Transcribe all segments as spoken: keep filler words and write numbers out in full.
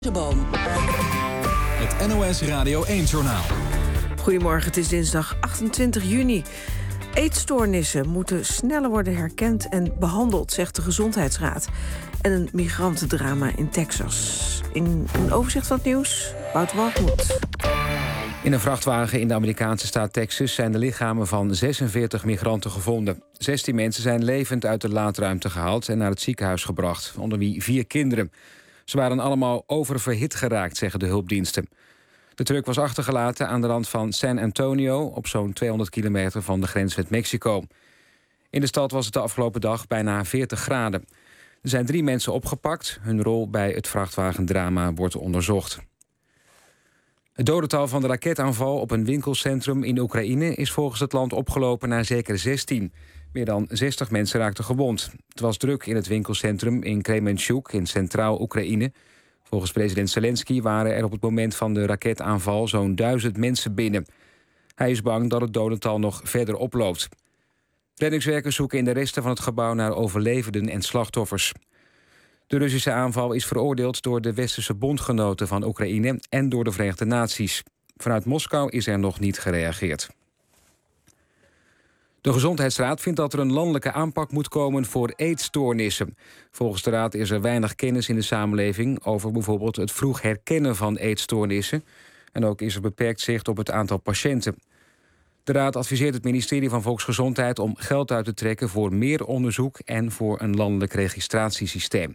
Boom. Het N O S Radio één-journaal. Goedemorgen, het is dinsdag achtentwintig juni. Eetstoornissen moeten sneller worden herkend en behandeld, zegt de Gezondheidsraad. En een migrantendrama in Texas. In een overzicht van het nieuws, Wouter Walgemoed. In een vrachtwagen in de Amerikaanse staat Texas zijn de lichamen van zesenveertig migranten gevonden. zestien mensen zijn levend uit de laadruimte gehaald en naar het ziekenhuis gebracht, onder wie vier kinderen. Ze waren allemaal oververhit geraakt, zeggen de hulpdiensten. De truck was achtergelaten aan de rand van San Antonio, op zo'n tweehonderd kilometer van de grens met Mexico. In de stad was het de afgelopen dag bijna veertig graden. Er zijn drie mensen opgepakt. Hun rol bij het vrachtwagendrama wordt onderzocht. Het dodental van de raketaanval op een winkelcentrum in Oekraïne is volgens het land opgelopen naar zeker zestien. Meer dan zestig mensen raakten gewond. Het was druk in het winkelcentrum in Kremenchuk in centraal Oekraïne. Volgens president Zelensky waren er op het moment van de raketaanval zo'n duizend mensen binnen. Hij is bang dat het dodental nog verder oploopt. Reddingswerkers zoeken in de resten van het gebouw naar overlevenden en slachtoffers. De Russische aanval is veroordeeld door de westerse bondgenoten van Oekraïne en door de Verenigde Naties. Vanuit Moskou is er nog niet gereageerd. De Gezondheidsraad vindt dat er een landelijke aanpak moet komen voor eetstoornissen. Volgens de raad is er weinig kennis in de samenleving over bijvoorbeeld het vroeg herkennen van eetstoornissen. En ook is er beperkt zicht op het aantal patiënten. De raad adviseert het ministerie van Volksgezondheid om geld uit te trekken voor meer onderzoek en voor een landelijk registratiesysteem.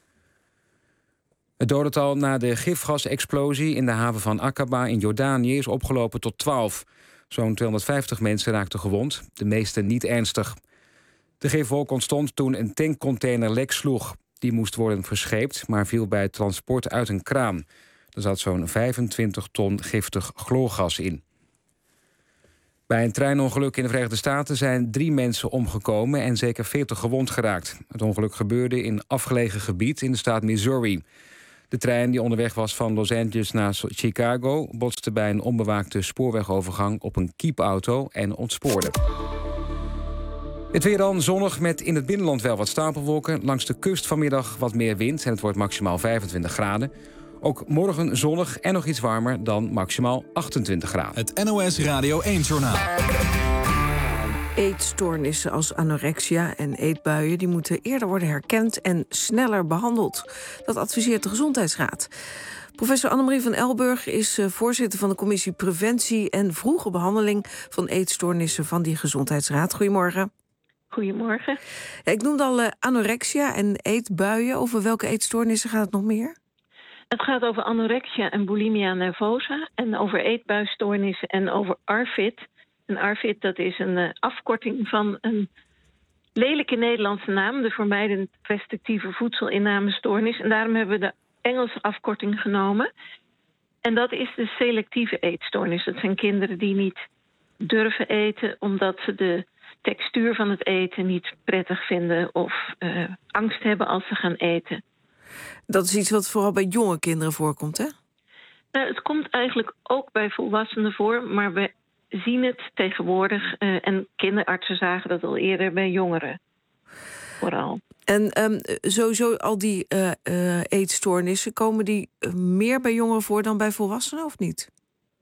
Het dodental na de gifgasexplosie in de haven van Aqaba in Jordanië is opgelopen tot twaalf. Zo'n tweehonderdvijftig mensen raakten gewond, de meeste niet ernstig. De gifwolk ontstond toen een tankcontainer lek sloeg. Die moest worden verscheept, maar viel bij het transport uit een kraan. Er zat zo'n vijfentwintig ton giftig chloorgas in. Bij een treinongeluk in de Verenigde Staten zijn drie mensen omgekomen en zeker veertig gewond geraakt. Het ongeluk gebeurde in een afgelegen gebied in de staat Missouri. De trein die onderweg was van Los Angeles naar Chicago botste bij een onbewaakte spoorwegovergang op een kiepauto en ontspoorde. Het weer dan zonnig met in het binnenland wel wat stapelwolken. Langs de kust vanmiddag wat meer wind en het wordt maximaal vijfentwintig graden. Ook morgen zonnig en nog iets warmer dan maximaal achtentwintig graden. Het N O S Radio één-journaal. Eetstoornissen als anorexia en eetbuien die moeten eerder worden herkend en sneller behandeld. Dat adviseert de Gezondheidsraad. Professor Annemarie van Elburg is uh, voorzitter van de commissie Preventie en Vroege Behandeling van Eetstoornissen van die Gezondheidsraad. Goedemorgen. Goedemorgen. Ja, ik noemde al uh, anorexia en eetbuien. Over welke eetstoornissen gaat het nog meer? Het gaat over anorexia en bulimia nervosa en over eetbuisstoornissen en over A R F I D. En A R F I D, dat is een uh, afkorting van een lelijke Nederlandse naam, de vermijdend restrictieve voedselinnamestoornis. En daarom hebben we de Engelse afkorting genomen. En dat is de selectieve eetstoornis. Dat zijn kinderen die niet durven eten omdat ze de textuur van het eten niet prettig vinden of uh, angst hebben als ze gaan eten. Dat is iets wat vooral bij jonge kinderen voorkomt, hè? Nou, het komt eigenlijk ook bij volwassenen voor, maar we zien het tegenwoordig. Uh, en kinderartsen zagen dat al eerder bij jongeren. Vooral. En um, sowieso al die uh, uh, eetstoornissen, komen die uh, meer bij jongeren voor dan bij volwassenen, of niet?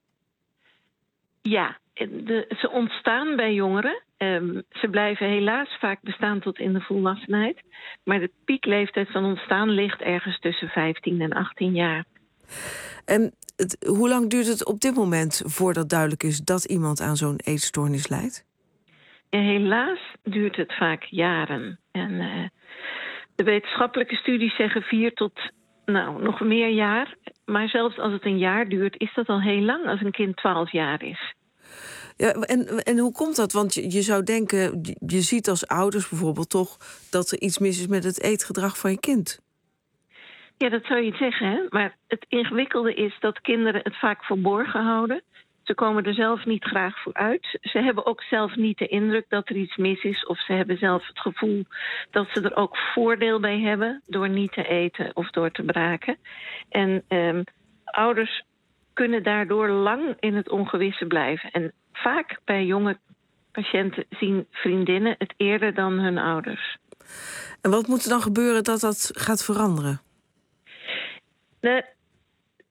Ja, de, ze ontstaan bij jongeren. Um, ze blijven helaas vaak bestaan tot in de volwassenheid. Maar de piekleeftijd van ontstaan ligt ergens tussen vijftien en achttien jaar. En het, hoe lang duurt het op dit moment voordat duidelijk is dat iemand aan zo'n eetstoornis lijdt? En helaas duurt het vaak jaren. En uh, de wetenschappelijke studies zeggen vier tot nou, nog meer jaar. Maar zelfs als het een jaar duurt, is dat al heel lang als een kind twaalf jaar is. Ja, en, en hoe komt dat? Want je, je zou denken, je ziet als ouders bijvoorbeeld toch dat er iets mis is met het eetgedrag van je kind. Ja, dat zou je zeggen, hè? Maar het ingewikkelde is dat kinderen het vaak verborgen houden. Ze komen er zelf niet graag voor uit. Ze hebben ook zelf niet de indruk dat er iets mis is. Of ze hebben zelf het gevoel dat ze er ook voordeel bij hebben door niet te eten of door te braken. En um, ouders kunnen daardoor lang in het ongewisse blijven. En vaak bij jonge patiënten zien vriendinnen het eerder dan hun ouders. En wat moet er dan gebeuren dat dat gaat veranderen? De,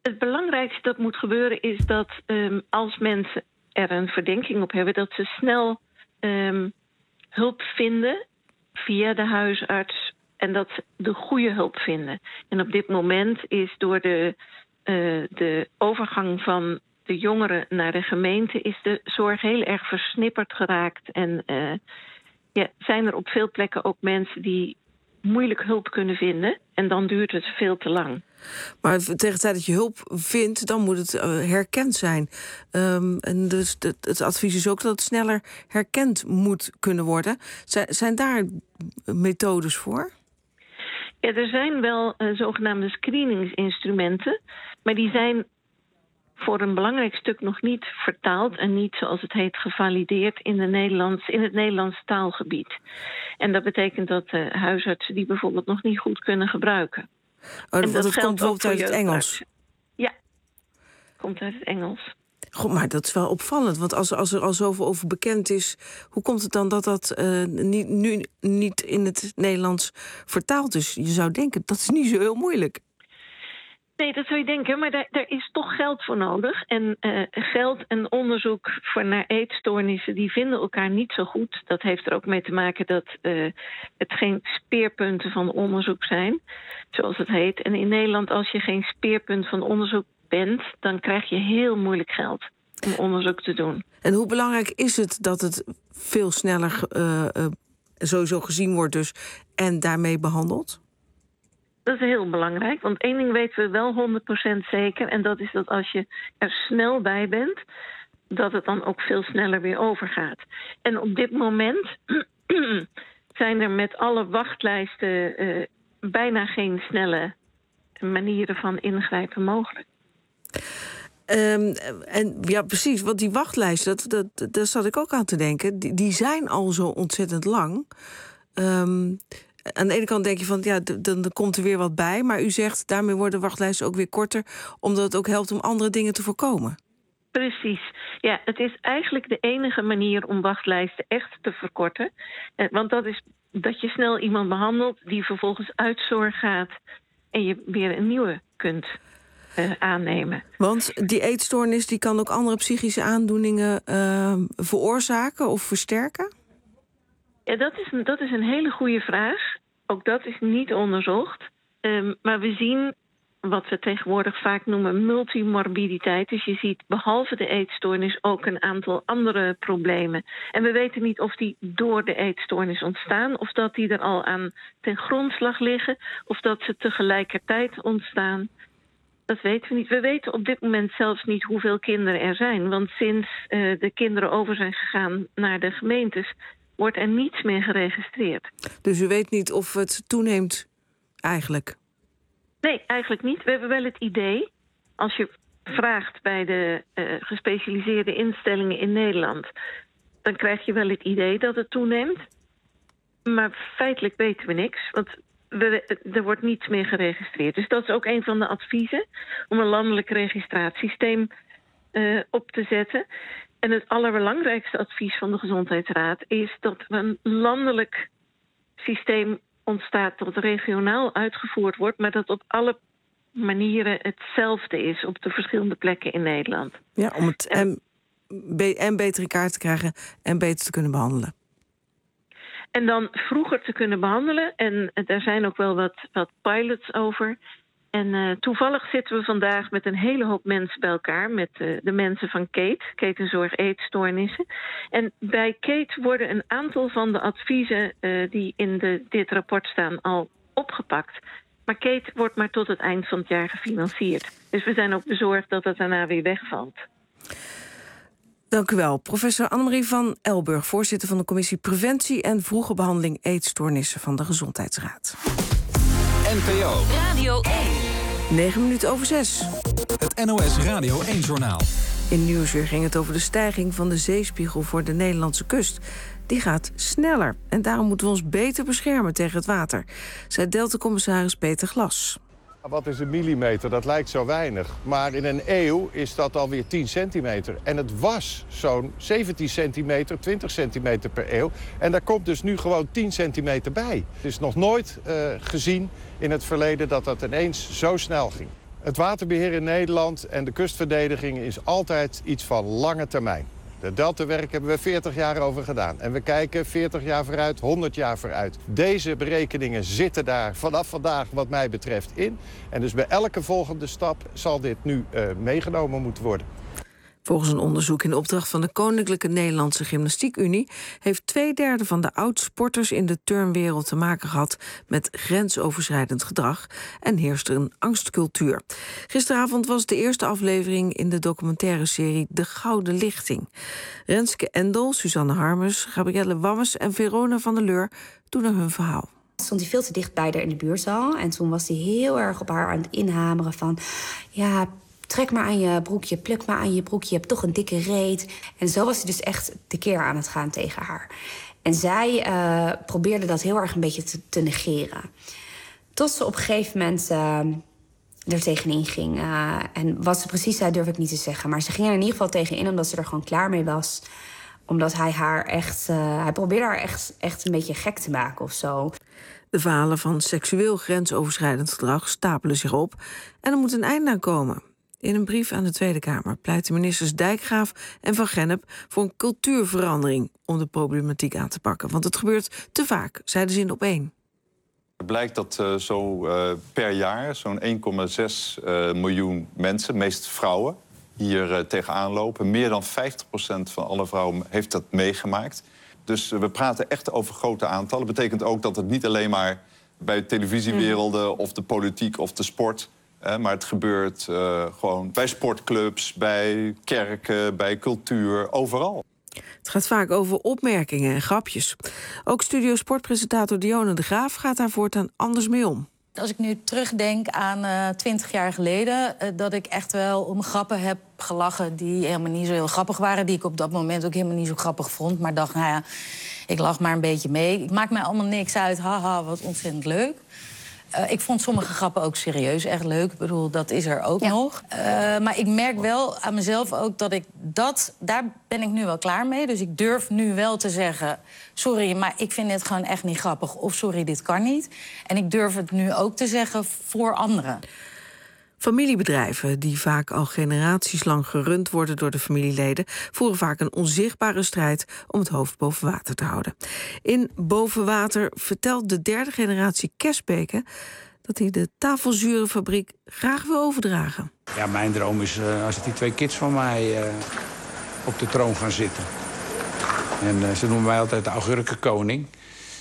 Het belangrijkste dat moet gebeuren is dat um, als mensen er een verdenking op hebben, dat ze snel um, hulp vinden via de huisarts en dat ze de goede hulp vinden. En op dit moment is door de, uh, de overgang van de jongeren naar de gemeente is de zorg heel erg versnipperd geraakt. En uh, ja, zijn er op veel plekken ook mensen die moeilijk hulp kunnen vinden. En dan duurt het veel te lang. Maar tegen de tijd dat je hulp vindt, dan moet het uh, herkend zijn. Um, en dus het, het advies is ook dat het sneller herkend moet kunnen worden. Z- zijn daar methodes voor? Ja, er zijn wel uh, zogenaamde screeningsinstrumenten. Maar die zijn voor een belangrijk stuk nog niet vertaald en niet, zoals het heet, gevalideerd in, de Nederlands, in het Nederlands taalgebied. En dat betekent dat uh, huisartsen die bijvoorbeeld nog niet goed kunnen gebruiken. Oh, want het komt bijvoorbeeld uit het Engels? Ja, het komt uit het Engels. Goed, maar dat is wel opvallend, want als, als er al zoveel over bekend is, hoe komt het dan dat dat uh, niet, nu niet in het Nederlands vertaald is? Je zou denken, dat is niet zo heel moeilijk. Nee, dat zou je denken, maar daar, daar is toch geld voor nodig. En uh, geld en onderzoek voor naar eetstoornissen, die vinden elkaar niet zo goed. Dat heeft er ook mee te maken dat uh, het geen speerpunten van onderzoek zijn, zoals het heet. En in Nederland, als je geen speerpunt van onderzoek bent, dan krijg je heel moeilijk geld om onderzoek te doen. En hoe belangrijk is het dat het veel sneller uh, uh, sowieso gezien wordt dus en daarmee behandeld? Dat is heel belangrijk, want één ding weten we wel honderd procent zeker, en dat is dat als je er snel bij bent, dat het dan ook veel sneller weer overgaat. En op dit moment zijn er met alle wachtlijsten uh, bijna geen snelle manieren van ingrijpen mogelijk. Um, en ja, precies, want die wachtlijsten, dat, dat, daar zat ik ook aan te denken, die, die zijn al zo ontzettend lang. Um, Aan de ene kant denk je van, ja, dan, dan komt er weer wat bij. Maar u zegt, daarmee worden wachtlijsten ook weer korter, omdat het ook helpt om andere dingen te voorkomen. Precies. Ja, het is eigenlijk de enige manier om wachtlijsten echt te verkorten. Eh, want dat is dat je snel iemand behandelt die vervolgens uit zorg gaat en je weer een nieuwe kunt uh, aannemen. Want die eetstoornis die kan ook andere psychische aandoeningen uh, veroorzaken of versterken? Ja, dat is, een, dat is een hele goede vraag. Ook dat is niet onderzocht. Um, maar we zien wat we tegenwoordig vaak noemen multimorbiditeit. Dus je ziet behalve de eetstoornis ook een aantal andere problemen. En we weten niet of die door de eetstoornis ontstaan, of dat die er al aan ten grondslag liggen, of dat ze tegelijkertijd ontstaan. Dat weten we niet. We weten op dit moment zelfs niet hoeveel kinderen er zijn. Want sinds uh, de kinderen over zijn gegaan naar de gemeentes, wordt er niets meer geregistreerd. Dus u weet niet of het toeneemt eigenlijk? Nee, eigenlijk niet. We hebben wel het idee, als je vraagt bij de uh, gespecialiseerde instellingen in Nederland, dan krijg je wel het idee dat het toeneemt. Maar feitelijk weten we niks, want we, er wordt niets meer geregistreerd. Dus dat is ook een van de adviezen, om een landelijk registratiesysteem uh, op te zetten. En het allerbelangrijkste advies van de Gezondheidsraad is dat er een landelijk systeem ontstaat dat regionaal uitgevoerd wordt, maar dat op alle manieren hetzelfde is op de verschillende plekken in Nederland. Ja, om het en, en beter in kaart te krijgen en beter te kunnen behandelen. En dan vroeger te kunnen behandelen. En daar zijn ook wel wat, wat pilots over. En uh, toevallig zitten we vandaag met een hele hoop mensen bij elkaar, met uh, de mensen van Kate, Ketenzorg Eetstoornissen. En bij Kate worden een aantal van de adviezen uh, die in de, dit rapport staan al opgepakt. Maar Kate wordt maar tot het eind van het jaar gefinancierd. Dus we zijn ook bezorgd dat het daarna weer wegvalt. Dank u wel. Professor Annemarie van Elburg, voorzitter van de Commissie Preventie en Vroege Behandeling Eetstoornissen van de Gezondheidsraad. N P O Radio één. Negen minuten over zes. Het N O S Radio één-journaal. In Nieuwsuur ging het over de stijging van de zeespiegel voor de Nederlandse kust. Die gaat sneller en daarom moeten we ons beter beschermen tegen het water, zei Delta-commissaris Peter Glas. Wat is een millimeter? Dat lijkt zo weinig. Maar in een eeuw is dat alweer tien centimeter. En het was zo'n zeventien centimeter, twintig centimeter per eeuw. En daar komt dus nu gewoon tien centimeter bij. Het is nog nooit uh, gezien in het verleden dat dat ineens zo snel ging. Het waterbeheer in Nederland en de kustverdediging is altijd iets van lange termijn. De deltawerk hebben we veertig jaar over gedaan. En we kijken veertig jaar vooruit, honderd jaar vooruit. Deze berekeningen zitten daar vanaf vandaag wat mij betreft in. En dus bij elke volgende stap zal dit nu uh, meegenomen moeten worden. Volgens een onderzoek in opdracht van de Koninklijke Nederlandse Gymnastiekunie heeft twee derde van de oud-sporters in de turnwereld te maken gehad met grensoverschrijdend gedrag en heerst er een angstcultuur. Gisteravond was de eerste aflevering in de documentaire serie De Gouden Lichting. Renske Endel, Suzanne Harmes, Gabrielle Wammes en Verona van der Leur doen er hun verhaal. Stond hij veel te dicht bij haar in de buurzaal en toen was hij heel erg op haar aan het inhameren van ja, trek maar aan je broekje, pluk maar aan je broekje, je hebt toch een dikke reet. En zo was hij dus echt tekeer aan het gaan tegen haar. En zij uh, probeerde dat heel erg een beetje te, te negeren. Tot ze op een gegeven moment uh, er tegenin ging. Uh, en wat ze precies zei, durf ik niet te zeggen. Maar ze ging er in ieder geval tegenin omdat ze er gewoon klaar mee was. Omdat hij haar echt, uh, hij probeerde haar echt, echt een beetje gek te maken of zo. De verhalen van seksueel grensoverschrijdend gedrag stapelen zich op en er moet een eind aan komen. In een brief aan de Tweede Kamer pleiten ministers Dijkgraaf en Van Gennep voor een cultuurverandering om de problematiek aan te pakken. Want het gebeurt te vaak, zeiden ze in Op één. Het blijkt dat uh, zo uh, per jaar zo'n één komma zes uh, miljoen mensen, meest vrouwen, hier uh, tegenaan lopen. Meer dan vijftig procent van alle vrouwen heeft dat meegemaakt. Dus uh, we praten echt over grote aantallen. Dat betekent ook dat het niet alleen maar bij televisiewerelden mm. of de politiek of de sport, uh, maar het gebeurt uh, gewoon bij sportclubs, bij kerken, bij cultuur, overal. Het gaat vaak over opmerkingen en grapjes. Ook Studio Sportpresentator Dionne de Graaf gaat daar voortaan anders mee om. Als ik nu terugdenk aan twintig uh, jaar geleden, Uh, dat ik echt wel om grappen heb gelachen die helemaal niet zo heel grappig waren. Die ik op dat moment ook helemaal niet zo grappig vond. Maar dacht, nou ja, ik lach maar een beetje mee. Het maakt mij allemaal niks uit. Haha, wat ontzettend leuk. Uh, ik vond sommige grappen ook serieus echt leuk. Ik bedoel, dat is er ook ja. nog. Uh, maar ik merk wel aan mezelf ook dat ik dat, daar ben ik nu wel klaar mee. Dus ik durf nu wel te zeggen, sorry, maar ik vind dit gewoon echt niet grappig. Of sorry, dit kan niet. En ik durf het nu ook te zeggen voor anderen. Familiebedrijven, die vaak al generaties lang gerund worden door de familieleden, voeren vaak een onzichtbare strijd om het hoofd boven water te houden. In Boven Water vertelt de derde generatie Kersbeke dat hij de tafelzurenfabriek graag wil overdragen. Ja, mijn droom is uh, als die twee kids van mij uh, op de troon gaan zitten. En uh, ze noemen mij altijd de augurkenkoning.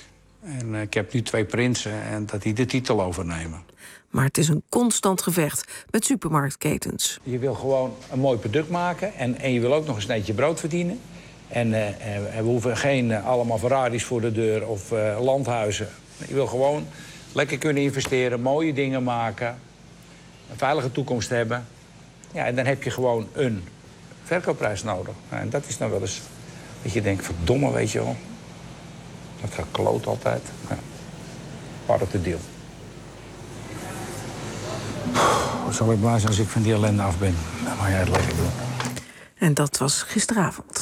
En uh, ik heb nu twee prinsen en dat die de titel overnemen. Maar het is een constant gevecht met supermarktketens. Je wil gewoon een mooi product maken en, en je wil ook nog een sneetje brood verdienen. En, uh, en we hoeven geen uh, allemaal Ferraris voor de deur of uh, landhuizen. Je wil gewoon lekker kunnen investeren, mooie dingen maken, een veilige toekomst hebben. Ja, en dan heb je gewoon een verkoopprijs nodig. Nou, en dat is dan wel eens dat je denkt, verdomme, weet je wel. Dat gaat kloot altijd. Ja. Part of the deal. Wat zal ik blij zijn als ik van die ellende af ben? Nou, maar jij het lekker doen. En dat was gisteravond.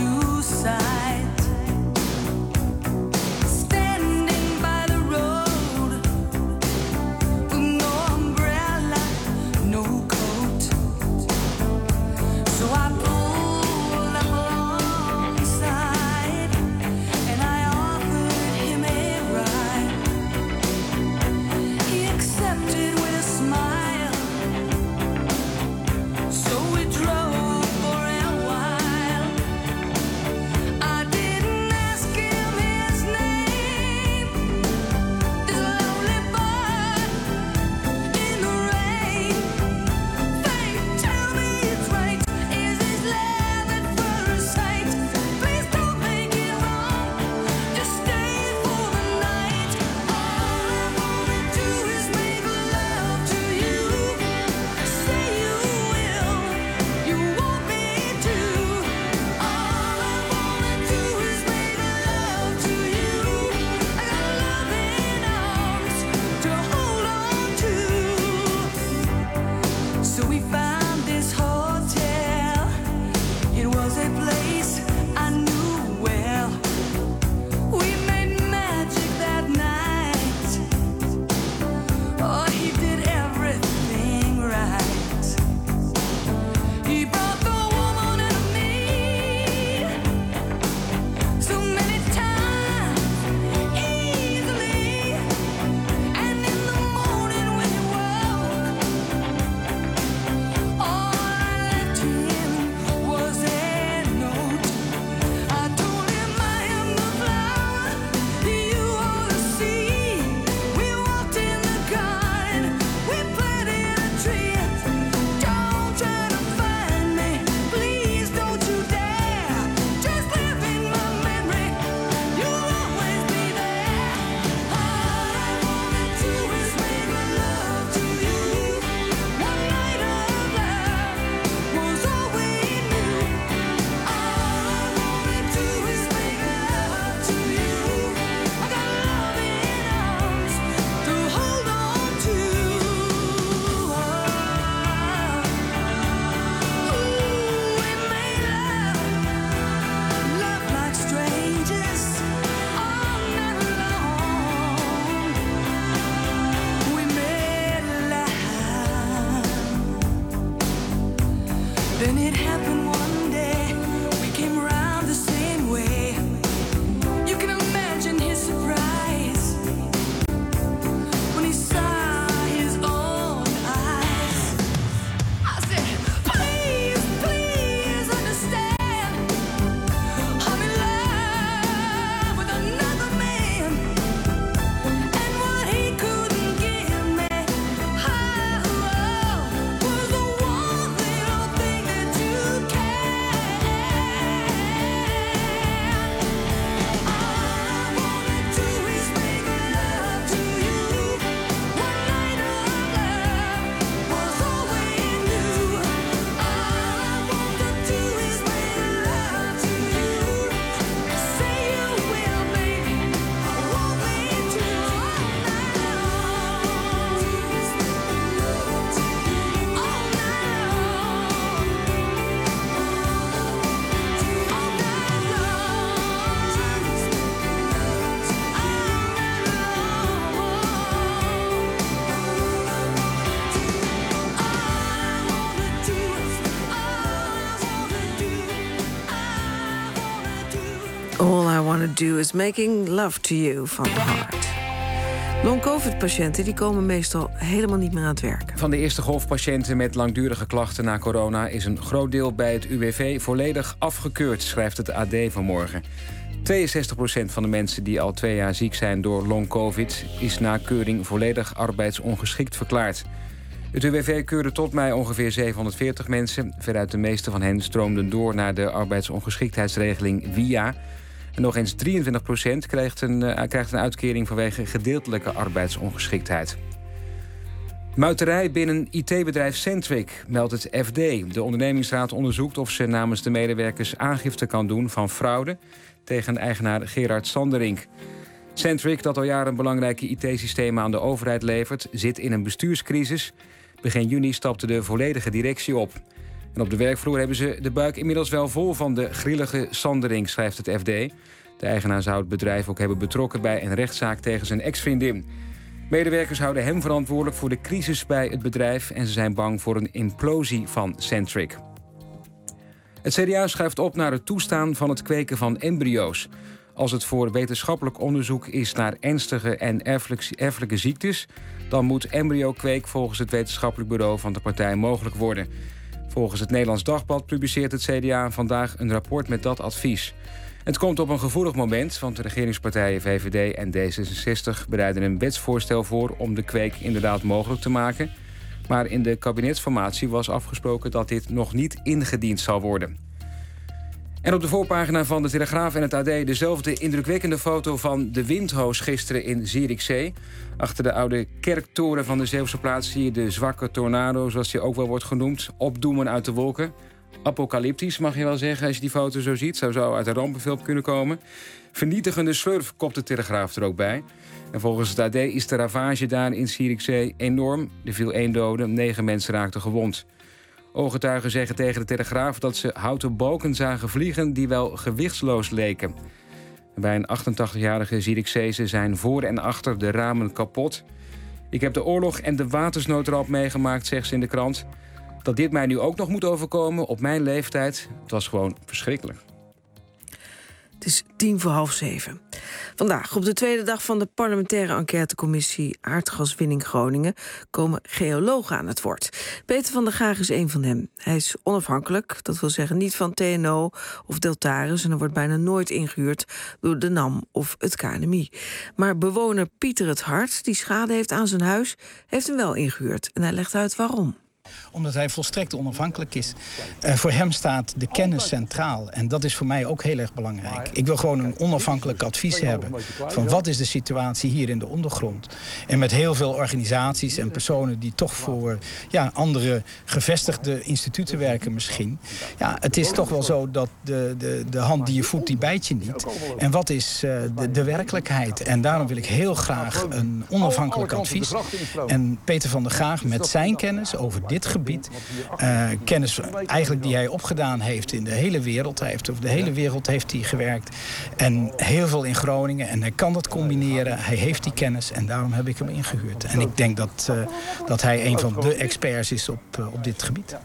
Standing by the road I Wanna Do Is Making Love To You van Hart. Long-covid-patiënten die komen meestal helemaal niet meer aan het werk. Van de eerste golf patiënten met langdurige klachten na corona is een groot deel bij het U W V volledig afgekeurd, schrijft het A D vanmorgen. tweeënzestig procent van de mensen die al twee jaar ziek zijn door long-covid is na keuring volledig arbeidsongeschikt verklaard. Het U W V keurde tot mei ongeveer zevenhonderdveertig mensen. Veruit de meeste van hen stroomden door naar de arbeidsongeschiktheidsregeling W I A. En nog eens drieëntwintig procent krijgt een, uh, krijgt een uitkering vanwege gedeeltelijke arbeidsongeschiktheid. Muiterij binnen I T-bedrijf Centric, meldt het F D. De ondernemingsraad onderzoekt of ze namens de medewerkers aangifte kan doen van fraude tegen eigenaar Gerard Sanderink. Centric, dat al jaren belangrijke I T-systemen aan de overheid levert, zit in een bestuurscrisis. Begin juni stapte de volledige directie op. En op de werkvloer hebben ze de buik inmiddels wel vol van de grillige Sanderink, schrijft het F D. De eigenaar zou het bedrijf ook hebben betrokken bij een rechtszaak tegen zijn ex-vriendin. Medewerkers houden hem verantwoordelijk voor de crisis bij het bedrijf en ze zijn bang voor een implosie van Centric. Het C D A schuift op naar het toestaan van het kweken van embryo's. Als het voor wetenschappelijk onderzoek is naar ernstige en erfelijke ziektes, dan moet embryo-kweek volgens het wetenschappelijk bureau van de partij mogelijk worden. Volgens het Nederlands Dagblad publiceert het C D A vandaag een rapport met dat advies. Het komt op een gevoelig moment, want de regeringspartijen V V D en D zesenzestig bereiden een wetsvoorstel voor om de kweek inderdaad mogelijk te maken. Maar in de kabinetsformatie was afgesproken dat dit nog niet ingediend zal worden. En op de voorpagina van de Telegraaf en het A D dezelfde indrukwekkende foto van de windhoos gisteren in Zierikzee. Achter de oude kerktoren van de Zeeuwse plaats zie je de zwakke tornado, zoals die ook wel wordt genoemd, opdoemen uit de wolken. Apocalyptisch mag je wel zeggen als je die foto zo ziet. Zou zo uit een rampenfilm kunnen komen. Vernietigende slurf kopt de Telegraaf er ook bij. En volgens het A D is de ravage daar in Zierikzee enorm. Er viel één dode, negen mensen raakten gewond. Ooggetuigen zeggen tegen de Telegraaf dat ze houten balken zagen vliegen die wel gewichtsloos leken. Bij een achtentachtigjarige Zierikzeese zijn voor en achter de ramen kapot. Ik heb de oorlog en de watersnoodramp meegemaakt, zegt ze in de krant. Dat dit mij nu ook nog moet overkomen op mijn leeftijd, het was gewoon verschrikkelijk. Het is tien voor half zeven. Vandaag, op de tweede dag van de parlementaire enquêtecommissie Aardgaswinning Groningen, komen geologen aan het woord. Peter van der Gaag is een van hen. Hij is onafhankelijk, dat wil zeggen niet van T N O of Deltares, en er wordt bijna nooit ingehuurd door de NAM of het K N M I. Maar bewoner Pieter het Hart, die schade heeft aan zijn huis, heeft hem wel ingehuurd. En hij legt uit waarom. Omdat hij volstrekt onafhankelijk is. Uh, voor hem staat de kennis centraal. En dat is voor mij ook heel erg belangrijk. Ik wil gewoon een onafhankelijk advies hebben van wat is de situatie hier in de ondergrond. En met heel veel organisaties en personen die toch voor ja, andere gevestigde instituten werken misschien. Ja, het is toch wel zo dat de, de, de hand die je voedt, die bijt je niet. En wat is uh, de, de werkelijkheid? En daarom wil ik heel graag een onafhankelijk advies. En Peter van der Gaag met zijn kennis over dit dit gebied. Uh, kennis eigenlijk die hij opgedaan heeft in de hele wereld. Hij heeft over de hele wereld heeft hij gewerkt. En heel veel in Groningen. En hij kan dat combineren. Hij heeft die kennis en daarom heb ik hem ingehuurd. En ik denk dat, uh, dat hij een van de experts is op, uh, op dit gebied.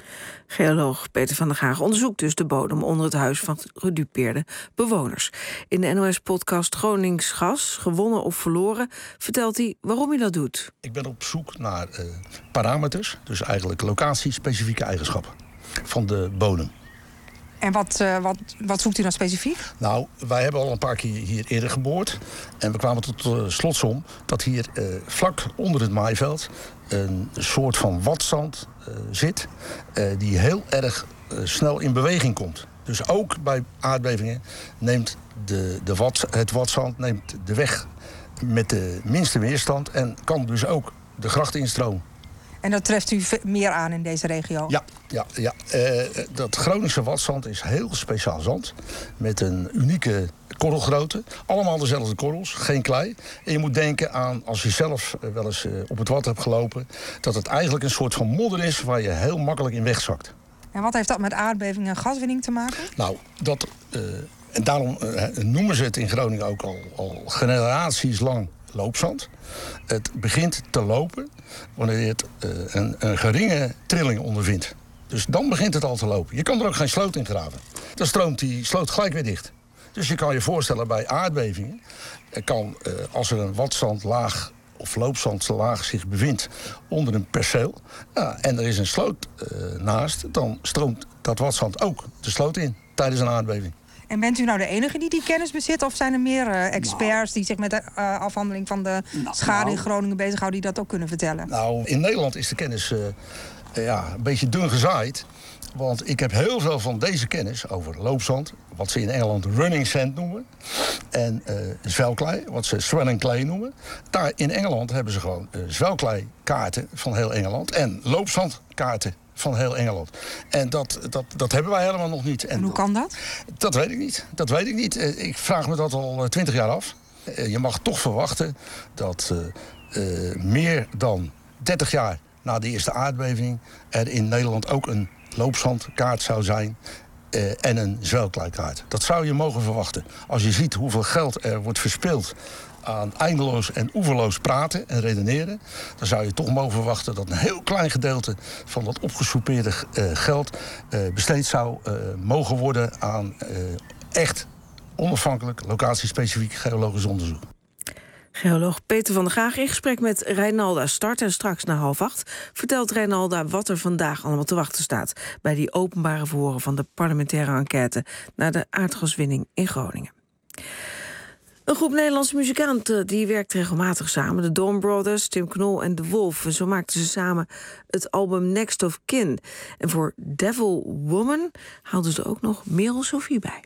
Geoloog Peter van der Gaag onderzoekt dus de bodem onder het huis van gedupeerde bewoners. In de N O S-podcast Gronings Gas, gewonnen of verloren, vertelt hij waarom hij dat doet. Ik ben op zoek naar uh, parameters, dus eigenlijk locatie-specifieke eigenschappen van de bodem. En wat, uh, wat, wat zoekt u dan specifiek? Nou, wij hebben al een paar keer hier eerder geboord. En we kwamen tot de slotsom dat hier uh, vlak onder het maaiveld een soort van watzand uh, zit, uh, die heel erg uh, snel in beweging komt. Dus ook bij aardbevingen neemt de, de wat, het watzand neemt de weg met de minste weerstand en kan dus ook de gracht instromen. En dat treft u meer aan in deze regio? Ja, ja, ja. Uh, dat Groningse watzand is heel speciaal zand. Met een unieke korrelgrootte. Allemaal dezelfde korrels, geen klei. En je moet denken aan, als je zelf wel eens uh, op het wad hebt gelopen, dat het eigenlijk een soort van modder is waar je heel makkelijk in wegzakt. En wat heeft dat met aardbevingen en gaswinning te maken? Nou, dat, uh, en daarom uh, noemen ze het in Groningen ook al, al generaties lang loopzand. Het begint te lopen wanneer het uh, een, een geringe trilling ondervindt. Dus dan begint het al te lopen. Je kan er ook geen sloot in graven. Dan stroomt die sloot gelijk weer dicht. Dus je kan je voorstellen bij aardbevingen, kan, uh, als er een watstandlaag of loopzandlaag zich bevindt onder een perceel, ja, en er is een sloot uh, naast, dan stroomt dat watzand ook de sloot in tijdens een aardbeving. En bent u nou de enige die die kennis bezit? Of zijn er meer uh, experts nou, die zich met de uh, afhandeling van de nou, schade in Groningen bezighouden, die dat ook kunnen vertellen? Nou, in Nederland is de kennis uh, uh, ja, een beetje dun gezaaid. Want ik heb heel veel van deze kennis over loopzand, wat ze in Engeland running sand noemen, en uh, zwelklei, wat ze swelling clay noemen. Daar in Engeland hebben ze gewoon uh, zwelkleikaarten van heel Engeland en loopzandkaarten van heel Engeland. En dat, dat, dat hebben wij helemaal nog niet. En hoe kan dat? Dat weet ik niet. Dat weet ik niet. Uh, ik vraag me dat al twintig jaar af. Uh, je mag toch verwachten dat uh, uh, meer dan dertig jaar na de eerste aardbeving er in Nederland ook een loopzandkaart zou zijn uh, en een zwelkleikaart. Dat zou je mogen verwachten. Als je ziet hoeveel geld er wordt verspild aan eindeloos en oeverloos praten en redeneren, dan zou je toch mogen verwachten dat een heel klein gedeelte van dat opgesoupeerde uh, geld uh, besteed zou uh, mogen worden aan uh, echt onafhankelijk, locatiespecifiek geologisch onderzoek. Geoloog Peter van der Graag in gesprek met Reinalda Start. En straks na half acht vertelt Reinalda wat er vandaag allemaal te wachten staat bij die openbare verhoren van de parlementaire enquête naar de aardgaswinning in Groningen. Een groep Nederlandse muzikanten die werkt regelmatig samen. De Dawn Brothers, Tim Knol en De Wolf. En zo maakten ze samen het album Next of Kin. En voor Devil Woman haalden ze er ook nog Merel Sophie bij.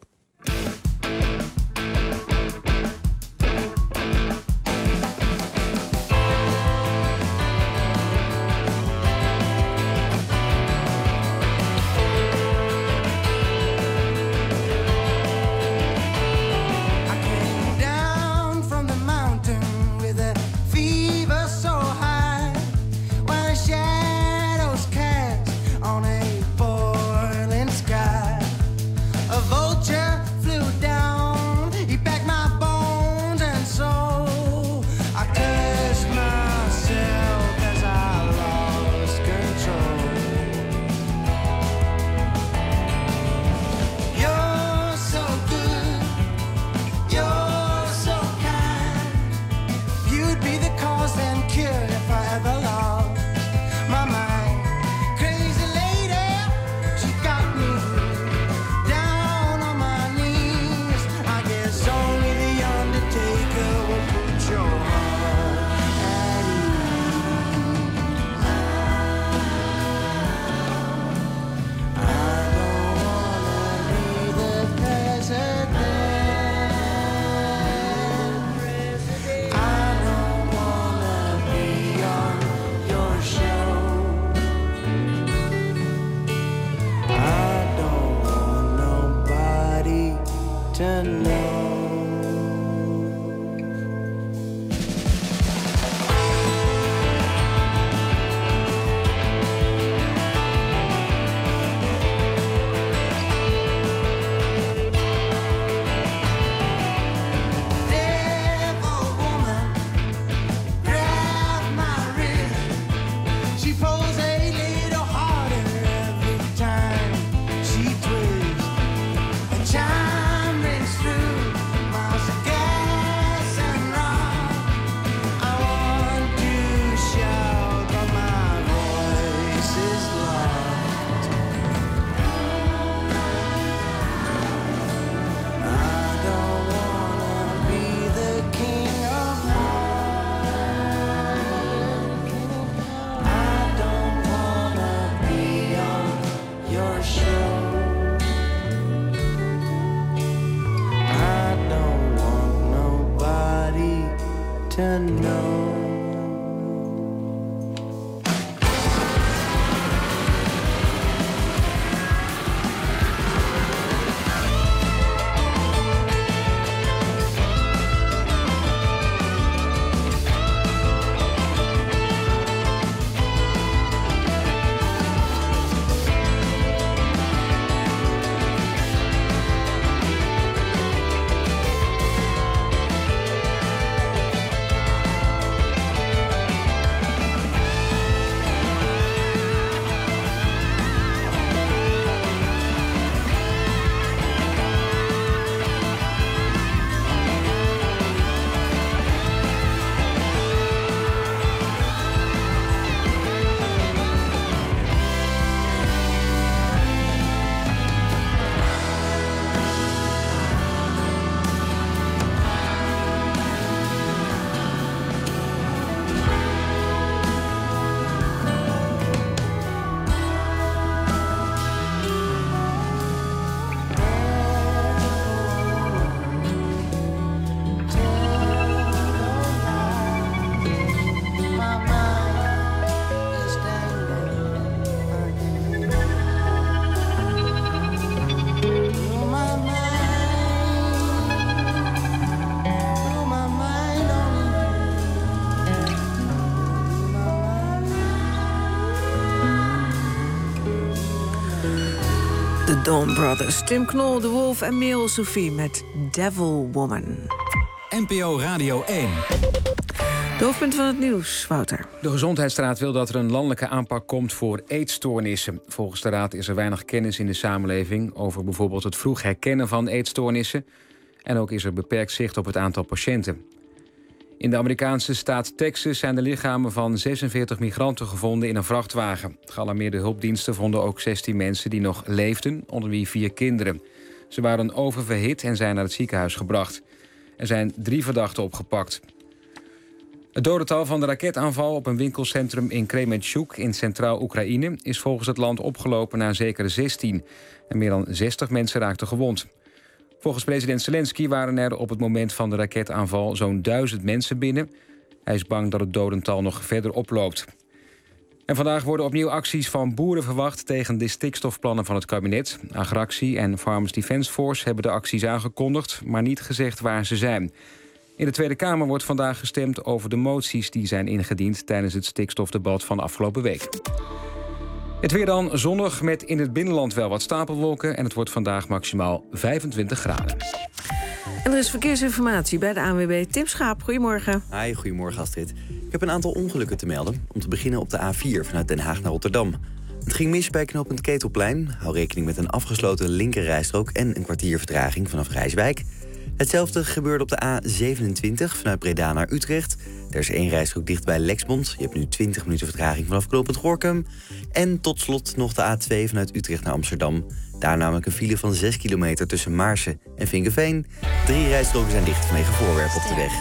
De Dawn Brothers, Tim Knol, De Wolf en Merel Sophie met Devil Woman. N P O Radio één. De hoofdpunt van het nieuws, Wouter. De Gezondheidsraad wil dat er een landelijke aanpak komt voor eetstoornissen. Volgens de raad is er weinig kennis in de samenleving over bijvoorbeeld het vroeg herkennen van eetstoornissen. En ook is er beperkt zicht op het aantal patiënten. In de Amerikaanse staat Texas zijn de lichamen van zesenveertig migranten gevonden in een vrachtwagen. Gealarmeerde hulpdiensten vonden ook zestien mensen die nog leefden, onder wie vier kinderen. Ze waren oververhit en zijn naar het ziekenhuis gebracht. Er zijn drie verdachten opgepakt. Het dodental van de raketaanval op een winkelcentrum in Kremenchuk in centraal Oekraïne is volgens het land opgelopen naar zeker zestien. En meer dan zestig mensen raakten gewond. Volgens president Zelensky waren er op het moment van de raketaanval zo'n duizend mensen binnen. Hij is bang dat het dodental nog verder oploopt. En vandaag worden opnieuw acties van boeren verwacht tegen de stikstofplannen van het kabinet. Agractie en Farmers Defence Force hebben de acties aangekondigd, maar niet gezegd waar ze zijn. In de Tweede Kamer wordt vandaag gestemd over de moties die zijn ingediend tijdens het stikstofdebat van afgelopen week. Het weer dan zonnig met in het binnenland wel wat stapelwolken en het wordt vandaag maximaal vijfentwintig graden. En er is verkeersinformatie bij de A N W B. Tim Schaap, goedemorgen. Hi, goedemorgen Astrid. Ik heb een aantal ongelukken te melden. Om te beginnen op de A vier vanuit Den Haag naar Rotterdam. Het ging mis bij knooppunt Ketelplein. Hou rekening met een afgesloten linkerrijstrook en een kwartier vertraging vanaf Rijswijk. Hetzelfde gebeurde op de A zevenentwintig vanuit Breda naar Utrecht. Er is één rijstrook dicht bij Lexmond. Je hebt nu twintig minuten vertraging vanaf knooppunt Gorinchem. En tot slot nog de A twee vanuit Utrecht naar Amsterdam. Daar namelijk een file van zes kilometer tussen Maarsen en Vinkeveen. Drie rijstroken zijn dicht vanwege voorwerpen op de weg.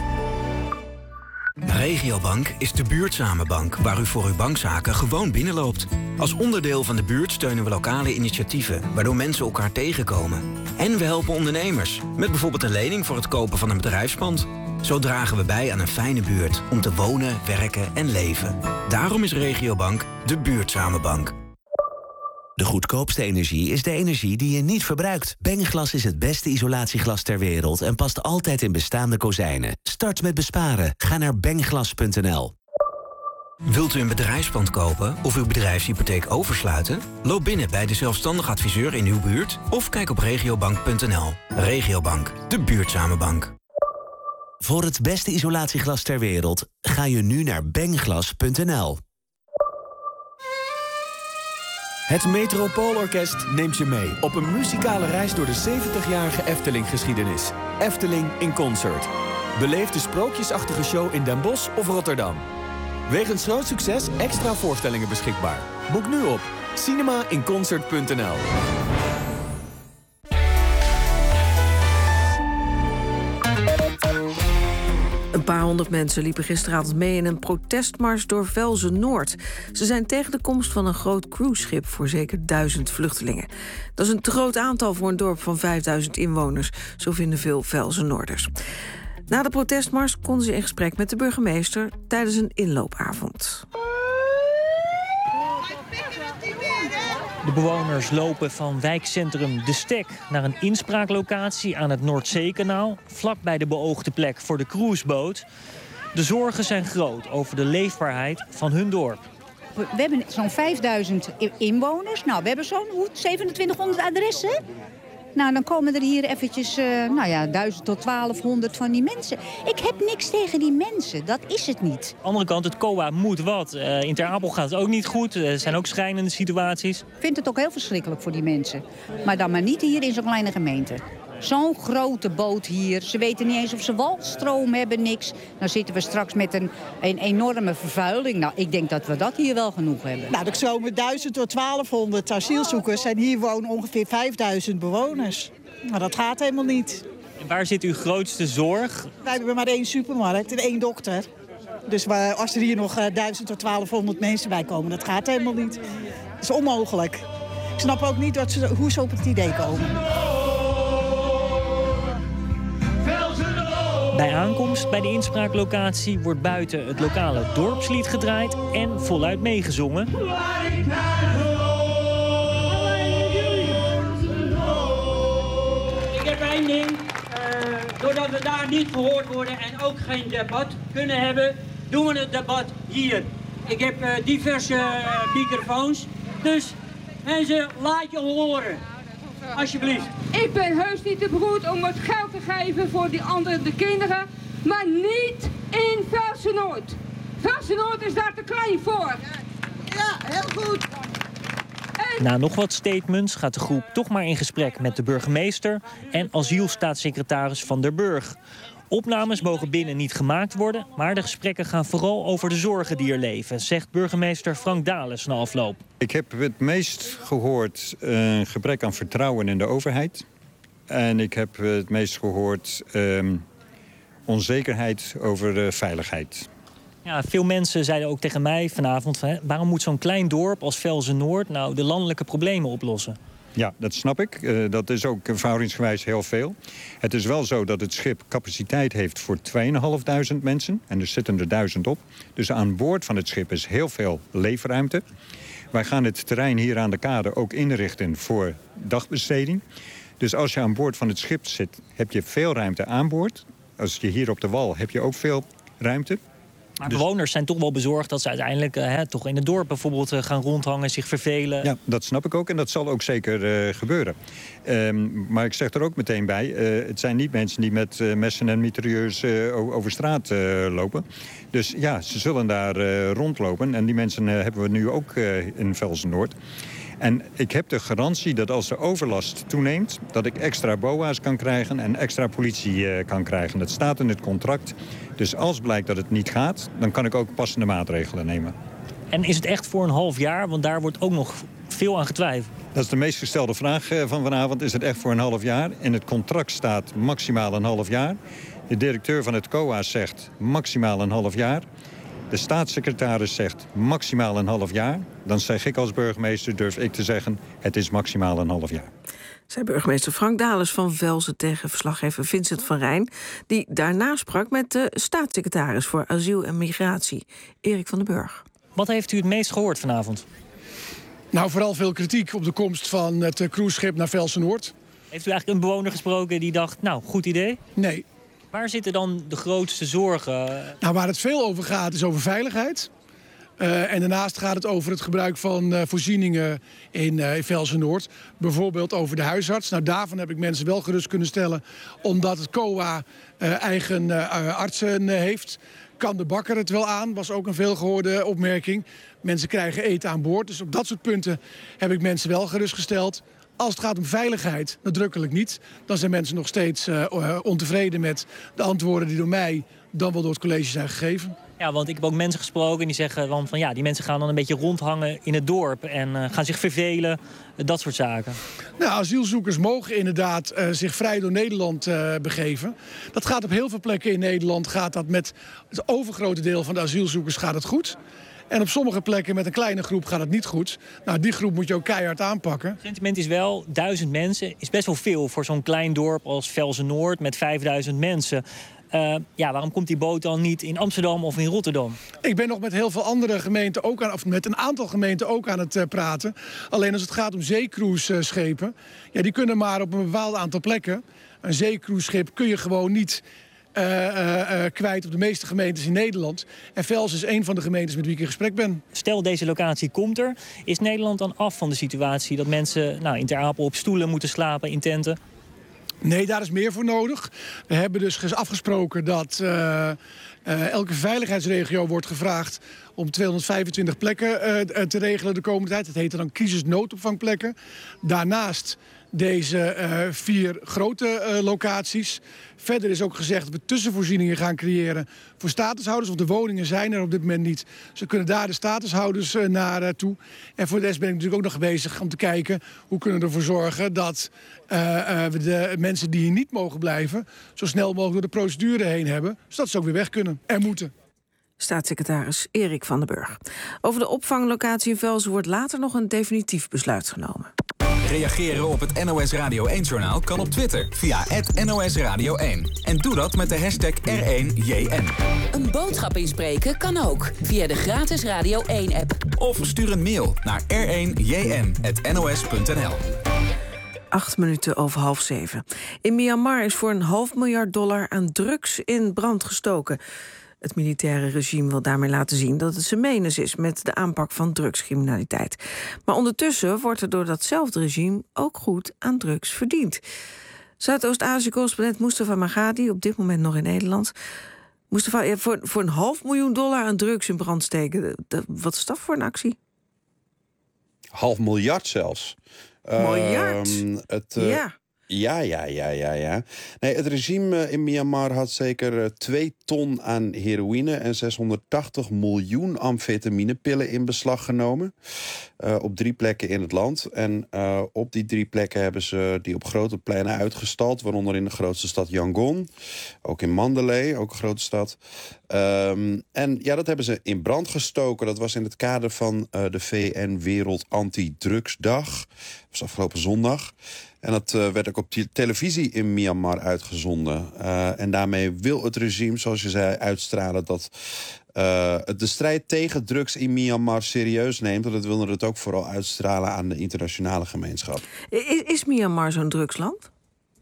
Regiobank is de buurtzame bank waar u voor uw bankzaken gewoon binnenloopt. Als onderdeel van de buurt steunen we lokale initiatieven, waardoor mensen elkaar tegenkomen. En we helpen ondernemers, met bijvoorbeeld een lening voor het kopen van een bedrijfspand. Zo dragen we bij aan een fijne buurt om te wonen, werken en leven. Daarom is Regiobank de buurtzame bank. De goedkoopste energie is de energie die je niet verbruikt. Bengglas is het beste isolatieglas ter wereld en past altijd in bestaande kozijnen. Start met besparen. Ga naar bengglas punt n l. Wilt u een bedrijfspand kopen of uw bedrijfshypotheek oversluiten? Loop binnen bij de zelfstandig adviseur in uw buurt of kijk op regiobank punt n l. Regiobank, de buurtzame bank. Voor het beste isolatieglas ter wereld ga je nu naar bengglas punt n l. Het Metropoolorkest neemt je mee op een muzikale reis door de zeventigjarige Efteling-geschiedenis. Efteling in Concert. Beleef de sprookjesachtige show in Den Bosch of Rotterdam. Wegens groot succes extra voorstellingen beschikbaar. Boek nu op cinema in concert punt n l. Een paar honderd mensen liepen gisteravond mee in een protestmars door Velzen-Noord. Ze zijn tegen de komst van een groot cruiseschip voor zeker duizend vluchtelingen. Dat is een te groot aantal voor een dorp van vijfduizend inwoners, zo vinden veel Velzen-Noorders. Na de protestmars konden ze in gesprek met de burgemeester tijdens een inloopavond. De bewoners lopen van wijkcentrum De Stek naar een inspraaklocatie aan het Noordzeekanaal, vlakbij de beoogde plek voor de cruiseboot. De zorgen zijn groot over de leefbaarheid van hun dorp. We hebben zo'n vijfduizend inwoners. Nou, we hebben zo'n zevenentwintighonderd adressen. Nou, dan komen er hier eventjes, uh, nou ja, duizend tot twaalfhonderd van die mensen. Ik heb niks tegen die mensen, dat is het niet. Aan de andere kant, het C O A moet wat. Uh, in Ter Apel gaat het ook niet goed. Er zijn ook schrijnende situaties. Ik vind het ook heel verschrikkelijk voor die mensen. Maar dan maar niet hier in zo'n kleine gemeente. Zo'n grote boot hier. Ze weten niet eens of ze walstroom hebben, niks. Dan zitten we straks met een, een enorme vervuiling. Nou, ik denk dat we dat hier wel genoeg hebben. Nou, er komen duizend tot twaalfhonderd asielzoekers en hier wonen ongeveer vijfduizend bewoners. Maar dat gaat helemaal niet. En waar zit uw grootste zorg? Wij hebben maar één supermarkt en één dokter. Dus als er hier nog duizend tot twaalfhonderd mensen bij komen, dat gaat helemaal niet. Dat is onmogelijk. Ik snap ook niet dat ze, hoe ze op het idee komen. Bij aankomst bij de inspraaklocatie wordt buiten het lokale dorpslied gedraaid en voluit meegezongen. Ik heb één ding. Uh, doordat we daar niet gehoord worden en ook geen debat kunnen hebben, doen we het debat hier. Ik heb uh, diverse uh, microfoons. Dus mensen, laat je horen. Alsjeblieft. Ik ben heus niet te beroerd om wat geld te geven voor die andere de kinderen. Maar niet in Velsen-Noord. Velsen-Noord is daar te klein voor. Ja, heel goed. Na nog wat statements gaat de groep toch maar in gesprek met de burgemeester en asielstaatssecretaris Van der Burg. Opnames mogen binnen niet gemaakt worden, maar de gesprekken gaan vooral over de zorgen die er leven, zegt burgemeester Frank Dales na afloop. Ik heb het meest gehoord een gebrek aan vertrouwen in de overheid. En ik heb het meest gehoord um, onzekerheid over de veiligheid. Ja, veel mensen zeiden ook tegen mij vanavond van, hè, waarom moet zo'n klein dorp als Velsen-Noord nou de landelijke problemen oplossen? Ja, dat snap ik. Uh, dat is ook verhoudingsgewijs heel veel. Het is wel zo dat het schip capaciteit heeft voor tweeduizend mensen. En er zitten er duizend op. Dus aan boord van het schip is heel veel leefruimte. Wij gaan het terrein hier aan de kade ook inrichten voor dagbesteding. Dus als je aan boord van het schip zit, heb je veel ruimte aan boord. Als je hier op de wal heb je ook veel ruimte. Maar bewoners zijn toch wel bezorgd dat ze uiteindelijk uh, hè, toch in het dorp bijvoorbeeld uh, gaan rondhangen, zich vervelen. Ja, dat snap ik ook en dat zal ook zeker uh, gebeuren. Um, maar ik zeg er ook meteen bij, uh, het zijn niet mensen die met uh, messen en mitrailleurs uh, over straat uh, lopen. Dus ja, ze zullen daar uh, rondlopen en die mensen uh, hebben we nu ook uh, in Velsen-Noord. En ik heb de garantie dat als de overlast toeneemt, dat ik extra B O A's kan krijgen en extra politie uh, kan krijgen. Dat staat in het contract. Dus als blijkt dat het niet gaat, dan kan ik ook passende maatregelen nemen. En is het echt voor een half jaar? Want daar wordt ook nog veel aan getwijfeld. Dat is de meest gestelde vraag uh, van vanavond. Is het echt voor een half jaar? In het contract staat maximaal een half jaar. De directeur van het C O A zegt maximaal een half jaar. De staatssecretaris zegt maximaal een half jaar. Dan zeg ik als burgemeester, durf ik te zeggen, het is maximaal een half jaar. Zei burgemeester Frank Dales van Velsen tegen verslaggever Vincent van Rijn, die daarna sprak met de staatssecretaris voor asiel en migratie, Erik van den Burg. Wat heeft u het meest gehoord vanavond? Nou, vooral veel kritiek op de komst van het cruiseschip naar Velsen-Noord. Heeft u eigenlijk een bewoner gesproken die dacht, nou, goed idee? Nee. Waar zitten dan de grootste zorgen? Nou, waar het veel over gaat is over veiligheid. Uh, en daarnaast gaat het over het gebruik van uh, voorzieningen in, uh, in Velsen-Noord. Bijvoorbeeld over de huisarts. Nou, daarvan heb ik mensen wel gerust kunnen stellen, omdat het C O A uh, eigen uh, artsen uh, heeft. Kan de bakker het wel aan, was ook een veelgehoorde opmerking. Mensen krijgen eten aan boord. Dus op dat soort punten heb ik mensen wel gerustgesteld. Als het gaat om veiligheid, nadrukkelijk niet. Dan zijn mensen nog steeds uh, ontevreden met de antwoorden die door mij dan wel door het college zijn gegeven. Ja, want ik heb ook mensen gesproken die zeggen dan van ja, die mensen gaan dan een beetje rondhangen in het dorp en uh, gaan zich vervelen, dat soort zaken. Nou, asielzoekers mogen inderdaad uh, zich vrij door Nederland uh, begeven. Dat gaat op heel veel plekken in Nederland, gaat dat met het overgrote deel van de asielzoekers gaat het goed. En op sommige plekken met een kleine groep gaat het niet goed. Nou, die groep moet je ook keihard aanpakken. Het sentiment is wel, duizend mensen is best wel veel voor zo'n klein dorp als Velsen-Noord met vijfduizend mensen. Uh, ja, waarom komt die boot dan niet in Amsterdam of in Rotterdam? Ik ben nog met heel veel andere gemeenten ook aan, of met een aantal gemeenten ook aan het uh, praten. Alleen als het gaat om zeecruiseschepen, ja, die kunnen maar op een bepaald aantal plekken. Een zeecruiseschip kun je gewoon niet Uh, uh, uh, kwijt op de meeste gemeentes in Nederland. En Velsen is een van de gemeentes met wie ik in gesprek ben. Stel deze locatie komt er. Is Nederland dan af van de situatie dat mensen nou, in Ter Apel op stoelen moeten slapen in tenten? Nee, daar is meer voor nodig. We hebben dus afgesproken dat uh, uh, elke veiligheidsregio wordt gevraagd om tweehonderdvijfentwintig plekken uh, te regelen de komende tijd. Dat heet dan crisisnoodopvangplekken. Daarnaast deze uh, vier grote uh, locaties. Verder is ook gezegd dat we tussenvoorzieningen gaan creëren voor statushouders. Want de woningen zijn er op dit moment niet. Ze kunnen daar de statushouders uh, naartoe. En voor de rest ben ik natuurlijk ook nog bezig om te kijken hoe kunnen we ervoor zorgen dat uh, uh, we de mensen die hier niet mogen blijven zo snel mogelijk door de procedure heen hebben. Zodat ze ook weer weg kunnen en moeten. Staatssecretaris Erik van den Burg. Over de opvanglocatie in Velsen wordt later nog een definitief besluit genomen. Reageren op het N O S Radio één-journaal kan op Twitter via het N O S Radio één. En doe dat met de hashtag R één J N. Een boodschap inspreken kan ook via de gratis Radio één-app. Of stuur een mail naar r één j n apenstaartje n o s punt n l. Acht minuten over half zeven. In Myanmar is voor een half miljard dollar aan drugs in brand gestoken. Het militaire regime wil daarmee laten zien dat het zijn menens is met de aanpak van drugscriminaliteit. Maar ondertussen wordt er door datzelfde regime ook goed aan drugs verdiend. Zuidoost-Azië-correspondent Mustafa Maghadi, op dit moment nog in Nederland. Mustafa, voor, voor een half miljoen dollar aan drugs in brand steken, wat is dat voor een actie? Half miljard zelfs. Miljard? Uh, het, uh, ja. Ja, ja, ja, ja, ja. Nee, het regime in Myanmar had zeker twee ton aan heroïne en zeshonderdtachtig miljoen amfetaminepillen in beslag genomen. Uh, op drie plekken in het land. En uh, op die drie plekken hebben ze die op grote pleinen uitgestald, waaronder in de grootste stad Yangon. Ook in Mandalay, ook een grote stad. Um, en ja, dat hebben ze in brand gestoken. Dat was in het kader van uh, de V N Wereld Anti-Drugsdag. Dat was afgelopen zondag. En dat uh, werd ook op televisie in Myanmar uitgezonden. Uh, en daarmee wil het regime, zoals je zei, uitstralen dat uh, het de strijd tegen drugs in Myanmar serieus neemt. En dat wilde het ook vooral uitstralen aan de internationale gemeenschap. Is, is Myanmar zo'n drugsland?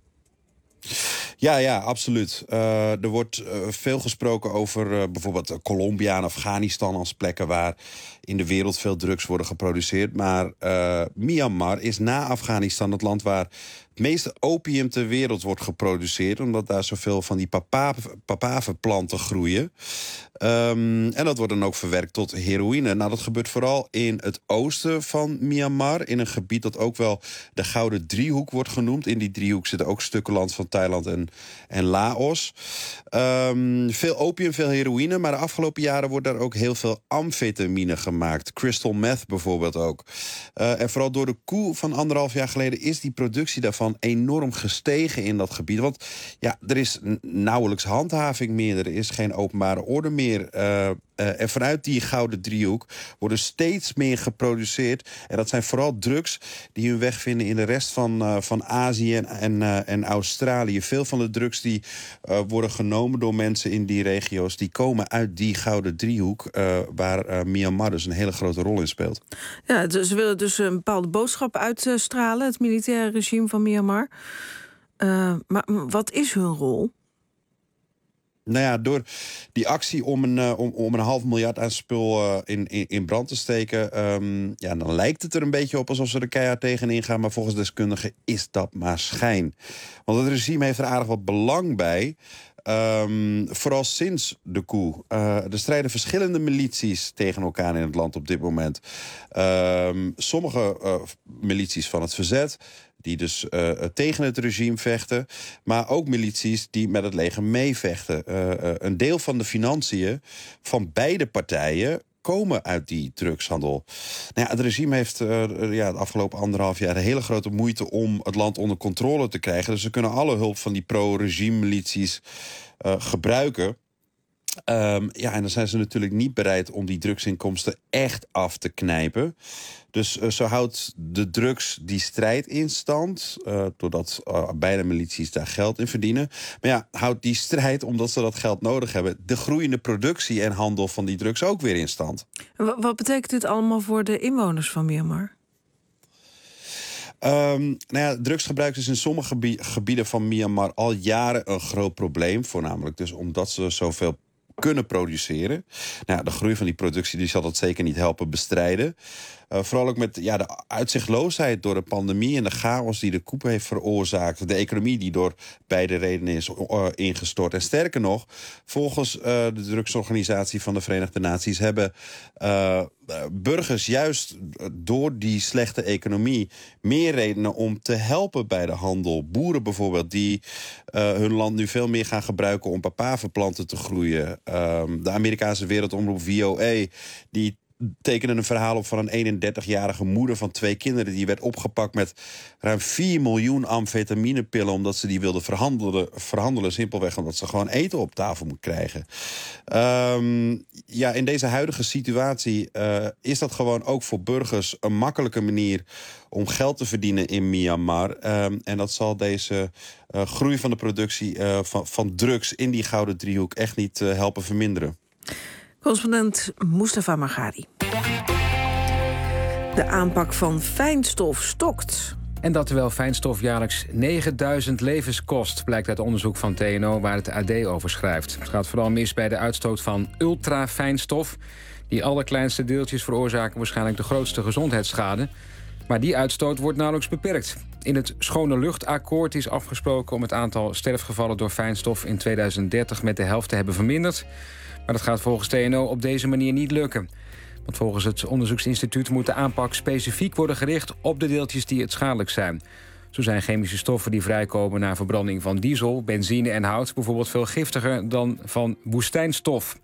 Ja, ja, absoluut. Uh, er wordt uh, veel gesproken over uh, bijvoorbeeld Colombia en Afghanistan als plekken waar in de wereld veel drugs worden geproduceerd. Maar uh, Myanmar is na Afghanistan het land waar het meeste opium ter wereld wordt geproduceerd, omdat daar zoveel van die papaverplanten groeien. Um, en dat wordt dan ook verwerkt tot heroïne. Nou, dat gebeurt vooral in het oosten van Myanmar, in een gebied dat ook wel de Gouden Driehoek wordt genoemd. In die driehoek zitten ook stukken land van Thailand en, en Laos. Um, veel opium, veel heroïne, maar de afgelopen jaren wordt daar ook heel veel amfetamine gemaakt. Crystal meth bijvoorbeeld ook. Uh, en vooral door de coup van anderhalf jaar geleden is die productie daarvan enorm gestegen in dat gebied. Want ja, er is nauwelijks handhaving meer, er is geen openbare orde meer. Uh, uh, en vanuit die Gouden Driehoek worden steeds meer geproduceerd. En dat zijn vooral drugs die hun weg vinden in de rest van, uh, van Azië en, en, uh, en Australië. Veel van de drugs die uh, worden genomen door mensen in die regio's, die komen uit die Gouden Driehoek, uh, waar uh, Myanmar dus een hele grote rol in speelt. Ja, ze willen dus een bepaalde boodschap uitstralen, het militaire regime van Myanmar. Uh, maar wat is hun rol? Nou ja, door die actie om een, uh, om, om een half miljard aan spul uh, in, in, in brand te steken, Um, ja, dan lijkt het er een beetje op alsof ze er keihard tegenin gaan. Maar volgens deskundigen is dat maar schijn. Want het regime heeft er aardig wat belang bij. Um, vooral sinds de coup. Uh, er strijden verschillende milities tegen elkaar in het land op dit moment. Um, sommige uh, milities van het verzet, die dus uh, tegen het regime vechten, maar ook milities die met het leger meevechten. Uh, uh, een deel van de financiën van beide partijen komen uit die drugshandel. Nou ja, het regime heeft uh, ja, het afgelopen anderhalf jaar een hele grote moeite om het land onder controle te krijgen. Dus ze kunnen alle hulp van die pro-regime milities uh, gebruiken. Um, ja, en dan zijn ze natuurlijk niet bereid om die drugsinkomsten echt af te knijpen. Dus uh, zo houdt de drugs die strijd in stand, uh, doordat uh, beide milities daar geld in verdienen. Maar ja, houdt die strijd, omdat ze dat geld nodig hebben, de groeiende productie en handel van die drugs ook weer in stand. Wat betekent dit allemaal voor de inwoners van Myanmar? Um, nou ja, drugsgebruik is in sommige gebi- gebieden van Myanmar al jaren een groot probleem. Voornamelijk dus omdat ze zoveel kunnen produceren. Nou, de groei van die productie die zal dat zeker niet helpen bestrijden. Uh, vooral ook met ja, de uitzichtloosheid door de pandemie en de chaos die de coup heeft veroorzaakt. De economie die door beide redenen is uh, ingestort. En sterker nog, volgens uh, de drugsorganisatie van de Verenigde Naties hebben uh, burgers juist door die slechte economie meer redenen om te helpen bij de handel. Boeren bijvoorbeeld, die uh, hun land nu veel meer gaan gebruiken om papaverplanten te groeien. Uh, de Amerikaanse wereldomroep V O A, die tekende een verhaal op van een eenendertigjarige moeder van twee kinderen. Die werd opgepakt met ruim vier miljoen amfetaminepillen, omdat ze die wilde verhandelen, verhandelen. Simpelweg omdat ze gewoon eten op tafel moet krijgen. Um, ja, in deze huidige situatie uh, is dat gewoon ook voor burgers een makkelijke manier om geld te verdienen in Myanmar. Um, en dat zal deze uh, groei van de productie uh, van, van drugs in die Gouden Driehoek echt niet uh, helpen verminderen. Correspondent Mustafa Maghadi. De aanpak van fijnstof stokt. En dat terwijl fijnstof jaarlijks negenduizend levens kost, blijkt uit onderzoek van T N O waar het A D over schrijft. Het gaat vooral mis bij de uitstoot van ultrafijnstof. Die allerkleinste deeltjes veroorzaken waarschijnlijk de grootste gezondheidsschade. Maar die uitstoot wordt nauwelijks beperkt. In het Schone Luchtakkoord is afgesproken om het aantal sterfgevallen door fijnstof in tweeduizend dertig met de helft te hebben verminderd. Maar dat gaat volgens T N O op deze manier niet lukken. Want volgens het onderzoeksinstituut moet de aanpak specifiek worden gericht op de deeltjes die het schadelijk zijn. Zo zijn chemische stoffen die vrijkomen na verbranding van diesel, benzine en hout bijvoorbeeld veel giftiger dan van woestijnstof.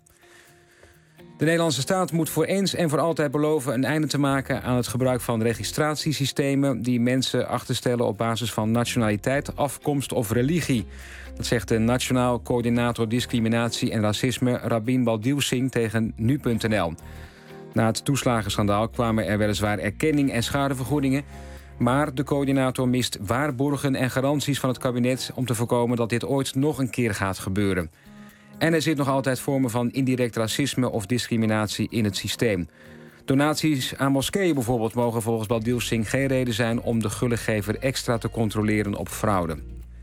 De Nederlandse staat moet voor eens en voor altijd beloven een einde te maken aan het gebruik van registratiesystemen die mensen achterstellen op basis van nationaliteit, afkomst of religie. Dat zegt de Nationaal Coördinator Discriminatie en Racisme Rabin Baldielsing tegen nu punt n l. Na het toeslagenschandaal kwamen er weliswaar erkenning en schadevergoedingen, maar de coördinator mist waarborgen en garanties van het kabinet om te voorkomen dat dit ooit nog een keer gaat gebeuren. En er zit nog altijd vormen van indirect racisme of discriminatie in het systeem. Donaties aan moskeeën bijvoorbeeld mogen volgens Baldielsing geen reden zijn om de gullegever extra te controleren op fraude.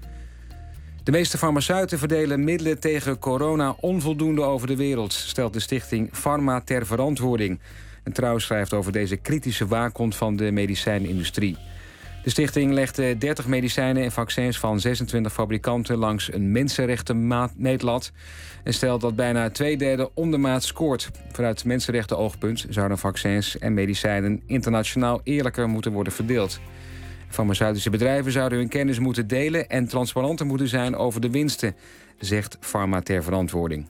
De meeste farmaceuten verdelen middelen tegen corona onvoldoende over de wereld, stelt de stichting Pharma ter Verantwoording. En Trouw schrijft over deze kritische waakhond van de medicijnindustrie. De stichting legde dertig medicijnen en vaccins van zesentwintig fabrikanten langs een mensenrechtenmeetlat en stelt dat bijna twee derde ondermaat scoort. Vanuit mensenrechtenoogpunt zouden vaccins en medicijnen internationaal eerlijker moeten worden verdeeld. Farmaceutische bedrijven zouden hun kennis moeten delen en transparanter moeten zijn over de winsten, zegt Pharma ter Verantwoording.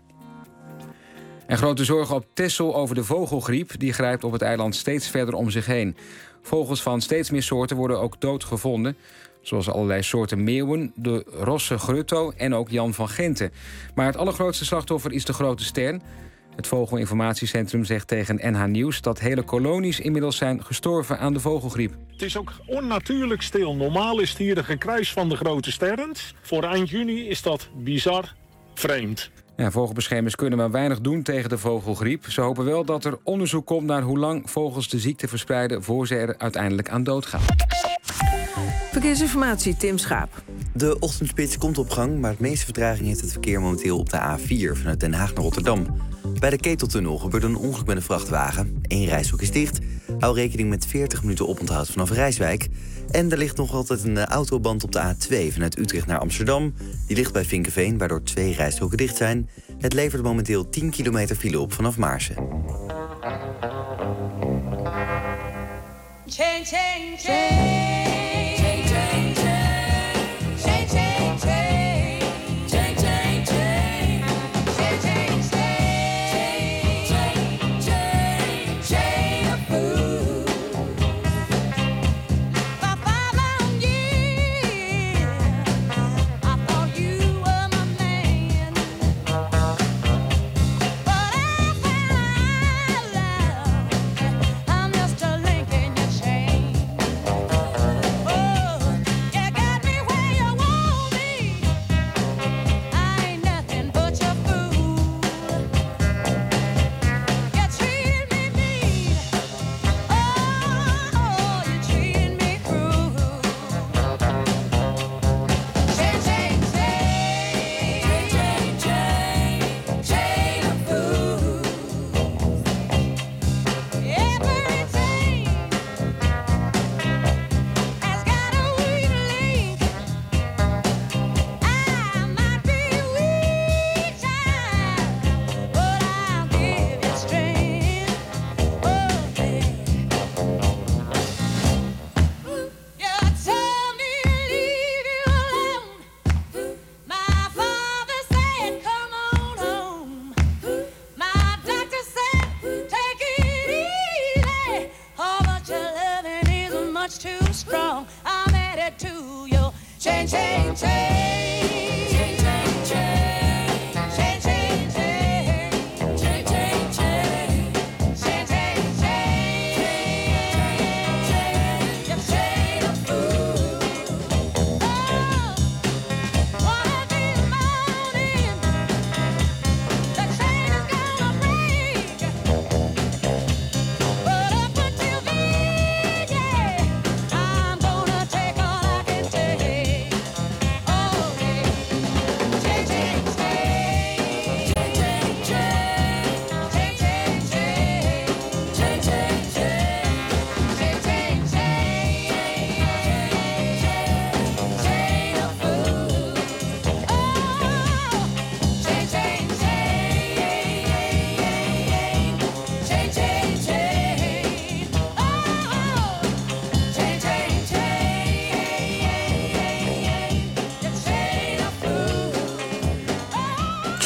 En grote zorgen op Texel over de vogelgriep. Die grijpt op het eiland steeds verder om zich heen. Vogels van steeds meer soorten worden ook dood gevonden. Zoals allerlei soorten meeuwen, de rosse grutto en ook Jan van Genten. Maar het allergrootste slachtoffer is de grote stern. Het Vogelinformatiecentrum zegt tegen N H Nieuws dat hele kolonies inmiddels zijn gestorven aan de vogelgriep. Het is ook onnatuurlijk stil. Normaal is het hier een gekruis van de grote sterns. Voor eind juni is dat bizar vreemd. Ja, vogelbeschermers kunnen maar weinig doen tegen de vogelgriep. Ze hopen wel dat er onderzoek komt naar hoe lang vogels de ziekte verspreiden voor ze er uiteindelijk aan doodgaan. Verkeersinformatie, Tim Schaap. De ochtendspits komt op gang, maar het meeste vertraging heeft het verkeer momenteel op de A vier vanuit Den Haag naar Rotterdam. Bij de Keteltunnel gebeurde een ongeluk met een vrachtwagen. Eén rijstrook is dicht. Hou rekening met veertig minuten oponthoud vanaf Rijswijk. En er ligt nog altijd een autoband op de A twee vanuit Utrecht naar Amsterdam. Die ligt bij Vinkeveen, waardoor twee rijstroken dicht zijn. Het levert momenteel tien kilometer file op vanaf Maarsen. Change, change, change.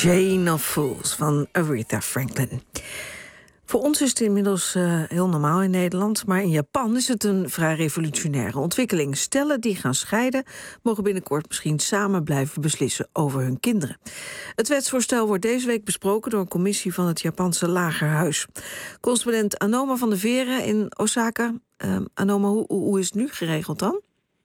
Chain of Fools van Aretha Franklin. Voor ons is het inmiddels uh, heel normaal in Nederland, maar in Japan is het een vrij revolutionaire ontwikkeling. Stellen die gaan scheiden mogen binnenkort misschien samen blijven beslissen over hun kinderen. Het wetsvoorstel wordt deze week besproken door een commissie van het Japanse Lagerhuis. Correspondent Anoma van de Veren in Osaka. Uh, Anoma, hoe, hoe is het nu geregeld dan?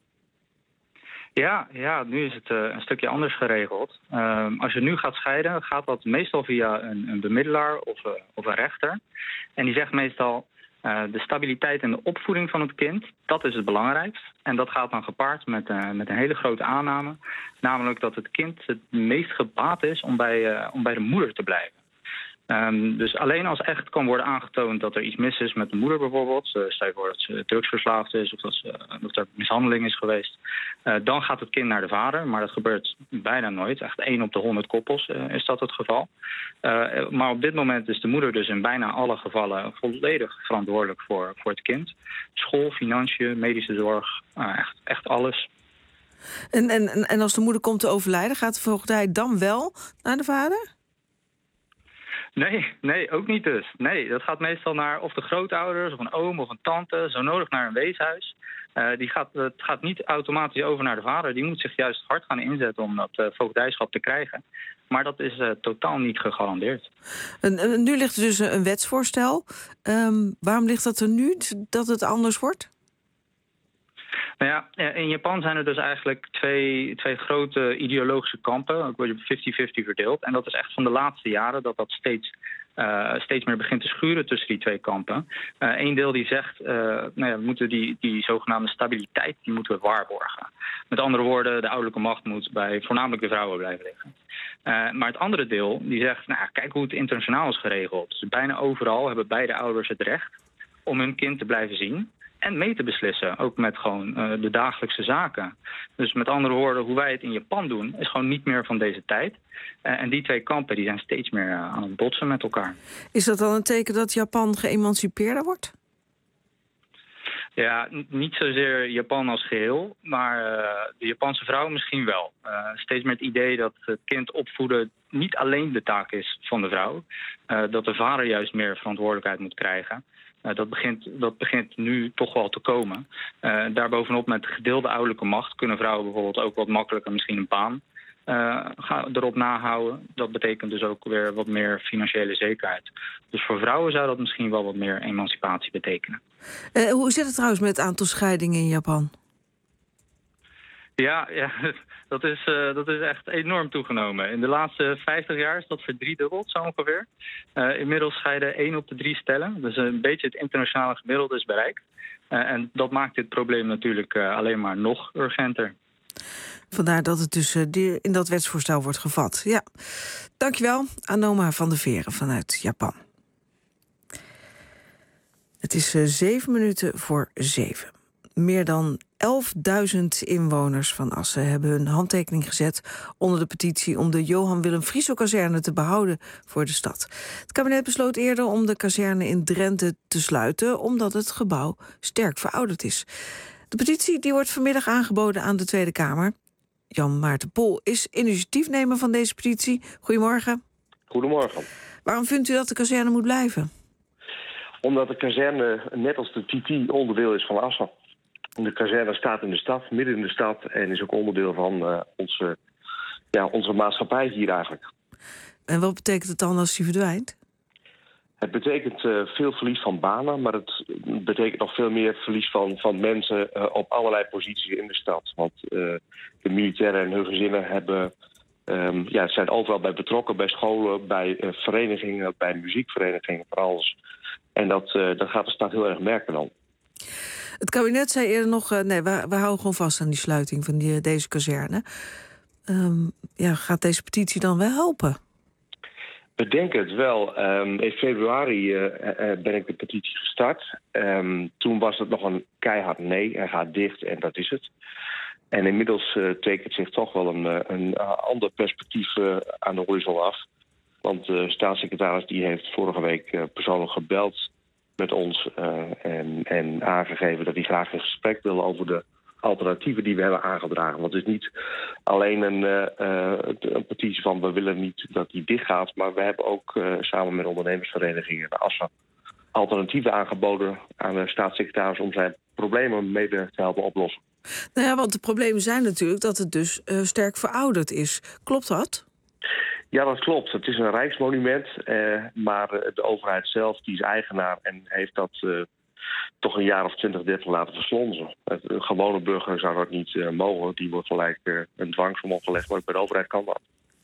Ja, ja, nu is het uh, een stukje anders geregeld. Uh, als je nu gaat scheiden, gaat dat meestal via een, een bemiddelaar of, uh, of een rechter. En die zegt meestal, uh, de stabiliteit en de opvoeding van het kind, dat is het belangrijkst. En dat gaat dan gepaard met, uh, met een hele grote aanname. Namelijk dat het kind het meest gebaat is om bij, uh, om bij de moeder te blijven. Um, dus alleen als echt kan worden aangetoond dat er iets mis is met de moeder bijvoorbeeld, uh, stel je voor dat ze drugsverslaafd is of dat, ze, uh, dat er mishandeling is geweest, uh, dan gaat het kind naar de vader. Maar dat gebeurt bijna nooit. Echt één op de honderd koppels uh, is dat het geval. Uh, maar op dit moment is de moeder dus in bijna alle gevallen volledig verantwoordelijk voor, voor het kind. School, financiën, medische zorg, uh, echt, echt alles. En, en, en als de moeder komt te overlijden, gaat de voogdij dan wel naar de vader? Nee, nee, ook niet dus. Nee, dat gaat meestal naar of de grootouders of een oom of een tante, zo nodig naar een weeshuis. Uh, die gaat, het gaat niet automatisch over naar de vader. Die moet zich juist hard gaan inzetten om dat uh, voogdijschap te krijgen. Maar dat is uh, totaal niet gegarandeerd. En, en nu ligt er dus een wetsvoorstel. Um, waarom ligt dat er nu, dat het anders wordt? Nou ja, in Japan zijn er dus eigenlijk twee, twee grote ideologische kampen. Ook wordt vijftig vijftig verdeeld. En dat is echt van de laatste jaren dat dat steeds, uh, steeds meer begint te schuren tussen die twee kampen. Eén uh, deel die zegt, uh, nou ja, we moeten die, die zogenaamde stabiliteit, die moeten we waarborgen. Met andere woorden, de ouderlijke macht moet bij voornamelijk de vrouwen blijven liggen. Uh, maar het andere deel die zegt, nou, kijk hoe het internationaal is geregeld. Dus bijna overal hebben beide ouders het recht om hun kind te blijven zien en mee te beslissen, ook met gewoon uh, de dagelijkse zaken. Dus met andere woorden, hoe wij het in Japan doen, is gewoon niet meer van deze tijd. Uh, en die twee kampen die zijn steeds meer uh, aan het botsen met elkaar. Is dat dan een teken dat Japan geëmancipeerder wordt? Ja, n- niet zozeer Japan als geheel, maar uh, de Japanse vrouw misschien wel. Uh, steeds meer het idee dat het kind opvoeden niet alleen de taak is van de vrouw. Uh, dat de vader juist meer verantwoordelijkheid moet krijgen. Uh, dat, begint, dat begint nu toch wel te komen. Uh, daarbovenop met gedeelde ouderlijke macht kunnen vrouwen bijvoorbeeld ook wat makkelijker misschien een baan uh, gaan erop nahouden. Dat betekent dus ook weer wat meer financiële zekerheid. Dus voor vrouwen zou dat misschien wel wat meer emancipatie betekenen. Uh, hoe zit het trouwens met het aantal scheidingen in Japan? Ja, ja dat, is, uh, dat is echt enorm toegenomen. In de laatste vijftig jaar is dat verdriedubeld, zo ongeveer. Uh, inmiddels scheiden één op de drie stellen. Dus een beetje het internationale gemiddelde is bereikt. Uh, en dat maakt dit probleem natuurlijk uh, alleen maar nog urgenter. Vandaar dat het dus uh, die in dat wetsvoorstel wordt gevat. Ja, dankjewel, Anoma van de Veren vanuit Japan. Het is uh, zeven minuten voor zeven. Meer dan elfduizend inwoners van Assen hebben hun handtekening gezet onder de petitie om de Johan Willem Frieso-kazerne te behouden voor de stad. Het kabinet besloot eerder om de kazerne in Drenthe te sluiten, omdat het gebouw sterk verouderd is. De petitie die wordt vanmiddag aangeboden aan de Tweede Kamer. Jan Maarten Pol is initiatiefnemer van deze petitie. Goedemorgen. Goedemorgen. Waarom vindt u dat de kazerne moet blijven? Omdat de kazerne net als de T T onderdeel is van Assen. De kazerne staat in de stad, midden in de stad, en is ook onderdeel van uh, onze, ja, onze maatschappij hier eigenlijk. En wat betekent het dan als die verdwijnt? Het betekent uh, veel verlies van banen, maar het betekent nog veel meer verlies van, van mensen uh, op allerlei posities in de stad. Want uh, de militairen en hun gezinnen hebben, um, ja, zijn overal bij betrokken, bij scholen, bij uh, verenigingen, bij muziekverenigingen, voor alles. En dat, uh, dat gaat de stad heel erg merken dan. Het kabinet zei eerder nog, uh, nee, we, we houden gewoon vast aan die sluiting van die, deze kazerne. Um, ja, gaat deze petitie dan wel helpen? We denken het wel. Um, in februari uh, uh, ben ik de petitie gestart. Um, toen was het nog een keihard nee, hij gaat dicht en dat is het. En inmiddels uh, tekent zich toch wel een, een uh, ander perspectief uh, aan de horizon af. Want de staatssecretaris die heeft vorige week uh, persoonlijk gebeld met ons uh, en, en aangegeven dat hij graag een gesprek wil over de alternatieven die we hebben aangedragen. Want het is niet alleen een, uh, een petitie van we willen niet dat die dichtgaat, maar we hebben ook uh, samen met ondernemersverenigingen de ASSA alternatieven aangeboden aan de staatssecretaris om zijn problemen mede te helpen oplossen. Nou ja, want de problemen zijn natuurlijk dat het dus uh, sterk verouderd is. Klopt dat? Ja, dat klopt. Het is een rijksmonument, uh, maar de overheid zelf die is eigenaar en heeft dat uh, toch een jaar of twintig, dertig laten verslonzen. Een gewone burger zou dat niet uh, mogen. Die wordt gelijk uh, een dwangsom opgelegd, maar bij de overheid kan dat.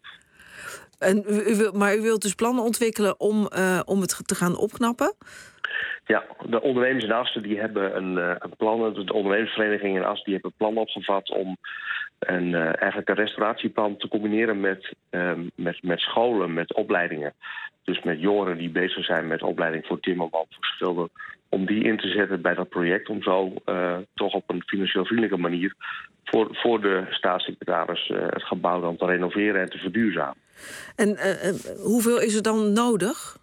En u, u wil, maar u wilt dus plannen ontwikkelen om, uh, om het te gaan opknappen? Ja, de ondernemers in Assen die hebben een, uh, een plan. De ondernemersvereniging in Assen die hebben een plan opgevat om een, uh, eigenlijk een restauratieplan te combineren met, uh, met, met scholen, met opleidingen. Dus met jongeren die bezig zijn met opleiding voor timmerman, voor schilder. Om die in te zetten bij dat project. Om zo uh, toch op een financieel vriendelijke manier voor, voor de staatssecretaris uh, het gebouw dan te renoveren en te verduurzamen. En uh, hoeveel is er dan nodig?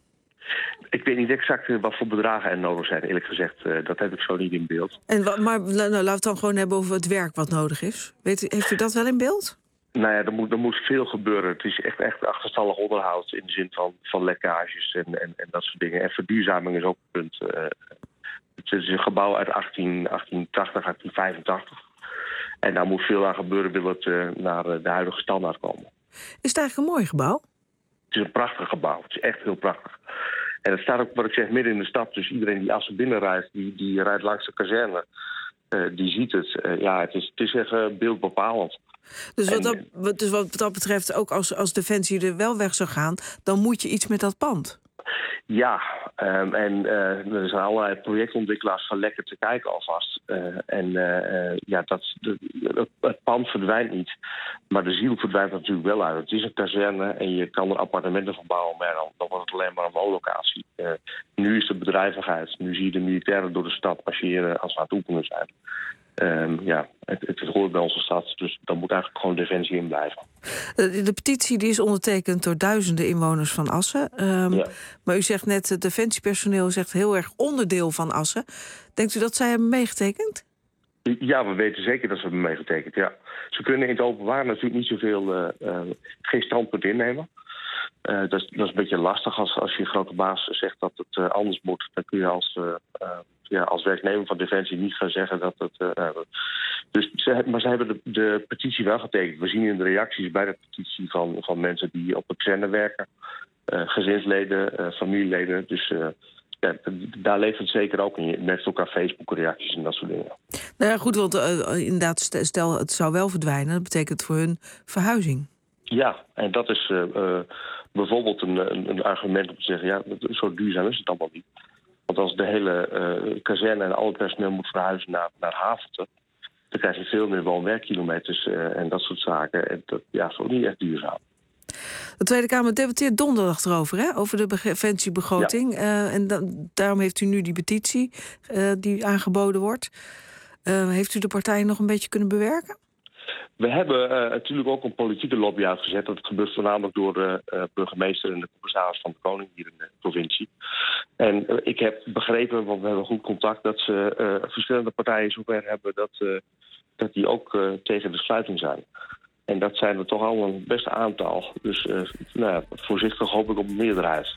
Ik weet niet exact uh, wat voor bedragen er nodig zijn, eerlijk gezegd. Uh, dat heb ik zo niet in beeld. En wa- maar nou, laten we het dan gewoon hebben over het werk wat nodig is. Weet u, heeft u dat wel in beeld? Nou ja, er moet, er moet veel gebeuren. Het is echt, echt achterstallig onderhoud in de zin van, van lekkages en, en, en dat soort dingen. En verduurzaming is ook een punt. Uh, het is een gebouw uit achttien, achttien tachtig, achttien vijfentachtig. En daar moet veel aan gebeuren, wil het uh, naar de huidige standaard komen. Is het eigenlijk een mooi gebouw? Het is een prachtig gebouw. Het is echt heel prachtig. En het staat ook, wat ik zeg, midden in de stad. Dus iedereen die Assen binnenrijdt, die, die rijdt langs de kazerne. Uh, die ziet het. Uh, ja, het is, het is echt uh, beeldbepalend. Dus wat, en, dat, dus wat dat betreft, ook als, als Defensie er wel weg zou gaan, dan moet je iets met dat pand. Ja, um, en uh, er zijn allerlei projectontwikkelaars van lekker te kijken alvast. Uh, en uh, uh, ja, dat, de, het, het pand verdwijnt niet. Maar de ziel verdwijnt natuurlijk wel uit. Het is een kazerne en je kan er appartementen van bouwen, maar dan, dan wordt het alleen maar een woonlocatie. Uh, nu is de bedrijvigheid. Nu zie je de militairen door de stad marcheren als ze aan het oefenen zijn. Um, ja, het, het hoort bij onze stad, dus dan moet eigenlijk gewoon Defensie in blijven. De petitie die is ondertekend door duizenden inwoners van Assen. Um, ja. Maar u zegt net, het defensiepersoneel is echt heel erg onderdeel van Assen. Denkt u dat zij hebben meegetekend? Ja, we weten zeker dat ze hebben meegetekend, ja. Ze kunnen in het openbaar natuurlijk niet zoveel, uh, uh, geen standpunt innemen. Uh, dat, is, dat is een beetje lastig als, als je grote baas zegt dat het uh, anders moet. Dan kun je als... Uh, uh, Ja, als werknemer van Defensie niet gaan zeggen dat het... Uh, dus ze, maar ze hebben de, de petitie wel getekend. We zien in de reacties bij de petitie van, van mensen die op de kazerne werken. Uh, gezinsleden, uh, familieleden. Dus uh, ja, daar leeft het zeker ook in. Met elkaar Facebook-reacties en dat soort dingen. Nou ja, goed, want uh, inderdaad, stel het zou wel verdwijnen. Dat betekent voor hun verhuizing. Ja, en dat is uh, uh, bijvoorbeeld een, een, een argument om te zeggen... ja, zo duurzaam is het allemaal niet. Want als de hele uh, kazerne en al het personeel moet verhuizen naar, naar Haventen... dan krijg je veel meer woon-werkkilometers uh, en dat soort zaken. En dat ja, is ook niet echt duurzaam. De Tweede Kamer debatteert donderdag erover, hè? Over de defensiebegroting. Ja. Uh, en da- daarom heeft u nu die petitie uh, die aangeboden wordt. Uh, heeft u de partijen nog een beetje kunnen bewerken? We hebben uh, natuurlijk ook een politieke lobby uitgezet. Dat gebeurt voornamelijk door de uh, burgemeester en de commissaris van de Koning hier in de provincie. En uh, ik heb begrepen, want we hebben goed contact, dat ze uh, verschillende partijen zover hebben dat, uh, dat die ook uh, tegen de sluiting zijn. En dat zijn er toch al een best aantal. Dus uh, nou, voorzichtig hoop ik op een meerderheid.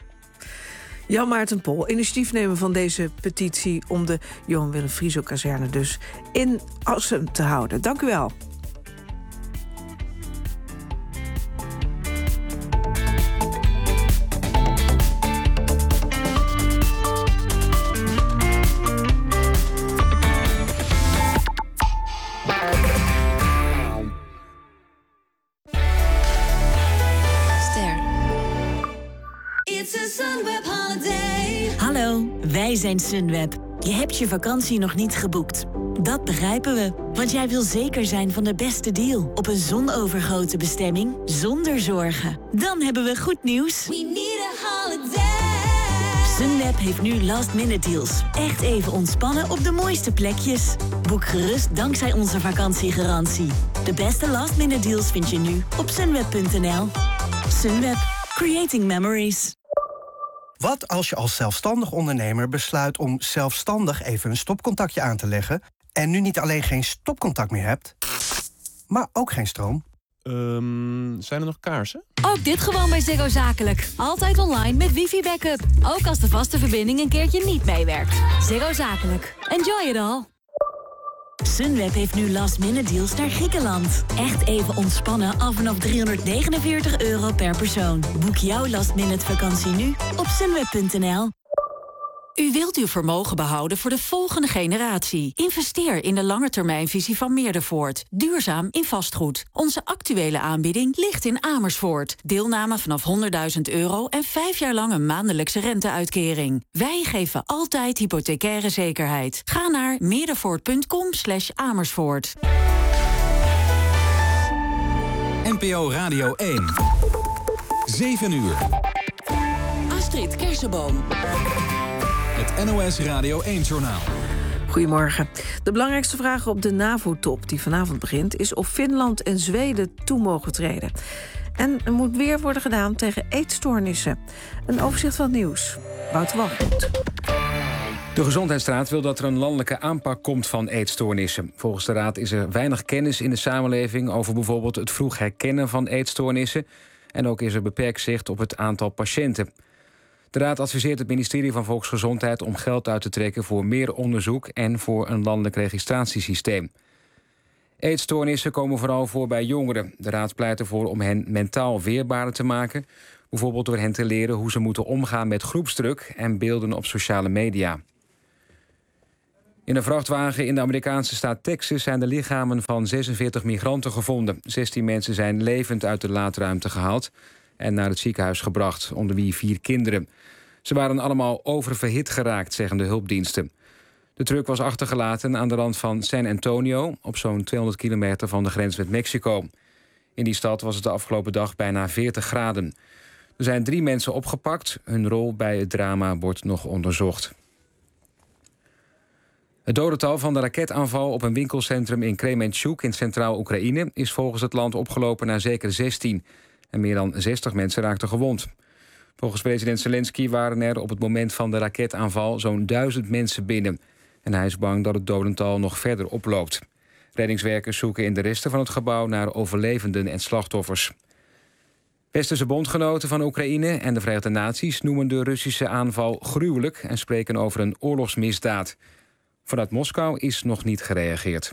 Jan Maarten Pol, initiatiefnemer van deze petitie om de Johan Willem Frieso-kazerne dus in Assen te houden. Dank u wel. Hallo, wij zijn Sunweb. Je hebt je vakantie nog niet geboekt. Dat begrijpen we, want jij wil zeker zijn van de beste deal... op een zonovergoten bestemming zonder zorgen. Dan hebben we goed nieuws. We need a holiday. Sunweb heeft nu last-minute deals. Echt even ontspannen op de mooiste plekjes. Boek gerust dankzij onze vakantiegarantie. De beste last-minute deals vind je nu op sunweb punt n l. Sunweb. Creating memories. Wat als je als zelfstandig ondernemer besluit om zelfstandig even een stopcontactje aan te leggen En nu niet alleen geen stopcontact meer hebt, maar ook geen stroom. Um, zijn er nog kaarsen? Ook dit gewoon bij Ziggo Zakelijk. Altijd online met wifi-backup. Ook als de vaste verbinding een keertje niet meewerkt. Ziggo Zakelijk. Enjoy it all. Sunweb heeft nu last-minute deals naar Griekenland. Echt even ontspannen al vanaf driehonderdnegenenveertig euro per persoon. Boek jouw last-minute vakantie nu op sunweb punt n l. U wilt uw vermogen behouden voor de volgende generatie. Investeer in de langetermijnvisie van Meerdervoort. Duurzaam in vastgoed. Onze actuele aanbieding ligt in Amersfoort. Deelname vanaf honderdduizend euro en vijf jaar lang een maandelijkse renteuitkering. Wij geven altijd hypothecaire zekerheid. Ga naar meerdervoort punt com slash Amersfoort. N P O Radio één. zeven uur. Astrid Kersenboom. Het N O S Radio één-journaal. Goedemorgen. De belangrijkste vraag op de NAVO-top die vanavond begint is of Finland en Zweden toe mogen treden. En er moet weer worden gedaan tegen eetstoornissen. Een overzicht van het nieuws. Wouter Walgoed. De Gezondheidsraad wil dat er een landelijke aanpak komt van eetstoornissen. Volgens de raad is er weinig kennis in de samenleving over bijvoorbeeld het vroeg herkennen van eetstoornissen. En ook is er beperkt zicht op het aantal patiënten. De raad adviseert het ministerie van Volksgezondheid om geld uit te trekken voor meer onderzoek en voor een landelijk registratiesysteem. Eetstoornissen komen vooral voor bij jongeren. De raad pleit ervoor om hen mentaal weerbaarder te maken, bijvoorbeeld door hen te leren hoe ze moeten omgaan met groepsdruk en beelden op sociale media. In een vrachtwagen in de Amerikaanse staat Texas zijn de lichamen van zesenveertig migranten gevonden. zestien mensen zijn levend uit de laadruimte gehaald en naar het ziekenhuis gebracht, onder wie vier kinderen. Ze waren allemaal oververhit geraakt, zeggen de hulpdiensten. De truck was achtergelaten aan de rand van San Antonio, op zo'n tweehonderd kilometer van de grens met Mexico. In die stad was het de afgelopen dag bijna veertig graden. Er zijn drie mensen opgepakt. Hun rol bij het drama wordt nog onderzocht. Het dodental van de raketaanval op een winkelcentrum in Kremenchuk in Centraal Oekraïne is volgens het land opgelopen naar zeker zestien. En meer dan zestig mensen raakten gewond. Volgens president Zelensky waren er op het moment van de raketaanval zo'n duizend mensen binnen. En hij is bang dat het dodental nog verder oploopt. Reddingswerkers zoeken in de resten van het gebouw naar overlevenden en slachtoffers. Westerse bondgenoten van Oekraïne en de Verenigde Naties noemen de Russische aanval gruwelijk en spreken over een oorlogsmisdaad. Vanuit Moskou is nog niet gereageerd.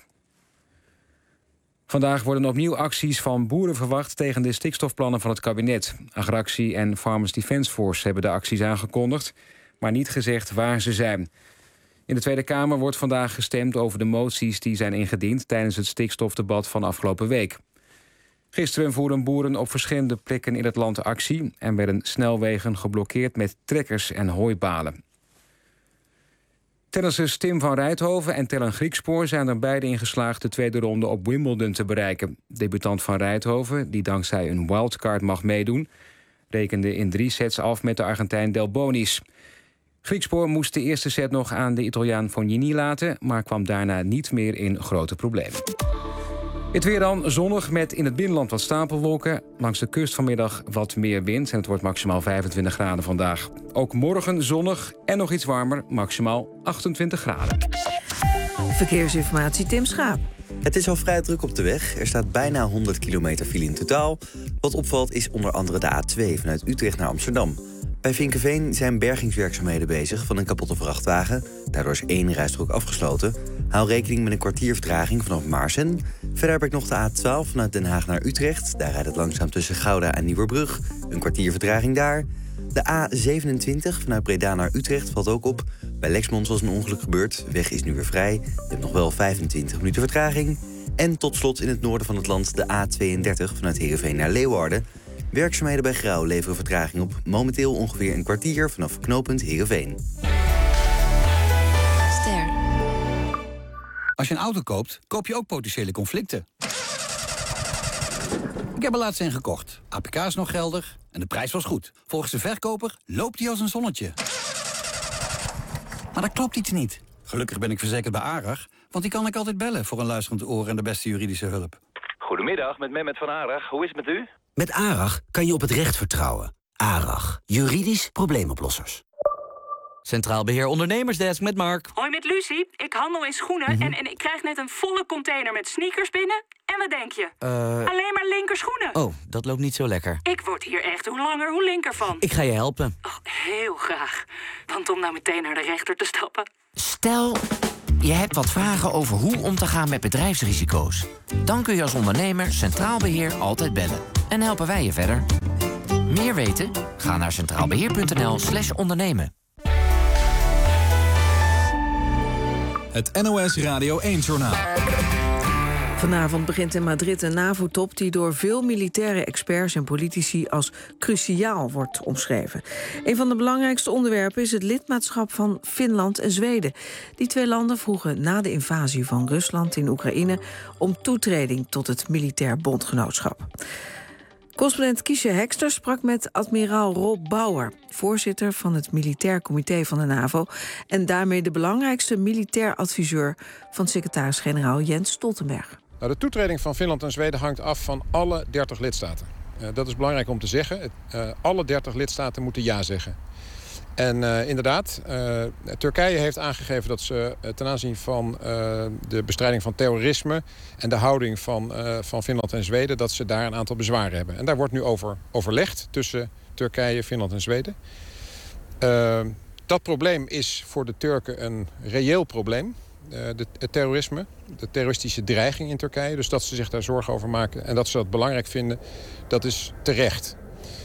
Vandaag worden opnieuw acties van boeren verwacht tegen de stikstofplannen van het kabinet. Agractie en Farmers Defence Force hebben de acties aangekondigd, maar niet gezegd waar ze zijn. In de Tweede Kamer wordt vandaag gestemd over de moties die zijn ingediend tijdens het stikstofdebat van afgelopen week. Gisteren voerden boeren op verschillende plekken in het land actie en werden snelwegen geblokkeerd met trekkers en hooibalen. Tennissers Tim van Rijthoven en Tellen Griekspoor zijn er beide in geslaagd de tweede ronde op Wimbledon te bereiken. Debutant van Rijthoven, die dankzij een wildcard mag meedoen, rekende in drie sets af met de Argentijn Delbonis. Griekspoor moest de eerste set nog aan de Italiaan Fognini laten, maar kwam daarna niet meer in grote problemen. Het weer dan zonnig met in het binnenland wat stapelwolken. Langs de kust vanmiddag wat meer wind en het wordt maximaal vijfentwintig graden vandaag. Ook morgen zonnig en nog iets warmer, maximaal achtentwintig graden. Verkeersinformatie Tim Schaap. Het is al vrij druk op de weg. Er staat bijna honderd kilometer file in totaal. Wat opvalt is onder andere de A twee vanuit Utrecht naar Amsterdam. Bij Vinkeveen zijn bergingswerkzaamheden bezig van een kapotte vrachtwagen. Daardoor is één rijstrook afgesloten. Hou rekening met een kwartier vertraging vanaf Maarsen. Verder heb ik nog de A twaalf vanuit Den Haag naar Utrecht. Daar rijdt het langzaam tussen Gouda en Nieuwerbrug. Een kwartier vertraging daar. De A zevenentwintig vanuit Breda naar Utrecht valt ook op. Bij Lexmond was een ongeluk gebeurd. De weg is nu weer vrij. Je hebt nog wel vijfentwintig minuten vertraging. En tot slot in het noorden van het land de A tweeëndertig vanuit Heerenveen naar Leeuwarden. Werkzaamheden bij Grauw leveren vertraging op. Momenteel ongeveer een kwartier vanaf knooppunt Heerenveen. Ster. Als je een auto koopt, koop je ook potentiële conflicten. Ik heb er laatst een gekocht. A P K is nog geldig en de prijs was goed. Volgens de verkoper loopt hij als een zonnetje. Maar daar klopt iets niet. Gelukkig ben ik verzekerd bij ARAG, want die kan ik altijd bellen voor een luisterend oor en de beste juridische hulp. Goedemiddag, met Mehmet van ARAG. Hoe is het met u? Met ARAG kan je op het recht vertrouwen. ARAG, juridisch probleemoplossers. Centraal Beheer Ondernemersdesk met Mark. Hoi, met Lucie. Ik handel in schoenen Mm-hmm. en, en ik krijg net een volle container met sneakers binnen. En wat denk je? Uh... Alleen maar linkerschoenen. Oh, dat loopt niet zo lekker. Ik word hier echt hoe langer hoe linker van. Ik ga je helpen. Oh, heel graag. Want om nou meteen naar de rechter te stappen. Stel, je hebt wat vragen over hoe om te gaan met bedrijfsrisico's. Dan kun je als ondernemer Centraal Beheer altijd bellen. En helpen wij je verder. Meer weten? Ga naar centraalbeheer.nl slash ondernemen. Het N O S Radio één-journaal. Vanavond begint in Madrid een NAVO-top die door veel militaire experts en politici als cruciaal wordt omschreven. Een van de belangrijkste onderwerpen is het lidmaatschap van Finland en Zweden. Die twee landen vroegen na de invasie van Rusland in Oekraïne om toetreding tot het militair bondgenootschap. Correspondent Kiesje Hekster sprak met admiraal Rob Bauer, voorzitter van het Militair Comité van de NAVO en daarmee de belangrijkste militair adviseur van secretaris-generaal Jens Stoltenberg. Nou, de toetreding van Finland en Zweden hangt af van alle dertig lidstaten. Uh, dat is belangrijk om te zeggen. Het, uh, alle dertig lidstaten moeten ja zeggen. En uh, inderdaad, uh, Turkije heeft aangegeven dat ze uh, ten aanzien van uh, de bestrijding van terrorisme en de houding van, uh, van Finland en Zweden, dat ze daar een aantal bezwaren hebben. En daar wordt nu over overlegd tussen Turkije, Finland en Zweden. Uh, dat probleem is voor de Turken een reëel probleem. Uh, de, het terrorisme, de terroristische dreiging in Turkije. Dus dat ze zich daar zorgen over maken en dat ze dat belangrijk vinden, dat is terecht.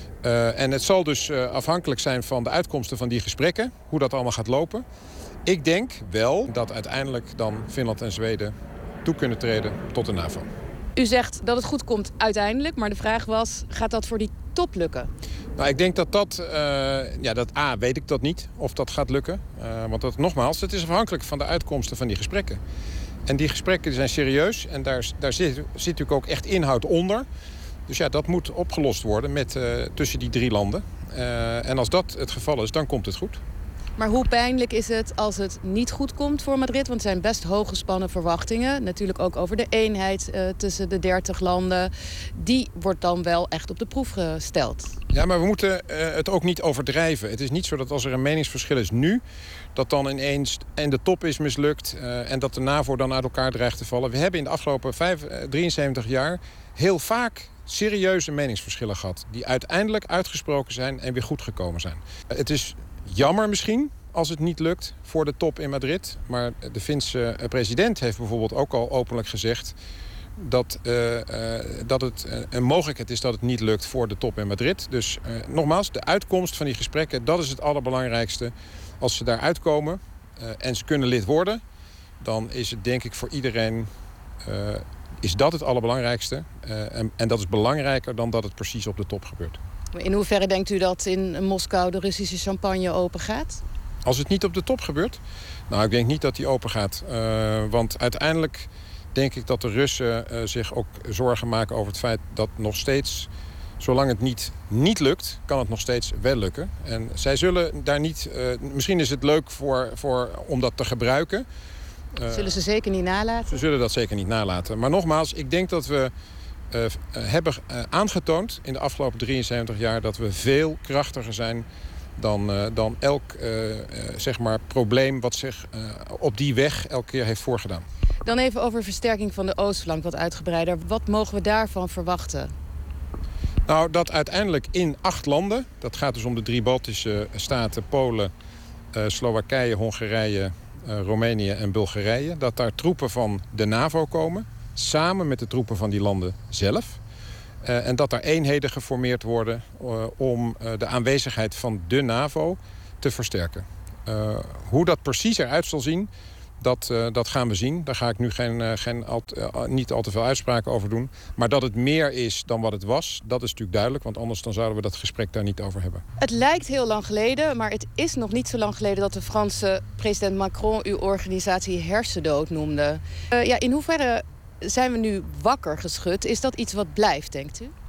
Uh, en het zal dus uh, afhankelijk zijn van de uitkomsten van die gesprekken, hoe dat allemaal gaat lopen. Ik denk wel dat uiteindelijk dan Finland en Zweden toe kunnen treden tot de NAVO. U zegt dat het goed komt uiteindelijk, maar de vraag was, gaat dat voor die top lukken? Nou, ik denk dat dat, uh, ja, dat A, weet ik dat niet, of dat gaat lukken. Uh, want dat, nogmaals, het is afhankelijk van de uitkomsten van die gesprekken. En die gesprekken zijn serieus en daar, daar zit, zit natuurlijk ook echt inhoud onder. Dus ja, dat moet opgelost worden met, uh, tussen die drie landen. Uh, en als dat het geval is, dan komt het goed. Maar hoe pijnlijk is het als het niet goed komt voor Madrid? Want er zijn best hooggespannen verwachtingen. Natuurlijk ook over de eenheid uh, tussen de dertig landen. Die wordt dan wel echt op de proef gesteld. Ja, maar we moeten uh, het ook niet overdrijven. Het is niet zo dat als er een meningsverschil is nu, dat dan ineens en de top is mislukt uh, en dat de NAVO dan uit elkaar dreigt te vallen. We hebben in de afgelopen vijf, uh, drieënzeventig jaar heel vaak serieuze meningsverschillen gehad, die uiteindelijk uitgesproken zijn en weer goed gekomen zijn. Uh, het is jammer misschien als het niet lukt voor de top in Madrid. Maar de Finse president heeft bijvoorbeeld ook al openlijk gezegd dat, uh, uh, dat het uh, een mogelijkheid is dat het niet lukt voor de top in Madrid. Dus uh, nogmaals, de uitkomst van die gesprekken, dat is het allerbelangrijkste. Als ze daar uitkomen uh, en ze kunnen lid worden, dan is het denk ik voor iedereen uh, is dat het allerbelangrijkste. Uh, en, en dat is belangrijker dan dat het precies op de top gebeurt. In hoeverre denkt u dat in Moskou de Russische champagne open gaat? Als het niet op de top gebeurt? Nou, ik denk niet dat die open gaat. Uh, want uiteindelijk denk ik dat de Russen uh, zich ook zorgen maken over het feit dat nog steeds, zolang het niet, niet lukt, kan het nog steeds wel lukken. En zij zullen daar niet, uh, misschien is het leuk voor, voor, om dat te gebruiken. Uh, zullen ze zeker niet nalaten? Ze zullen dat zeker niet nalaten. Maar nogmaals, ik denk dat we uh, hebben uh, aangetoond in de afgelopen drieënzeventig jaar dat we veel krachtiger zijn dan, uh, dan elk uh, uh, zeg maar probleem wat zich uh, op die weg elke keer heeft voorgedaan. Dan even over versterking van de oostflank, wat uitgebreider. Wat mogen we daarvan verwachten? Nou, dat uiteindelijk in acht landen, dat gaat dus om de drie Baltische staten, Polen, uh, Slowakije, Hongarije, uh, Roemenië en Bulgarije, dat daar troepen van de NAVO komen, samen met de troepen van die landen zelf. Uh, en dat daar eenheden geformeerd worden uh, om uh, de aanwezigheid van de NAVO te versterken. Uh, hoe dat precies eruit zal zien, dat, uh, dat gaan we zien. Daar ga ik nu geen, uh, geen al, uh, niet al te veel uitspraken over doen. Maar dat het meer is dan wat het was, dat is natuurlijk duidelijk. Want anders dan zouden we dat gesprek daar niet over hebben. Het lijkt heel lang geleden, maar het is nog niet zo lang geleden dat de Franse president Macron uw organisatie hersendood noemde. Uh, ja, in hoeverre zijn we nu wakker geschud? Is dat iets wat blijft, denkt u?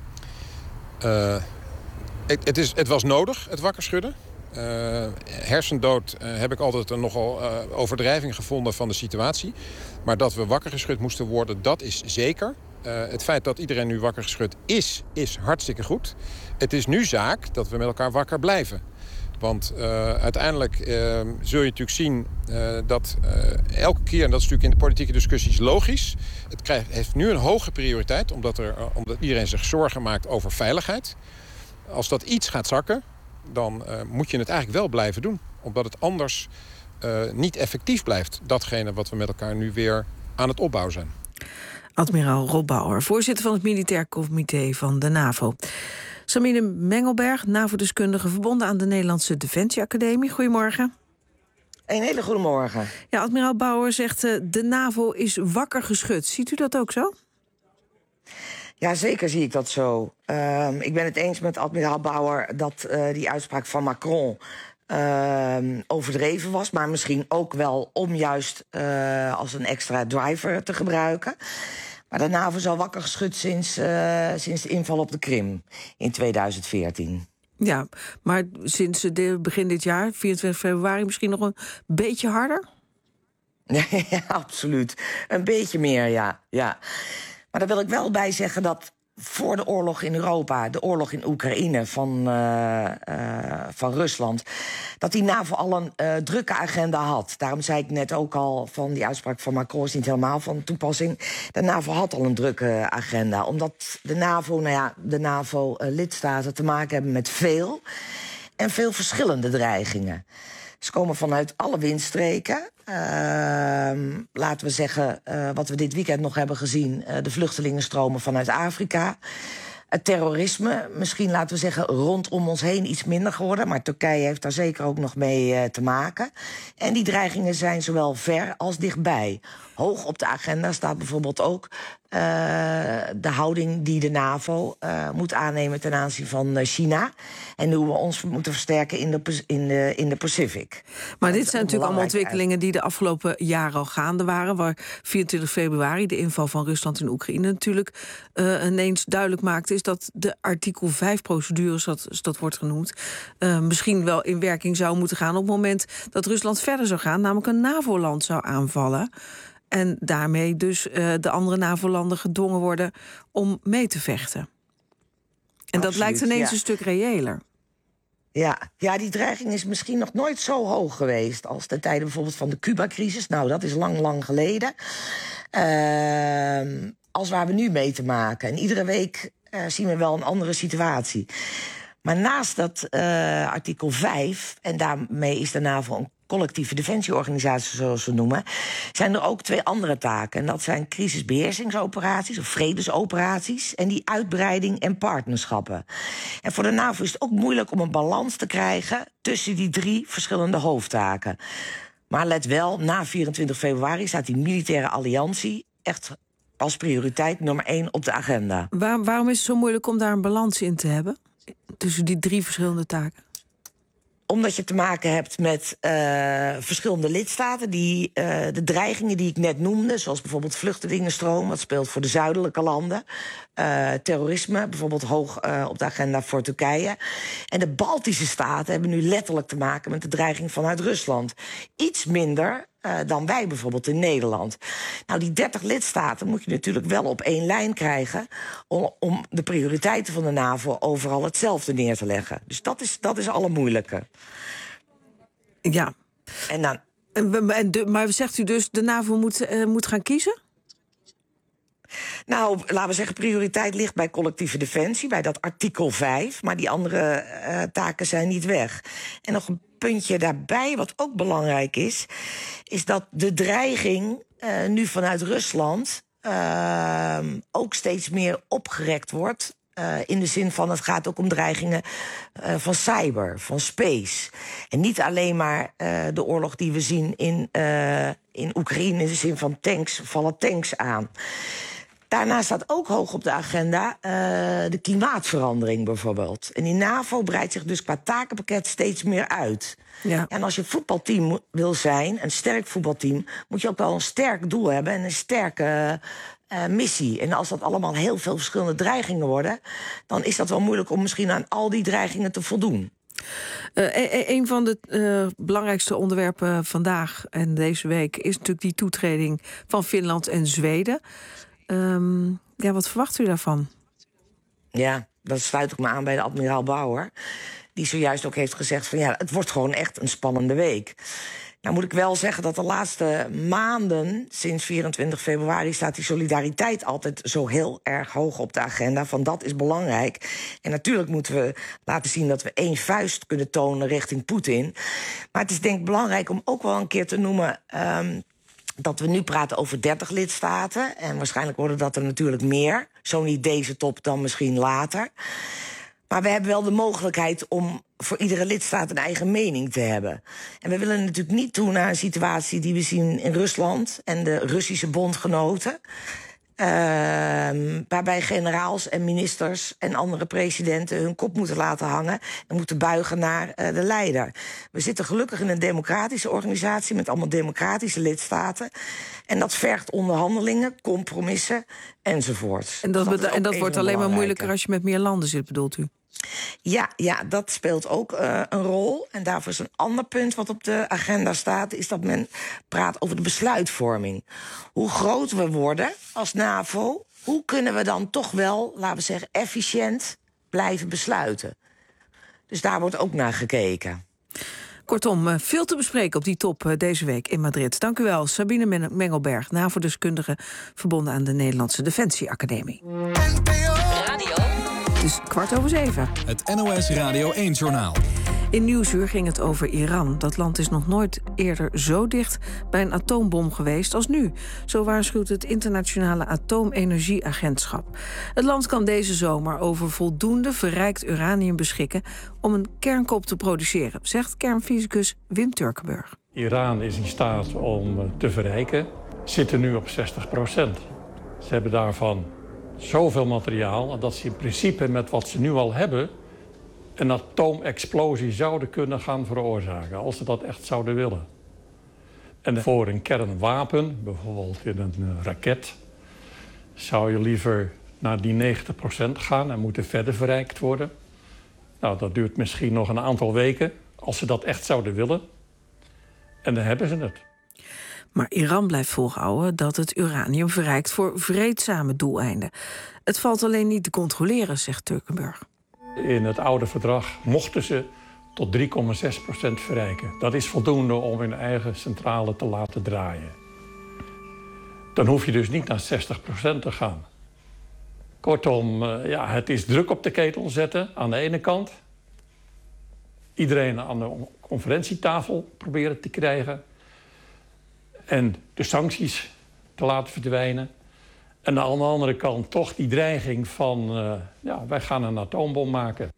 Uh, het, het, is, het was nodig, het wakker schudden. Uh, hersendood uh, heb ik altijd een nogal uh, overdrijving gevonden van de situatie. Maar dat we wakker geschud moesten worden, dat is zeker. Uh, het feit dat iedereen nu wakker geschud is, is hartstikke goed. Het is nu zaak dat we met elkaar wakker blijven. Want uh, uiteindelijk uh, zul je natuurlijk zien uh, dat uh, elke keer... en dat is natuurlijk in de politieke discussies logisch... het krijgt, heeft nu een hoge prioriteit... Omdat, er, uh, omdat iedereen zich zorgen maakt over veiligheid. Als dat iets gaat zakken, dan uh, moet je het eigenlijk wel blijven doen. Omdat het anders uh, niet effectief blijft. Datgene wat we met elkaar nu weer aan het opbouwen zijn. Admiraal Rob Bauer, voorzitter van het Militair Comité van de NAVO. Samine Mengelberg, NAVO-deskundige verbonden aan de Nederlandse Defensieacademie. Goedemorgen. Een hele goede morgen. Ja, admiraal Bauer zegt uh, de NAVO is wakker geschud. Ziet u dat ook zo? Ja, zeker zie ik dat zo. Uh, ik ben het eens met admiraal Bauer dat uh, die uitspraak van Macron uh, overdreven was. Maar misschien ook wel om juist uh, als een extra driver te gebruiken. Maar de NAVO is al wakker geschud sinds, uh, sinds de inval op de Krim in tweeduizend veertien. Ja, maar sinds de begin dit jaar, vierentwintig februari, misschien nog een beetje harder? Ja, absoluut. Een beetje meer, ja. ja. Maar daar wil ik wel bij zeggen dat voor de oorlog in Europa, de oorlog in Oekraïne van, uh, uh, van Rusland, dat die NAVO al een uh, drukke agenda had. Daarom zei ik net ook al van die uitspraak van Macron is niet helemaal van toepassing. De NAVO had al een drukke agenda, omdat de NAVO, nou ja, de NAVO-lidstaten te maken hebben met veel en veel verschillende dreigingen. Ze komen vanuit alle windstreken. Uh, laten we zeggen, uh, wat we dit weekend nog hebben gezien, Uh, de vluchtelingenstromen vanuit Afrika. Het terrorisme, misschien laten we zeggen rondom ons heen iets minder geworden. Maar Turkije heeft daar zeker ook nog mee uh, te maken. En die dreigingen zijn zowel ver als dichtbij. Hoog op de agenda staat bijvoorbeeld ook uh, de houding die de NAVO uh, moet aannemen ten aanzien van China. En hoe we ons moeten versterken in de, in de, in de Pacific. Maar dit zijn natuurlijk allemaal ontwikkelingen die de afgelopen jaren al gaande waren. Waar vierentwintig februari, de inval van Rusland in Oekraïne, natuurlijk uh, ineens duidelijk maakte, is dat de artikel vijf procedure, zoals dat, dat wordt genoemd, uh, misschien wel in werking zou moeten gaan op het moment dat Rusland verder zou gaan, namelijk een NAVO-land zou aanvallen. En daarmee dus uh, de andere NAVO-landen gedwongen worden om mee te vechten. En Absoluut, dat lijkt ineens ja. een stuk reëler. Ja, ja, die dreiging is misschien nog nooit zo hoog geweest als de tijden bijvoorbeeld van de Cuba-crisis. Nou, dat is lang, lang geleden. Uh, als waar we nu mee te maken. En iedere week uh, zien we wel een andere situatie. Maar naast dat uh, artikel vijf, en daarmee is de NAVO een collectieve defensieorganisatie, zoals we noemen, zijn er ook twee andere taken. En dat zijn crisisbeheersingsoperaties of vredesoperaties en die uitbreiding en partnerschappen. En voor de NAVO is het ook moeilijk om een balans te krijgen tussen die drie verschillende hoofdtaken. Maar let wel, na vierentwintig februari staat die militaire alliantie echt als prioriteit nummer één op de agenda. Waar, waarom is het zo moeilijk om daar een balans in te hebben tussen die drie verschillende taken? Omdat je te maken hebt met uh, verschillende lidstaten die uh, de dreigingen die ik net noemde, zoals bijvoorbeeld vluchtelingenstroom, wat speelt voor de zuidelijke landen, uh, terrorisme, bijvoorbeeld hoog uh, op de agenda voor Turkije. En de Baltische staten hebben nu letterlijk te maken met de dreiging vanuit Rusland. Iets minder Uh, dan wij bijvoorbeeld in Nederland. Nou, die dertig lidstaten moet je natuurlijk wel op één lijn krijgen om, om de prioriteiten van de NAVO overal hetzelfde neer te leggen. Dus dat is, dat is alle moeilijke. Ja. En dan, en de, maar zegt u dus, de NAVO moet, uh, moet gaan kiezen? Nou, laten we zeggen, prioriteit ligt bij collectieve defensie, bij dat artikel vijf. Maar die andere uh, taken zijn niet weg. En nog een puntje daarbij, wat ook belangrijk is, is dat de dreiging uh, nu vanuit Rusland uh, ook steeds meer opgerekt wordt. Uh, in de zin van, het gaat ook om dreigingen uh, van cyber, van space. En niet alleen maar uh, de oorlog die we zien in, uh, in Oekraïne, in de zin van tanks, vallen tanks aan. Daarnaast staat ook hoog op de agenda uh, de klimaatverandering bijvoorbeeld. En die NAVO breidt zich dus qua takenpakket steeds meer uit. Ja. En als je voetbalteam wil zijn, een sterk voetbalteam, moet je ook wel een sterk doel hebben en een sterke uh, missie. En als dat allemaal heel veel verschillende dreigingen worden, dan is dat wel moeilijk om misschien aan al die dreigingen te voldoen. Uh, e- een van de uh, belangrijkste onderwerpen vandaag en deze week is natuurlijk die toetreding van Finland en Zweden. Um, ja, wat verwacht u daarvan? Ja, dat sluit ik me aan bij de admiraal Bauer. die zojuist ook heeft gezegd van ja, het wordt gewoon echt een spannende week. Nou moet ik wel zeggen dat de laatste maanden, sinds vierentwintig februari... staat die solidariteit altijd zo heel erg hoog op de agenda. Van dat is belangrijk. En natuurlijk moeten we laten zien dat we één vuist kunnen tonen richting Poetin. Maar het is denk ik belangrijk om ook wel een keer te noemen... Um, dat we nu praten over dertig lidstaten. En waarschijnlijk worden dat er natuurlijk meer. Zo niet deze top, dan misschien later. Maar we hebben wel de mogelijkheid om voor iedere lidstaat een eigen mening te hebben. En we willen natuurlijk niet toe naar een situatie die we zien in Rusland en de Russische bondgenoten. Uh, waarbij generaals en ministers en andere presidenten hun kop moeten laten hangen en moeten buigen naar uh, de leider. We zitten gelukkig in een democratische organisatie met allemaal democratische lidstaten. En dat vergt onderhandelingen, compromissen enzovoort. En dat, dat, en dat wordt alleen maar moeilijker als je met meer landen zit, bedoelt u? Ja, ja, dat speelt ook uh, een rol. En daarvoor is een ander punt wat op de agenda staat... is dat men praat over de besluitvorming. Hoe groot we worden als NAVO... hoe kunnen we dan toch wel, laten we zeggen, efficiënt blijven besluiten? Dus daar wordt ook naar gekeken. Kortom, veel te bespreken op die top deze week in Madrid. Dank u wel, Sabine Mengelberg, NAVO-deskundige... verbonden aan de Nederlandse Defensieacademie. Het is kwart over zeven. Het N O S Radio één-journaal. In Nieuwsuur ging het over Iran. Dat land is nog nooit eerder zo dicht bij een atoombom geweest als nu. Zo waarschuwt het Internationale Atoomenergieagentschap. Het land kan deze zomer over voldoende verrijkt uranium beschikken... om een kernkop te produceren, zegt kernfysicus Wim Turkenburg. Iran is in staat om te verrijken, zitten nu op zestig procent. Ze hebben daarvan zoveel materiaal dat ze in principe met wat ze nu al hebben een atoomexplosie zouden kunnen gaan veroorzaken, als ze dat echt zouden willen. En voor een kernwapen, bijvoorbeeld in een raket, zou je liever naar die negentig procent gaan en moeten verder verrijkt worden. Nou, dat duurt misschien nog een aantal weken, als ze dat echt zouden willen. En dan hebben ze het. Maar Iran blijft volhouden dat het uranium verrijkt voor vreedzame doeleinden. Het valt alleen niet te controleren, zegt Turkenburg. In het oude verdrag mochten ze tot drie komma zes procent verrijken. Dat is voldoende om hun eigen centrale te laten draaien. Dan hoef je dus niet naar zestig procent te gaan. Kortom, ja, het is druk op de ketel zetten aan de ene kant. Iedereen aan de conferentietafel proberen te krijgen. En de sancties te laten verdwijnen. En aan de andere kant toch die dreiging van... Uh, ja, wij gaan een atoombom maken.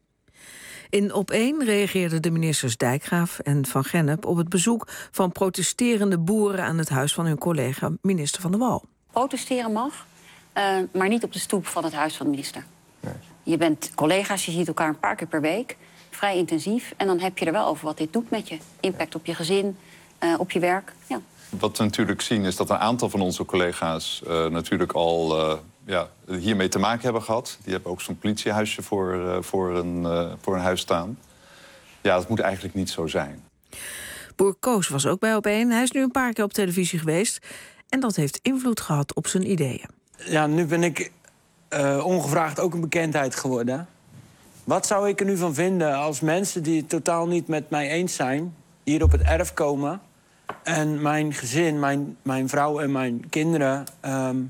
In Op één reageerden de ministers Dijkgraaf en Van Gennep... op het bezoek van protesterende boeren aan het huis van hun collega minister Van der Wal. Protesteren mag, uh, maar niet op de stoep van het huis van de minister. Nee. Je bent collega's, je ziet elkaar een paar keer per week. Vrij intensief. En dan heb je er wel over wat dit doet met je. Impact op je gezin, uh, op je werk. Ja. Wat we natuurlijk zien is dat een aantal van onze collega's uh, natuurlijk al uh, ja, hiermee te maken hebben gehad. Die hebben ook zo'n politiehuisje voor, uh, voor, een, uh, voor een huis staan. Ja, dat moet eigenlijk niet zo zijn. Boer Koos was ook bij Op één. Hij is nu een paar keer op televisie geweest. En dat heeft invloed gehad op zijn ideeën. Ja, nu ben ik uh, ongevraagd ook een bekendheid geworden. Wat zou ik er nu van vinden als mensen die het totaal niet met mij eens zijn... hier op het erf komen... en mijn gezin, mijn, mijn vrouw en mijn kinderen... Um,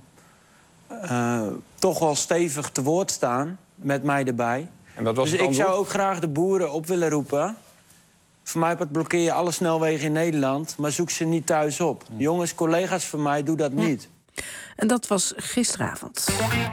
uh, toch wel stevig te woord staan, met mij erbij. En dat was dus ik zou ook graag de boeren op willen roepen. Voor mij blokkeer je alle snelwegen in Nederland... maar zoek ze niet thuis op. Hm. Jongens, collega's van mij, doe dat ja. niet. En dat was gisteravond.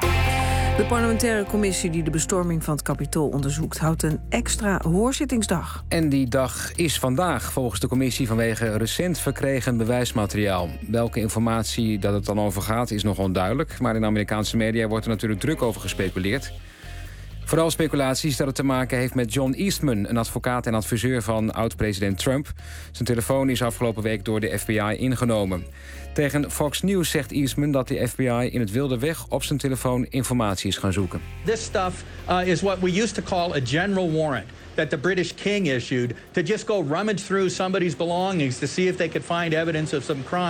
De parlementaire commissie die de bestorming van het Capitool onderzoekt... houdt een extra hoorzittingsdag. En die dag is vandaag, volgens de commissie... vanwege recent verkregen bewijsmateriaal. Welke informatie dat het dan over gaat, is nog onduidelijk. Maar in de Amerikaanse media wordt er natuurlijk druk over gespeculeerd. Vooral speculaties dat het te maken heeft met John Eastman... een advocaat en adviseur van oud-president Trump. Zijn telefoon is afgelopen week door de F B I ingenomen. Tegen Fox News zegt Eastman dat de F B I in het wilde weg... op zijn telefoon informatie is gaan zoeken. This stuff uh, is what we used to call a general warrant... that the British king issued... to just go rummage through somebody's belongings... to see if they could find evidence of some crime.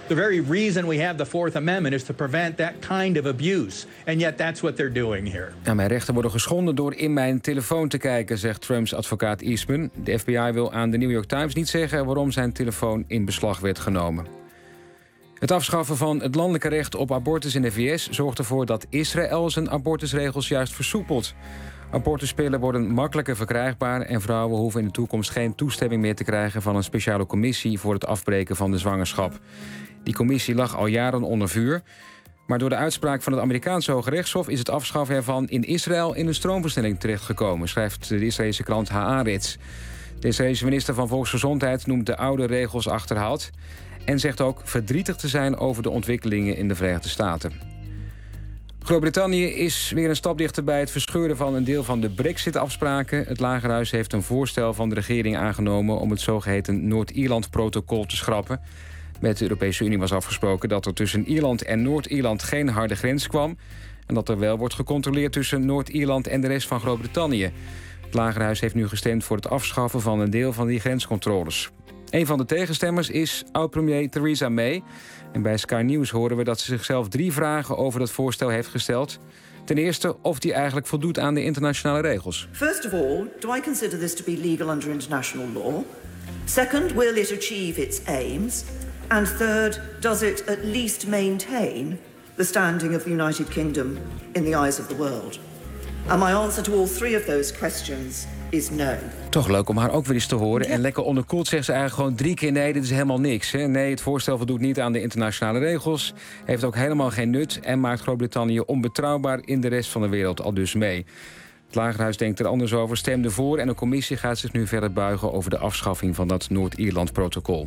The very reason we have the Fourth Amendment is to prevent that kind of abuse. And yet that's what they're doing here. Ja, mijn rechten worden geschonden door in mijn telefoon te kijken, zegt Trumps advocaat Eastman. De F B I wil aan de New York Times niet zeggen waarom zijn telefoon in beslag werd genomen. Het afschaffen van het landelijke recht op abortus in de V S zorgt ervoor dat Israël zijn abortusregels juist versoepelt. Abortuspillen worden makkelijker verkrijgbaar en vrouwen hoeven in de toekomst geen toestemming meer te krijgen van een speciale commissie voor het afbreken van de zwangerschap. Die commissie lag al jaren onder vuur. Maar door de uitspraak van het Amerikaanse Hoge Rechtshof is het afschaffen ervan in Israël in een stroomversnelling terechtgekomen, schrijft de Israëlische krant Haaretz. De Israëlische minister van Volksgezondheid noemt de oude regels achterhaald en zegt ook verdrietig te zijn over de ontwikkelingen in de Verenigde Staten. Groot-Brittannië is weer een stap dichter bij het verscheuren van een deel van de Brexit-afspraken. Het Lagerhuis heeft een voorstel van de regering aangenomen om het zogeheten Noord-Ierland-protocol te schrappen. Met de Europese Unie was afgesproken dat er tussen Ierland en Noord-Ierland geen harde grens kwam en dat er wel wordt gecontroleerd tussen Noord-Ierland en de rest van Groot-Brittannië. Het Lagerhuis heeft nu gestemd voor het afschaffen van een deel van die grenscontroles. Een van de tegenstemmers is oud-premier Theresa May. En bij Sky News horen we dat ze zichzelf drie vragen over dat voorstel heeft gesteld. Ten eerste of die eigenlijk voldoet aan de internationale regels. First of all, do I consider this to be legal under international law? Second, will it achieve its aims? And third, does it at least maintain the standing of the United Kingdom in the eyes of the world? And my answer to all three of those questions is no. Toch leuk om haar ook weer eens te horen. En lekker onderkoeld zegt ze eigenlijk gewoon drie keer nee, dit is helemaal niks. Hè? Nee, het voorstel voldoet niet aan de internationale regels. Heeft ook helemaal geen nut en maakt Groot-Brittannië onbetrouwbaar in de rest van de wereld al dus mee. Het Lagerhuis denkt er anders over, stemde voor en een commissie gaat zich nu verder buigen over de afschaffing van dat Noord-Ierland-protocol.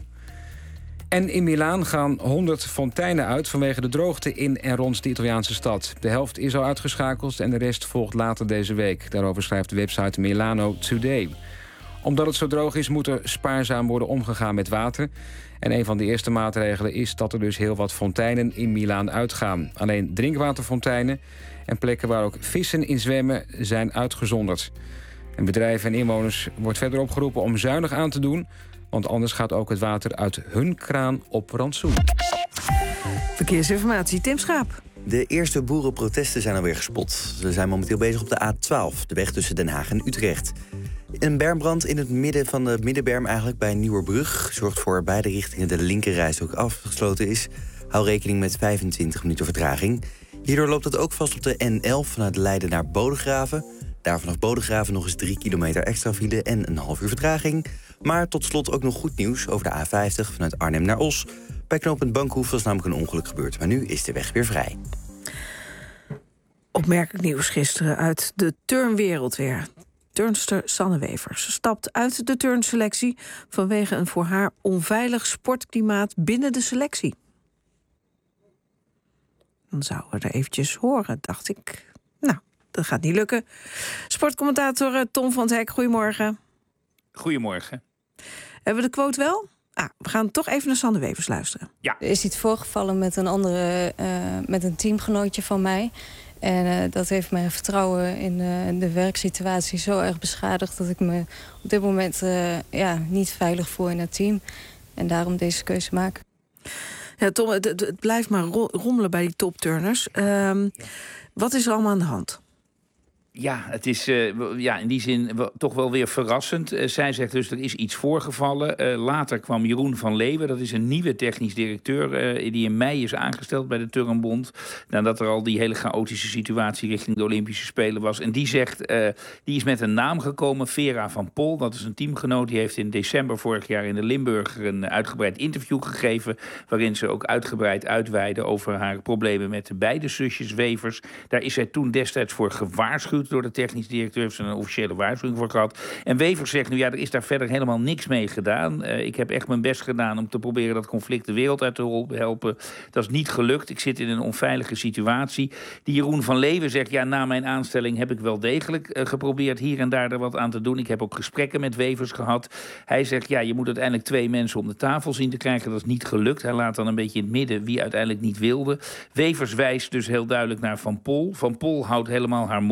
En in Milaan gaan honderd fonteinen uit vanwege de droogte in en rond de Italiaanse stad. De helft is al uitgeschakeld en de rest volgt later deze week. Daarover schrijft de website Milano Today. Omdat het zo droog is, moet er spaarzaam worden omgegaan met water. En een van de eerste maatregelen is dat er dus heel wat fonteinen in Milaan uitgaan. Alleen drinkwaterfonteinen en plekken waar ook vissen in zwemmen zijn uitgezonderd. En bedrijven en inwoners wordt verder opgeroepen om zuinig aan te doen, want anders gaat ook het water uit hun kraan op rantsoen. Verkeersinformatie, Tim Schaap. De eerste boerenprotesten zijn alweer gespot. Ze zijn momenteel bezig op de A twaalf, de weg tussen Den Haag en Utrecht. Een bermbrand in het midden van de middenberm eigenlijk bij Nieuwerbrug zorgt voor beide richtingen de linkerrijstrook afgesloten is. Hou rekening met vijfentwintig minuten vertraging. Hierdoor loopt het ook vast op de N elf vanuit Leiden naar Bodegraven. Daar vanaf Bodegraven nog eens drie kilometer extra file en een half uur vertraging. Maar tot slot ook nog goed nieuws over de A vijftig vanuit Arnhem naar Os. Bij knooppunt Bankhoef was namelijk een ongeluk gebeurd, maar nu is de weg weer vrij. Opmerkelijk nieuws gisteren uit de turnwereld weer. Turnster Sanne Wevers stapt uit de turnselectie vanwege een voor haar onveilig sportklimaat binnen de selectie. Dan zouden we er eventjes horen, dacht ik. Nou, dat gaat niet lukken. Sportcommentator Tom van 't Hek, goedemorgen. Goedemorgen. Hebben we de quote wel? Ah, we gaan toch even naar Sanne Wevers luisteren. Ja. Er is iets voorgevallen met een andere, uh, met een teamgenootje van mij. En uh, dat heeft mijn vertrouwen in uh, de werksituatie zo erg beschadigd dat ik me op dit moment uh, ja, niet veilig voel in het team. En daarom deze keuze maken. Ja, Tom, het, het blijft maar rommelen bij die topturners. Um, ja. Wat is er allemaal aan de hand? Ja, het is uh, ja, in die zin wel, toch wel weer verrassend. Uh, zij zegt dus, er is iets voorgevallen. Uh, later kwam Jeroen van Leeuwen, dat is een nieuwe technisch directeur... Uh, die in mei is aangesteld bij de Turnbond. Nadat er al die hele chaotische situatie richting de Olympische Spelen was. En die zegt, uh, die is met een naam gekomen, Vera van Pol. Dat is een teamgenoot, die heeft in december vorig jaar in de Limburger... een uitgebreid interview gegeven, waarin ze ook uitgebreid uitweidde over haar problemen met de beide zusjes Wevers. Daar is zij toen destijds voor gewaarschuwd door de technisch directeur, heeft ze een officiële waarschuwing voor gehad. En Wevers zegt nu, ja, er is daar verder helemaal niks mee gedaan. Uh, ik heb echt mijn best gedaan om te proberen dat conflict de wereld uit de rol te helpen. Dat is niet gelukt. Ik zit in een onveilige situatie. Die Jeroen van Leeuwen zegt, ja, na mijn aanstelling heb ik wel degelijk uh, geprobeerd hier en daar er wat aan te doen. Ik heb ook gesprekken met Wevers gehad. Hij zegt, ja, je moet uiteindelijk twee mensen om de tafel zien te krijgen. Dat is niet gelukt. Hij laat dan een beetje in het midden wie uiteindelijk niet wilde. Wevers wijst dus heel duidelijk naar Van Pol. Van Pol houdt helemaal haar mond.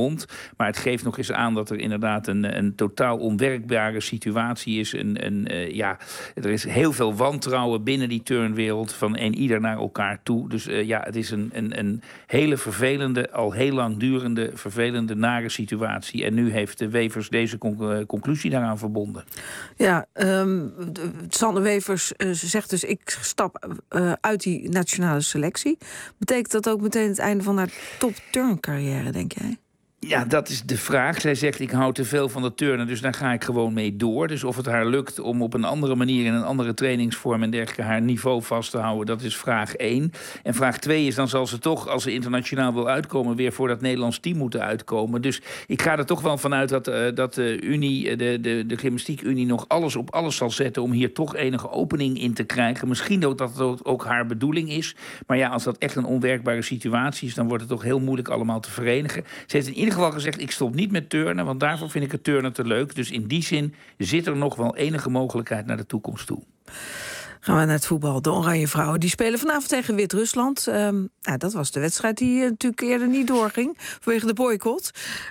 Maar het geeft nog eens aan dat er inderdaad een, een totaal onwerkbare situatie is. Een, een, uh, ja, er is heel veel wantrouwen binnen die turnwereld van een ieder naar elkaar toe. Dus uh, ja, het is een, een, een hele vervelende, al heel lang durende, vervelende, nare situatie. En nu heeft de Wevers deze conc- conclusie daaraan verbonden. Ja, um, Sanne Wevers uh, zegt dus, ik stap uh, uit die nationale selectie. Betekent dat ook meteen het einde van haar top-turncarrière, denk jij? Ja, dat is de vraag. Zij zegt, ik hou te veel van de turnen, dus daar ga ik gewoon mee door. Dus of het haar lukt om op een andere manier, in een andere trainingsvorm en dergelijke, haar niveau vast te houden, dat is vraag één. En vraag twee is, dan zal ze toch, als ze internationaal wil uitkomen, weer voor dat Nederlands team moeten uitkomen. Dus ik ga er toch wel vanuit dat, uh, dat de Unie, de, de, de Gymnastiek-Unie nog alles op alles zal zetten om hier toch enige opening in te krijgen. Misschien ook dat het ook haar bedoeling is. Maar ja, als dat echt een onwerkbare situatie is, dan wordt het toch heel moeilijk allemaal te verenigen. Ze heeft in ieder geval gezegd, ik stop niet met turnen, want daarvoor vind ik het turnen te leuk. Dus in die zin zit er nog wel enige mogelijkheid naar de toekomst toe. Gaan we naar het voetbal. De Oranje Vrouwen die spelen vanavond tegen Wit-Rusland. Um, nou, dat was de wedstrijd die uh, natuurlijk eerder niet doorging vanwege de boycott.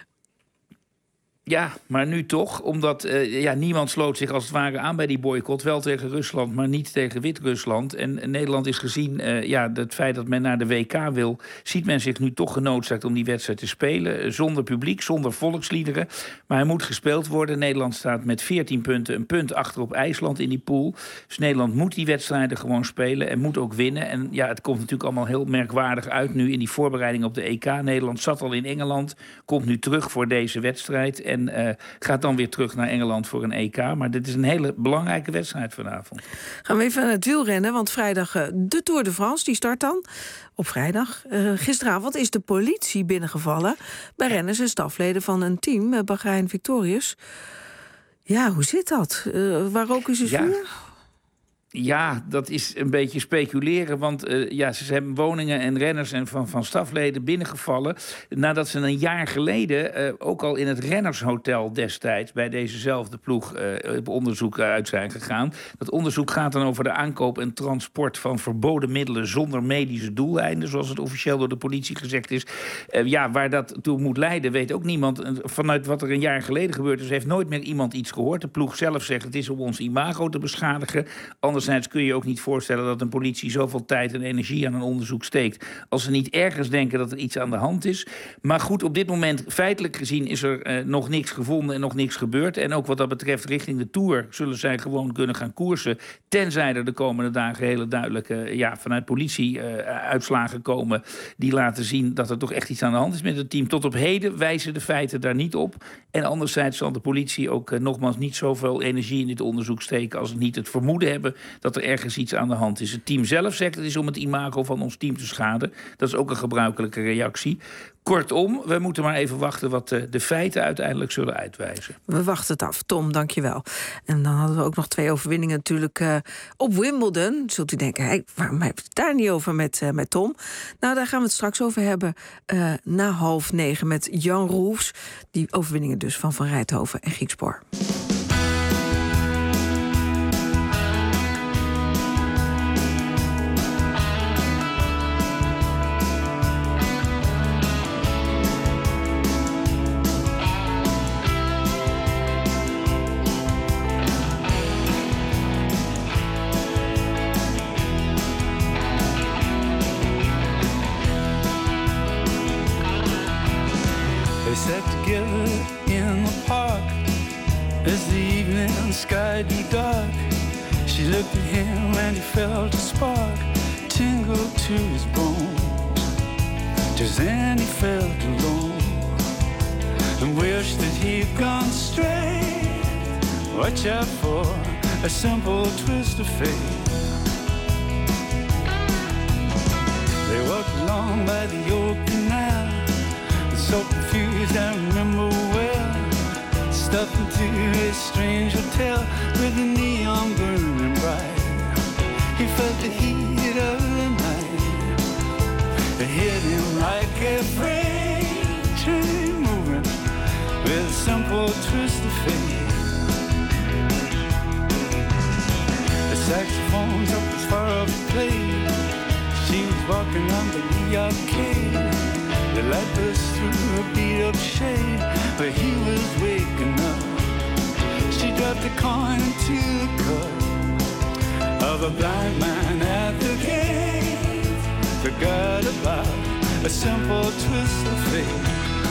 Ja, maar nu toch, omdat uh, ja, niemand sloot zich als het ware aan bij die boycott. Wel tegen Rusland, maar niet tegen Wit-Rusland. En, en Nederland is gezien, uh, ja, het feit dat men naar de W K wil, ziet men zich nu toch genoodzaakt om die wedstrijd te spelen. Uh, zonder publiek, zonder volksliederen. Maar hij moet gespeeld worden. Nederland staat met veertien punten, een punt achter op IJsland in die pool. Dus Nederland moet die wedstrijden gewoon spelen en moet ook winnen. En ja, het komt natuurlijk allemaal heel merkwaardig uit nu in die voorbereiding op de E K. Nederland zat al in Engeland, komt nu terug voor deze wedstrijd. En uh, gaat dan weer terug naar Engeland voor een E K. Maar dit is een hele belangrijke wedstrijd vanavond. Gaan we even naar het wielrennen, want vrijdag uh, de Tour de France, die start dan op vrijdag. Uh, gisteravond is de politie binnengevallen bij renners en stafleden van een team, uh, Bahrein Victorious. Ja, hoe zit dat? Uh, waar roken ze vuur? Ja. Ja, dat is een beetje speculeren. Want uh, ja, ze hebben woningen en renners en van, van stafleden binnengevallen nadat ze een jaar geleden uh, ook al in het rennershotel destijds bij dezezelfde ploeg uh, op onderzoek uit zijn gegaan. Dat onderzoek gaat dan over de aankoop en transport van verboden middelen zonder medische doeleinden, zoals het officieel door de politie gezegd is. Uh, ja, waar dat toe moet leiden, weet ook niemand. Vanuit wat er een jaar geleden gebeurd is, heeft nooit meer iemand iets gehoord. De ploeg zelf zegt, het is om ons imago te beschadigen. Anders Anderzijds kun je ook niet voorstellen dat een politie zoveel tijd en energie aan een onderzoek steekt als ze niet ergens denken dat er iets aan de hand is. Maar goed, op dit moment, feitelijk gezien, is er uh, nog niks gevonden en nog niks gebeurd. En ook wat dat betreft richting de Tour zullen zij gewoon kunnen gaan koersen. Tenzij er de komende dagen hele duidelijke, uh, ja, vanuit politie uh, uitslagen komen die laten zien dat er toch echt iets aan de hand is met het team. Tot op heden wijzen de feiten daar niet op. En anderzijds zal de politie ook uh, nogmaals niet zoveel energie in dit onderzoek steken als ze niet het vermoeden hebben dat er ergens iets aan de hand is. Het team zelf zegt het is om het imago van ons team te schaden. Dat is ook een gebruikelijke reactie. Kortom, we moeten maar even wachten wat de feiten uiteindelijk zullen uitwijzen. We wachten het af. Tom, dank je wel. En dan hadden we ook nog twee overwinningen natuurlijk uh, op Wimbledon. Zult u denken, hey, waarom heb je het daar niet over met, uh, met Tom? Nou, daar gaan we het straks over hebben uh, na half negen met Jan Roefs. Die overwinningen dus van Van Rijthoven en Griekspoor. Sky deep dark. She looked at him and he felt a spark tingle to his bones. Just then he felt alone and wished that he'd gone straight. Watch out for a simple twist of fate. They walked along by the old canal, so confused I remember well. Stuffed into a strange hotel with the neon burning bright. He felt the heat of the night. It hit him like a freight train moving with a simple twist of fate. The saxophone's up as far up the plate. She was walking on the arcade. The light burst through a beat of shade where he was waking up. She dropped a coin into the cup of a blind man at the gate. Forgot about a simple twist of fate.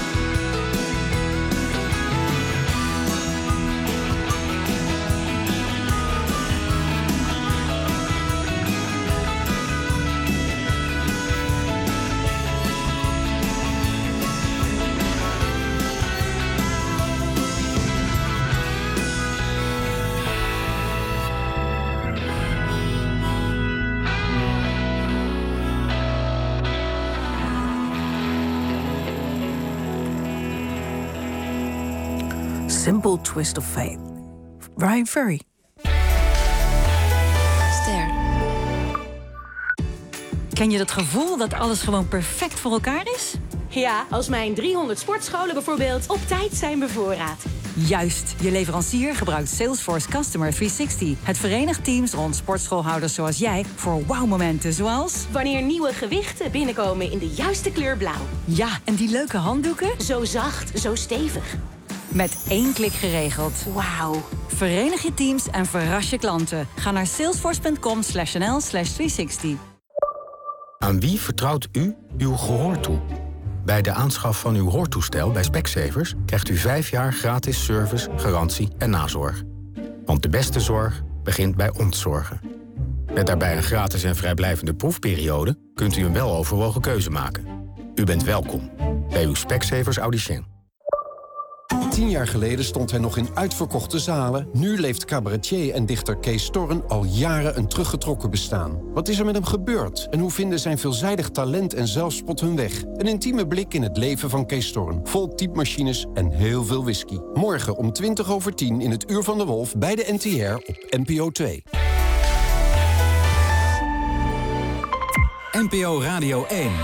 Simple Twist of Fate. Brian Ferry. Ster. Ken je dat gevoel dat alles gewoon perfect voor elkaar is? Ja, als mijn driehonderd sportscholen bijvoorbeeld op tijd zijn bevoorraad. Juist, je leverancier gebruikt Salesforce Customer driehonderdzestig. Het verenigt teams rond sportschoolhouders zoals jij voor wow-momenten zoals... Wanneer nieuwe gewichten binnenkomen in de juiste kleur blauw. Ja, en die leuke handdoeken? Zo zacht, zo stevig. Met één klik geregeld. Wauw. Verenig je teams en verras je klanten. Ga naar salesforce.com slash nl slash driehonderdzestig. Aan wie vertrouwt u uw gehoor toe? Bij de aanschaf van uw hoortoestel bij Specsavers krijgt u vijf jaar gratis service, garantie en nazorg. Want de beste zorg begint bij ontzorgen. Met daarbij een gratis en vrijblijvende proefperiode kunt u een weloverwogen keuze maken. U bent welkom bij uw Specsavers audicien. Tien jaar geleden stond hij nog in uitverkochte zalen. Nu leeft cabaretier en dichter Kees Storren al jaren een teruggetrokken bestaan. Wat is er met hem gebeurd? En hoe vinden zijn veelzijdig talent en zelfspot hun weg? Een intieme blik in het leven van Kees Storren. Vol typemachines en heel veel whisky. Morgen om twintig over tien in het Uur van de Wolf bij de N T R op N P O twee. N P O Radio één.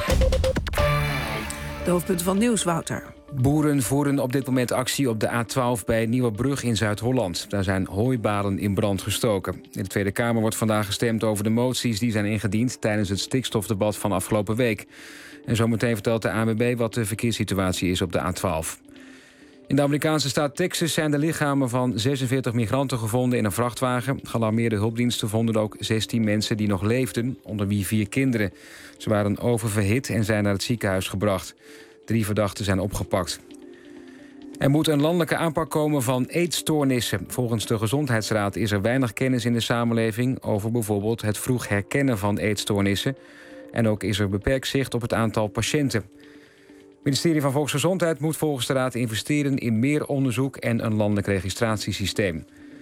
De hoofdpunten van nieuws, Wouter. Boeren voeren op dit moment actie op de A twaalf bij Nieuwebrug in Zuid-Holland. Daar zijn hooibalen in brand gestoken. In de Tweede Kamer wordt vandaag gestemd over de moties die zijn ingediend tijdens het stikstofdebat van afgelopen week. En zometeen vertelt de A N W B wat de verkeerssituatie is op de A twaalf. In de Amerikaanse staat Texas zijn de lichamen van zesenveertig migranten gevonden in een vrachtwagen. Gealarmeerde hulpdiensten vonden ook zestien mensen die nog leefden, onder wie vier kinderen. Ze waren oververhit en zijn naar het ziekenhuis gebracht. Drie verdachten zijn opgepakt. Er moet een landelijke aanpak komen van eetstoornissen. Volgens de Gezondheidsraad is er weinig kennis in de samenleving over bijvoorbeeld het vroeg herkennen van eetstoornissen. En ook is er beperkt zicht op het aantal patiënten. Het ministerie van Volksgezondheid moet volgens de Raad investeren in meer onderzoek en een landelijk registratiesysteem.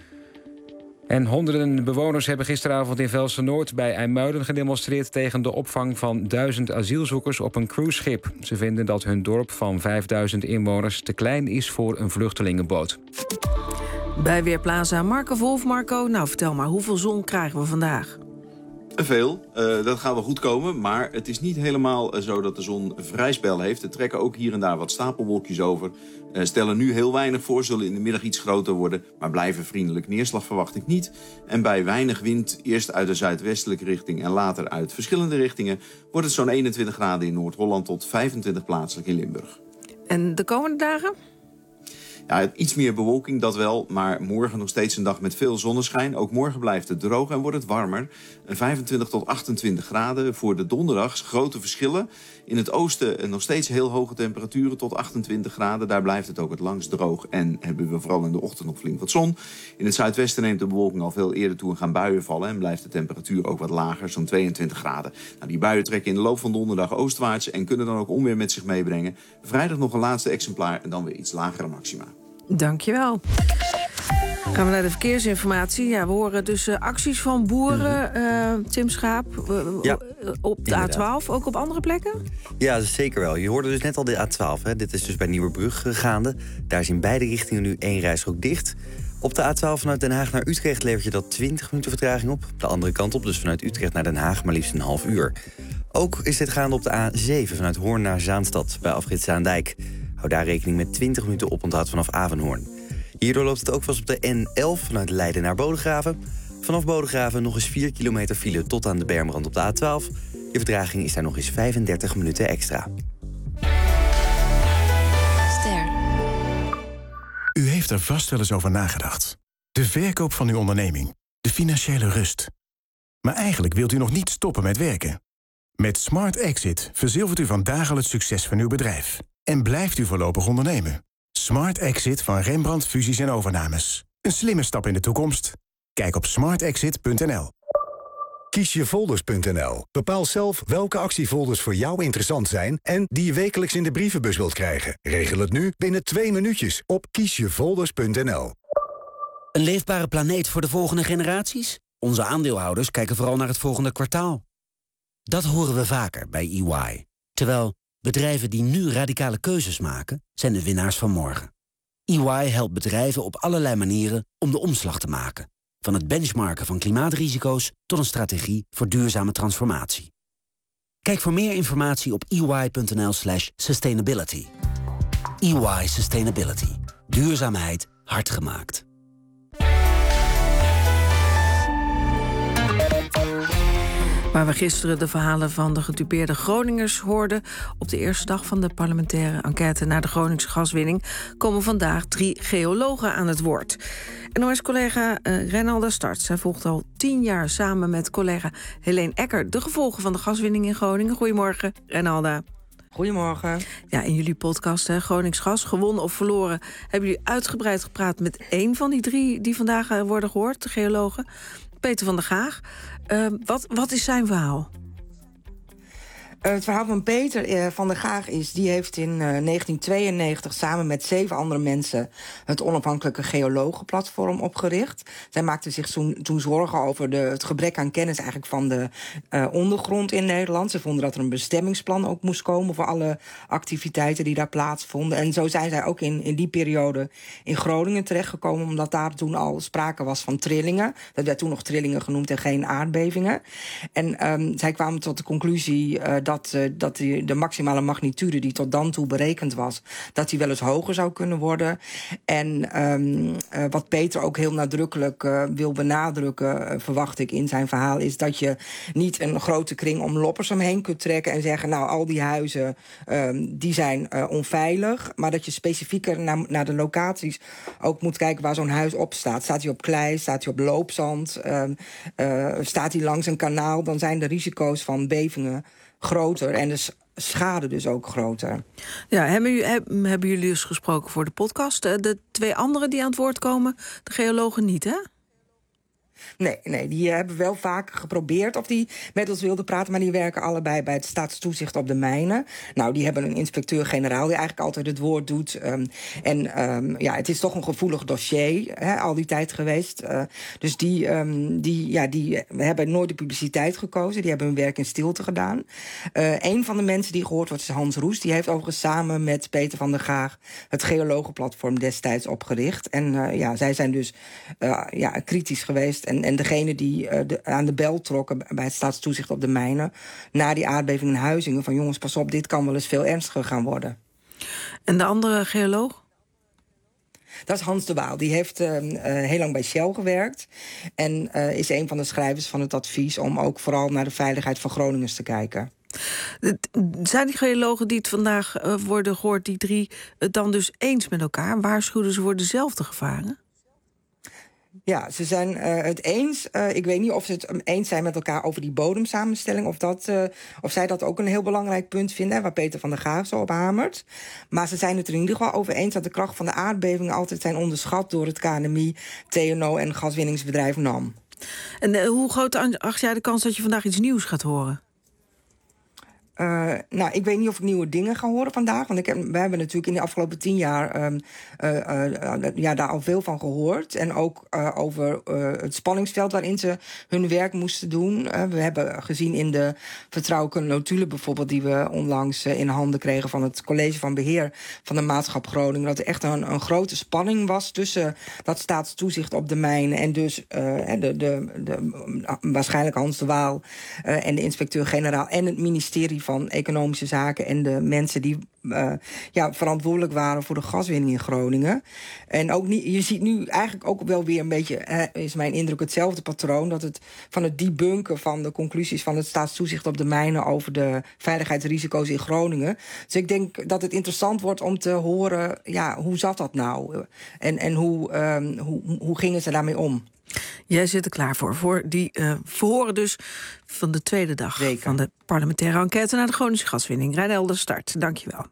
En honderden bewoners hebben gisteravond in Velsen-Noord bij IJmuiden gedemonstreerd tegen de opvang van duizend asielzoekers op een cruiseschip. Ze vinden dat hun dorp van vijfduizend inwoners te klein is voor een vluchtelingenboot. Bij Weerplaza Marco Wolf. Marco, nou vertel maar, hoeveel zon krijgen we vandaag? Veel, uh, dat gaat wel goed komen, maar het is niet helemaal uh, zo dat de zon vrij spel heeft. Er trekken ook hier en daar wat stapelwolkjes over. Uh, stellen nu heel weinig voor, zullen in de middag iets groter worden, maar blijven vriendelijk. Neerslag verwacht ik niet. En bij weinig wind, eerst uit de zuidwestelijke richting en later uit verschillende richtingen, wordt het zo'n eenentwintig graden in Noord-Holland tot vijfentwintig plaatselijk in Limburg. En de komende dagen? Ja, iets meer bewolking, dat wel, maar morgen nog steeds een dag met veel zonneschijn. Ook morgen blijft het droog en wordt het warmer. vijfentwintig tot achtentwintig graden. Voor de donderdag grote verschillen. In het oosten nog steeds heel hoge temperaturen tot achtentwintig graden. Daar blijft het ook het langst droog en hebben we vooral in de ochtend nog flink wat zon. In het zuidwesten neemt de bewolking al veel eerder toe en gaan buien vallen. En blijft de temperatuur ook wat lager, zo'n tweeëntwintig graden. Nou, die buien trekken in de loop van donderdag oostwaarts en kunnen dan ook onweer met zich meebrengen. Vrijdag nog een laatste exemplaar en dan weer iets lagere maxima. Dankjewel. Gaan we naar de verkeersinformatie. Ja, we horen dus uh, acties van boeren, uh, Tim Schaap, uh, ja, op de A twaalf, ook op andere plekken? Ja, zeker wel. Je hoorde dus net al de A twaalf. Hè. Dit is dus bij Nieuwebrug gaande. Daar is in beide richtingen nu één rijstrook dicht. Op de A twaalf vanuit Den Haag naar Utrecht levert je dat twintig minuten vertraging op. De andere kant op, dus vanuit Utrecht naar Den Haag, maar liefst een half uur. Ook is dit gaande op de A zeven vanuit Hoorn naar Zaanstad, bij afrit Zaandijk. Hou daar rekening met twintig minuten oponthoud vanaf Avenhoorn. Hierdoor loopt het ook vast op de N elf vanuit Leiden naar Bodegraven. Vanaf Bodegraven nog eens vier kilometer file tot aan de bermrand op de A twaalf. Je vertraging is daar nog eens vijfendertig minuten extra. heeft er vast wel eens over nagedacht. De verkoop van uw onderneming. De financiële rust. Maar eigenlijk wilt u nog niet stoppen met werken. Met Smart Exit verzilvert u vandaag al het succes van uw bedrijf. En blijft u voorlopig ondernemen. Smart Exit van Rembrandt Fusies en Overnames. Een slimme stap in de toekomst. Kijk op smart exit punt n l. Kies je folders punt n l. Bepaal zelf welke actiefolders voor jou interessant zijn en die je wekelijks in de brievenbus wilt krijgen. Regel het nu binnen twee minuutjes op kies je folders punt n l. Een leefbare planeet voor de volgende generaties? Onze aandeelhouders kijken vooral naar het volgende kwartaal. Dat horen we vaker bij E Y. Terwijl bedrijven die nu radicale keuzes maken, zijn de winnaars van morgen. E Y helpt bedrijven op allerlei manieren om de omslag te maken. Van het benchmarken van klimaatrisico's tot een strategie voor duurzame transformatie. Kijk voor meer informatie op e y punt n l slash sustainability. E Y Sustainability. Duurzaamheid hard gemaakt. Waar we gisteren de verhalen van de gedupeerde Groningers hoorden, op de eerste dag van de parlementaire enquête naar de Groningse gaswinning komen vandaag drie geologen aan het woord. N O S-collega uh, Renalda Starts, zij volgt al tien jaar samen met collega Helene Ecker de gevolgen van de gaswinning in Groningen. Goedemorgen, Renalda. Goedemorgen. Ja, in jullie podcast, hè, Gronings Gas, gewonnen of verloren, hebben jullie uitgebreid gepraat met één van die drie die vandaag uh, worden gehoord, de geologen, Peter van der Gaag. Uh, wat, wat is zijn verhaal? Uh, het verhaal van Peter uh, van der Gaag is, die heeft in uh, negentien tweeënnegentig samen met zeven andere mensen het onafhankelijke geologenplatform opgericht. Zij maakten zich toen, toen zorgen over de, het gebrek aan kennis eigenlijk van de uh, ondergrond in Nederland. Ze vonden dat er een bestemmingsplan ook moest komen voor alle activiteiten die daar plaatsvonden. En zo zijn zij ook in, in die periode in Groningen terechtgekomen, omdat daar toen al sprake was van trillingen. Dat werd toen nog trillingen genoemd en geen aardbevingen. En um, zij kwamen tot de conclusie uh, dat Dat, uh, dat die, de maximale magnitude die tot dan toe berekend was, dat die wel eens hoger zou kunnen worden. En um, uh, wat Peter ook heel nadrukkelijk uh, wil benadrukken, uh, verwacht ik in zijn verhaal, is dat je niet een grote kring om loppers omheen kunt trekken en zeggen, nou, al die huizen um, die zijn uh, onveilig, maar dat je specifieker naar, naar de locaties ook moet kijken waar zo'n huis op staat. Staat hij op klei, staat hij op loopzand, uh, uh, staat hij langs een kanaal, dan zijn de risico's van bevingen groter en de schade dus ook groter. Ja, hebben jullie, hebben jullie dus gesproken voor de podcast? De twee anderen die aan het woord komen, de geologen niet, hè? Nee, nee, die hebben wel vaak geprobeerd of die met ons wilden praten, maar die werken allebei bij het Staatstoezicht op de Mijnen. Nou, die hebben een inspecteur-generaal die eigenlijk altijd het woord doet. Um, en um, ja, het is toch een gevoelig dossier, hè, al die tijd geweest. Uh, dus die, um, die, ja, die hebben nooit de publiciteit gekozen. Die hebben hun werk in stilte gedaan. Uh, een van de mensen die gehoord wordt is Hans Roes. Die heeft overigens samen met Peter van der Gaag het geologenplatform destijds opgericht. En uh, ja, zij zijn dus uh, ja, kritisch geweest. En, en degene die uh, de, aan de bel trokken bij het Staatstoezicht op de Mijnen na die aardbeving in Huizingen, van jongens, pas op, dit kan wel eens veel ernstiger gaan worden. En de andere geoloog? Dat is Hans de Waal. Die heeft uh, uh, heel lang bij Shell gewerkt. En uh, is een van de schrijvers van het advies om ook vooral naar de veiligheid van Groningers te kijken. Zijn die geologen die het vandaag uh, worden gehoord, die drie, het dan dus eens met elkaar? Waarschuwen ze voor dezelfde gevaren? Ja, ze zijn uh, het eens. Uh, ik weet niet of ze het eens zijn met elkaar over die bodemsamenstelling. Of, dat, uh, of zij dat ook een heel belangrijk punt vinden, waar Peter van der Gaag zo op hamert. Maar ze zijn het er in ieder geval over eens dat de kracht van de aardbevingen altijd zijn onderschat door het K N M I, T N O en gaswinningsbedrijf NAM. En uh, hoe groot acht jij de kans dat je vandaag iets nieuws gaat horen? Uh, nou, ik weet niet of ik nieuwe dingen ga horen vandaag. Want ik heb, we hebben natuurlijk in de afgelopen tien jaar um, uh, uh, ja, daar al veel van gehoord. En ook uh, over uh, het spanningsveld waarin ze hun werk moesten doen. Uh, we hebben gezien in de vertrouwelijke notulen bijvoorbeeld, die we onlangs uh, in handen kregen van het College van Beheer van de Maatschap Groningen, dat er echt een, een grote spanning was tussen dat Staatstoezicht op de Mijnen en dus uh, de, de, de, waarschijnlijk Hans de Waal uh, en de inspecteur-generaal en het ministerie van Economische Zaken en de mensen die uh, ja, verantwoordelijk waren voor de gaswinning in Groningen. En ook niet, je ziet nu eigenlijk ook wel weer een beetje, uh, is mijn indruk, hetzelfde patroon, dat het van het debunken van de conclusies van het staatstoezicht op de mijnen over de veiligheidsrisico's in Groningen. Dus ik denk dat het interessant wordt om te horen, ja, hoe zat dat nou? En, en hoe, um, hoe, hoe gingen ze daarmee om? Jij zit er klaar voor, voor die uh, verhoren dus van de tweede dag Zeker. van de parlementaire enquête naar de Groningse gaswinning. Reinoud Start, dankjewel.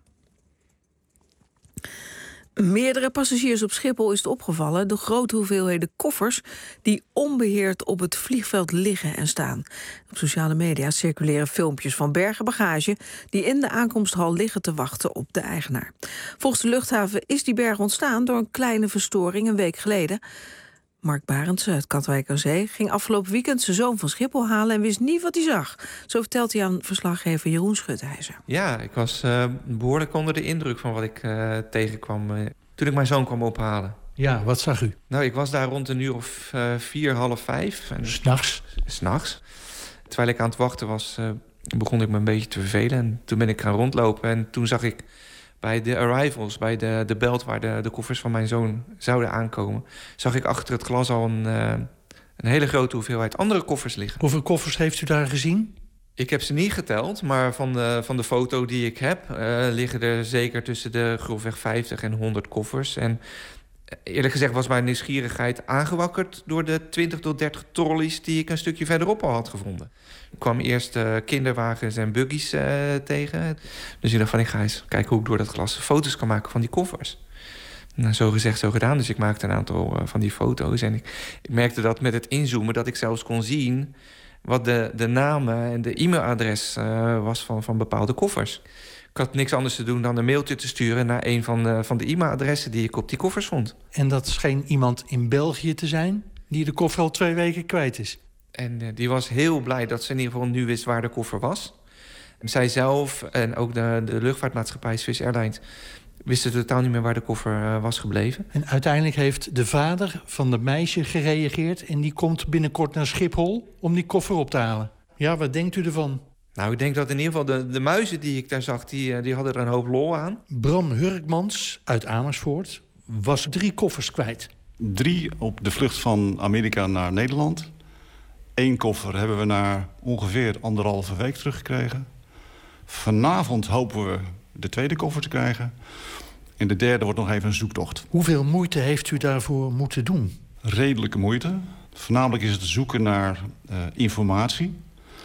Meerdere passagiers op Schiphol is het opgevallen de grote hoeveelheden koffers die onbeheerd op het vliegveld liggen en staan. Op sociale media circuleren filmpjes van bergen bagage die in de aankomsthal liggen te wachten op de eigenaar. Volgens de luchthaven is die berg ontstaan door een kleine verstoring een week geleden. Mark Barendse uit Katwijk aan Zee ging afgelopen weekend zijn zoon van Schiphol halen en wist niet wat hij zag. Zo vertelt hij aan verslaggever Jeroen Schutijzer. Ja, ik was uh, behoorlijk onder de indruk van wat ik uh, tegenkwam uh, toen ik mijn zoon kwam ophalen. Ja, wat zag u? Nou, ik was daar rond een uur of uh, vier, half vijf. En S'nachts? S'nachts. Terwijl ik aan het wachten was, uh, begon ik me een beetje te vervelen. En toen ben ik gaan rondlopen en toen zag ik bij de arrivals, bij de, de belt waar de, de koffers van mijn zoon zouden aankomen, zag ik achter het glas al een, uh, een hele grote hoeveelheid andere koffers liggen. Hoeveel koffers heeft u daar gezien? Ik heb ze niet geteld, maar van de, van de foto die ik heb Uh, liggen er zeker tussen de grofweg vijftig en honderd koffers. En eerlijk gezegd was mijn nieuwsgierigheid aangewakkerd door de twintig tot dertig trolleys die ik een stukje verderop al had gevonden. Ik kwam eerst uh, kinderwagens en buggies uh, tegen. Dus ik dacht van, ik ga eens kijken hoe ik door dat glas foto's kan maken van die koffers. Nou, zo gezegd, zo gedaan. Dus ik maakte een aantal uh, van die foto's. En ik, ik merkte dat met het inzoomen dat ik zelfs kon zien wat de, de namen en de e-mailadres uh, was van, van bepaalde koffers. Ik had niks anders te doen dan een mailtje te sturen naar een van de, van de e-mailadressen die ik op die koffers vond. En dat scheen iemand in België te zijn die de koffer al twee weken kwijt is. En uh, die was heel blij dat ze in ieder geval nu wist waar de koffer was. En zij zelf en ook de, de luchtvaartmaatschappij Swiss Airlines wisten totaal niet meer waar de koffer uh, was gebleven. En uiteindelijk heeft de vader van de meisje gereageerd en die komt binnenkort naar Schiphol om die koffer op te halen. Ja, wat denkt u ervan? Nou, ik denk dat in ieder geval de, de muizen die ik daar zag, die, die hadden er een hoop lol aan. Bram Hurkmans uit Amersfoort was drie koffers kwijt. Drie op de vlucht van Amerika naar Nederland. Eén koffer hebben we na ongeveer anderhalve week teruggekregen. Vanavond hopen we de tweede koffer te krijgen. En de derde wordt nog even een zoektocht. Hoeveel moeite heeft u daarvoor moeten doen? Redelijke moeite. Voornamelijk is het zoeken naar uh, informatie.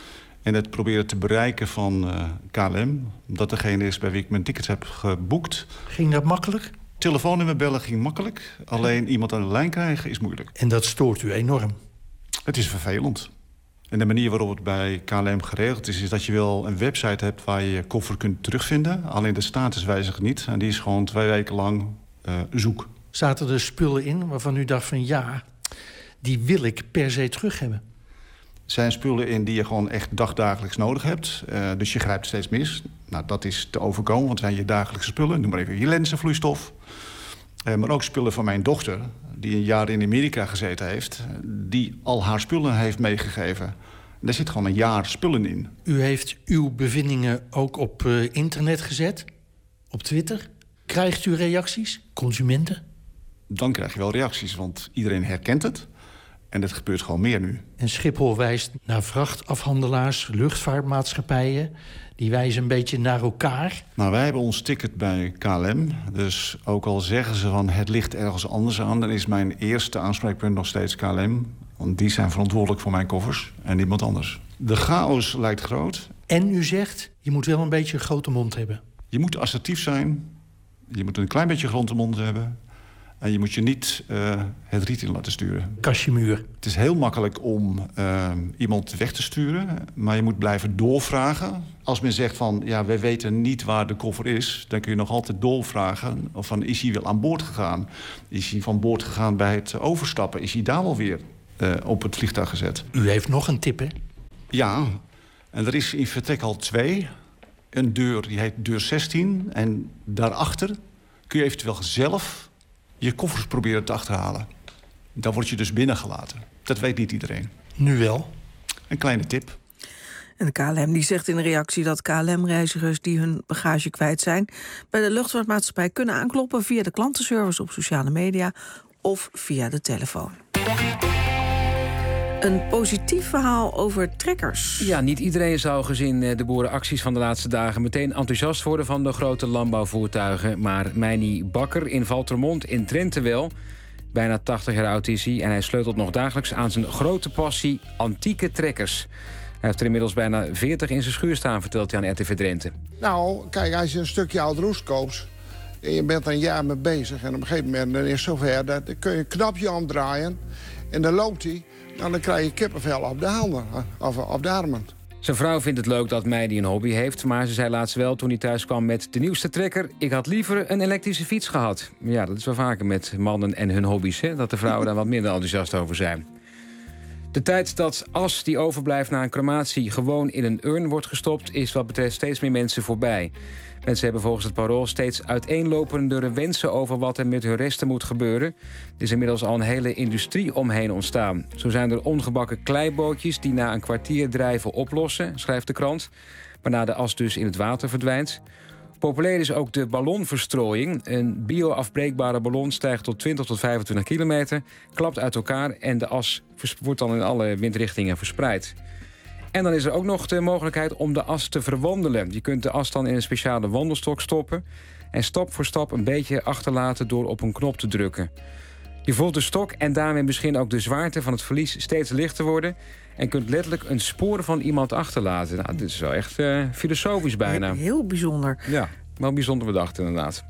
En het proberen te bereiken van uh, K L M. Dat degene is bij wie ik mijn tickets heb geboekt. Ging dat makkelijk? Telefoonnummer bellen ging makkelijk. Alleen iemand aan de lijn krijgen is moeilijk. En dat stoort u enorm? Het is vervelend. En de manier waarop het bij K L M geregeld is, is dat je wel een website hebt waar je je koffer kunt terugvinden. Alleen de status wijzigt niet. En die is gewoon twee weken lang uh, zoek. Zaten er spullen in waarvan u dacht van ja, die wil ik per se terug hebben? Er zijn spullen in die je gewoon echt dagdagelijks nodig hebt. Uh, dus je grijpt steeds mis. Nou, dat is te overkomen, want het zijn je dagelijkse spullen. Noem maar even je lenzenvloeistof. Uh, maar ook spullen van mijn dochter, die een jaar in Amerika gezeten heeft, die al haar spullen heeft meegegeven. Daar zit gewoon een jaar spullen in. U heeft uw bevindingen ook op uh, internet gezet? Op Twitter? Krijgt u reacties? Consumenten? Dan krijg je wel reacties, want iedereen herkent het. En het gebeurt gewoon meer nu. En Schiphol wijst naar vrachtafhandelaars, luchtvaartmaatschappijen. Die wijzen een beetje naar elkaar. Nou, wij hebben ons ticket bij K L M. Dus ook al zeggen ze van het ligt ergens anders aan, dan is mijn eerste aanspreekpunt nog steeds K L M. Want die zijn verantwoordelijk voor mijn koffers en niemand anders. De chaos lijkt groot. En u zegt, je moet wel een beetje een grote mond hebben. Je moet assertief zijn. Je moet een klein beetje grote mond hebben. En je moet je niet uh, het riet in laten sturen. Kastjemuur. Het is heel makkelijk om uh, iemand weg te sturen. Maar je moet blijven doorvragen. Als men zegt van, ja, wij weten niet waar de koffer is, dan kun je nog altijd doorvragen. Of van, is hij wel aan boord gegaan? Is hij van boord gegaan bij het overstappen? Is hij daar wel weer uh, op het vliegtuig gezet? U heeft nog een tip, hè? Ja, en er is in vertrekhal twee. Een deur, die heet deur zestien. En daarachter kun je eventueel zelf je koffers proberen te achterhalen. Dan word je dus binnengelaten. Dat weet niet iedereen. Nu wel. Een kleine tip. En de K L M die zegt in een reactie dat K L M-reizigers die hun bagage kwijt zijn bij de luchtvaartmaatschappij kunnen aankloppen via de klantenservice op sociale media of via de telefoon. Een positief verhaal over trekkers. Ja, niet iedereen zou gezien de boerenacties van de laatste dagen meteen enthousiast worden van de grote landbouwvoertuigen. Maar Meini Bakker in Valtremont in Drenthe wel. Bijna tachtig jaar oud is hij en hij sleutelt nog dagelijks aan zijn grote passie antieke trekkers. Hij heeft er inmiddels bijna veertig in zijn schuur staan, vertelt hij aan R T V Drenthe. Nou, kijk, als je een stukje oud roest koopt en je bent er een jaar mee bezig en op een gegeven moment dan is het zover, dat, dan kun je een knopje omdraaien en dan loopt hij. En dan krijg je kippenvel op de handen of op de armen. Zijn vrouw vindt het leuk dat Meini een hobby heeft, maar ze zei laatst wel toen hij thuis kwam met de nieuwste trekker: ik had liever een elektrische fiets gehad. Ja, dat is wel vaker met mannen en hun hobby's, hè, dat de vrouwen daar wat minder enthousiast over zijn. De tijd dat as die overblijft na een crematie gewoon in een urn wordt gestopt is wat betreft steeds meer mensen voorbij. Mensen hebben volgens het Parool steeds uiteenlopendere wensen over wat er met hun resten moet gebeuren. Er is inmiddels al een hele industrie omheen ontstaan. Zo zijn er ongebakken kleibootjes die na een kwartier drijven oplossen, schrijft de krant, waarna de as dus in het water verdwijnt. Populair is ook de ballonverstrooiing. Een bio-afbreekbare ballon stijgt tot twintig tot vijfentwintig kilometer, klapt uit elkaar en de as wordt dan in alle windrichtingen verspreid. En dan is er ook nog de mogelijkheid om de as te verwandelen. Je kunt de as dan in een speciale wandelstok stoppen en stap voor stap een beetje achterlaten door op een knop te drukken. Je voelt de stok en daarmee misschien ook de zwaarte van het verlies steeds lichter worden en kunt letterlijk een spoor van iemand achterlaten. Nou, dit is wel echt uh, filosofisch bijna. Heel bijzonder. Ja, wel bijzonder bedacht inderdaad.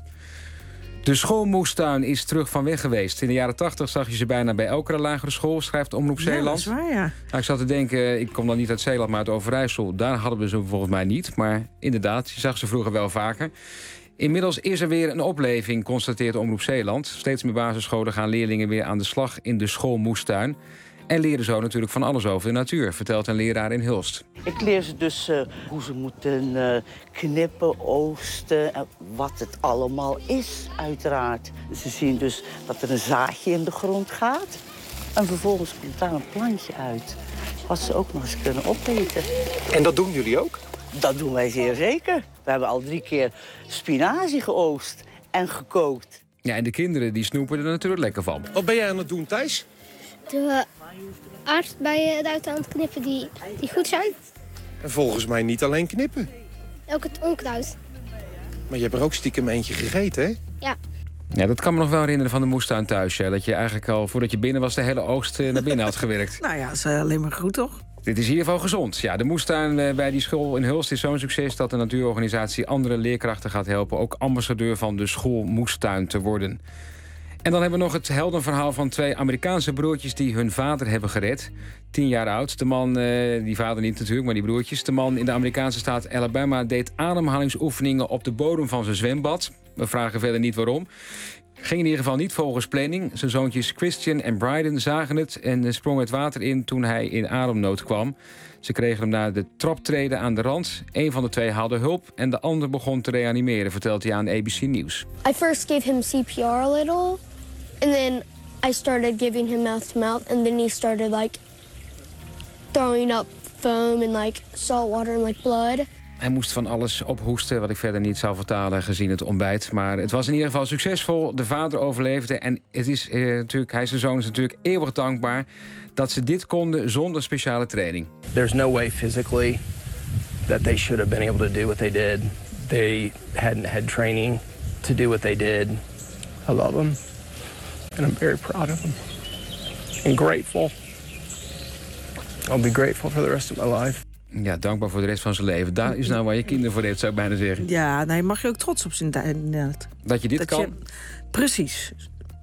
De schoolmoestuin is terug van weg geweest. In de jaren tachtig zag je ze bijna bij elke lagere school, schrijft Omroep Zeeland. Ja, dat is waar, ja. Nou, ik zat te denken, ik kom dan niet uit Zeeland, maar uit Overijssel. Daar hadden we ze volgens mij niet. Maar inderdaad, je zag ze vroeger wel vaker. Inmiddels is er weer een opleving, constateert Omroep Zeeland. Steeds meer basisscholen gaan leerlingen weer aan de slag in de schoolmoestuin. En leren zo natuurlijk van alles over de natuur, vertelt een leraar in Hulst. Ik leer ze dus uh, hoe ze moeten uh, knippen, oosten en wat het allemaal is, uiteraard. Ze zien dus dat er een zaadje in de grond gaat. En vervolgens komt daar een plantje uit, wat ze ook nog eens kunnen opeten. En dat doen jullie ook? Dat doen wij zeer zeker. We hebben al drie keer spinazie geoost en gekookt. Ja, en de kinderen die snoepen er natuurlijk lekker van. Wat ben jij aan het doen, Thijs? De aardbeien eruit aan het knippen die, die goed zijn. En volgens mij niet alleen knippen. Ook het onkruid. Maar je hebt er ook stiekem eentje gegeten, hè? Ja. Ja, dat kan me nog wel herinneren van de moestuin thuis. Ja, dat je eigenlijk al voordat je binnen was de hele oogst naar binnen had gewerkt. Nou ja, dat is alleen maar goed, toch? Dit is in ieder geval gezond. Ja, de moestuin bij die school in Hulst is zo'n succes dat de natuurorganisatie andere leerkrachten gaat helpen ook ambassadeur van de schoolmoestuin te worden. En dan hebben we nog het heldenverhaal van twee Amerikaanse broertjes die hun vader hebben gered. Tien jaar oud. De man, die vader niet natuurlijk, maar die broertjes. De man in de Amerikaanse staat Alabama deed ademhalingsoefeningen op de bodem van zijn zwembad. We vragen verder niet waarom. Ging in ieder geval niet volgens planning. Zijn zoontjes Christian en Bryden zagen het en sprongen het water in toen hij in ademnood kwam. Ze kregen hem naar de traptreden aan de rand. Een van de twee haalde hulp en de ander begon te reanimeren, vertelt hij aan A B C Nieuws. I first gave him C P R a little. And then I started giving him mouth to mouth. And then he started like throwing up foam and like salt water and like blood. Hij moest van alles ophoesten, wat ik verder niet zou vertalen gezien het ontbijt. Maar het was in ieder geval succesvol. De vader overleefde en het is, eh, natuurlijk, hij zijn zoon is natuurlijk eeuwig dankbaar dat ze dit konden zonder speciale training. There's no way physically that they should have been able to do what they did. They hadn't had training to do what they did. I love them and I'm very proud of them and grateful. I'll be grateful for the rest of my life. Ja, dankbaar voor de rest van zijn leven. Daar is nou waar je kinderen voor heeft, zou ik bijna zeggen. Ja, nee, mag je ook trots op zijn inderdaad. Dat je dit dat kan? Je, precies.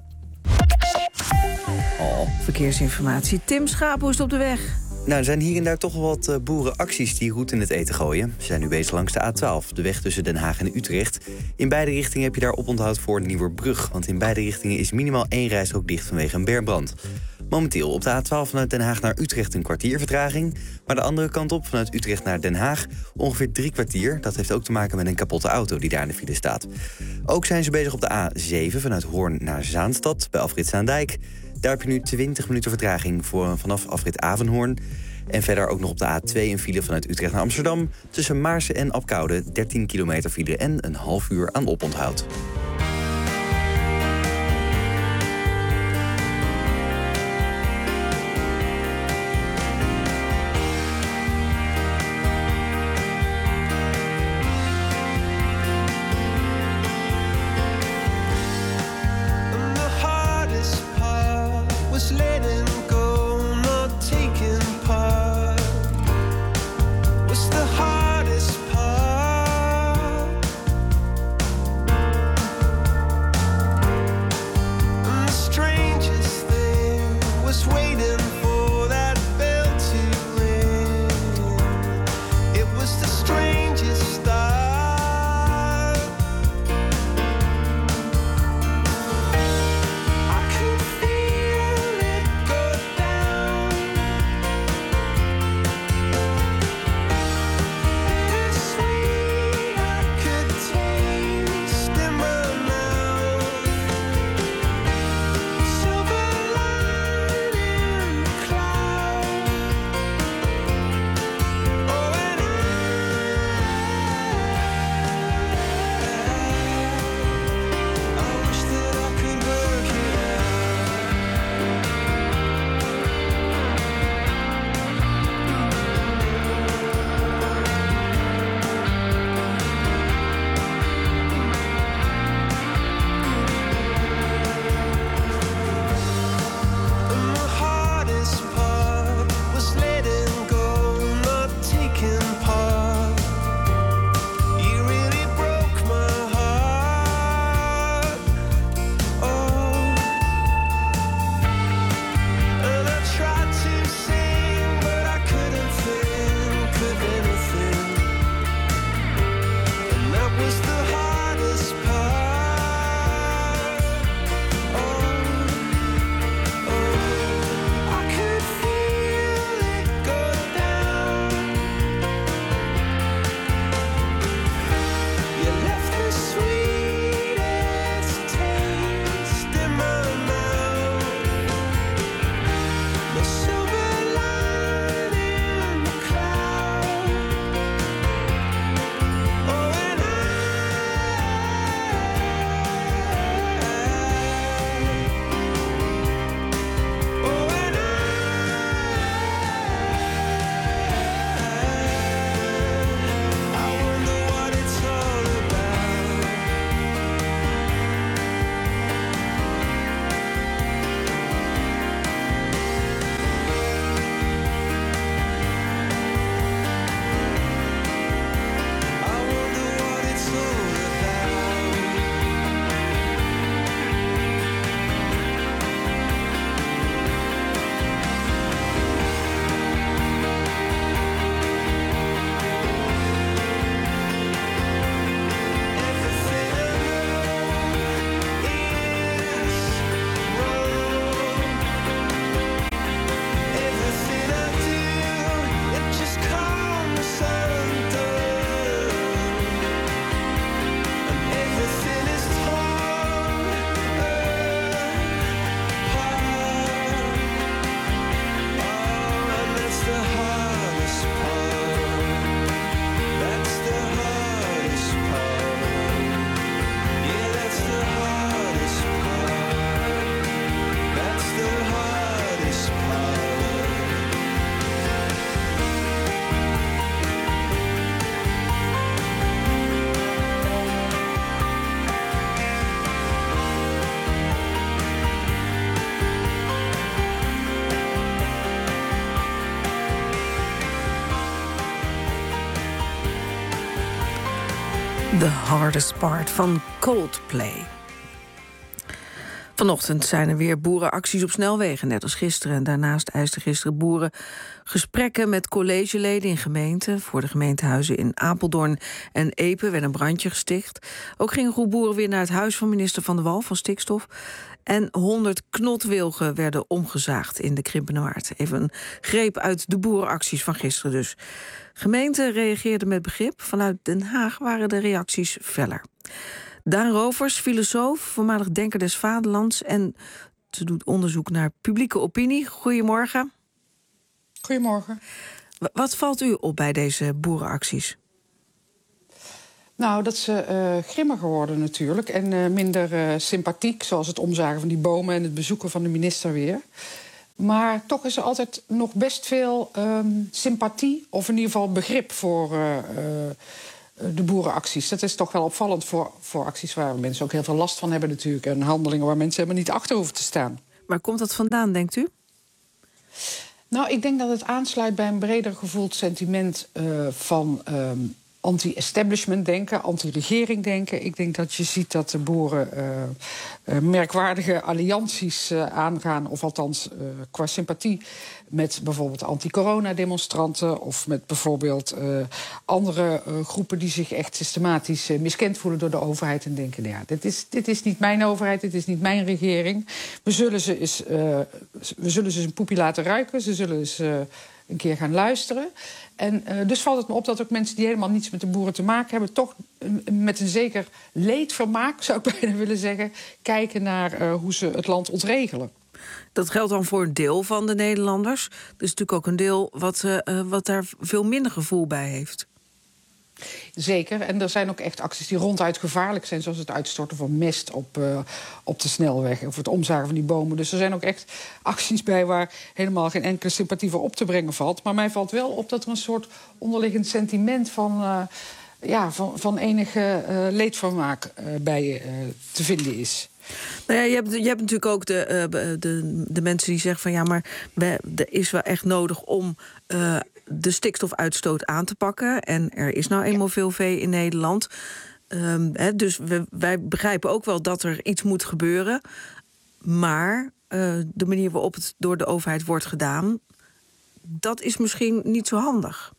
Oh, verkeersinformatie. Tim Schaap, hoe is het op de weg? Nou, er zijn hier en daar toch wel wat uh, boerenacties die roet in het eten gooien. Ze zijn nu bezig langs de A twaalf, de weg tussen Den Haag en Utrecht. In beide richtingen heb je daar oponthoud voor Nieuwerbrug. Want in beide richtingen is minimaal één rijstrook dicht vanwege een bergbrand. Momenteel op de A twaalf vanuit Den Haag naar Utrecht een kwartier vertraging. Maar de andere kant op, vanuit Utrecht naar Den Haag, ongeveer drie kwartier. Dat heeft ook te maken met een kapotte auto die daar in de file staat. Ook zijn ze bezig op de A zeven vanuit Hoorn naar Zaanstad bij afrit Zaandijk. Daar heb je nu twintig minuten vertraging voor, vanaf afrit Avenhoorn. En verder ook nog op de A twee een file vanuit Utrecht naar Amsterdam. Tussen Maarsen en Apkoude dertien kilometer file en een half uur aan oponthoud. The Hardest Part van Coldplay. Vanochtend zijn er weer boerenacties op snelwegen, net als gisteren. En daarnaast eisten gisteren boeren gesprekken met collegeleden in gemeenten. Voor de gemeentehuizen in Apeldoorn en Epe werd een brandje gesticht. Ook ging een groep boeren weer naar het huis van minister Van der Wal van Stikstof. En honderd knotwilgen werden omgezaagd in de Krimpenerwaard. Even een greep uit de boerenacties van gisteren dus. Gemeenten reageerden met begrip. Vanuit Den Haag waren de reacties feller. Daan Rovers, filosoof, voormalig denker des vaderlands en Ze doet onderzoek naar publieke opinie. Goedemorgen. Goedemorgen. Wat valt u op bij deze boerenacties? Nou, dat ze uh, grimmiger worden natuurlijk. En uh, minder uh, sympathiek, zoals het omzagen van die bomen en het bezoeken van de minister weer. Maar toch is er altijd nog best veel um, sympathie, of in ieder geval begrip voor uh, uh, de boerenacties. Dat is toch wel opvallend voor, voor acties waar mensen ook heel veel last van hebben natuurlijk. En handelingen waar mensen helemaal niet achter hoeven te staan. Waar komt dat vandaan, denkt u? Nou, ik denk dat het aansluit bij een breder gevoeld sentiment uh, van um, anti-establishment denken, anti-regering denken. Ik denk dat je ziet dat de boeren uh, uh, merkwaardige allianties uh, aangaan, of althans uh, qua sympathie met bijvoorbeeld anti-corona-demonstranten of met bijvoorbeeld uh, andere uh, groepen die zich echt systematisch uh, miskend voelen door de overheid en denken, nou ja, dit is, dit is niet mijn overheid, dit is niet mijn regering. We zullen ze eens, uh, we zullen ze eens een poepie laten ruiken, ze zullen eens uh, een keer gaan luisteren. En uh, dus valt het me op dat ook mensen die helemaal niets met de boeren te maken hebben, toch uh, met een zeker leedvermaak, zou ik bijna willen zeggen, kijken naar uh, hoe ze het land ontregelen. Dat geldt dan voor een deel van de Nederlanders. Er is natuurlijk ook een deel wat, uh, wat daar veel minder gevoel bij heeft. Zeker, en er zijn ook echt acties die ronduit gevaarlijk zijn, zoals het uitstorten van mest op, uh, op de snelweg of het omzagen van die bomen. Dus er zijn ook echt acties bij waar helemaal geen enkele sympathie voor op te brengen valt. Maar mij valt wel op dat er een soort onderliggend sentiment van, uh, ja, van, van enige uh, leedvermaak uh, bij uh, te vinden is. Nou ja, je hebt, je hebt natuurlijk ook de, uh, de, de mensen die zeggen van ja, maar er is wel echt nodig om uh, de stikstofuitstoot aan te pakken. En er is nou eenmaal veel vee in Nederland. Um, he, dus we, wij begrijpen ook wel dat er iets moet gebeuren. Maar uh, de manier waarop het door de overheid wordt gedaan, dat is misschien niet zo handig.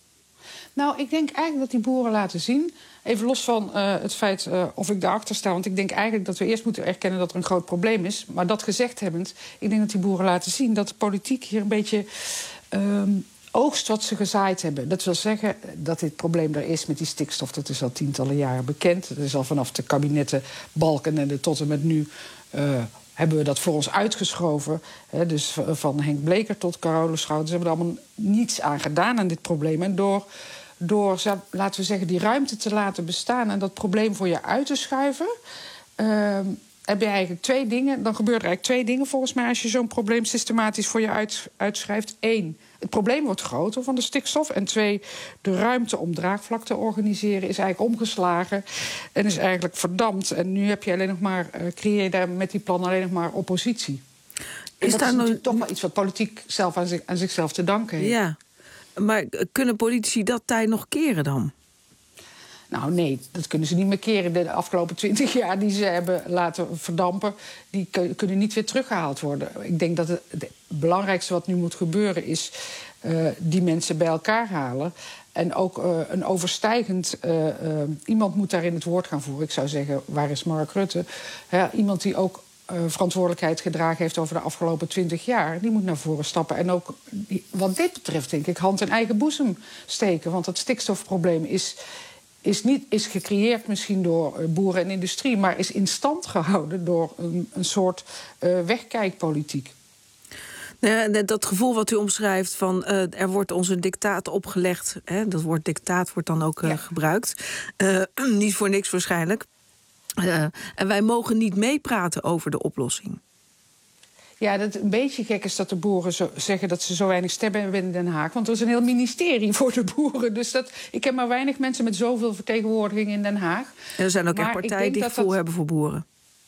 Nou, ik denk eigenlijk dat die boeren laten zien, even los van uh, het feit uh, of ik daarachter sta, want ik denk eigenlijk dat we eerst moeten erkennen dat er een groot probleem is. Maar dat gezegd hebbend, ik denk dat die boeren laten zien dat de politiek hier een beetje um, oogst wat ze gezaaid hebben. Dat wil zeggen dat dit probleem er is met die stikstof. Dat is al tientallen jaren bekend. Dat is al vanaf de kabinetten Balkenende tot en met nu Uh, hebben we dat voor ons uitgeschoven. Hè, dus van Henk Bleker tot Carola Schouten. Ze hebben er allemaal niets aan gedaan aan dit probleem. En door, door, laten we zeggen, die ruimte te laten bestaan en dat probleem voor je uit te schuiven, Uh, heb je eigenlijk twee dingen. Dan gebeuren er eigenlijk twee dingen volgens mij als je zo'n probleem systematisch voor je uit, uitschrijft. Eén, het probleem wordt groter van de stikstof. En twee, de ruimte om draagvlak te organiseren is eigenlijk omgeslagen en is eigenlijk verdampt. En nu heb je alleen nog maar, uh, creëer je daar met die plan alleen nog maar oppositie. En is dat daar is natuurlijk toch wel iets wat politiek zelf aan, zich, aan zichzelf te danken heeft. Ja, maar kunnen politici dat tij nog keren dan? Nou nee, dat kunnen ze niet meer keren. De afgelopen twintig jaar die ze hebben laten verdampen, die kunnen niet weer teruggehaald worden. Ik denk dat het, het belangrijkste wat nu moet gebeuren is uh, die mensen bij elkaar halen. En ook uh, een overstijgend uh, uh, iemand moet daarin het woord gaan voeren. Ik zou zeggen, waar is Mark Rutte? Ja, iemand die ook uh, verantwoordelijkheid gedragen heeft over de afgelopen twintig jaar. Die moet naar voren stappen. En ook die, wat dit betreft, denk ik, hand in eigen boezem steken. Want het stikstofprobleem is Is, niet, is gecreëerd misschien door boeren en industrie, maar is in stand gehouden door een, een soort uh, wegkijkpolitiek. Nou, dat gevoel wat u omschrijft van uh, er wordt ons een dictaat opgelegd, hè, dat woord dictaat wordt dan ook uh, ja. gebruikt. Uh, niet voor niks waarschijnlijk. Uh, en wij mogen niet meepraten over de oplossing. Ja, dat een beetje gek is dat de boeren zo zeggen dat ze zo weinig stemmen hebben in Den Haag. Want er is een heel ministerie voor de boeren. Dus dat, ik heb maar weinig mensen met zoveel vertegenwoordiging in Den Haag. En er zijn ook maar echt partijen die gevoel dat... hebben voor boeren.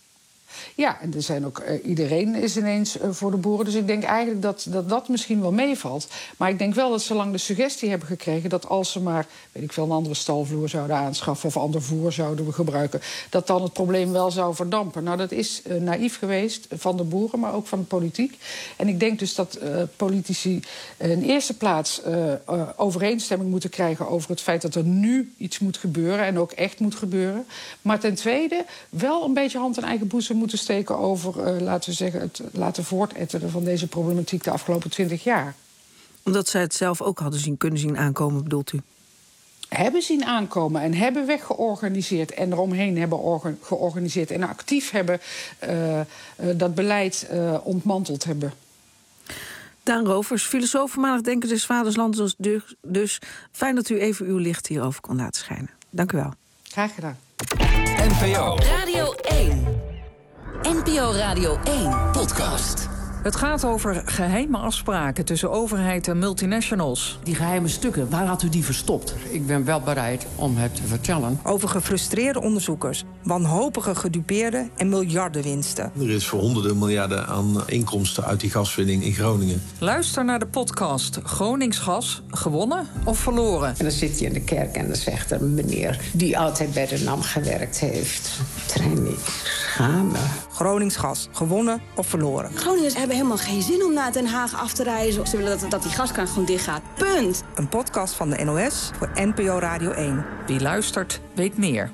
Ja, en er zijn ook, uh, iedereen is ineens uh, voor de boeren. Dus ik denk eigenlijk dat, dat dat misschien wel meevalt. Maar ik denk wel dat ze lang de suggestie hebben gekregen dat als ze maar, weet ik veel, een andere stalvloer zouden aanschaffen of ander voer zouden we gebruiken, dat dan het probleem wel zou verdampen. Nou, dat is uh, naïef geweest van de boeren, maar ook van de politiek. En ik denk dus dat uh, politici uh, in eerste plaats uh, uh, overeenstemming moeten krijgen over het feit dat er nu iets moet gebeuren en ook echt moet gebeuren. Maar ten tweede wel een beetje hand in eigen boezem moeten steken over, uh, laten we zeggen, het laten voortetteren van deze problematiek de afgelopen twintig jaar. Omdat zij het zelf ook hadden zien, kunnen zien aankomen, bedoelt u? hebben zien aankomen en hebben weggeorganiseerd en eromheen hebben orga- georganiseerd en actief hebben uh, uh, dat beleid uh, ontmanteld hebben. Daan Rovers, filosoof, voormalig denker des vaderslands. Dus, dus fijn dat u even uw licht hierover kon laten schijnen. Dank u wel. Graag gedaan. N P O Radio één. N P O Radio één podcast. Het gaat over geheime afspraken tussen overheid en multinationals. Die geheime stukken, waar had u die verstopt? Ik ben wel bereid om het te vertellen. Over gefrustreerde onderzoekers, wanhopige gedupeerden en miljardenwinsten. Er is voor honderden miljarden aan inkomsten uit die gaswinning in Groningen. Luister naar de podcast Groningsgas, gewonnen of verloren? En dan zit je in de kerk en dan zegt er een meneer die altijd bij de N A M gewerkt heeft. Trein ik schamen. Groningsgas, gewonnen of verloren? Groningers hebben helemaal geen zin om naar Den Haag af te reizen. Ze willen dat, dat die gaskraan gewoon dicht gaat. Punt. Een podcast van de N O S voor N P O Radio één. Wie luistert, weet meer.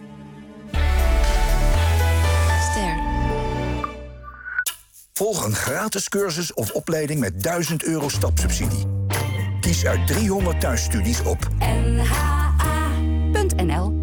Ster. Volg een gratis cursus of opleiding met duizend euro stapsubsidie. Kies uit driehonderd thuisstudies op N H A punt N L.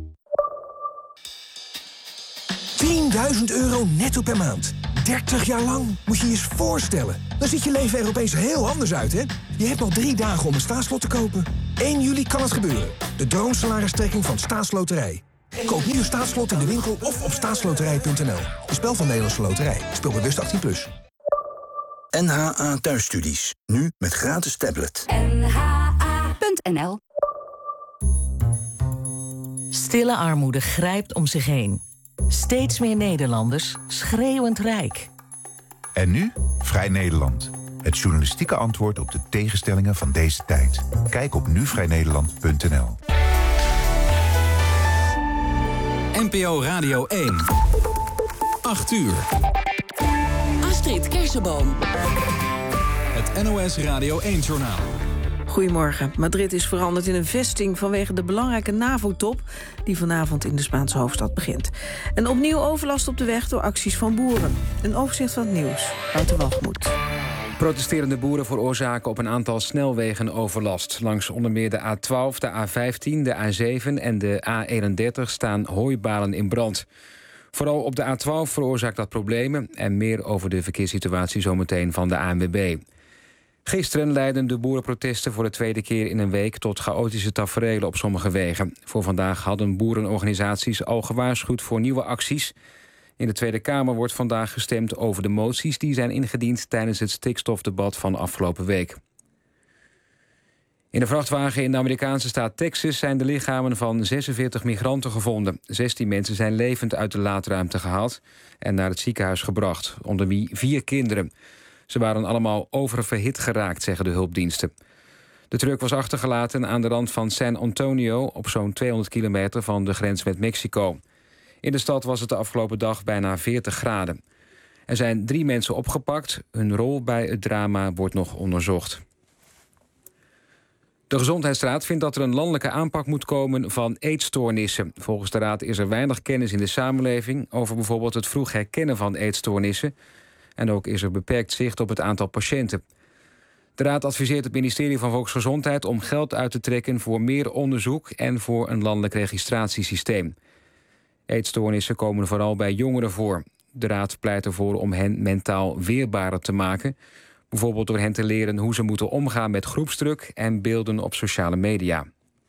tienduizend euro netto per maand. dertig jaar lang, moet je je eens voorstellen. Dan ziet je leven er opeens heel anders uit, hè? Je hebt nog drie dagen om een staatslot te kopen. één juli kan het gebeuren. De droomsalaristrekking van Staatsloterij. Koop nu een staatslot in de winkel of op staatsloterij punt n l. Een spel van Nederlandse Loterij. Speel bewust achttien plus. N H A Thuisstudies. Nu met gratis tablet. N H A punt N L. Stille armoede grijpt om zich heen. Steeds meer Nederlanders schreeuwend rijk. En nu Vrij Nederland. Het journalistieke antwoord op de tegenstellingen van deze tijd. Kijk op nu vrij nederland punt n l. N P O Radio één. acht uur. Astrid Kersenboom. Het N O S Radio één-journaal. Goedemorgen. Madrid is veranderd in een vesting vanwege de belangrijke NAVO-top die vanavond in de Spaanse hoofdstad begint. En opnieuw overlast op de weg door acties van boeren. Een overzicht van het nieuws. Wouter Walgemoed. Protesterende boeren veroorzaken op een aantal snelwegen overlast. Langs onder meer de A twaalf, de A vijftien, de A zeven en de A eenendertig staan hooibalen in brand. Vooral op de A twaalf veroorzaakt dat problemen. En meer over de verkeerssituatie zometeen van de A N W B. Gisteren leidden de boerenprotesten voor de tweede keer in een week tot chaotische taferelen op sommige wegen. Voor vandaag hadden boerenorganisaties al gewaarschuwd voor nieuwe acties. In de Tweede Kamer wordt vandaag gestemd over de moties die zijn ingediend tijdens het stikstofdebat van afgelopen week. In een vrachtwagen in de Amerikaanse staat Texas zijn de lichamen van zesenveertig migranten gevonden. zestien mensen zijn levend uit de laadruimte gehaald en naar het ziekenhuis gebracht, onder wie vier kinderen. Ze waren allemaal oververhit geraakt, zeggen de hulpdiensten. De truck was achtergelaten aan de rand van San Antonio, op zo'n tweehonderd kilometer van de grens met Mexico. In de stad was het de afgelopen dag bijna veertig graden. Er zijn drie mensen opgepakt. Hun rol bij het drama wordt nog onderzocht. De Gezondheidsraad vindt dat er een landelijke aanpak moet komen van eetstoornissen. Volgens de raad is er weinig kennis in de samenleving over bijvoorbeeld het vroeg herkennen van eetstoornissen. En ook is er beperkt zicht op het aantal patiënten. De raad adviseert het ministerie van Volksgezondheid om geld uit te trekken voor meer onderzoek en voor een landelijk registratiesysteem. Eetstoornissen komen vooral bij jongeren voor. De raad pleit ervoor om hen mentaal weerbaarder te maken. Bijvoorbeeld door hen te leren hoe ze moeten omgaan met groepsdruk en beelden op sociale media.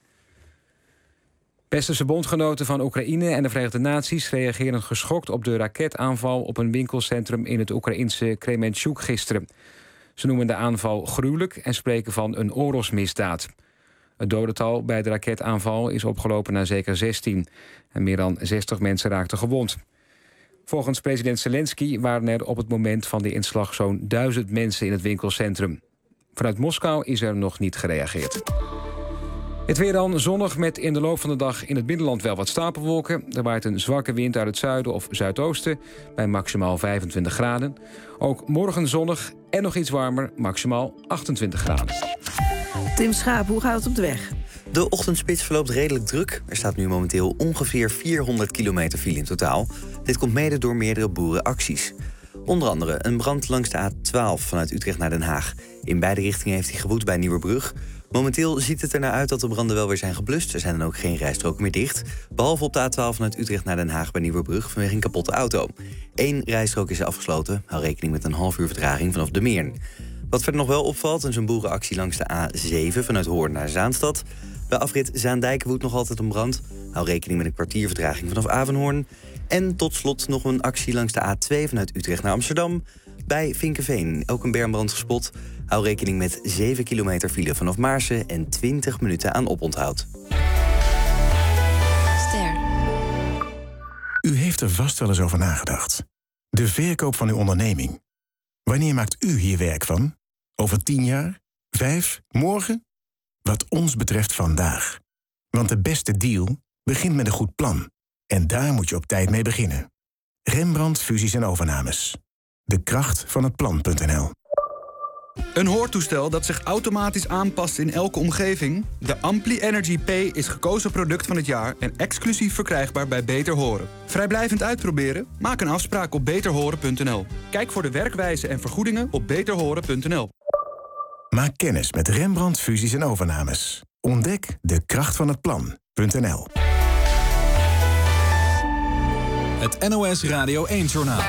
Westerse bondgenoten van Oekraïne en de Verenigde Naties reageren geschokt op de raketaanval op een winkelcentrum in het Oekraïnse Kremenchuk gisteren. Ze noemen de aanval gruwelijk en spreken van een oorlogsmisdaad. Het dodental bij de raketaanval is opgelopen naar zeker zestien. En meer dan zestig mensen raakten gewond. Volgens president Zelensky waren er op het moment van de inslag zo'n duizend mensen in het winkelcentrum. Vanuit Moskou is er nog niet gereageerd. Het weer dan zonnig met in de loop van de dag in het binnenland wel wat stapelwolken. Er waait een zwakke wind uit het zuiden of zuidoosten bij maximaal vijfentwintig graden. Ook morgen zonnig en nog iets warmer, maximaal achtentwintig graden. Tim Schaap, hoe gaat het op de weg? De ochtendspits verloopt redelijk druk. Er staat nu momenteel ongeveer vierhonderd kilometer file in totaal. Dit komt mede door meerdere boerenacties. Onder andere een brand langs de A twaalf vanuit Utrecht naar Den Haag. In beide richtingen heeft hij gewoed bij Nieuwerbrug. Momenteel ziet het er naar uit dat de branden wel weer zijn geblust. Er zijn dan ook geen rijstroken meer dicht. Behalve op de A twaalf vanuit Utrecht naar Den Haag bij Nieuwerbrug vanwege een kapotte auto. Eén rijstrook is afgesloten. Hou rekening met een half uur vertraging vanaf de Meern. Wat verder nog wel opvalt is een boerenactie langs de A zeven vanuit Hoorn naar Zaanstad. Bij afrit Zaandijk woedt nog altijd een brand. Hou rekening met een kwartier vertraging vanaf Avenhoorn. En tot slot nog een actie langs de A twee vanuit Utrecht naar Amsterdam. Bij Vinkeveen ook een bermbrand gespot. Hou rekening met zeven kilometer file vanaf Maarsen en twintig minuten aan oponthoud. Ster. U heeft er vast wel eens over nagedacht. De verkoop van uw onderneming. Wanneer maakt u hier werk van? Over tien jaar? Vijf? Morgen? Wat ons betreft vandaag. Want de beste deal begint met een goed plan. En daar moet je op tijd mee beginnen. Rembrandt Fusies en Overnames. De kracht van het plan punt n l. Een hoortoestel dat zich automatisch aanpast in elke omgeving? De Ampli Energy P is gekozen product van het jaar en exclusief verkrijgbaar bij Beter Horen. Vrijblijvend uitproberen? Maak een afspraak op beter horen punt n l. Kijk voor de werkwijze en vergoedingen op beter horen punt n l. Maak kennis met Rembrandt Fusies en Overnames. Ontdek de kracht van het plan punt n l. Het N O S Radio één-journaal.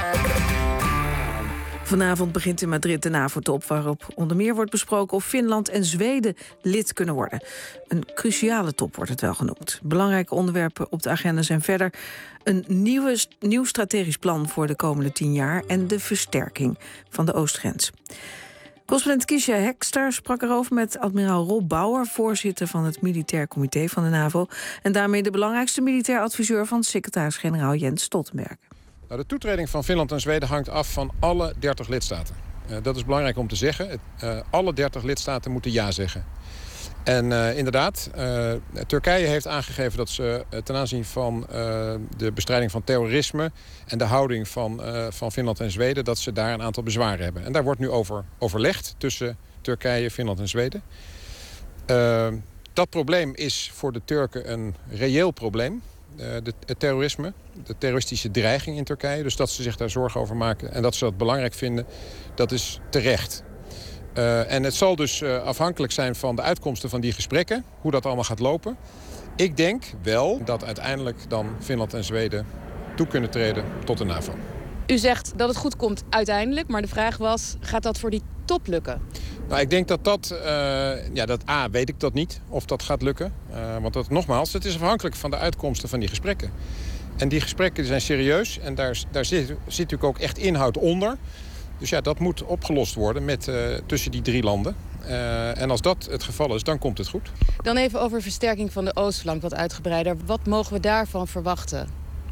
Vanavond begint in Madrid de NAVO-top, waarop onder meer wordt besproken of Finland en Zweden lid kunnen worden. Een cruciale top wordt het wel genoemd. Belangrijke onderwerpen op de agenda zijn verder een nieuwe, nieuw strategisch plan voor de komende tien jaar en de versterking van de oostgrens. Correspondent Kiesja Hekster sprak erover met admiraal Rob Bauer, voorzitter van het Militair Comité van de NAVO en daarmee de belangrijkste militair adviseur van secretaris-generaal Jens Stoltenberg. Nou, de toetreding van Finland en Zweden hangt af van alle dertig lidstaten. Uh, dat is belangrijk om te zeggen. Uh, alle dertig lidstaten moeten ja zeggen. En uh, inderdaad, uh, Turkije heeft aangegeven dat ze uh, ten aanzien van uh, de bestrijding van terrorisme en de houding van, uh, van Finland en Zweden, dat ze daar een aantal bezwaren hebben. En daar wordt nu over overlegd tussen Turkije, Finland en Zweden. Uh, dat probleem is voor de Turken een reëel probleem. Uh, de, het terrorisme, de terroristische dreiging in Turkije. Dus dat ze zich daar zorgen over maken en dat ze dat belangrijk vinden, dat is terecht. Uh, en het zal dus uh, afhankelijk zijn van de uitkomsten van die gesprekken, hoe dat allemaal gaat lopen. Ik denk wel dat uiteindelijk dan Finland en Zweden toe kunnen treden tot de NAVO. U zegt dat het goed komt uiteindelijk, maar de vraag was, gaat dat voor die top lukken? Nou, ik denk dat dat, uh, ja, dat A, weet ik dat niet, of dat gaat lukken. Uh, want dat, nogmaals, het is afhankelijk van de uitkomsten van die gesprekken. En die gesprekken zijn serieus en daar, daar zit, zit natuurlijk ook echt inhoud onder. Dus ja, dat moet opgelost worden met, uh, tussen die drie landen. Uh, en als dat het geval is, dan komt het goed. Dan even over versterking van de oostflank, wat uitgebreider. Wat mogen we daarvan verwachten?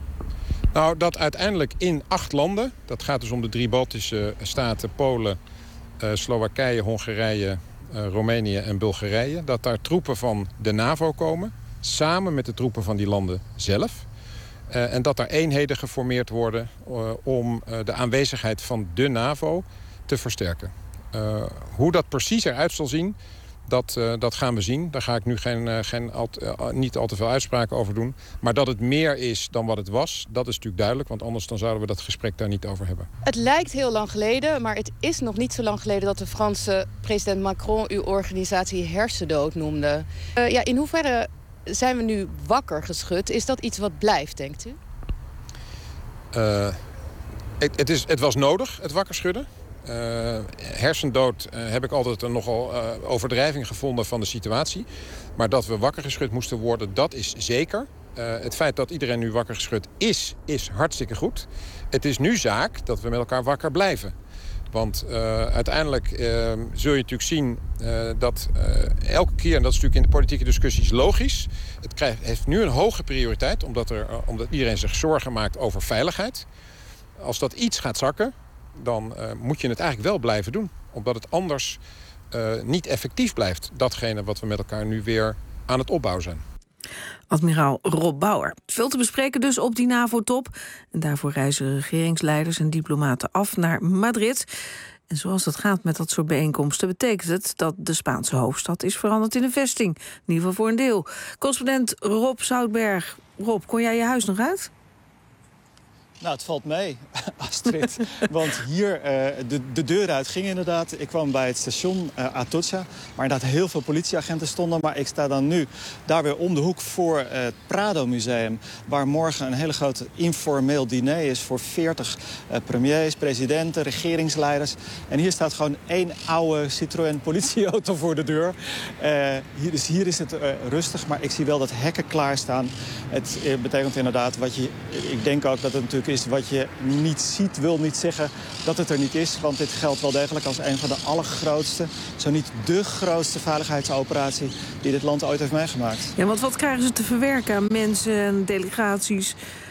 Nou, dat uiteindelijk in acht landen, dat gaat dus om de drie Baltische staten, Polen, uh, Slowakije, Hongarije, uh, Roemenië en Bulgarije, dat daar troepen van de NAVO komen, samen met de troepen van die landen zelf. Uh, en dat er eenheden geformeerd worden uh, om uh, de aanwezigheid van de NAVO te versterken. Uh, hoe dat precies eruit zal zien, dat, uh, dat gaan we zien. Daar ga ik nu geen, uh, geen al, uh, niet al te veel uitspraken over doen. Maar dat het meer is dan wat het was, dat is natuurlijk duidelijk. Want anders dan zouden we dat gesprek daar niet over hebben. Het lijkt heel lang geleden, maar het is nog niet zo lang geleden dat de Franse president Macron uw organisatie hersendood noemde. Uh, ja, in hoeverre zijn we nu wakker geschud? Is dat iets wat blijft, denkt u? Uh, het, het, is, het was nodig, het wakker schudden. Uh, hersendood uh, heb ik altijd een nogal uh, overdrijving gevonden van de situatie. Maar dat we wakker geschud moesten worden, dat is zeker. Uh, het feit dat iedereen nu wakker geschud is, is hartstikke goed. Het is nu zaak dat we met elkaar wakker blijven. Want uh, uiteindelijk uh, zul je natuurlijk zien uh, dat uh, elke keer, en dat is natuurlijk in de politieke discussies logisch, het krijgt, heeft nu een hoge prioriteit, omdat, er, uh, omdat iedereen zich zorgen maakt over veiligheid. Als dat iets gaat zakken, dan uh, moet je het eigenlijk wel blijven doen. Omdat het anders uh, niet effectief blijft, datgene wat we met elkaar nu weer aan het opbouwen zijn. Admiraal Rob Bauer. Veel te bespreken dus op die NAVO-top. En daarvoor reizen regeringsleiders en diplomaten af naar Madrid. En zoals dat gaat met dat soort bijeenkomsten, betekent het dat de Spaanse hoofdstad is veranderd in een vesting. In ieder geval voor een deel. Correspondent Rob Zoutberg. Rob, kon jij je huis nog uit? Nou, het valt mee, Astrid. Want hier, uh, de, de deur uit ging inderdaad. Ik kwam bij het station uh, Atocha, waar inderdaad heel veel politieagenten stonden. Maar ik sta dan nu daar weer om de hoek voor uh, het Prado Museum, waar morgen een hele grote informeel diner is voor veertig uh, premiers, presidenten, regeringsleiders. En hier staat gewoon één oude Citroën politieauto voor de deur. Uh, hier, dus hier is het uh, rustig, maar ik zie wel dat hekken klaarstaan. Het uh, betekent inderdaad wat je... Ik denk ook dat het natuurlijk is wat je niet ziet, wil niet zeggen dat het er niet is. Want dit geldt wel degelijk als een van de allergrootste, zo niet de grootste veiligheidsoperatie die dit land ooit heeft meegemaakt. Ja, want wat krijgen ze te verwerken aan mensen en delegaties?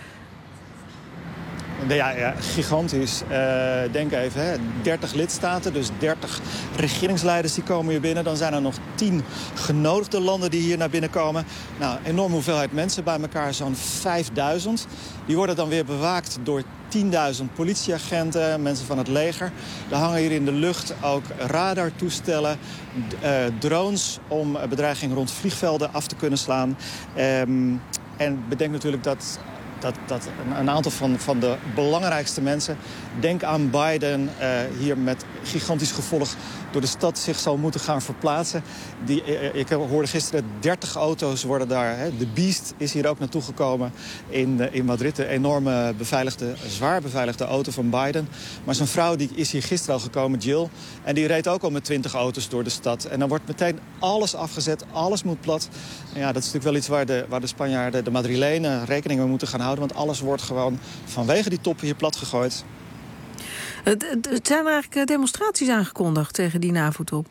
Ja, ja, gigantisch. Uh, denk even, hè. dertig lidstaten, dus dertig regeringsleiders die komen hier binnen. Dan zijn er nog tien genodigde landen die hier naar binnen komen. Nou, enorme hoeveelheid mensen bij elkaar, zo'n vijfduizend. Die worden dan weer bewaakt door tienduizend politieagenten, mensen van het leger. Er hangen hier in de lucht ook radartoestellen, uh, drones om bedreigingen rond vliegvelden af te kunnen slaan. Um, en bedenk natuurlijk dat... Dat, dat een aantal van, van de belangrijkste mensen, denk aan Biden, uh, hier met gigantisch gevolg door de stad zich zal moeten gaan verplaatsen. Die, uh, ik hoorde gisteren dertig auto's worden daar. Hè. De Beast is hier ook naartoe gekomen in, uh, in Madrid. De enorme beveiligde, zwaar beveiligde auto van Biden. Maar zijn vrouw die is hier gisteren al gekomen, Jill. En die reed ook al met twintig auto's door de stad. En dan wordt meteen alles afgezet, alles moet plat. En ja, dat is natuurlijk wel iets waar de, waar de Spanjaarden, de Madrilenen, rekening mee moeten gaan houden. Want alles wordt gewoon vanwege die toppen hier plat gegooid. Het, het zijn er eigenlijk demonstraties aangekondigd tegen die NAVO-top.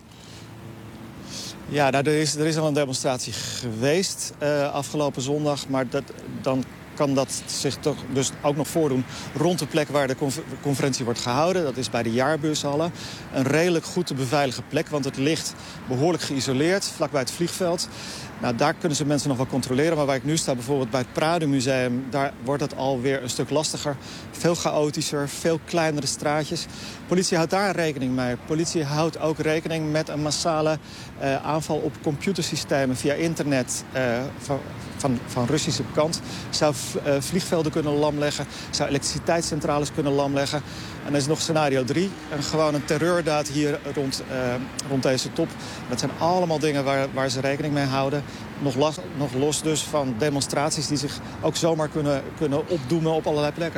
Ja, nou, er, is, er is al een demonstratie geweest uh, afgelopen zondag. Maar dat, dan kan dat zich toch dus ook nog voordoen rond de plek waar de conferentie wordt gehouden. Dat is bij de jaarbeurshallen. Een redelijk goed te beveiligen plek, want het ligt behoorlijk geïsoleerd, vlakbij het vliegveld. Nou, daar kunnen ze mensen nog wel controleren. Maar waar ik nu sta, bijvoorbeeld bij het Prado Museum, daar wordt het alweer een stuk lastiger. Veel chaotischer, veel kleinere straatjes. Politie houdt daar rekening mee. Politie houdt ook rekening met een massale uh, aanval op computersystemen via internet uh, van, van, van Russische kant. Zou uh, vliegvelden kunnen lamleggen, zou elektriciteitscentrales kunnen lamleggen. En er is nog scenario drie, en gewoon een terreurdaad hier rond, uh, rond deze top. Dat zijn allemaal dingen waar, waar ze rekening mee houden. Nog, las, nog los dus van demonstraties die zich ook zomaar kunnen, kunnen opdoemen op allerlei plekken.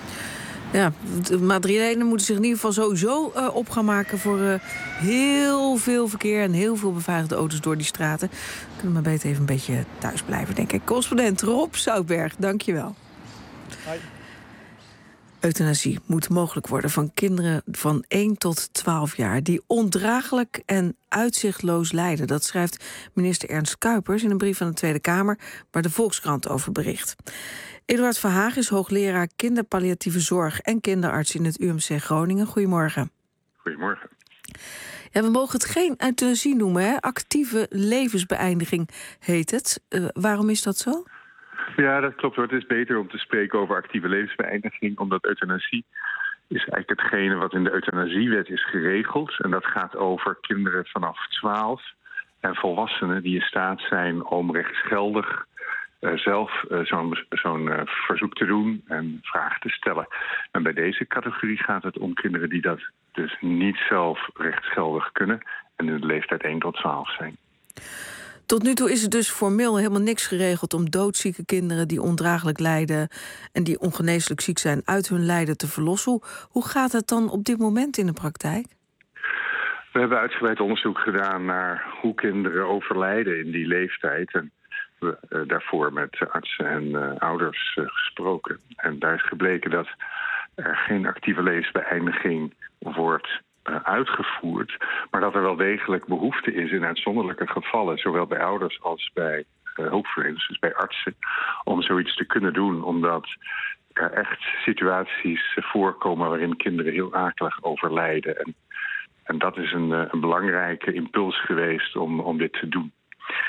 Ja, de Madrilenen moeten zich in ieder geval sowieso uh, op gaan maken voor uh, heel veel verkeer en heel veel beveiligde auto's door die straten. Kunnen maar beter even een beetje thuis blijven, denk ik. Correspondent Rob Zoutberg, dank je wel. Hoi. Euthanasie moet mogelijk worden van kinderen van één tot twaalf jaar... die ondraaglijk en uitzichtloos lijden. Dat schrijft minister Ernst Kuipers in een brief aan de Tweede Kamer... waar de Volkskrant over bericht. Eduard Verhaag is hoogleraar kinderpalliatieve zorg... en kinderarts in het U M C Groningen. Goedemorgen. Goedemorgen. Ja, we mogen het geen euthanasie noemen, hè? Actieve levensbeëindiging heet het. Uh, waarom is dat zo? Ja, dat klopt hoor. Het is beter om te spreken over actieve levensbeëindiging, omdat euthanasie is eigenlijk hetgene wat in de euthanasiewet is geregeld. En dat gaat over kinderen vanaf twaalf en volwassenen die in staat zijn om rechtsgeldig uh, zelf uh, zo'n zo'n uh, verzoek te doen en vragen te stellen. En bij deze categorie gaat het om kinderen die dat dus niet zelf rechtsgeldig kunnen en in de leeftijd één tot twaalf zijn. Tot nu toe is er dus formeel helemaal niks geregeld om doodzieke kinderen die ondraaglijk lijden en die ongeneeslijk ziek zijn uit hun lijden te verlossen. Hoe, hoe gaat het dan op dit moment in de praktijk? We hebben uitgebreid onderzoek gedaan naar hoe kinderen overlijden in die leeftijd. En we uh, daarvoor met artsen en uh, ouders uh, gesproken. En daar is gebleken dat er geen actieve levensbeëindiging wordt uitgevoerd, maar dat er wel degelijk behoefte is in uitzonderlijke gevallen, zowel bij ouders als bij uh, hulpverleners, dus bij artsen, om zoiets te kunnen doen, omdat er echt situaties voorkomen waarin kinderen heel akelig overlijden. En, en dat is een, een belangrijke impuls geweest om, om dit te doen.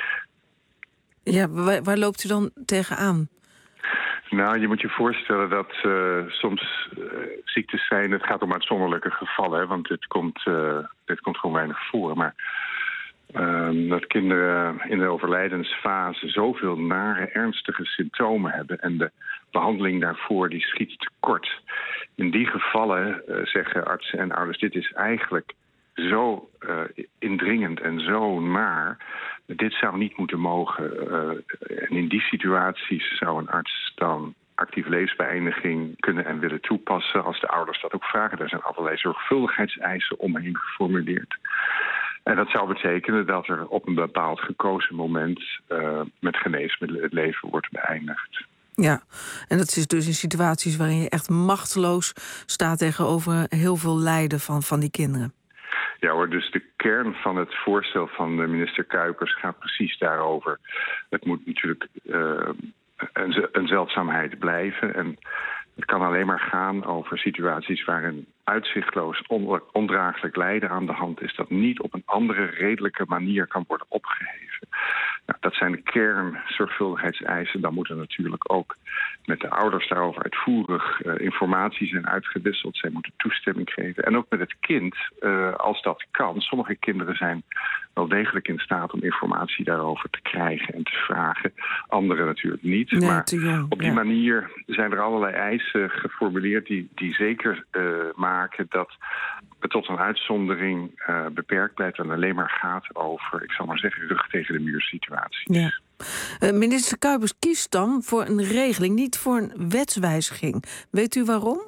Ja, waar, waar loopt u dan tegenaan? Nou, je moet je voorstellen dat uh, soms uh, ziektes zijn... Het gaat om uitzonderlijke gevallen, hè, want dit komt, uh, dit komt gewoon weinig voor. Maar uh, Uh, dat kinderen in de overlijdensfase zoveel nare, ernstige symptomen hebben en de behandeling daarvoor die schiet tekort. In die gevallen uh, zeggen artsen en ouders, dit is eigenlijk zo uh, indringend en zo naar. Dit zou niet moeten mogen. Uh, en in die situaties zou een arts dan actieve levensbeëindiging kunnen en willen toepassen als de ouders dat ook vragen. Daar zijn allerlei zorgvuldigheidseisen omheen geformuleerd. En dat zou betekenen dat er op een bepaald gekozen moment uh, met geneesmiddelen het leven wordt beëindigd. Ja, en dat is dus in situaties waarin je echt machteloos staat tegenover heel veel lijden van, van die kinderen. Ja hoor, dus de kern van het voorstel van de minister Kuipers gaat precies daarover. Het moet natuurlijk uh, een, een zeldzaamheid blijven. En het kan alleen maar gaan over situaties waarin uitzichtloos, on, ondraaglijk lijden aan de hand is, dat niet op een andere redelijke manier kan worden opgeheven. Nou, dat zijn de kernzorgvuldigheidseisen. Dan moet er natuurlijk ook met de ouders daarover uitvoerig uh, informatie zijn uitgewisseld. Zij moeten toestemming geven. En ook met het kind, uh, als dat kan. Sommige kinderen zijn wel degelijk in staat om informatie daarover te krijgen en te vragen. Anderen natuurlijk niet. Nee, maar jong, op die ja. manier zijn er allerlei eisen geformuleerd die, die zeker uh, maken dat het tot een uitzondering uh, beperkt blijft en alleen maar gaat over, ik zal maar zeggen, rug tegen de muur situatie. Ja. Uh, minister Kuipers kiest dan voor een regeling, niet voor een wetswijziging. Weet u waarom?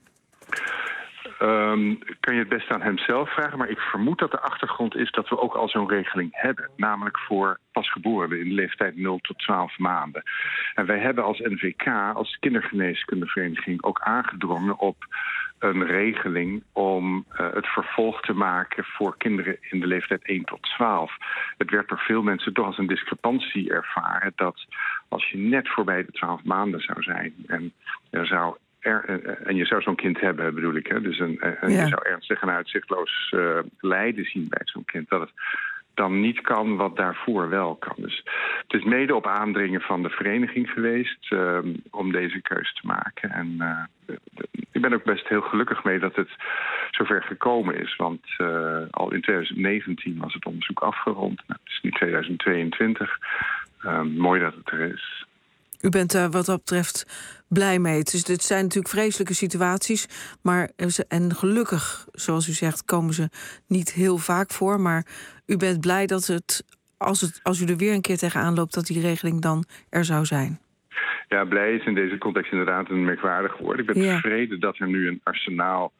Um, kan je het best aan hem zelf vragen, maar ik vermoed dat de achtergrond is dat we ook al zo'n regeling hebben. Namelijk voor pasgeborenen in de leeftijd nul tot twaalf maanden. En wij hebben als N V K, als kindergeneeskundevereniging, ook aangedrongen op een regeling om uh, het vervolg te maken voor kinderen in de leeftijd één tot twaalf. Het werd door veel mensen toch als een discrepantie ervaren dat als je net voorbij de twaalf maanden zou zijn en er zou Er, en je zou zo'n kind hebben, bedoel ik. Hè? Dus een, en ja. je zou ernstig en uitzichtloos uh, lijden zien bij zo'n kind. Dat het dan niet kan wat daarvoor wel kan. Dus het is mede op aandringen van de vereniging geweest uh, om deze keus te maken. En uh, ik ben ook best heel gelukkig mee dat het zover gekomen is. Want uh, al in twintig negentien was het onderzoek afgerond. Nou, het is nu twintig tweeëntwintig. Uh, mooi dat het er is. U bent er wat dat betreft blij mee. Dus het zijn natuurlijk vreselijke situaties. Maar, en gelukkig, zoals u zegt, komen ze niet heel vaak voor. Maar u bent blij dat het, als, het, als u er weer een keer tegenaan loopt, dat die regeling dan er zou zijn. Ja, blij is in deze context inderdaad een merkwaardig woord. Ik ben ja. tevreden dat er nu een arsenaal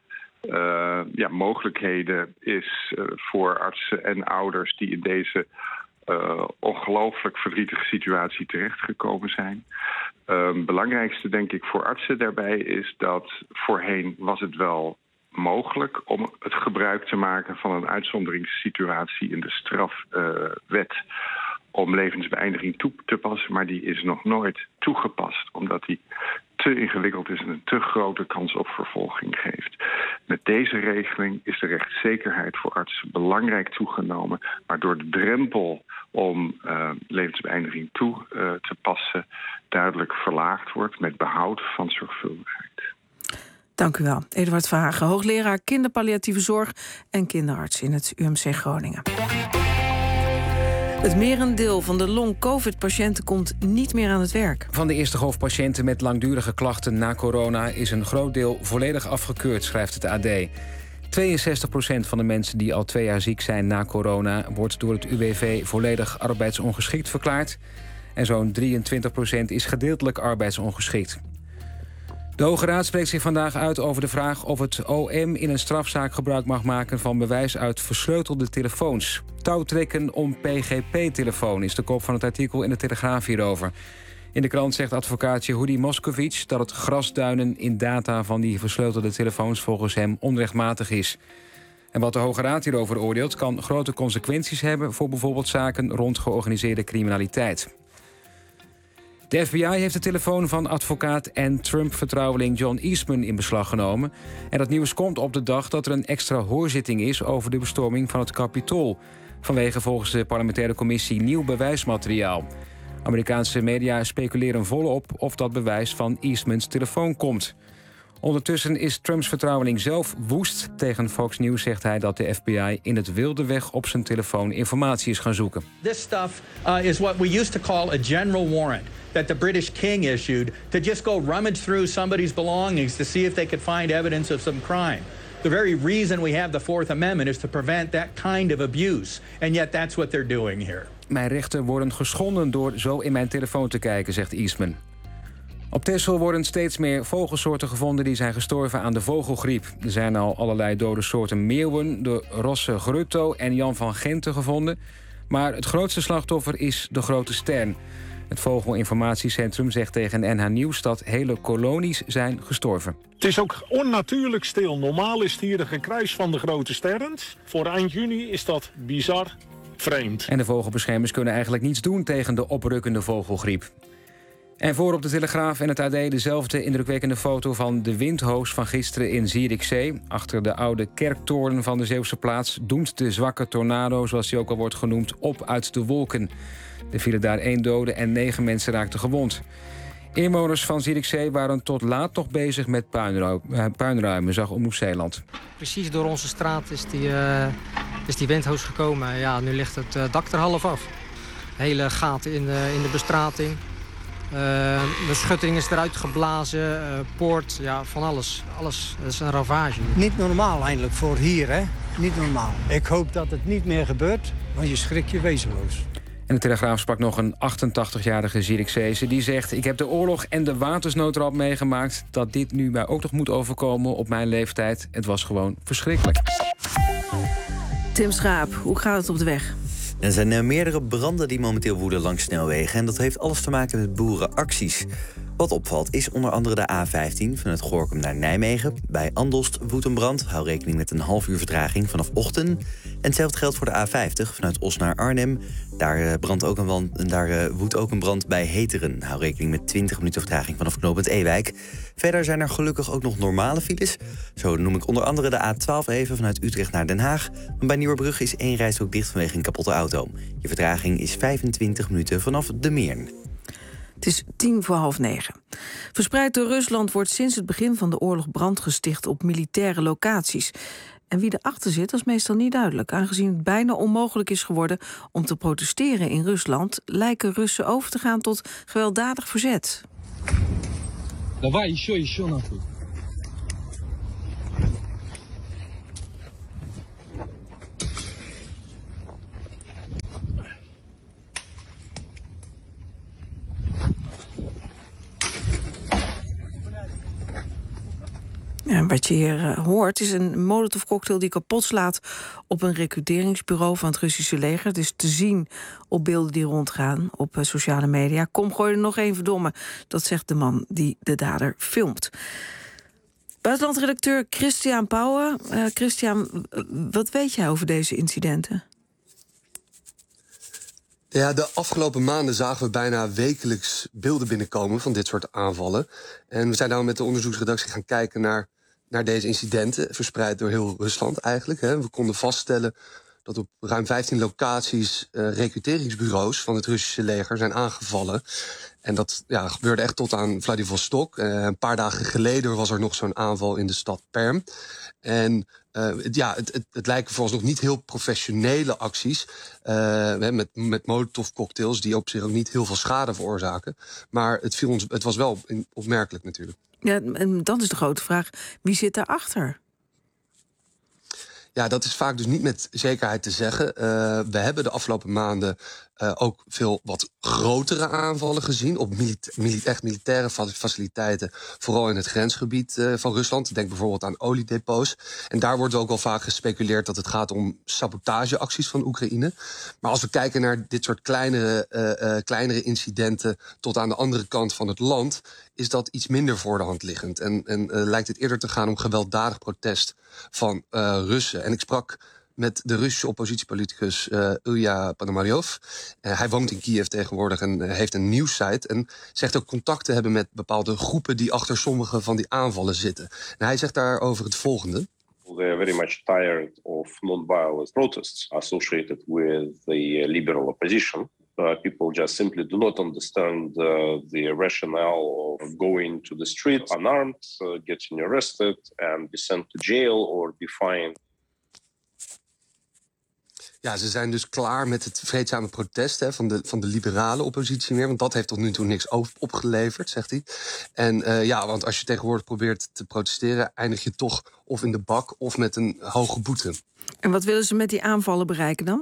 uh, ja, mogelijkheden is uh, voor artsen en ouders die in deze Uh, ongelooflijk verdrietige situatie terechtgekomen zijn. Het uh, belangrijkste, denk ik, voor artsen daarbij is dat voorheen was het wel mogelijk om het gebruik te maken van een uitzonderingssituatie in de strafwet uh, om levensbeëindiging toe te passen, maar die is nog nooit toegepast, omdat die te ingewikkeld is en een te grote kans op vervolging geeft. Met deze regeling is de rechtszekerheid voor artsen belangrijk toegenomen, waardoor de drempel om uh, levensbeëindiging toe uh, te passen duidelijk verlaagd wordt met behoud van zorgvuldigheid. Dank u wel. Eduard Verhagen, hoogleraar kinderpalliatieve zorg en kinderarts in het U M C Groningen. Het merendeel van de long-covid-patiënten komt niet meer aan het werk. Van de eerste golf patiënten met langdurige klachten na corona is een groot deel volledig afgekeurd, schrijft het A D. tweeënzestig procent van de mensen die al twee jaar ziek zijn na corona wordt door het U W V volledig arbeidsongeschikt verklaard. En zo'n drieëntwintig procent is gedeeltelijk arbeidsongeschikt. De Hoge Raad spreekt zich vandaag uit over de vraag of het O M in een strafzaak gebruik mag maken van bewijs uit versleutelde telefoons. Touwtrekken om P G P-telefoon is de kop van het artikel in de Telegraaf hierover. In de krant zegt advocaat Yehudi Moskovic dat het grasduinen in data van die versleutelde telefoons volgens hem onrechtmatig is. En wat de Hoge Raad hierover oordeelt kan grote consequenties hebben voor bijvoorbeeld zaken rond georganiseerde criminaliteit. De F B I heeft de telefoon van advocaat en Trump-vertrouweling John Eastman in beslag genomen. En dat nieuws komt op de dag dat er een extra hoorzitting is over de bestorming van het Capitool. Vanwege volgens de parlementaire commissie nieuw bewijsmateriaal. Amerikaanse media speculeren volop of dat bewijs van Eastmans telefoon komt. Ondertussen is Trumps vertrouweling zelf woest. Tegen Fox News zegt hij dat de F B I in het wilde weg op zijn telefoon informatie is gaan zoeken. This stuff uh, is what we used to call a general warrant that the British king issued to just go rummage through somebody's belongings to see if they could find evidence of some crime. The very reason we have the Fourth Amendment is to prevent that kind of abuse. And yet that's what they're doing here. Mijn rechten worden geschonden door zo in mijn telefoon te kijken, zegt Eastman. Op Texel worden steeds meer vogelsoorten gevonden die zijn gestorven aan de vogelgriep. Er zijn al allerlei dode soorten meeuwen, de rosse grutto en Jan van Genten gevonden. Maar het grootste slachtoffer is de grote stern. Het Vogelinformatiecentrum zegt tegen N H Nieuws dat hele kolonies zijn gestorven. Het is ook onnatuurlijk stil. Normaal is het hier de gekruis van de grote sterns. Voor eind juni is dat bizar vreemd. En de vogelbeschermers kunnen eigenlijk niets doen tegen de oprukkende vogelgriep. En voor op de Telegraaf en het A D dezelfde indrukwekkende foto van de windhoos van gisteren in Zierikzee. Achter de oude kerktoren van de Zeeuwse plaats doemt de zwakke tornado, zoals die ook al wordt genoemd, op uit de wolken. Er vielen daar één dode en negen mensen raakten gewond. Inwoners van Zierikzee waren tot laat nog bezig met puinruimen, puinruimen zag Omroep Zeeland. Precies door onze straat is die, uh, is die windhoos gekomen. Ja, nu ligt het uh, dak er half af. Hele gaten in de, in de bestrating. Uh, de schutting is eruit geblazen, uh, poort, ja, van alles. Alles, dat is een ravage. Niet normaal eindelijk voor hier, hè? Niet normaal. Ik hoop dat het niet meer gebeurt, want je schrik je wezenloos. En de Telegraaf sprak nog een achtentachtigjarige Zierikzeese die zegt: ik heb de oorlog en de watersnoodramp meegemaakt. Dat dit nu mij ook nog moet overkomen op mijn leeftijd. Het was gewoon verschrikkelijk. Tim Schaap, hoe gaat het op de weg? Er zijn uh, meerdere branden die momenteel woeden langs snelwegen. En dat heeft alles te maken met boerenacties. Wat opvalt is onder andere de A vijftien vanuit Gorinchem naar Nijmegen. Bij Andelst woedt een brand. Hou rekening met een half uur vertraging vanaf ochtend. En hetzelfde geldt voor de A vijftig vanuit Os naar Arnhem. Daar, uh, brandt ook een wand, daar uh, woedt ook een brand bij Heteren. Hou rekening met twintig minuten vertraging vanaf knooppunt Ewijk. Verder zijn er gelukkig ook nog normale files. Zo noem ik onder andere de A twaalf even vanuit Utrecht naar Den Haag. Maar bij Nieuwerbrug is één reis ook dicht vanwege een kapotte auto. Je vertraging is vijfentwintig minuten vanaf De Meern. Het is tien voor half negen. Verspreid door Rusland wordt sinds het begin van de oorlog brand gesticht op militaire locaties. En wie erachter zit, dat is meestal niet duidelijk. Aangezien het bijna onmogelijk is geworden om te protesteren in Rusland, lijken Russen over te gaan tot gewelddadig verzet. Давай еще, еще нахуй. Ja, wat je hier uh, hoort is een molotovcocktail die kapot slaat op een recruteringsbureau van het Russische leger. Het is te zien op beelden die rondgaan op uh, sociale media. Kom, gooi er nog één, verdomme. Dat zegt de man die de dader filmt. Buitenlandredacteur Christian Pauwen. Uh, Christian, wat weet jij over deze incidenten? Ja, de afgelopen maanden zagen we bijna wekelijks beelden binnenkomen van dit soort aanvallen. En we zijn daarom met de onderzoeksredactie gaan kijken naar, naar deze incidenten, verspreid door heel Rusland eigenlijk. Hè. We konden vaststellen dat op ruim vijftien locaties uh, recruteringsbureaus van het Russische leger zijn aangevallen. En dat ja, gebeurde echt tot aan Vladivostok. Uh, een paar dagen geleden was er nog zo'n aanval in de stad Perm. En uh, ja, het, het, het lijken vooralsnog niet heel professionele acties. Uh, met, met molotovcocktails die op zich ook niet heel veel schade veroorzaken. Maar het, viel ons, het was wel opmerkelijk natuurlijk. Ja, en dan is de grote vraag, wie zit daarachter? Ja, dat is vaak dus niet met zekerheid te zeggen. Uh, we hebben de afgelopen maanden uh, ook veel wat grotere aanvallen gezien op milita- mili- echt militaire faciliteiten, vooral in het grensgebied uh, van Rusland. Denk bijvoorbeeld aan oliedepots. En daar wordt ook wel vaak gespeculeerd dat het gaat om sabotageacties van Oekraïne. Maar als we kijken naar dit soort kleinere, uh, uh, kleinere incidenten tot aan de andere kant van het land, is dat iets minder voor de hand liggend. En, en uh, lijkt het eerder te gaan om gewelddadig protest van uh, Russen. En ik sprak met de Russische oppositiepoliticus uh, Ilya Ponomaryov. Uh, hij woont in Kiev tegenwoordig en uh, heeft een nieuwssite. En zegt ook contact te hebben met bepaalde groepen die achter sommige van die aanvallen zitten. En hij zegt daarover het volgende. They are very much tired of non-violent protests associated with the liberal opposition. Uh, uh, people just simply do not understand uh, the rationale of going to the street unarmed, uh, getting arrested and be sent to jail or be fined. Ja, ze zijn dus klaar met het vreedzame protest hè, van, de, van de liberale oppositie meer. Want dat heeft tot nu toe niks opgeleverd, zegt hij. En uh, ja, want als je tegenwoordig probeert te protesteren, eindig je toch of in de bak of met een hoge boete. En wat willen ze met die aanvallen bereiken dan?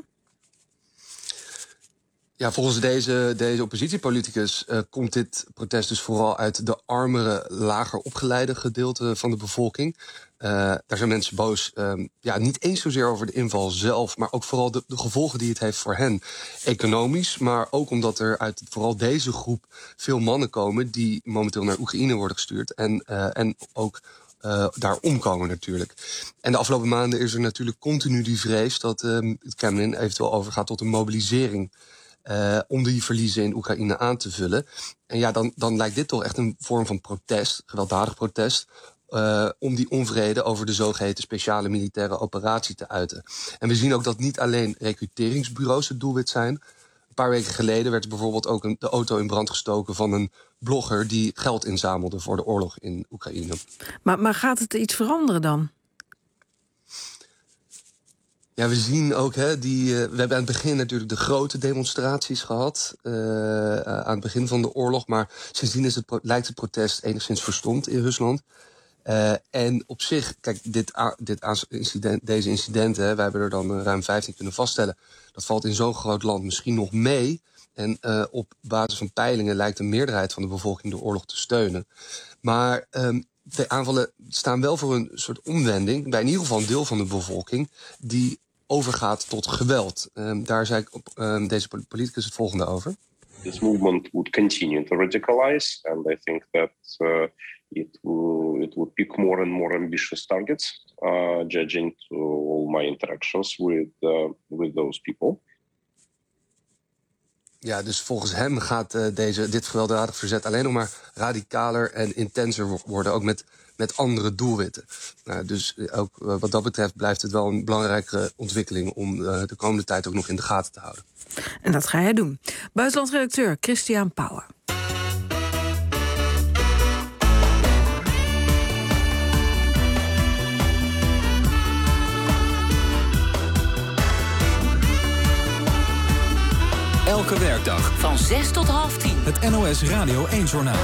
Ja, volgens deze, deze oppositiepoliticus uh, komt dit protest dus vooral uit de armere, lager opgeleide gedeelte van de bevolking. Uh, daar zijn mensen boos, um, ja, niet eens zozeer over de inval zelf, maar ook vooral de, de gevolgen die het heeft voor hen. Economisch, maar ook omdat er uit vooral deze groep veel mannen komen die momenteel naar Oekraïne worden gestuurd en, uh, en ook uh, daar omkomen natuurlijk. En de afgelopen maanden is er natuurlijk continu die vrees dat um, het Kremlin eventueel overgaat tot een mobilisering. Uh, om die verliezen in Oekraïne aan te vullen. En ja, dan, dan lijkt dit toch echt een vorm van protest, gewelddadig protest, uh, om die onvrede over de zogeheten speciale militaire operatie te uiten. En we zien ook dat niet alleen recruteringsbureaus het doelwit zijn. Een paar weken geleden werd bijvoorbeeld ook een, de auto in brand gestoken van een blogger die geld inzamelde voor de oorlog in Oekraïne. Maar, maar gaat het iets veranderen dan? Ja, we zien ook, hè, die, uh, we hebben aan het begin natuurlijk de grote demonstraties gehad. Uh, uh, aan het begin van de oorlog. Maar sindsdien is het, lijkt het protest enigszins verstomd in Rusland. Uh, en op zich, kijk, dit, dit incident, deze incidenten, hè, wij hebben er dan uh, ruim vijftien kunnen vaststellen. Dat valt in zo'n groot land misschien nog mee. En uh, op basis van peilingen lijkt een meerderheid van de bevolking de oorlog te steunen. Maar um, de aanvallen staan wel voor een soort omwending bij in ieder geval een deel van de bevolking die overgaat tot geweld. Um, daar zei ik op um, deze politicus het volgende over. This movement would continue to radicalize, and I think that uh, it will, it would pick more and more ambitious targets, uh, judging to all my interactions with uh, with those people. Ja, dus volgens hem gaat uh, deze, dit gewelddadig verzet alleen nog maar radicaler en intenser worden, ook met, met andere doelwitten. Nou, dus ook uh, wat dat betreft blijft het wel een belangrijke ontwikkeling om uh, de komende tijd ook nog in de gaten te houden. En dat ga jij doen. Buitenlandredacteur Christian Pauwer. Elke werkdag van zes tot half tien. Het N O S Radio één Journaal.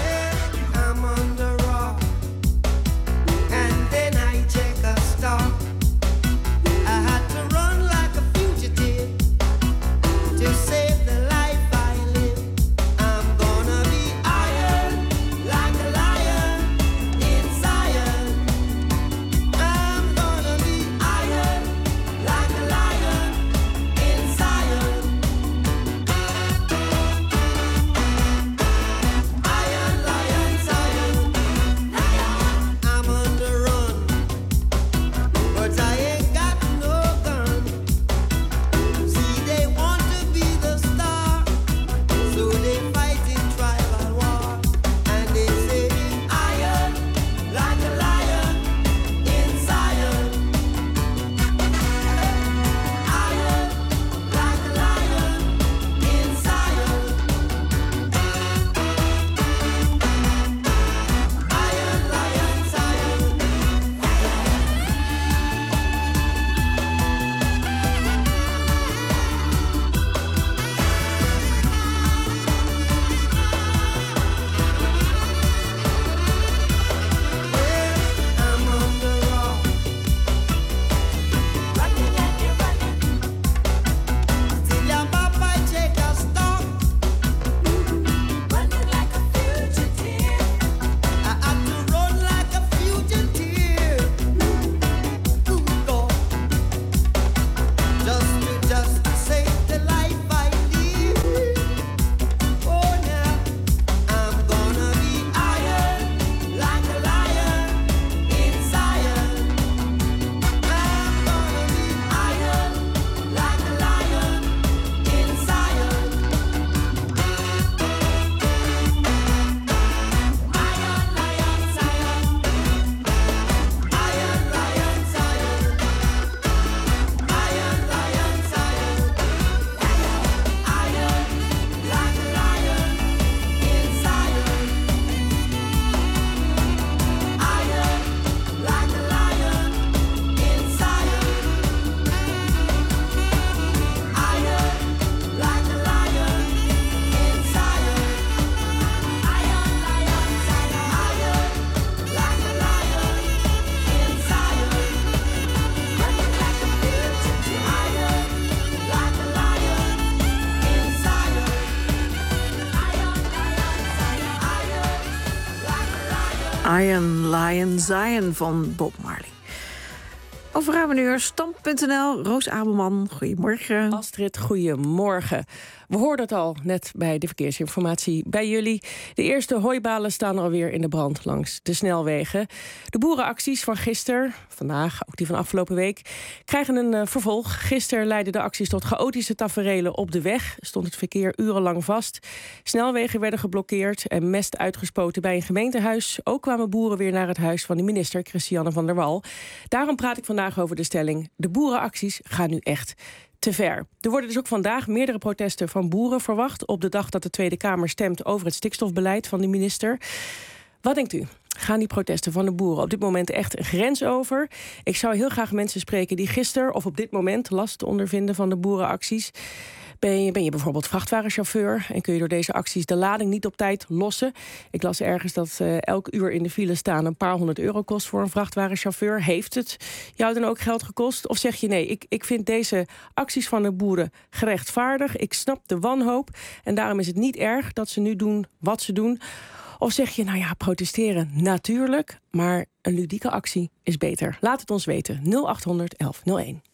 Iron Lion Zion van Bob Marley. Over ruim een uur, stand punt n l, Roos Abelman, goedemorgen. Astrid, goedemorgen. We hoorden het al net bij de verkeersinformatie bij jullie. De eerste hooibalen staan alweer in de brand langs de snelwegen. De boerenacties van gisteren, vandaag, ook die van afgelopen week, krijgen een uh, vervolg. Gisteren leidden de acties tot chaotische taferelen op de weg. Stond het verkeer urenlang vast. Snelwegen werden geblokkeerd en mest uitgespoten bij een gemeentehuis. Ook kwamen boeren weer naar het huis van de minister, Christiane van der Wal. Daarom praat ik vandaag over de stelling: de boerenacties gaan nu echt te ver. Er worden dus ook vandaag meerdere protesten van boeren verwacht op de dag dat de Tweede Kamer stemt over het stikstofbeleid van de minister. Wat denkt u? Gaan die protesten van de boeren op dit moment echt een grens over? Ik zou heel graag mensen spreken die gisteren of op dit moment last ondervinden van de boerenacties. Ben je, ben je bijvoorbeeld vrachtwagenchauffeur en kun je door deze acties de lading niet op tijd lossen? Ik las ergens dat uh, elk uur in de file staan een paar honderd euro kost voor een vrachtwagenchauffeur. Heeft het jou dan ook geld gekost? Of zeg je nee, ik, ik vind deze acties van de boeren gerechtvaardig. Ik snap de wanhoop en daarom is het niet erg dat ze nu doen wat ze doen. Of zeg je, nou ja, protesteren natuurlijk, maar een ludieke actie is beter. Laat het ons weten. nul acht honderd elf nul één.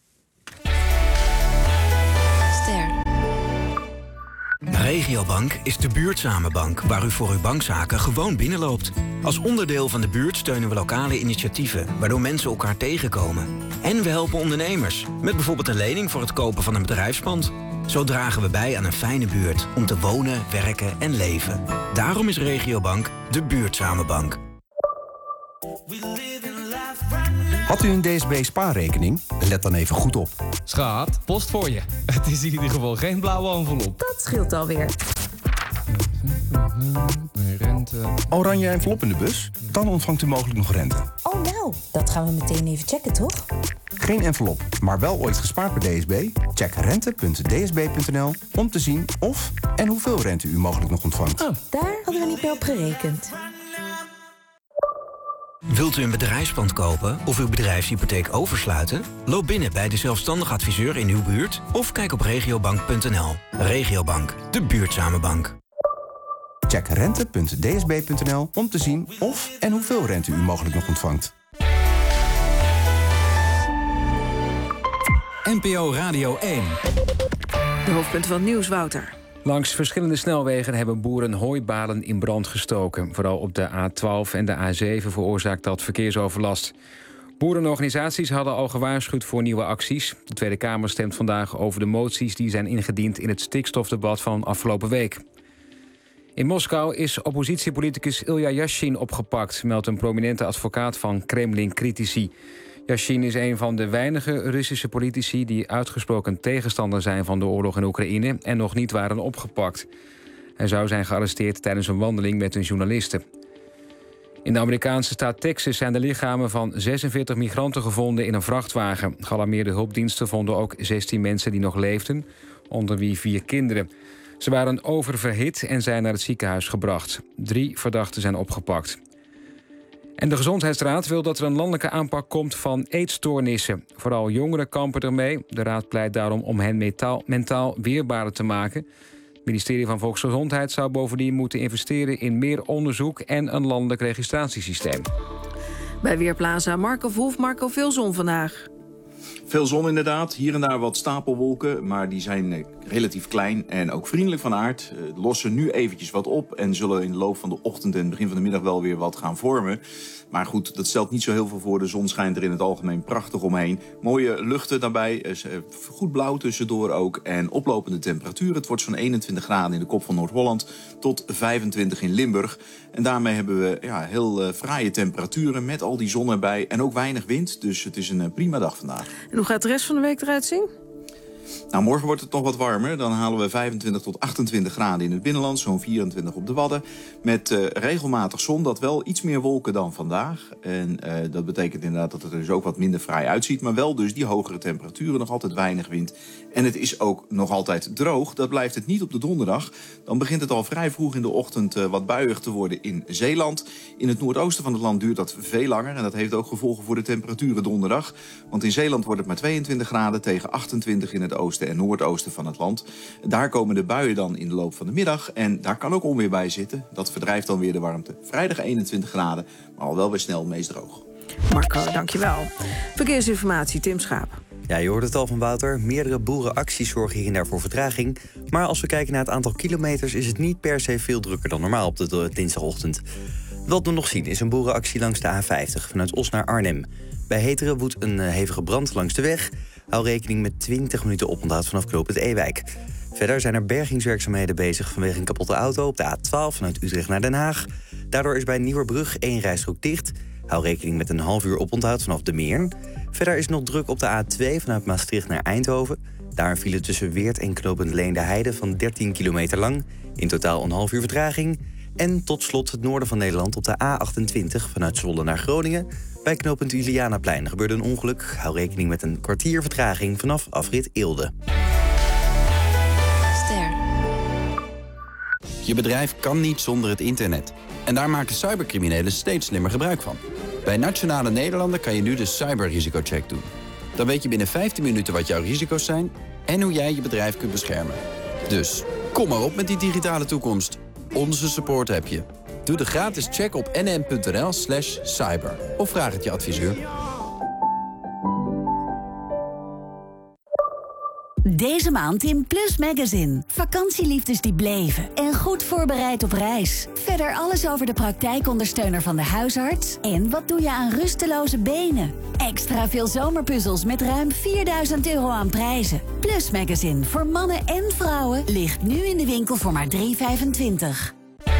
Regiobank is de buurtzame bank waar u voor uw bankzaken gewoon binnenloopt. Als onderdeel van de buurt steunen we lokale initiatieven, waardoor mensen elkaar tegenkomen. En we helpen ondernemers, met bijvoorbeeld een lening voor het kopen van een bedrijfspand. Zo dragen we bij aan een fijne buurt om te wonen, werken en leven. Daarom is Regiobank de buurtzame bank. Had u een D S B-spaarrekening? Let dan even goed op. Schat, post voor je. Het is in ieder geval geen blauwe envelop. Dat scheelt alweer. Rente. Oranje envelop in de bus? Dan ontvangt u mogelijk nog rente. Oh nou, dat gaan we meteen even checken, toch? Geen envelop, maar wel ooit gespaard bij D S B? Check rente punt d s b punt n l om te zien of en hoeveel rente u mogelijk nog ontvangt. Oh, daar hadden we niet meer op gerekend. Wilt u een bedrijfspand kopen of uw bedrijfshypotheek oversluiten? Loop binnen bij de zelfstandig adviseur in uw buurt of kijk op regiobank punt n l. Regiobank, de buurtzame bank. Check rente punt d s b punt n l om te zien of en hoeveel rente u mogelijk nog ontvangt. N P O Radio één. De hoofdpunten van het nieuws, Wouter. Langs verschillende snelwegen hebben boeren hooibalen in brand gestoken. Vooral op de A twaalf en de A zeven veroorzaakt dat verkeersoverlast. Boerenorganisaties hadden al gewaarschuwd voor nieuwe acties. De Tweede Kamer stemt vandaag over de moties die zijn ingediend in het stikstofdebat van afgelopen week. In Moskou is oppositiepoliticus Ilja Yashin opgepakt, meldt een prominente advocaat van Kremlin-critici. Yashin is een van de weinige Russische politici die uitgesproken tegenstander zijn van de oorlog in Oekraïne en nog niet waren opgepakt. Hij zou zijn gearresteerd tijdens een wandeling met een journaliste. In de Amerikaanse staat Texas zijn de lichamen van zesenveertig migranten gevonden in een vrachtwagen. Gealarmeerde hulpdiensten vonden ook zestien mensen die nog leefden, onder wie vier kinderen. Ze waren oververhit en zijn naar het ziekenhuis gebracht. Drie verdachten zijn opgepakt. En de Gezondheidsraad wil dat er een landelijke aanpak komt van eetstoornissen. Vooral jongeren kampen ermee. De raad pleit daarom om hen mentaal, mentaal weerbaarder te maken. Het ministerie van Volksgezondheid zou bovendien moeten investeren in meer onderzoek en een landelijk registratiesysteem. Bij Weerplaza Marco Verhoef, Marco, veel zon vandaag. Veel zon inderdaad, hier en daar wat stapelwolken, maar die zijn eh, relatief klein en ook vriendelijk van aard. Uh, lossen nu eventjes wat op en zullen in de loop van de ochtend en begin van de middag wel weer wat gaan vormen. Maar goed, dat stelt niet zo heel veel voor. De zon schijnt er in het algemeen prachtig omheen. Mooie luchten daarbij, uh, goed blauw tussendoor ook en oplopende temperatuur. Het wordt zo'n eenentwintig graden in de kop van Noord-Holland tot vijfentwintig in Limburg. En daarmee hebben we ja, heel uh, fraaie temperaturen met al die zon erbij en ook weinig wind. Dus het is een uh, prima dag vandaag. En hoe gaat de rest van de week eruit zien? Nou, morgen wordt het nog wat warmer. Dan halen we vijfentwintig tot achtentwintig graden in het binnenland. Zo'n vierentwintig op de Wadden. Met uh, regelmatig zon, dat wel iets meer wolken dan vandaag. En uh, dat betekent inderdaad dat het er dus ook wat minder fraai uitziet. Maar wel dus die hogere temperaturen, nog altijd weinig wind. En het is ook nog altijd droog. Dat blijft het niet op de donderdag. Dan begint het al vrij vroeg in de ochtend uh, wat buiig te worden in Zeeland. In het noordoosten van het land duurt dat veel langer. En dat heeft ook gevolgen voor de temperaturen donderdag. Want in Zeeland wordt het maar tweeëntwintig graden tegen achtentwintig in het oosten en noordoosten van het land. Daar komen de buien dan in de loop van de middag. En daar kan ook onweer bij zitten. Dat verdrijft dan weer de warmte. Vrijdag eenentwintig graden, maar al wel weer snel meest droog. Marco, dankjewel. Verkeersinformatie, Tim Schaap. Ja, je hoort het al van Wouter. Meerdere boerenacties zorgen hier en daar voor vertraging. Maar als we kijken naar het aantal kilometers is het niet per se veel drukker dan normaal op de dinsdagochtend. Wat we nog zien is een boerenactie langs de A vijftig vanuit Os naar Arnhem. Bij Heteren woedt een hevige brand langs de weg. Hou rekening met twintig minuten oponthoud vanaf knooppunt Ewijk. Verder zijn er bergingswerkzaamheden bezig vanwege een kapotte auto op de A twaalf vanuit Utrecht naar Den Haag. Daardoor is bij Nieuwerbrug één rijstrook dicht. Hou rekening met een half uur oponthoud vanaf de Meern. Verder is het nog druk op de A twee vanuit Maastricht naar Eindhoven. Daar een file tussen Weert en knooppunt Leende Heide van dertien kilometer lang. In totaal een half uur vertraging. En tot slot het noorden van Nederland op de A achtentwintig vanuit Zwolle naar Groningen. Bij knooppunt Julianaplein gebeurde een ongeluk. Hou rekening met een kwartier vertraging vanaf afrit Eelde. Ster. Je bedrijf kan niet zonder het internet. En daar maken cybercriminelen steeds slimmer gebruik van. Bij Nationale Nederlanden kan je nu de cyberrisicocheck doen. Dan weet je binnen vijftien minuten wat jouw risico's zijn en hoe jij je bedrijf kunt beschermen. Dus, kom maar op met die digitale toekomst. Onze support heb je. Doe de gratis check op nm.nl slash cyber. Of vraag het je adviseur. Deze maand in Plus Magazine. Vakantieliefdes die bleven en goed voorbereid op reis. Verder alles over de praktijkondersteuner van de huisarts. En wat doe je aan rusteloze benen? Extra veel zomerpuzzels met ruim vierduizend euro aan prijzen. Plus Magazine voor mannen en vrouwen ligt nu in de winkel voor maar drie vijfentwintig.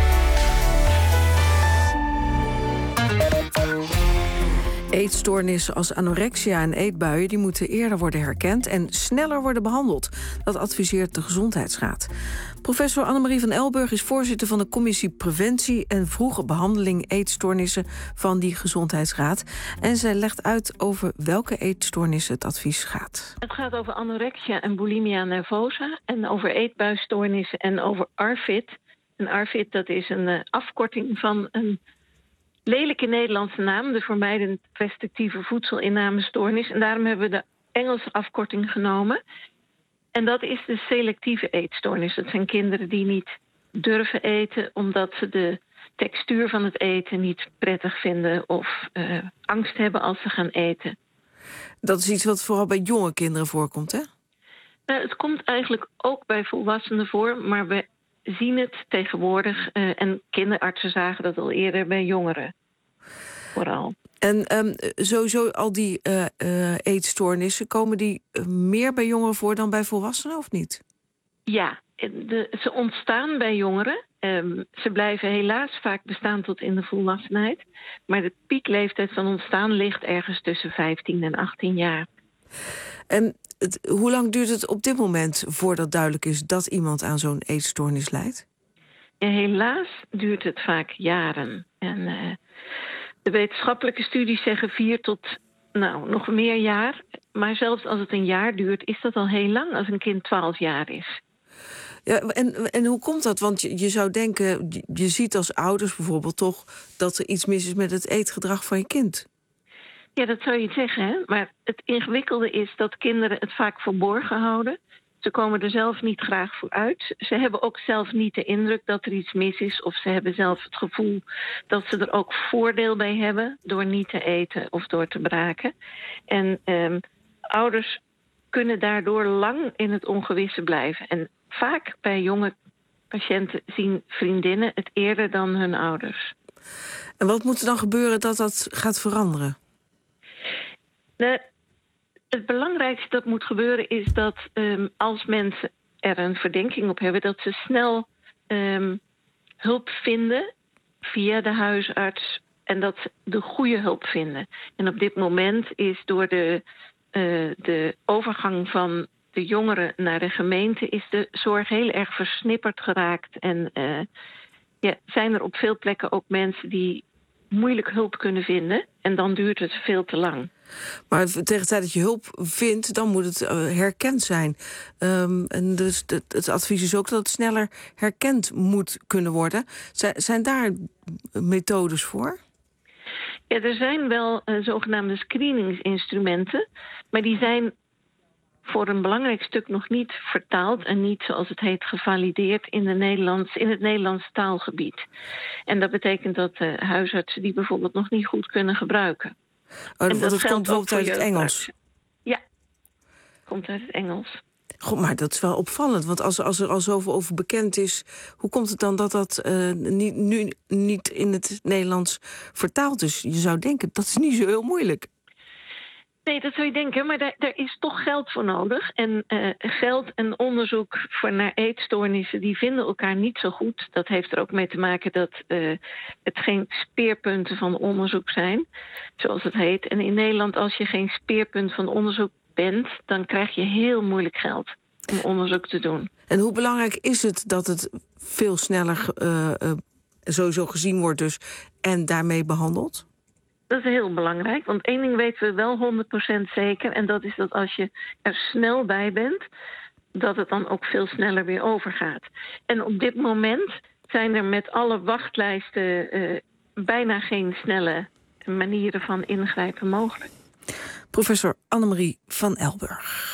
Eetstoornissen als anorexia en eetbuien die moeten eerder worden herkend en sneller worden behandeld. Dat adviseert de Gezondheidsraad. Professor Annemarie van Elburg is voorzitter van de Commissie Preventie en Vroege Behandeling Eetstoornissen van die Gezondheidsraad. En zij legt uit over welke eetstoornissen het advies gaat. Het gaat over anorexia en bulimia nervosa en over eetbuisstoornissen en over A R F I D. En A R F I D dat is een uh, afkorting van een lelijke Nederlandse naam, de vermijdend restrictieve voedselinnamenstoornis. En daarom hebben we de Engelse afkorting genomen. En dat is de selectieve eetstoornis. Dat zijn kinderen die niet durven eten omdat ze de textuur van het eten niet prettig vinden of uh, angst hebben als ze gaan eten. Dat is iets wat vooral bij jonge kinderen voorkomt, hè? Nou, het komt eigenlijk ook bij volwassenen voor, maar we zien het tegenwoordig. Uh, en kinderartsen zagen dat al eerder bij jongeren. Vooral. En um, sowieso al die uh, uh, eetstoornissen, komen die meer bij jongeren voor dan bij volwassenen, of niet? Ja, de, ze ontstaan bij jongeren. Um, ze blijven helaas vaak bestaan tot in de volwassenheid. Maar de piekleeftijd van ontstaan ligt ergens tussen vijftien en achttien jaar. En het, hoe lang duurt het op dit moment voordat duidelijk is dat iemand aan zo'n eetstoornis lijdt? Ja, helaas duurt het vaak jaren. En uh, de wetenschappelijke studies zeggen vier tot nou, nog meer jaar. Maar zelfs als het een jaar duurt, is dat al heel lang als een kind twaalf jaar is. Ja, en, en hoe komt dat? Want je, je zou denken, je ziet als ouders bijvoorbeeld toch dat er iets mis is met het eetgedrag van je kind. Ja, dat zou je zeggen, hè? Maar het ingewikkelde is dat kinderen het vaak verborgen houden. Ze komen er zelf niet graag voor uit. Ze hebben ook zelf niet de indruk dat er iets mis is. Of ze hebben zelf het gevoel dat ze er ook voordeel bij hebben door niet te eten of door te braken. En um, ouders kunnen daardoor lang in het ongewisse blijven. En vaak bij jonge patiënten zien vriendinnen het eerder dan hun ouders. En wat moet er dan gebeuren dat dat gaat veranderen? De, het belangrijkste dat moet gebeuren is dat um, als mensen er een verdenking op hebben, dat ze snel um, hulp vinden via de huisarts en dat ze de goede hulp vinden. En op dit moment is door de, uh, de overgang van de jongeren naar de gemeente is de zorg heel erg versnipperd geraakt. En uh, ja, zijn er op veel plekken ook mensen die moeilijk hulp kunnen vinden. En dan duurt het veel te lang. Maar tegen de tijd dat je hulp vindt, dan moet het uh, herkend zijn. Um, en dus het, het advies is ook dat het sneller herkend moet kunnen worden. Z- zijn daar methodes voor? Ja, er zijn wel uh, zogenaamde screeningsinstrumenten. Maar die zijn voor een belangrijk stuk nog niet vertaald en niet, zoals het heet, gevalideerd in, de Nederlands, in het Nederlands taalgebied. En dat betekent dat uh, huisartsen die bijvoorbeeld nog niet goed kunnen gebruiken. Oh, en dat, dat komt bijvoorbeeld uit het Engels? Ja, komt uit het Engels. Goed, maar dat is wel opvallend, want als, als er al zoveel over bekend is, hoe komt het dan dat dat uh, niet, nu niet in het Nederlands vertaald is? Je zou denken, dat is niet zo heel moeilijk. Nee, dat zou je denken, maar daar, daar is toch geld voor nodig. En uh, geld en onderzoek voor naar eetstoornissen, die vinden elkaar niet zo goed. Dat heeft er ook mee te maken dat uh, het geen speerpunten van onderzoek zijn, zoals het heet. En in Nederland, als je geen speerpunt van onderzoek bent, dan krijg je heel moeilijk geld om onderzoek te doen. En hoe belangrijk is het dat het veel sneller uh, uh, sowieso gezien wordt dus en daarmee behandeld? Dat is heel belangrijk, want één ding weten we wel honderd procent zeker, en dat is dat als je er snel bij bent, dat het dan ook veel sneller weer overgaat. En op dit moment zijn er met alle wachtlijsten uh, bijna geen snelle manieren van ingrijpen mogelijk. Professor Annemarie van Elburg.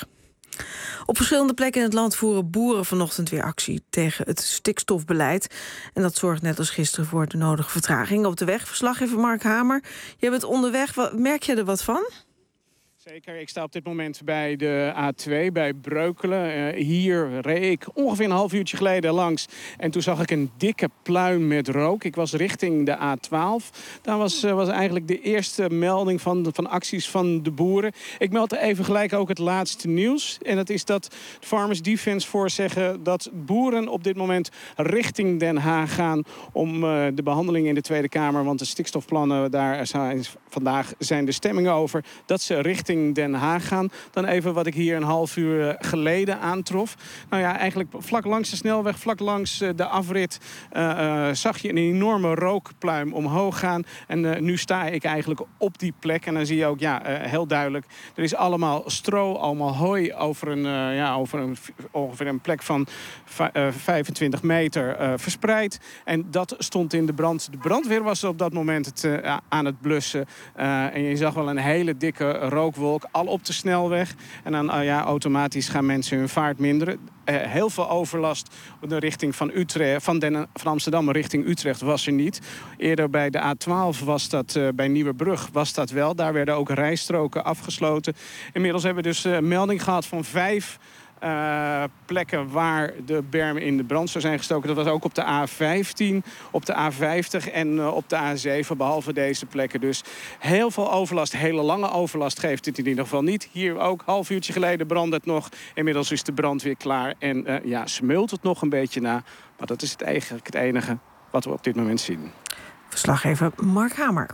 Op verschillende plekken in het land voeren boeren vanochtend weer actie tegen het stikstofbeleid. En dat zorgt net als gisteren voor de nodige vertraging op de weg. Verslaggever Mark Hamer, je bent onderweg. Merk je er wat van? Zeker, ik sta op dit moment bij de A twee, bij Breukelen. Uh, hier reed ik ongeveer een half uurtje geleden langs. En toen zag ik een dikke pluim met rook. Ik was richting de A twaalf. Daar was, uh, was eigenlijk de eerste melding van, de, van acties van de boeren. Ik meld er even gelijk ook het laatste nieuws. En dat is dat Farmers Defence Force zeggen dat boeren op dit moment richting Den Haag gaan om uh, de behandeling in de Tweede Kamer. Want de stikstofplannen, daar zijn vandaag zijn de stemmingen over. Dat ze richting Den Haag gaan. Dan even wat ik hier een half uur geleden aantrof. Nou ja, eigenlijk vlak langs de snelweg, vlak langs de afrit, Uh, uh, zag je een enorme rookpluim omhoog gaan. En uh, nu sta ik eigenlijk op die plek. En dan zie je ook, ja, uh, heel duidelijk, er is allemaal stro, allemaal hooi over een, uh, ja, over een, ongeveer een plek van uh, vijfentwintig meter uh, verspreid. En dat stond in de brand. De brandweer was op dat moment het, uh, aan het blussen. Uh, en je zag wel een hele dikke rookwolk, al op de snelweg. En dan uh, ja, automatisch gaan mensen hun vaart minderen. Uh, heel veel overlast in de richting van Utrecht, van, Den, van Amsterdam richting Utrecht was er niet. Eerder bij de A twaalf was dat, uh, bij Nieuwebrug was dat wel. Daar werden ook rijstroken afgesloten. Inmiddels hebben we dus uh, melding gehad van vijf Uh, plekken waar de bermen in de brand zou zijn gestoken. Dat was ook op de A vijftien, op de A vijftig en uh, op de A zeven, behalve deze plekken. Dus heel veel overlast, hele lange overlast geeft het in ieder geval niet. Hier ook, half uurtje geleden brandde het nog. Inmiddels is de brand weer klaar en uh, ja, smeult het nog een beetje na. Maar dat is het eigenlijk het enige wat we op dit moment zien. Verslaggever Mark Hamer.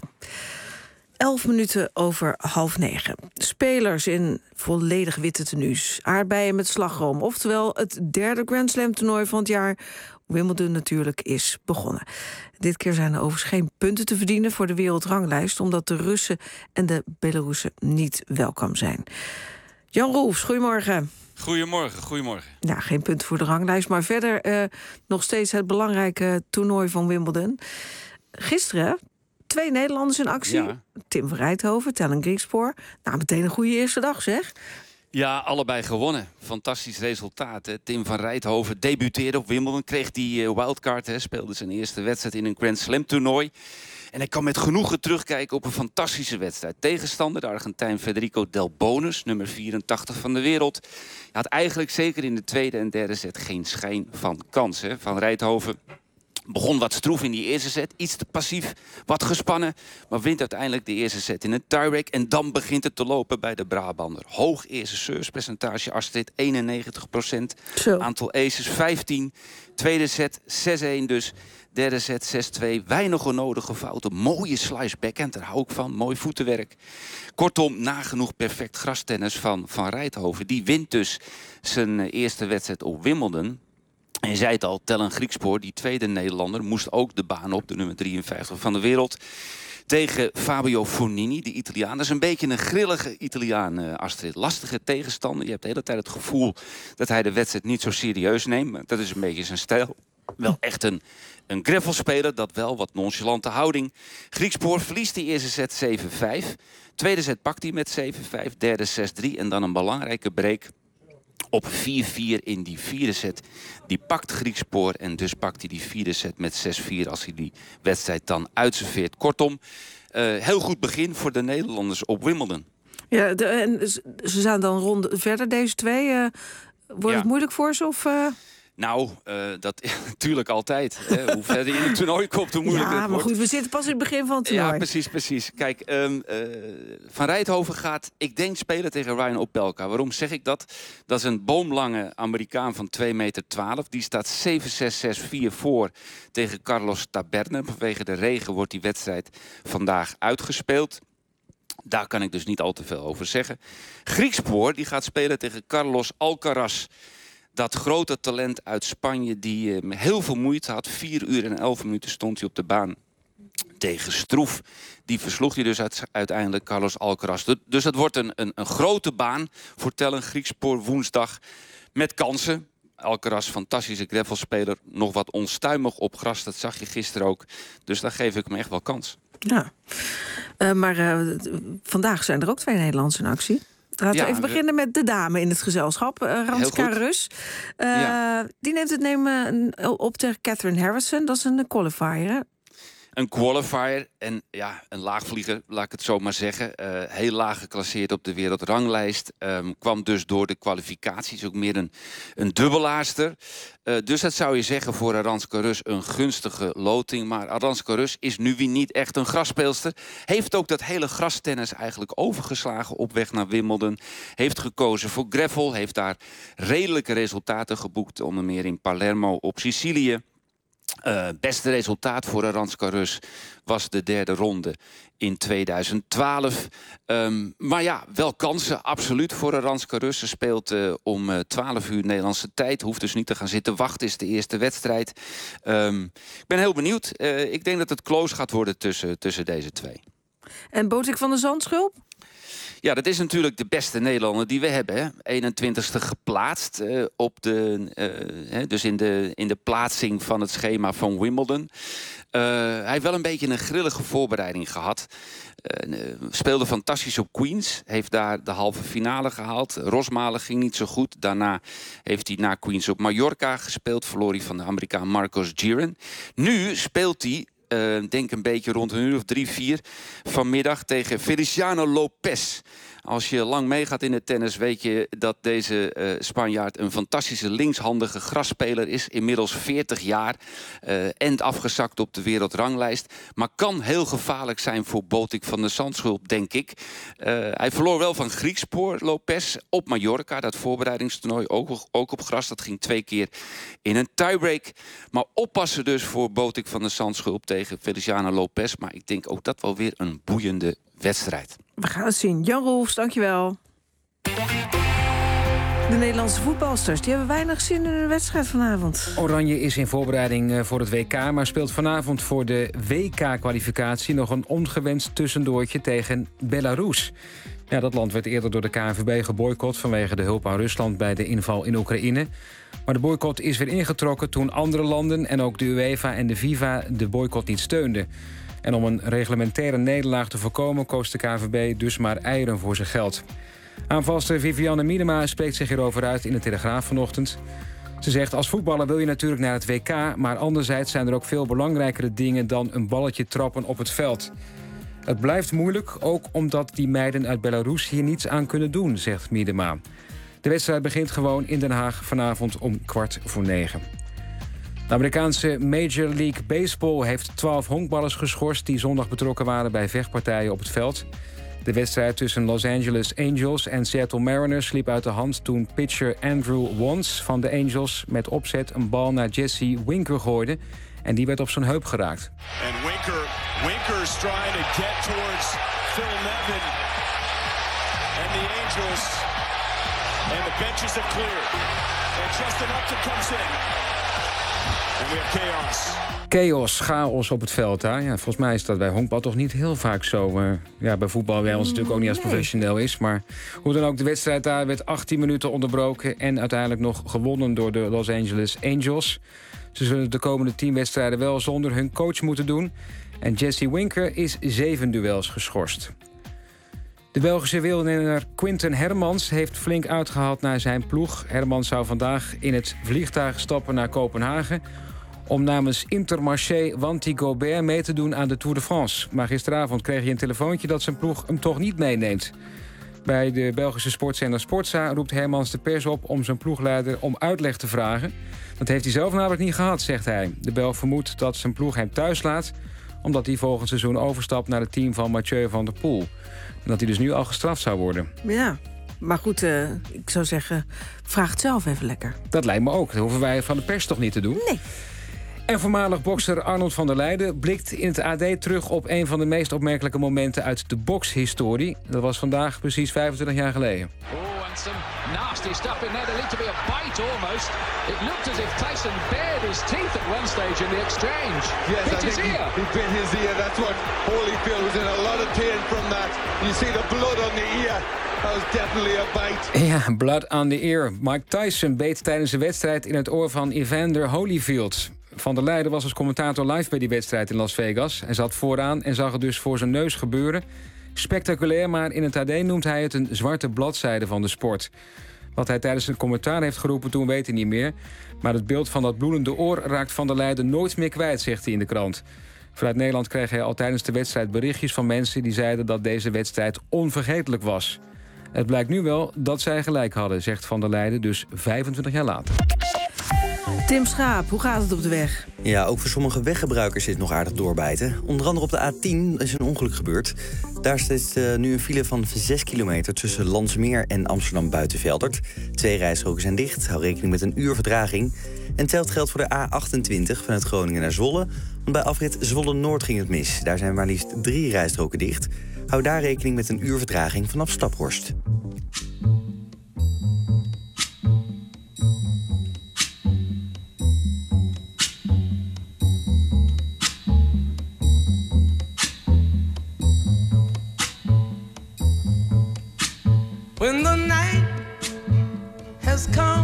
Elf minuten over half negen. Spelers in volledig witte tenues. Aardbeien met slagroom. Oftewel het derde Grand Slam toernooi van het jaar. Wimbledon natuurlijk is begonnen. Dit keer zijn er overigens geen punten te verdienen voor de wereldranglijst, omdat de Russen en de Belarussen niet welkom zijn. Jan Roelfs, goedemorgen. Goedemorgen, goedemorgen. Ja, geen punten voor de ranglijst, maar verder uh, nog steeds het belangrijke toernooi van Wimbledon. Gisteren twee Nederlanders in actie. Ja. Tim van Rijthoven, Tellen Griekspoor. Nou, meteen een goede eerste dag, zeg. Ja, allebei gewonnen. Fantastisch resultaat. Hè. Tim van Rijthoven debuteerde op Wimbledon. Kreeg die uh, wildcard. Hè. Speelde zijn eerste wedstrijd in een Grand Slam toernooi. En hij kan met genoegen terugkijken op een fantastische wedstrijd. Tegenstander, de Argentijn Federico Del Bonis, nummer vierentachtig van de wereld. Hij had eigenlijk zeker in de tweede en derde set geen schijn van kans. Hè. Van Rijthoven begon wat stroef in die eerste set. Iets te passief, wat gespannen. Maar wint uiteindelijk de eerste set in een tiebreak. En dan begint het te lopen bij de Brabander. Hoog eerste servicepercentage, Astrid, eenennegentig procent. Zo. Aantal aces, vijftien. Tweede set, zes-een dus. Derde set, zes-twee. Weinig onnodige fouten. Mooie slice backhand, daar hou ik van. Mooi voetenwerk. Kortom, nagenoeg perfect grastennis van Van Rijthoven. Die wint dus zijn eerste wedstrijd op Wimbledon. En je zei het al, Tellen Griekspoor, die tweede Nederlander, moest ook de baan op, de nummer drieënvijftig van de wereld. Tegen Fabio Fognini, de Italiaan. Dat is een beetje een grillige Italiaan, uh, Astrid. Lastige tegenstander. Je hebt de hele tijd het gevoel dat hij de wedstrijd niet zo serieus neemt. Dat is een beetje zijn stijl. Wel echt een, een greffelspeler, dat wel, wat nonchalante houding. Griekspoor verliest die eerste set zeven vijf. Tweede set pakt hij met zeven vijf. Derde zes drie en dan een belangrijke break op vier vier in die vierde set. Die pakt Griekspoor en dus pakt hij die vierde set met zes vier... als hij die wedstrijd dan uitserveert. Kortom, uh, heel goed begin voor de Nederlanders op Wimbledon. Ja, de, en ze zijn dan ronde verder, deze twee. Uh, wordt ja. het moeilijk voor ze? Of, uh... Nou, uh, dat is natuurlijk altijd. Hè. Hoe verder je in het toernooi komt, hoe moeilijker ja, het maar wordt. goed, we zitten pas in het begin van het toernooi. Ja, precies, precies. Kijk, um, uh, Van Rijthoven gaat, ik denk, spelen tegen Ryan Opelka. Waarom zeg ik dat? Dat is een boomlange Amerikaan van twee meter twaalf. Die staat zeven zes zes vier voor tegen Carlos Taberne. Vanwege de regen wordt die wedstrijd vandaag uitgespeeld. Daar kan ik dus niet al te veel over zeggen. Griekspoor die gaat spelen tegen Carlos Alcaraz. Dat grote talent uit Spanje die uh, heel veel moeite had. Vier uur en elf minuten stond hij op de baan tegen Stroef. Die versloeg hij dus uit, uiteindelijk Carlos Alcaraz. Dus dat wordt een, een, een grote baan voor Tellen Griekspoor woensdag. Met kansen. Alcaraz, fantastische gravelspeler. Nog wat onstuimig op gras, dat zag je gisteren ook. Dus daar geef ik hem echt wel kans. Ja, uh, maar uh, vandaag zijn er ook twee Nederlanders in actie. Laten we ja, even beginnen met de dame in het gezelschap, uh, Ranska Rus. Uh, ja. Die neemt het nemen op tegen Catherine Harrison. Dat is een qualifier, hè? Een qualifier en ja, een laagvlieger, laat ik het zo maar zeggen. Uh, heel laag geclasseerd op de wereldranglijst. Um, kwam dus door de kwalificaties ook meer een, een dubbelaarster. Uh, dus dat zou je zeggen voor Aranska Rus een gunstige loting. Maar Aranska Rus is nu wie niet echt een grasspeelster. Heeft ook dat hele grastennis eigenlijk overgeslagen op weg naar Wimbledon. Heeft gekozen voor gravel. Heeft daar redelijke resultaten geboekt. Onder meer in Palermo op Sicilië. Uh, beste resultaat voor Aranska Rus was de derde ronde in tweeduizend twaalf. Um, maar ja, wel kansen, absoluut voor Aranska Rus. Ze speelt uh, om uh, twaalf uur Nederlandse tijd. Hoeft dus niet te gaan zitten wachten, is de eerste wedstrijd. Um, ik ben heel benieuwd. Uh, ik denk dat het close gaat worden tussen, tussen deze twee. En Botik van der Zandschulp? Ja, dat is natuurlijk de beste Nederlander die we hebben. Hè. eenentwintigste geplaatst uh, op de, uh, hè, dus in de, in de plaatsing van het schema van Wimbledon. Uh, hij heeft wel een beetje een grillige voorbereiding gehad. Uh, speelde fantastisch op Queens. Heeft daar de halve finale gehaald. Rosmalen ging niet zo goed. Daarna heeft hij na Queens op Mallorca gespeeld. Verloor hij van de Amerikaan Marcos Giron. Nu speelt hij... Uh, denk een beetje rond een uur of drie, vier vanmiddag tegen Feliciano Lopez. Als je lang meegaat in het tennis weet je dat deze uh, Spanjaard een fantastische linkshandige grasspeler is. Inmiddels veertig jaar uh, en afgezakt op de wereldranglijst. Maar kan heel gevaarlijk zijn voor Botik van der Zandschulp, denk ik. Uh, hij verloor wel van Griekspoor, Lopez, op Mallorca. Dat voorbereidingstoernooi, ook, ook op gras. Dat ging twee keer in een tiebreak. Maar oppassen dus voor Botik van der Zandschulp tegen Feliciano Lopez. Maar ik denk ook dat wel weer een boeiende wedstrijd. We gaan het zien. Jan Roelfs, dankjewel. De Nederlandse voetbalsters die hebben weinig zin in hun wedstrijd vanavond. Oranje is in voorbereiding voor het W K... maar speelt vanavond voor de W K-kwalificatie... nog een ongewenst tussendoortje tegen Belarus. Ja, dat land werd eerder door de K N V B geboycott... vanwege de hulp aan Rusland bij de inval in Oekraïne. Maar de boycott is weer ingetrokken toen andere landen... en ook de UEFA en de FIFA de boycott niet steunden. En om een reglementaire nederlaag te voorkomen... koos de K N V B dus maar eieren voor zijn geld. Aanvalster Vivianne Miedema spreekt zich hierover uit in de Telegraaf vanochtend. Ze zegt, als voetballer wil je natuurlijk naar het W K... maar anderzijds zijn er ook veel belangrijkere dingen... dan een balletje trappen op het veld. Het blijft moeilijk, ook omdat die meiden uit Belarus... hier niets aan kunnen doen, zegt Miedema. De wedstrijd begint gewoon in Den Haag vanavond om kwart voor negen. De Amerikaanse Major League Baseball heeft twaalf honkballers geschorst... die zondag betrokken waren bij vechtpartijen op het veld. De wedstrijd tussen Los Angeles Angels en Seattle Mariners liep uit de hand... toen pitcher Andrew Wons van de Angels met opzet een bal naar Jesse Winker gooide... en die werd op zijn heup geraakt. And Winker, Winker's trying to get towards Phil Nevin. And the Angels and the benches are clear. And Justin Upton comes in. And we have chaos. Chaos, chaos op het veld. Hè? Ja, volgens mij is dat bij honkbal toch niet heel vaak zo. Uh, ja, bij voetbal bij ons natuurlijk ook niet als professioneel is. Maar hoe dan ook, de wedstrijd daar werd achttien minuten onderbroken... en uiteindelijk nog gewonnen door de Los Angeles Angels. Ze zullen de komende tien wedstrijden wel zonder hun coach moeten doen. En Jesse Winker is zeven duels geschorst. De Belgische wielrenner Quinten Hermans heeft flink uitgehaald naar zijn ploeg. Hermans zou vandaag in het vliegtuig stappen naar Kopenhagen om namens Intermarché Wanty Gobert mee te doen aan de Tour de France. Maar gisteravond kreeg hij een telefoontje dat zijn ploeg hem toch niet meeneemt. Bij de Belgische sportzender Sportza roept Hermans de pers op om zijn ploegleider om uitleg te vragen. Dat heeft hij zelf namelijk niet gehad, zegt hij. De Belg vermoedt dat zijn ploeg hem thuis laat, omdat hij volgend seizoen overstapt naar het team van Mathieu van der Poel. En dat hij dus nu al gestraft zou worden. Ja, maar goed, uh, ik zou zeggen, vraag het zelf even lekker. Dat lijkt me ook. Dat hoeven wij van de pers toch niet te doen? Nee. En voormalig bokser Arnold van der Leijden blikt in het A D terug op een van de meest opmerkelijke momenten uit de bokshistorie. Dat was vandaag precies vijfentwintig jaar geleden. Oh, and some nasty stuff in there. There looked to be a bite almost. It looked as if Tyson bared his teeth at one stage in the exchange. Yes, Bit I his think ear. he, he bit his ear. That's what Holyfield was in a lot of pain from that. You see the blood on the ear. That was definitely a bite. Ja, blood on the ear. Mike Tyson beet tijdens de wedstrijd in het oor van Evander Holyfield. Van der Leijden was als commentator live bij die wedstrijd in Las Vegas. Hij zat vooraan en zag het dus voor zijn neus gebeuren. Spectaculair, maar in het A D noemt hij het een zwarte bladzijde van de sport. Wat hij tijdens een commentaar heeft geroepen toen weet hij niet meer. Maar het beeld van dat bloedende oor raakt Van der Leijden nooit meer kwijt, zegt hij in de krant. Vanuit Nederland kreeg hij al tijdens de wedstrijd berichtjes van mensen die zeiden dat deze wedstrijd onvergetelijk was. Het blijkt nu wel dat zij gelijk hadden, zegt Van der Leijden, dus vijfentwintig jaar later. Tim Schaap, hoe gaat het op de weg? Ja, ook voor sommige weggebruikers zit het nog aardig doorbijten. Onder andere op de A tien is een ongeluk gebeurd. Daar staat uh, nu een file van zes kilometer tussen Landsmeer en Amsterdam-Buitenveldert. Twee rijstroken zijn dicht, hou rekening met een uur vertraging. En hetzelfde geldt voor de A achtentwintig vanuit Groningen naar Zwolle. Want bij afrit Zwolle-Noord ging het mis. Daar zijn maar liefst drie rijstroken dicht. Hou daar rekening met een uur vertraging vanaf Staphorst. When the night has come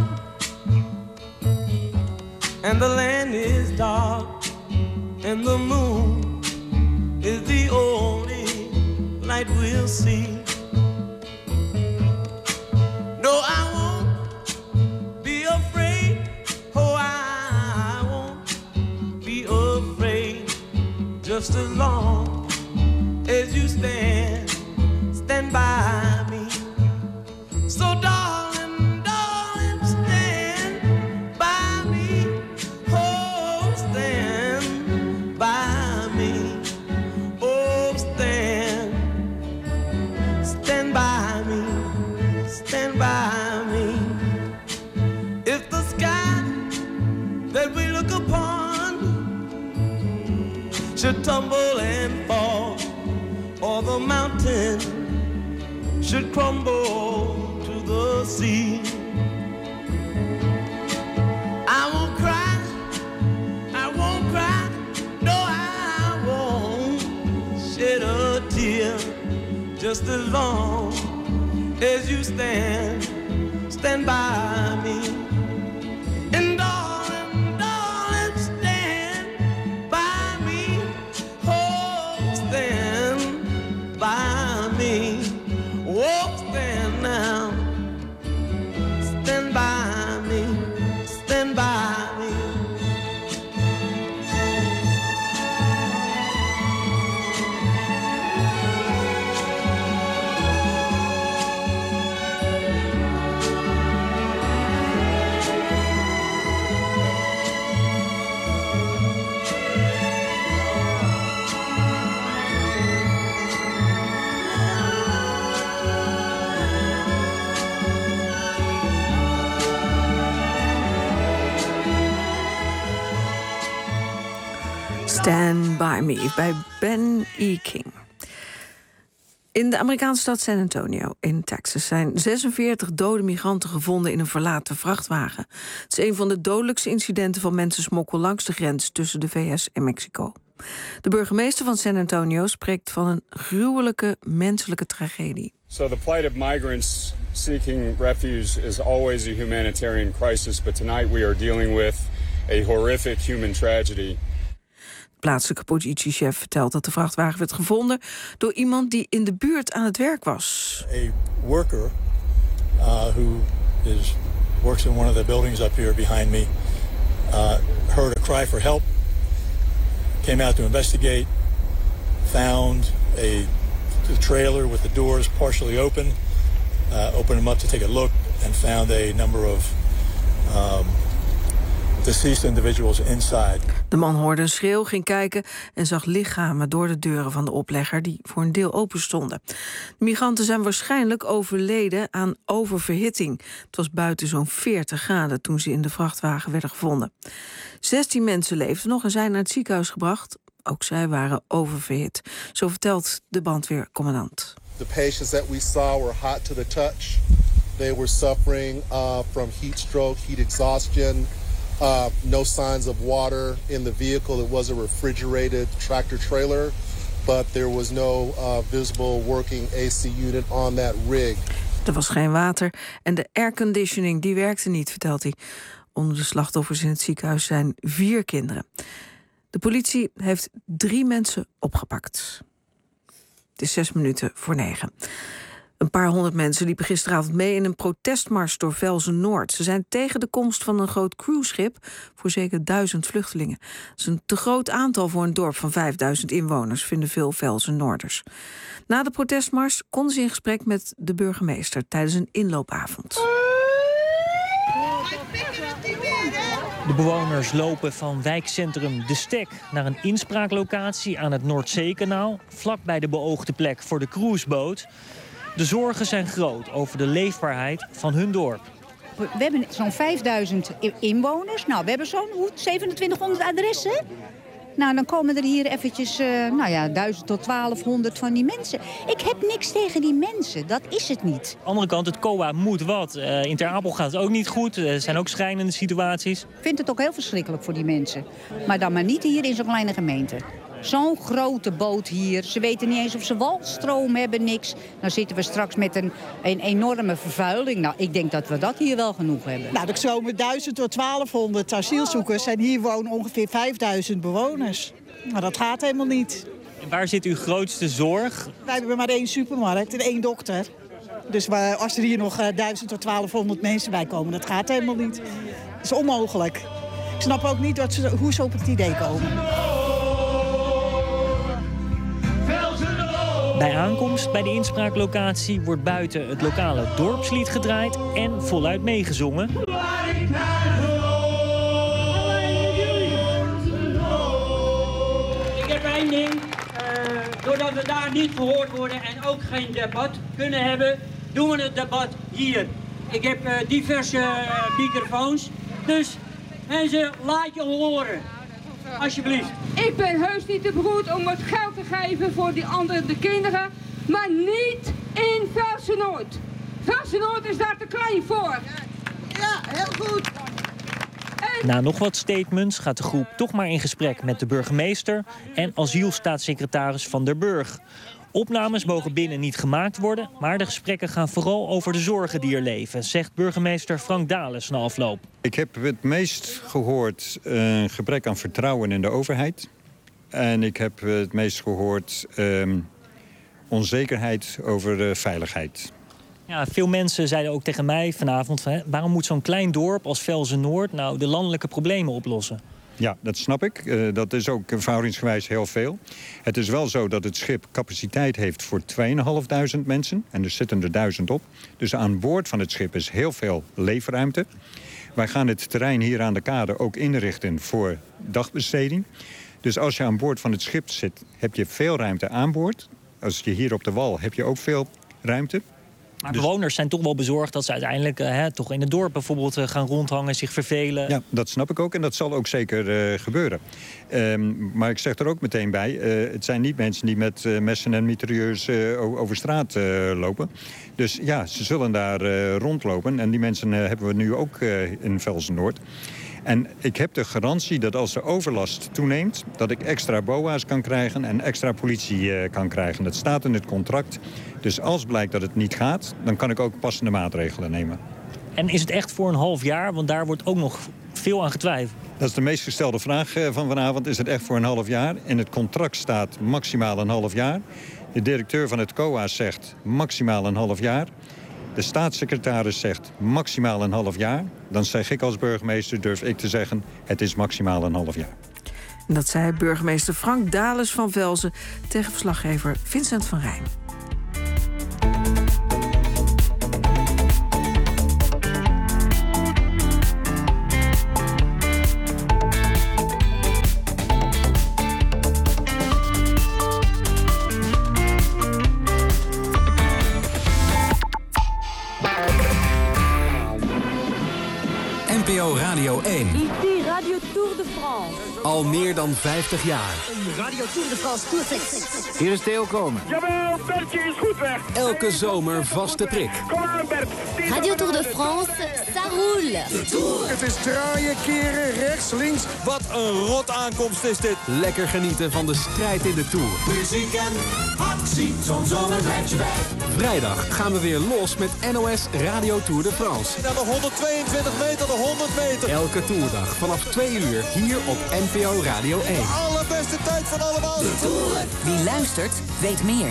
and the land is dark and the moon is the only light we'll see. No, I won't be afraid. Oh, I won't be afraid. Just as long as you stand, stand by me. So darling, darling, stand by me. Oh, stand by me. Oh, stand, stand by me, stand by me. If the sky that we look upon should tumble and fall, or the mountain should crumble to the sea, I won't cry, I won't cry, no, I won't shed a tear. Just as long as you stand, stand by me. And darling, darling, stand by me. Oh, stand by me. Oh, stand now. Stand by me. Stand by me. Stand By Me bij Ben E. King. In de Amerikaanse stad San Antonio in Texas zijn zesenveertig dode migranten gevonden in een verlaten vrachtwagen. Het is een van de dodelijkste incidenten van mensensmokkel langs de grens tussen de V S en Mexico. De burgemeester van San Antonio spreekt van een gruwelijke menselijke tragedie. So the plight of migrants seeking refuge is always a humanitarian crisis, but tonight we are dealing with a horrific human tragedy. Plaatselijke politiechef vertelt dat de vrachtwagen werd gevonden door iemand die in de buurt aan het werk was. A worker uh, who is works in one of the buildings up here behind me uh, heard a cry for help, came out to investigate, found a, a trailer with the doors partially open, uh, opened them up to take a look and found a number of um, deceased individuals inside. De man hoorde een schreeuw, ging kijken en zag lichamen door de deuren van de oplegger die voor een deel open stonden. De migranten zijn waarschijnlijk overleden aan oververhitting. Het was buiten zo'n veertig graden toen ze in de vrachtwagen werden gevonden. zestien mensen leefden nog en zijn naar het ziekenhuis gebracht. Ook zij waren oververhit. Zo vertelt de brandweercommandant. The patients that we saw were hot to the touch. They were suffering uh, from heat stroke, heat exhaustion. Uh, no signs of water in the vehicle. It was a refrigerated tractor trailer, but there was no uh, visible working A C unit on that rig. Er was geen water en de airconditioning die werkte niet, vertelt hij. Onder de slachtoffers in het ziekenhuis zijn vier kinderen. De politie heeft drie mensen opgepakt. Het is zes minuten voor negen. Een paar honderd mensen liepen gisteravond mee in een protestmars door Velzen-Noord. Ze zijn tegen de komst van een groot cruiseschip voor zeker duizend vluchtelingen. Dat is een te groot aantal voor een dorp van vijfduizend inwoners, vinden veel Velzen-Noorders. Na de protestmars konden ze in gesprek met de burgemeester tijdens een inloopavond. De bewoners lopen van wijkcentrum De Stek naar een inspraaklocatie aan het Noordzeekanaal, vlak bij de beoogde plek voor de cruiseboot. De zorgen zijn groot over de leefbaarheid van hun dorp. We hebben zo'n vijfduizend inwoners. Nou, we hebben zo'n zevenentwintighonderd adressen. Nou, dan komen er hier eventjes, uh, nou ja, duizend tot twaalfhonderd van die mensen. Ik heb niks tegen die mensen, dat is het niet. Aan de andere kant, het C O A moet wat. Uh, in Ter Apel gaat het ook niet goed. Er zijn ook schrijnende situaties. Ik vind het ook heel verschrikkelijk voor die mensen. Maar dan maar niet hier in zo'n kleine gemeente. Zo'n grote boot hier. Ze weten niet eens of ze walstroom hebben, niks. Dan zitten we straks met een, een enorme vervuiling. Nou, ik denk dat we dat hier wel genoeg hebben. Nou, er komen duizend tot twaalfhonderd asielzoekers en hier wonen ongeveer vijfduizend bewoners. Maar dat gaat helemaal niet. En waar zit uw grootste zorg? Wij hebben maar één supermarkt en één dokter. Dus als er hier nog duizend tot twaalfhonderd mensen bij komen, dat gaat helemaal niet. Dat is onmogelijk. Ik snap ook niet dat ze, hoe ze op het idee komen. Bij aankomst bij de inspraaklocatie wordt buiten het lokale dorpslied gedraaid en voluit meegezongen. Ik heb één ding. Uh, doordat we daar niet gehoord worden en ook geen debat kunnen hebben, doen we het debat hier. Ik heb uh, diverse uh, microfoons. Dus mensen, laat je horen. Alsjeblieft. Ik ben heus niet te beroerd om het geld te geven voor die andere de kinderen, maar niet in Velsen-Noord. Velsen-Noord is daar te klein voor. Ja, heel goed. En... Na nog wat statements gaat de groep toch maar in gesprek met de burgemeester en asielstaatssecretaris Van der Burg. Opnames mogen binnen niet gemaakt worden, maar de gesprekken gaan vooral over de zorgen die er leven, zegt burgemeester Frank Dales na afloop. Ik heb het meest gehoord een uh, gebrek aan vertrouwen in de overheid. En ik heb het meest gehoord uh, onzekerheid over uh, veiligheid. Ja, veel mensen zeiden ook tegen mij vanavond van, hè, waarom moet zo'n klein dorp als Velzen-Noord nou de landelijke problemen oplossen? Ja, dat snap ik. Uh, dat is ook verhoudingsgewijs heel veel. Het is wel zo dat het schip capaciteit heeft voor tweeduizend vijfhonderd mensen. En er zitten er duizend op. Dus aan boord van het schip is heel veel leefruimte. Wij gaan het terrein hier aan de kade ook inrichten voor dagbesteding. Dus als je aan boord van het schip zit, heb je veel ruimte aan boord. Als je hier op de wal heb je ook veel ruimte. Maar bewoners zijn toch wel bezorgd dat ze uiteindelijk uh, hè, toch in het dorp bijvoorbeeld uh, gaan rondhangen, zich vervelen. Ja, dat snap ik ook en dat zal ook zeker uh, gebeuren. Um, maar ik zeg er ook meteen bij, uh, het zijn niet mensen die met uh, messen en mitrailleurs uh, over straat uh, lopen. Dus ja, ze zullen daar uh, rondlopen en die mensen uh, hebben we nu ook uh, in Velsen-Noord. En ik heb de garantie dat als de overlast toeneemt, dat ik extra B O A's kan krijgen en extra politie uh, kan krijgen. Dat staat in het contract. Dus als blijkt dat het niet gaat, dan kan ik ook passende maatregelen nemen. En is het echt voor een half jaar? Want daar wordt ook nog veel aan getwijfeld. Dat is de meest gestelde vraag van vanavond. Is het echt voor een half jaar? In het contract staat maximaal een half jaar. De directeur van het C O A zegt maximaal een half jaar. De staatssecretaris zegt maximaal een half jaar. Dan zeg ik als burgemeester, durf ik te zeggen, het is maximaal een half jaar. En dat zei burgemeester Frank Dales van Velzen tegen verslaggever Vincent van Rijn. N P O Radio één. Ici Radio Tour de France. Al meer dan vijftig jaar. Radio Tour de France Tour. Hier is Theo Komen. Jawel, Bertje is goed weg. Elke zomer vaste prik. Kom aan, Bert. Radio Tour de France, ça roule. Het is draaien, keren, rechts, links. Wat een rot aankomst is dit. Lekker genieten van de strijd in de Tour. Muziek en actie, zo'n zomer blijft je bij. Vrijdag gaan we weer los met N O S Radio Tour de France. Dan nog honderdtweeëntwintig meter, nog honderd meter. Elke toerdag vanaf twee uur hier op N P O Radio één. De allerbeste tijd van allemaal. De Tour. Wie luistert, weet meer.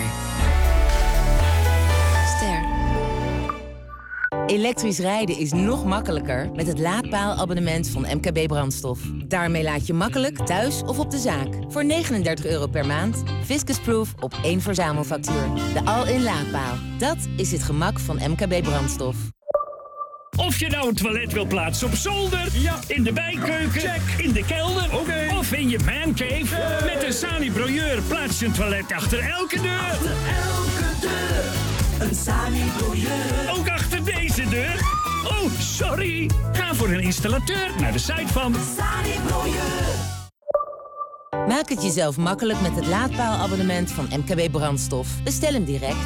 Ster. Elektrisch rijden is nog makkelijker met het laadpaalabonnement van M K B Brandstof. Daarmee laat je makkelijk thuis of op de zaak. Voor negenendertig euro per maand. Fiscusproof op één verzamelfactuur. De all-in laadpaal. Dat is het gemak van M K B Brandstof. Of je nou een toilet wil plaatsen op zolder, ja. in de bijkeuken, check. in de kelder okay. of in je mancave. Yeah. Met een Sani Brouilleur plaats je een toilet achter elke deur. Achter elke deur, een Sani Brouilleur. Ook achter deze deur. Oh, sorry. Ga voor een installateur naar de site van Sani Brouilleur. Maak het jezelf makkelijk met het laadpaalabonnement van M K B Brandstof. Bestel hem direct.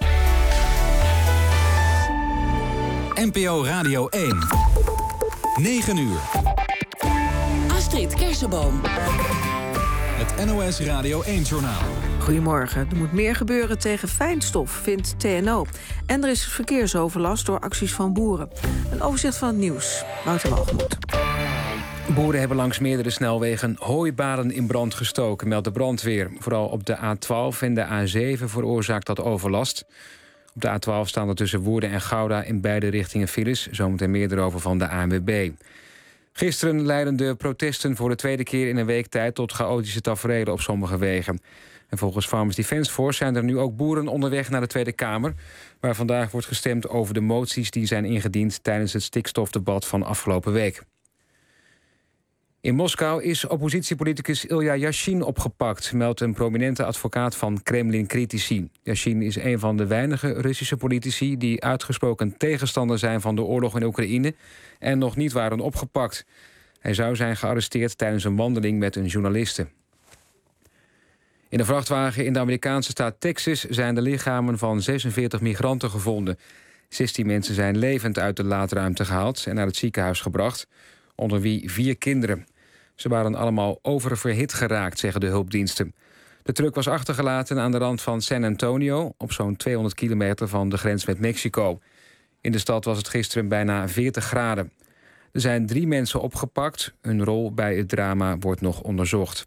N P O Radio één. negen uur. Astrid Kersenboom. Het N O S Radio één-journaal. Goedemorgen. Er moet meer gebeuren tegen fijnstof, vindt T N O. En er is verkeersoverlast door acties van boeren. Een overzicht van het nieuws. Wouter Walgemoed. Boeren hebben langs meerdere snelwegen hooibaden in brand gestoken, meldt de brandweer. Vooral op de A twaalf en de A zeven veroorzaakt dat overlast. Op de A twaalf staan er tussen Woerden en Gouda in beide richtingen files. Zometeen meer erover van de A N W B. Gisteren leidden de protesten voor de tweede keer in een week tijd tot chaotische taferelen op sommige wegen. En volgens Farmers Defence Force zijn er nu ook boeren onderweg naar de Tweede Kamer, waar vandaag wordt gestemd over de moties die zijn ingediend tijdens het stikstofdebat van afgelopen week. In Moskou is oppositiepoliticus Ilja Yashin opgepakt, meldt een prominente advocaat van Kremlin-critici. Yashin is een van de weinige Russische politici die uitgesproken tegenstander zijn van de oorlog in Oekraïne en nog niet waren opgepakt. Hij zou zijn gearresteerd tijdens een wandeling met een journaliste. In een vrachtwagen in de Amerikaanse staat Texas zijn de lichamen van zesenveertig migranten gevonden. zestien mensen zijn levend uit de laadruimte gehaald en naar het ziekenhuis gebracht, onder wie vier kinderen. Ze waren allemaal oververhit geraakt, zeggen de hulpdiensten. De truck was achtergelaten aan de rand van San Antonio, op zo'n tweehonderd kilometer van de grens met Mexico. In de stad was het gisteren bijna veertig graden. Er zijn drie mensen opgepakt. Hun rol bij het drama wordt nog onderzocht.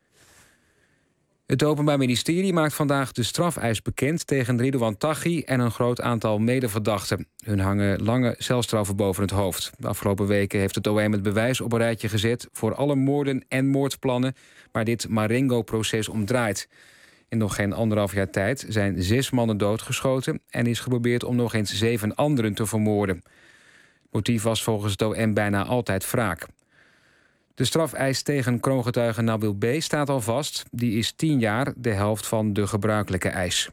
Het Openbaar Ministerie maakt vandaag de strafeis bekend tegen Ridouan Taghi en een groot aantal medeverdachten. Hun hangen lange celstraffen boven het hoofd. De afgelopen weken heeft het O M het bewijs op een rijtje gezet voor alle moorden en moordplannen waar dit Marengo-proces om draait. In nog geen anderhalf jaar tijd zijn zes mannen doodgeschoten en is geprobeerd om nog eens zeven anderen te vermoorden. Het motief was volgens het O M bijna altijd wraak. De strafeis tegen kroongetuige Nabil B. staat al vast. Die is tien jaar, de helft van de gebruikelijke eis.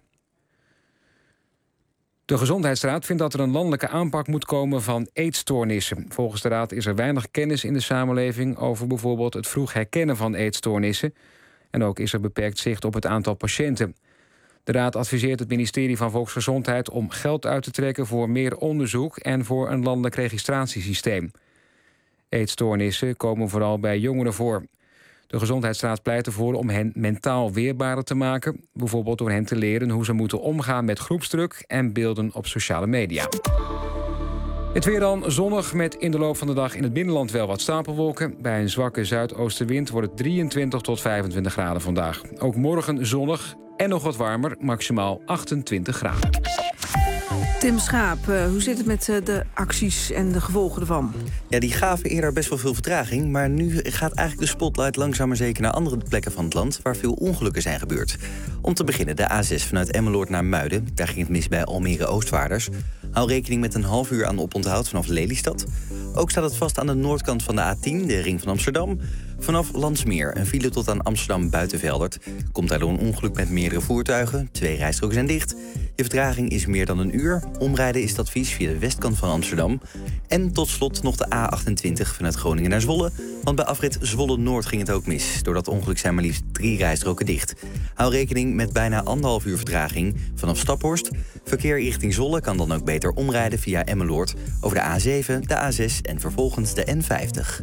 De Gezondheidsraad vindt dat er een landelijke aanpak moet komen van eetstoornissen. Volgens de raad is er weinig kennis in de samenleving over bijvoorbeeld het vroeg herkennen van eetstoornissen. En ook is er beperkt zicht op het aantal patiënten. De raad adviseert het ministerie van Volksgezondheid om geld uit te trekken voor meer onderzoek en voor een landelijk registratiesysteem. Eetstoornissen komen vooral bij jongeren voor. De Gezondheidsraad pleit ervoor om hen mentaal weerbaarder te maken, bijvoorbeeld door hen te leren hoe ze moeten omgaan met groepsdruk en beelden op sociale media. Het weer dan zonnig met in de loop van de dag in het binnenland wel wat stapelwolken. Bij een zwakke zuidoostenwind wordt het drieëntwintig tot vijfentwintig graden vandaag. Ook morgen zonnig en nog wat warmer, maximaal achtentwintig graden. Tim Schaap, uh, hoe zit het met uh, de acties en de gevolgen ervan? Ja, die gaven eerder best wel veel vertraging, maar nu gaat eigenlijk de spotlight langzaam maar zeker naar andere plekken van het land waar veel ongelukken zijn gebeurd. Om te beginnen de A zes vanuit Emmeloord naar Muiden. Daar ging het mis bij Almere Oostvaarders. Hou rekening met een half uur aan oponthoud vanaf Lelystad. Ook staat het vast aan de noordkant van de A tien, de ring van Amsterdam. Vanaf Landsmeer, een file tot aan Amsterdam Buitenveldert. Komt daardoor een ongeluk met meerdere voertuigen. Twee rijstroken zijn dicht. Je vertraging is meer dan een uur. Omrijden is het advies via de westkant van Amsterdam. En tot slot nog de A achtentwintig vanuit Groningen naar Zwolle. Want bij afrit Zwolle-Noord ging het ook mis. Door dat ongeluk zijn maar liefst drie rijstroken dicht. Hou rekening met bijna anderhalf uur vertraging vanaf Staphorst. Verkeer richting Zwolle kan dan ook beter omrijden via Emmeloord over de A zeven, de A zes en vervolgens de N vijftig.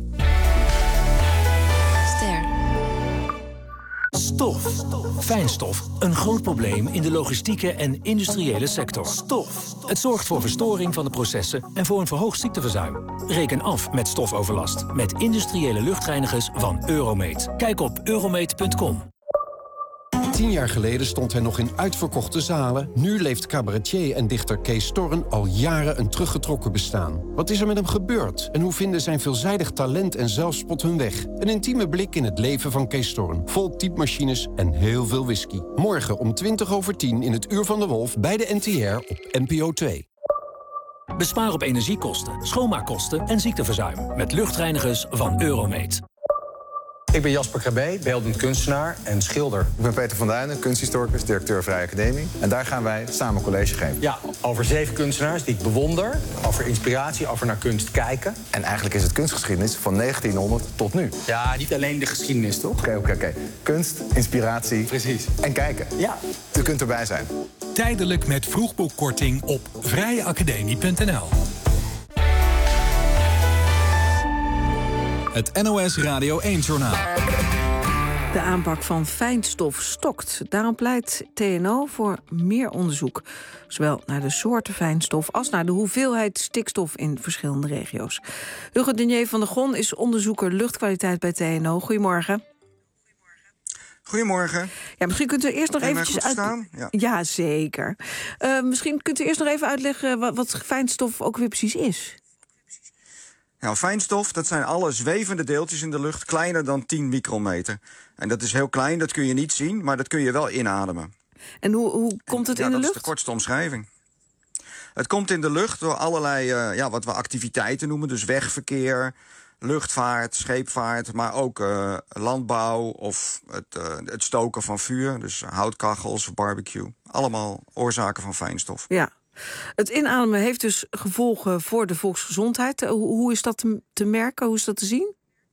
Stof. Fijnstof. Een groot probleem in de logistieke en industriële sector. Stof. Het zorgt voor verstoring van de processen en voor een verhoogd ziekteverzuim. Reken af met stofoverlast met industriële luchtreinigers van Euromeet. Kijk op euromeet punt com. Tien jaar geleden stond hij nog in uitverkochte zalen. Nu leeft cabaretier en dichter Kees Storren al jaren een teruggetrokken bestaan. Wat is er met hem gebeurd? En hoe vinden zijn veelzijdig talent en zelfspot hun weg? Een intieme blik in het leven van Kees Storren. Vol typemachines en heel veel whisky. Morgen om twintig over tien in het Uur van de Wolf bij de N T R op N P O twee. Bespaar op energiekosten, schoonmaakkosten en ziekteverzuim met luchtreinigers van Euromeet. Ik ben Jasper Krabbe, beeldend kunstenaar en schilder. Ik ben Peter van Duinen, kunsthistoricus, directeur Vrije Academie. En daar gaan wij samen college geven. Ja, over zeven kunstenaars die ik bewonder. Over inspiratie, over naar kunst kijken. En eigenlijk is het kunstgeschiedenis van negentienhonderd tot nu. Ja, niet alleen de geschiedenis, toch? Oké, oké, oké. Kunst, inspiratie. Precies. En kijken. Ja. U kunt erbij zijn. Tijdelijk met vroegboekkorting op vrije academie punt n l. Het N O S Radio één-journaal. De aanpak van fijnstof stokt. Daarom pleit T N O voor meer onderzoek. Zowel naar de soorten fijnstof als naar de hoeveelheid stikstof in verschillende regio's. Hugo Denier van der Gon is onderzoeker luchtkwaliteit bij T N O. Goedemorgen. Goedemorgen. Ja, misschien kunt u eerst nog Kun je mij eventjes goed uit... staan? Ja. ja, zeker. Uh, misschien kunt u eerst nog even uitleggen wat, wat fijnstof ook weer precies is. Nou, fijnstof, dat zijn alle zwevende deeltjes in de lucht, kleiner dan tien micrometer. En dat is heel klein, dat kun je niet zien, maar dat kun je wel inademen. En hoe, hoe komt het ja, in de lucht? lucht? Dat is de kortste omschrijving. Het komt in de lucht door allerlei, uh, ja, wat we activiteiten noemen. Dus wegverkeer, luchtvaart, scheepvaart, maar ook uh, landbouw of het, uh, het stoken van vuur. Dus houtkachels, barbecue. Allemaal oorzaken van fijnstof. Ja. Het inademen heeft dus gevolgen voor de volksgezondheid. Hoe is dat te merken? Hoe is dat te zien?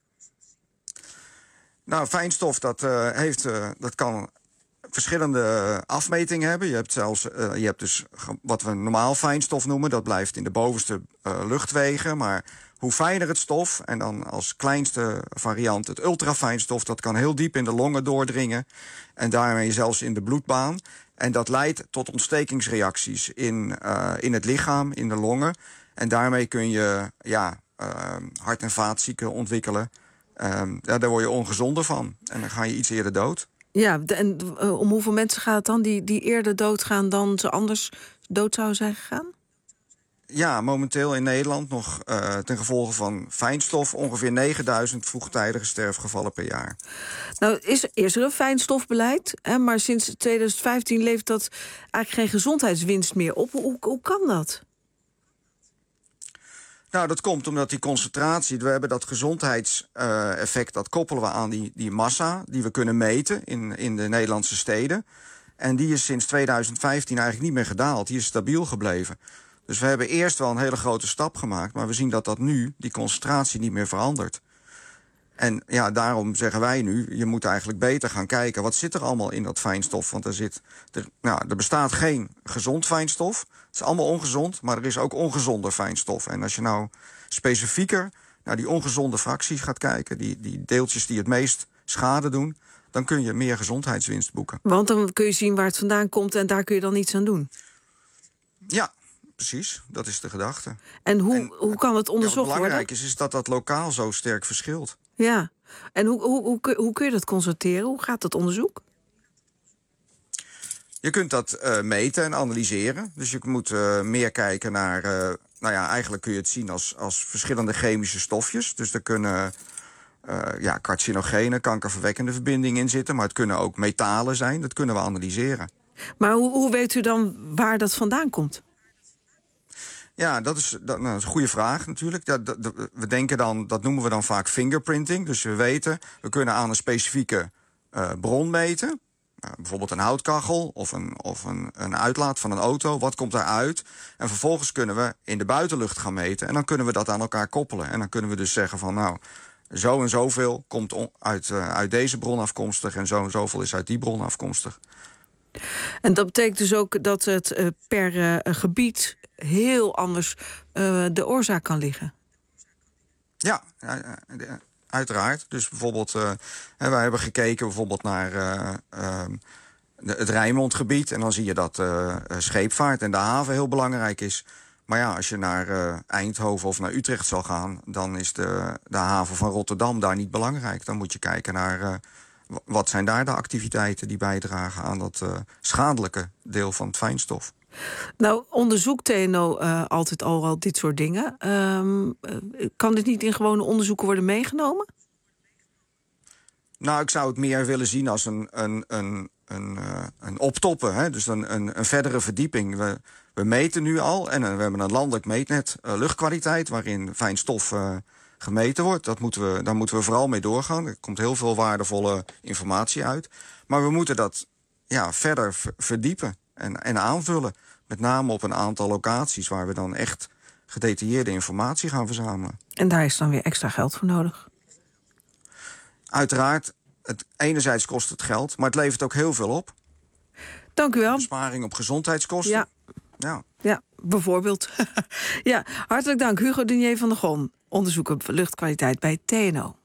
Nou, fijnstof dat, uh, heeft, uh, dat kan verschillende afmetingen hebben. Je hebt zelfs, uh, je hebt dus wat we normaal fijnstof noemen. Dat blijft in de bovenste uh, luchtwegen. Maar hoe fijner het stof, en dan als kleinste variant het ultrafijnstof, dat kan heel diep in de longen doordringen. En daarmee zelfs in de bloedbaan. En dat leidt tot ontstekingsreacties in, uh, in het lichaam, in de longen. En daarmee kun je ja, uh, hart- en vaatziekten ontwikkelen. Um, ja, daar word je ongezonder van. En dan ga je iets eerder dood. Ja, en uh, om hoeveel mensen gaat het dan die, die eerder doodgaan dan ze anders dood zouden zijn gegaan? Ja, momenteel in Nederland nog uh, ten gevolge van fijnstof ongeveer negenduizend vroegtijdige sterfgevallen per jaar. Nou, is, is er een fijnstofbeleid, hè, maar sinds twintig vijftien levert dat eigenlijk geen gezondheidswinst meer op. Hoe, hoe kan dat? Nou, dat komt omdat die concentratie, we hebben dat gezondheidseffect, uh, dat koppelen we aan die, die massa die we kunnen meten in, in de Nederlandse steden. En die is sinds twintig vijftien eigenlijk niet meer gedaald, die is stabiel gebleven. Dus we hebben eerst wel een hele grote stap gemaakt, maar we zien dat dat nu, die concentratie, niet meer verandert. En ja, daarom zeggen wij nu, je moet eigenlijk beter gaan kijken, wat zit er allemaal in dat fijnstof? Want er, zit, er, nou, er bestaat geen gezond fijnstof. Het is allemaal ongezond, maar er is ook ongezonder fijnstof. En als je nou specifieker naar die ongezonde fracties gaat kijken, die, die deeltjes die het meest schade doen, dan kun je meer gezondheidswinst boeken. Want dan kun je zien waar het vandaan komt en daar kun je dan iets aan doen. Ja. precies. Dat is de gedachte. En hoe, en, hoe kan het onderzocht worden? Ja, wat belangrijk is, is dat dat lokaal zo sterk verschilt. Ja, en hoe, hoe, hoe, hoe kun je dat constateren? Hoe gaat dat onderzoek? Je kunt dat uh, meten en analyseren. Dus je moet uh, meer kijken naar... Uh, nou ja, eigenlijk kun je het zien als, als verschillende chemische stofjes. Dus er kunnen uh, ja, carcinogene, kankerverwekkende verbindingen in zitten. Maar het kunnen ook metalen zijn. Dat kunnen we analyseren. Maar hoe, hoe weet u dan waar dat vandaan komt? Ja, dat is, dat, nou, dat is een goede vraag natuurlijk. Dat, dat, we denken dan, dat noemen we dan vaak fingerprinting. Dus we weten, we kunnen aan een specifieke uh, bron meten. Uh, bijvoorbeeld een houtkachel of, een, of een, een uitlaat van een auto. Wat komt daaruit? En vervolgens kunnen we in de buitenlucht gaan meten. En dan kunnen we dat aan elkaar koppelen. En dan kunnen we dus zeggen van nou, zo en zoveel komt on, uit, uh, uit deze bron afkomstig. En zo en zoveel is uit die bron afkomstig. En dat betekent dus ook dat het uh, per uh, gebied heel anders uh, de oorzaak kan liggen? Ja, uh, uh, uiteraard. Dus bijvoorbeeld, uh, wij hebben gekeken bijvoorbeeld naar uh, uh, het Rijnmondgebied. En dan zie je dat uh, scheepvaart en de haven heel belangrijk is. Maar ja, als je naar uh, Eindhoven of naar Utrecht zal gaan, dan is de, de haven van Rotterdam daar niet belangrijk. Dan moet je kijken naar uh, wat zijn daar de activiteiten die bijdragen aan dat uh, schadelijke deel van het fijnstof. Nou, onderzoekt T N O uh, altijd al, al dit soort dingen. Um, uh, kan dit niet in gewone onderzoeken worden meegenomen? Nou, ik zou het meer willen zien als een, een, een, een, uh, een optoppen. Hè? Dus een, een, een verdere verdieping. We, we meten nu al en uh, we hebben een landelijk meetnet uh, luchtkwaliteit waarin fijn stof uh, gemeten wordt. Dat moeten we, daar moeten we vooral mee doorgaan. Er komt heel veel waardevolle informatie uit. Maar we moeten dat ja, verder verdiepen en, en aanvullen. Met name op een aantal locaties waar we dan echt gedetailleerde informatie gaan verzamelen. En daar is dan weer extra geld voor nodig? Uiteraard, het, enerzijds kost het geld, maar het levert ook heel veel op. Dank u wel. Besparing op gezondheidskosten. Ja, ja. ja bijvoorbeeld. Ja, hartelijk dank. Hugo Dunier van der Gon, onderzoeker luchtkwaliteit bij T N O.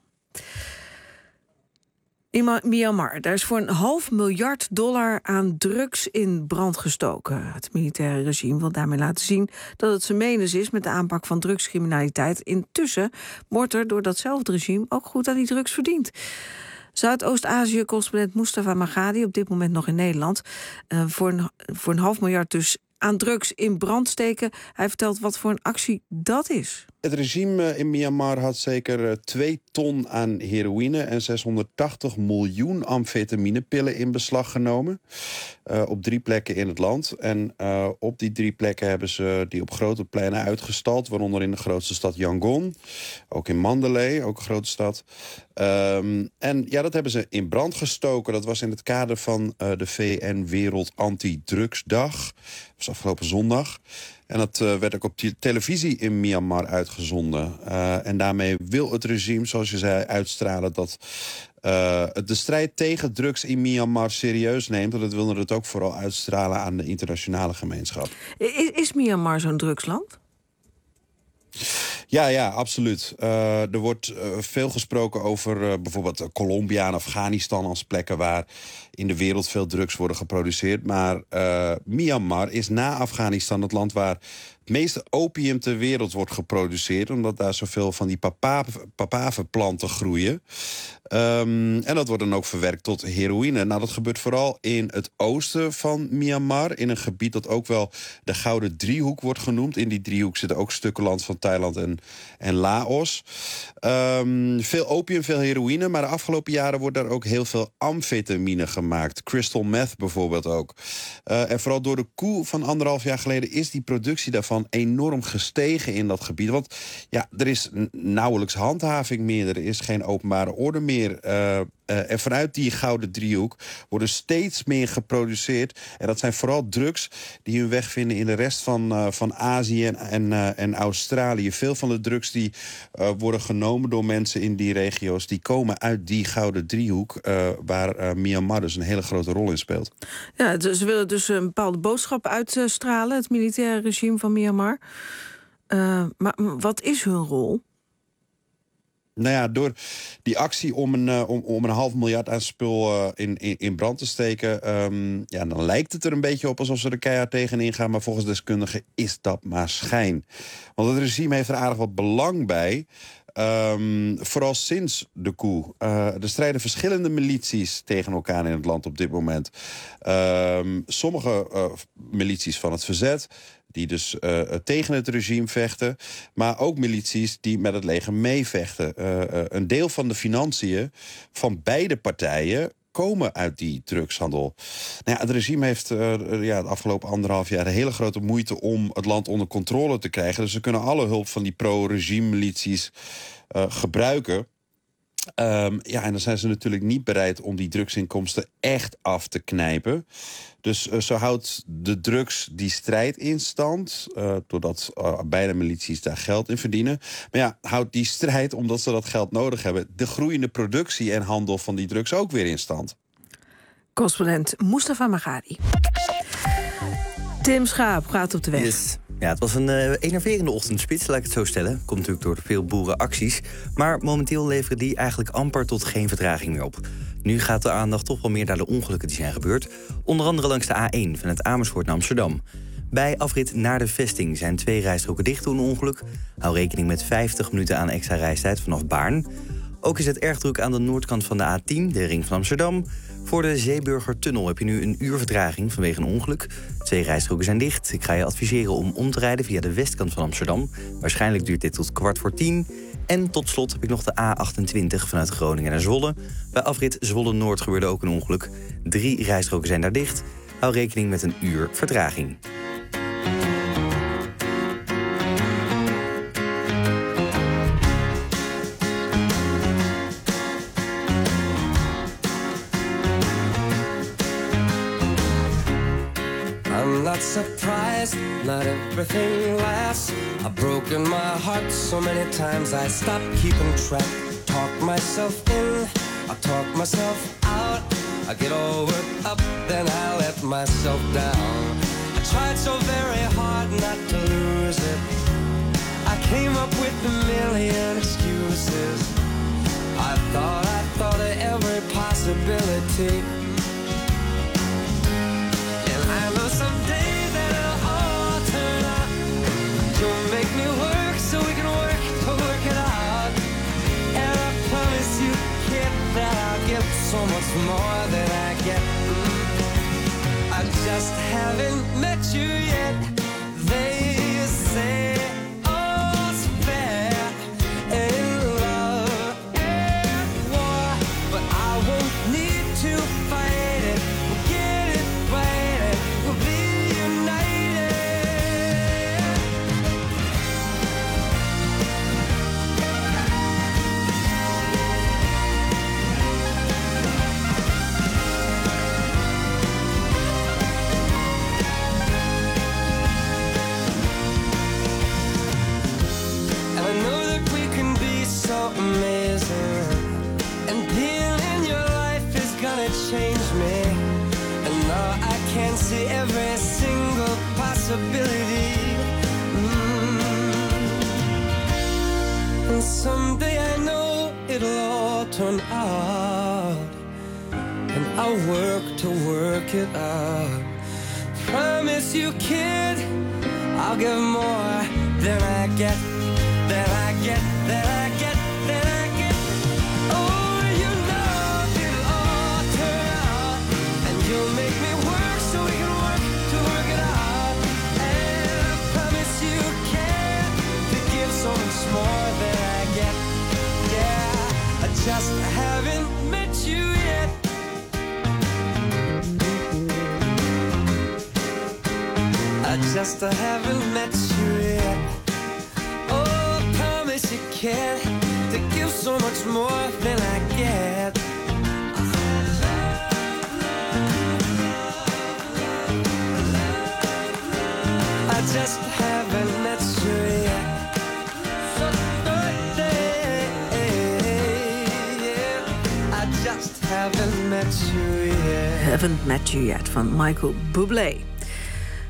In Myanmar, daar is voor een half miljard dollar aan drugs in brand gestoken. Het militaire regime wil daarmee laten zien dat het zijn menens is met de aanpak van drugscriminaliteit. Intussen wordt er door datzelfde regime ook goed aan die drugs verdiend. Zuidoost-Azië-correspondent Mustafa Magadi, op dit moment nog in Nederland. Uh, voor, een, voor een half miljard dus aan drugs in brand steken. Hij vertelt wat voor een actie dat is. Het regime in Myanmar had zeker twee ton aan heroïne en zeshonderdtachtig miljoen amfetaminepillen in beslag genomen. Uh, op drie plekken in het land. En uh, op die drie plekken hebben ze die op grote pleinen uitgestald. Waaronder in de grootste stad Yangon. Ook in Mandalay, ook een grote stad. Um, en ja, dat hebben ze in brand gestoken. Dat was in het kader van uh, de V N Wereld Anti-Drugsdag. Dat was afgelopen zondag. En dat uh, werd ook op televisie in Myanmar uitgezonden. Uh, en daarmee wil het regime, zoals je zei, uitstralen dat uh, het de strijd tegen drugs in Myanmar serieus neemt. En dat wil het ook vooral uitstralen aan de internationale gemeenschap. Is, is Myanmar zo'n drugsland? Ja, ja, absoluut. Uh, er wordt uh, veel gesproken over uh, bijvoorbeeld uh, Colombia en Afghanistan als plekken waar in de wereld veel drugs worden geproduceerd. Maar uh, Myanmar is na Afghanistan het land waar het meeste opium ter wereld wordt geproduceerd, omdat daar zoveel van die papaverplanten groeien. Um, en dat wordt dan ook verwerkt tot heroïne. Nou, dat gebeurt vooral in het oosten van Myanmar, in een gebied dat ook wel de Gouden Driehoek wordt genoemd. In die driehoek zitten ook stukken land van Thailand en, en Laos. Um, veel opium, veel heroïne, maar de afgelopen jaren wordt daar ook heel veel amfetamine gemaakt. Crystal meth bijvoorbeeld ook. Uh, en vooral door de coup van anderhalf jaar geleden is die productie daarvan enorm gestegen in dat gebied. Want ja, er is nauwelijks handhaving meer. Er is geen openbare orde meer. Uh, uh, en vanuit die Gouden Driehoek worden steeds meer geproduceerd. En dat zijn vooral drugs die hun weg vinden in de rest van, uh, van Azië en, en, uh, en Australië. Veel van de drugs die uh, worden genomen door mensen in die regio's, die komen uit die Gouden Driehoek, uh, waar uh, Myanmar dus een hele grote rol in speelt. Ja, ze willen dus een bepaalde boodschap uitstralen, het militaire regime van Myanmar. Uh, maar wat is hun rol? Nou ja, door die actie om een, uh, om, om een half miljard aan spul uh, in, in, in brand te steken... Um, ja, dan lijkt het er een beetje op alsof ze er keihard tegenin gaan... maar volgens deskundigen is dat maar schijn. Want het regime heeft er aardig wat belang bij... Um, vooral sinds de coup. Uh, er strijden verschillende milities tegen elkaar in het land op dit moment. Um, sommige uh, milities van het verzet... die dus uh, tegen het regime vechten. Maar ook milities die met het leger meevechten. Uh, uh, een deel van de financiën van beide partijen... komen uit die drugshandel. Nou ja, het regime heeft uh, ja, het afgelopen anderhalf jaar... een hele grote moeite om het land onder controle te krijgen. Dus ze kunnen alle hulp van die pro-regime-milities uh, gebruiken. Um, ja, en dan zijn ze natuurlijk niet bereid om die drugsinkomsten echt af te knijpen. Dus uh, zo houdt de drugs die strijd in stand... Uh, doordat uh, beide milities daar geld in verdienen. Maar ja, houdt die strijd, omdat ze dat geld nodig hebben... de groeiende productie en handel van die drugs ook weer in stand. Correspondent Mustafa Magadi. Tim Schaap gaat op de weg. Yes. Ja, het was een uh, enerverende ochtendspits, laat ik het zo stellen. Komt natuurlijk door veel boerenacties. Maar momenteel leveren die eigenlijk amper tot geen vertraging meer op. Nu gaat de aandacht toch wel meer naar de ongelukken die zijn gebeurd. Onder andere langs de A één vanuit Amersfoort naar Amsterdam. Bij afrit naar de vesting zijn twee rijstroken dicht door een ongeluk. Hou rekening met vijftig minuten aan extra reistijd vanaf Baarn. Ook is het erg druk aan de noordkant van de A tien, de ring van Amsterdam. Voor de Zeeburgertunnel heb je nu een uur vertraging vanwege een ongeluk. Twee rijstroken zijn dicht. Ik ga je adviseren om om te rijden via de westkant van Amsterdam. Waarschijnlijk duurt dit tot kwart voor tien. En tot slot heb ik nog de A achtentwintig vanuit Groningen naar Zwolle. Bij afrit Zwolle-Noord gebeurde ook een ongeluk. Drie rijstroken zijn daar dicht. Hou rekening met een uur vertraging. I'm not surprised, not everything lasts. I've broken my heart so many times I stopped keeping track. Talk myself in, I talk myself out. I get all worked up, then I let myself down. I tried so very hard not to lose it. I came up with a million excuses. I thought, I thought of every possibility. Someday that it'll all turn out. You'll make me work so we can work to work it out. And I promise you, kid, that I'll give so much more than I get. Mm. I just haven't met you yet. They say all's fair in love and war, but I won't need to fight it. We'll get it right. We'll be united. And I know that we can be so amazing. And being in your life is gonna change me. And now I can see every single possibility. Mm. And someday I know it'll all turn out. And I'll work to work it out. Promise you, kid, I'll give more than I get, than I get, than I get, than I get. Oh, you know it'll all turn out. And you'll make me work so we can work to work it out. And I promise you can to give so much more than I get. Yeah, I just haven't met you yet. I just haven't met you yet. Oh, I promise you can to give so much more than I get. I just haven't met you yet. I just haven't met you yet. Haven't Met You Yet van Michael Bublé.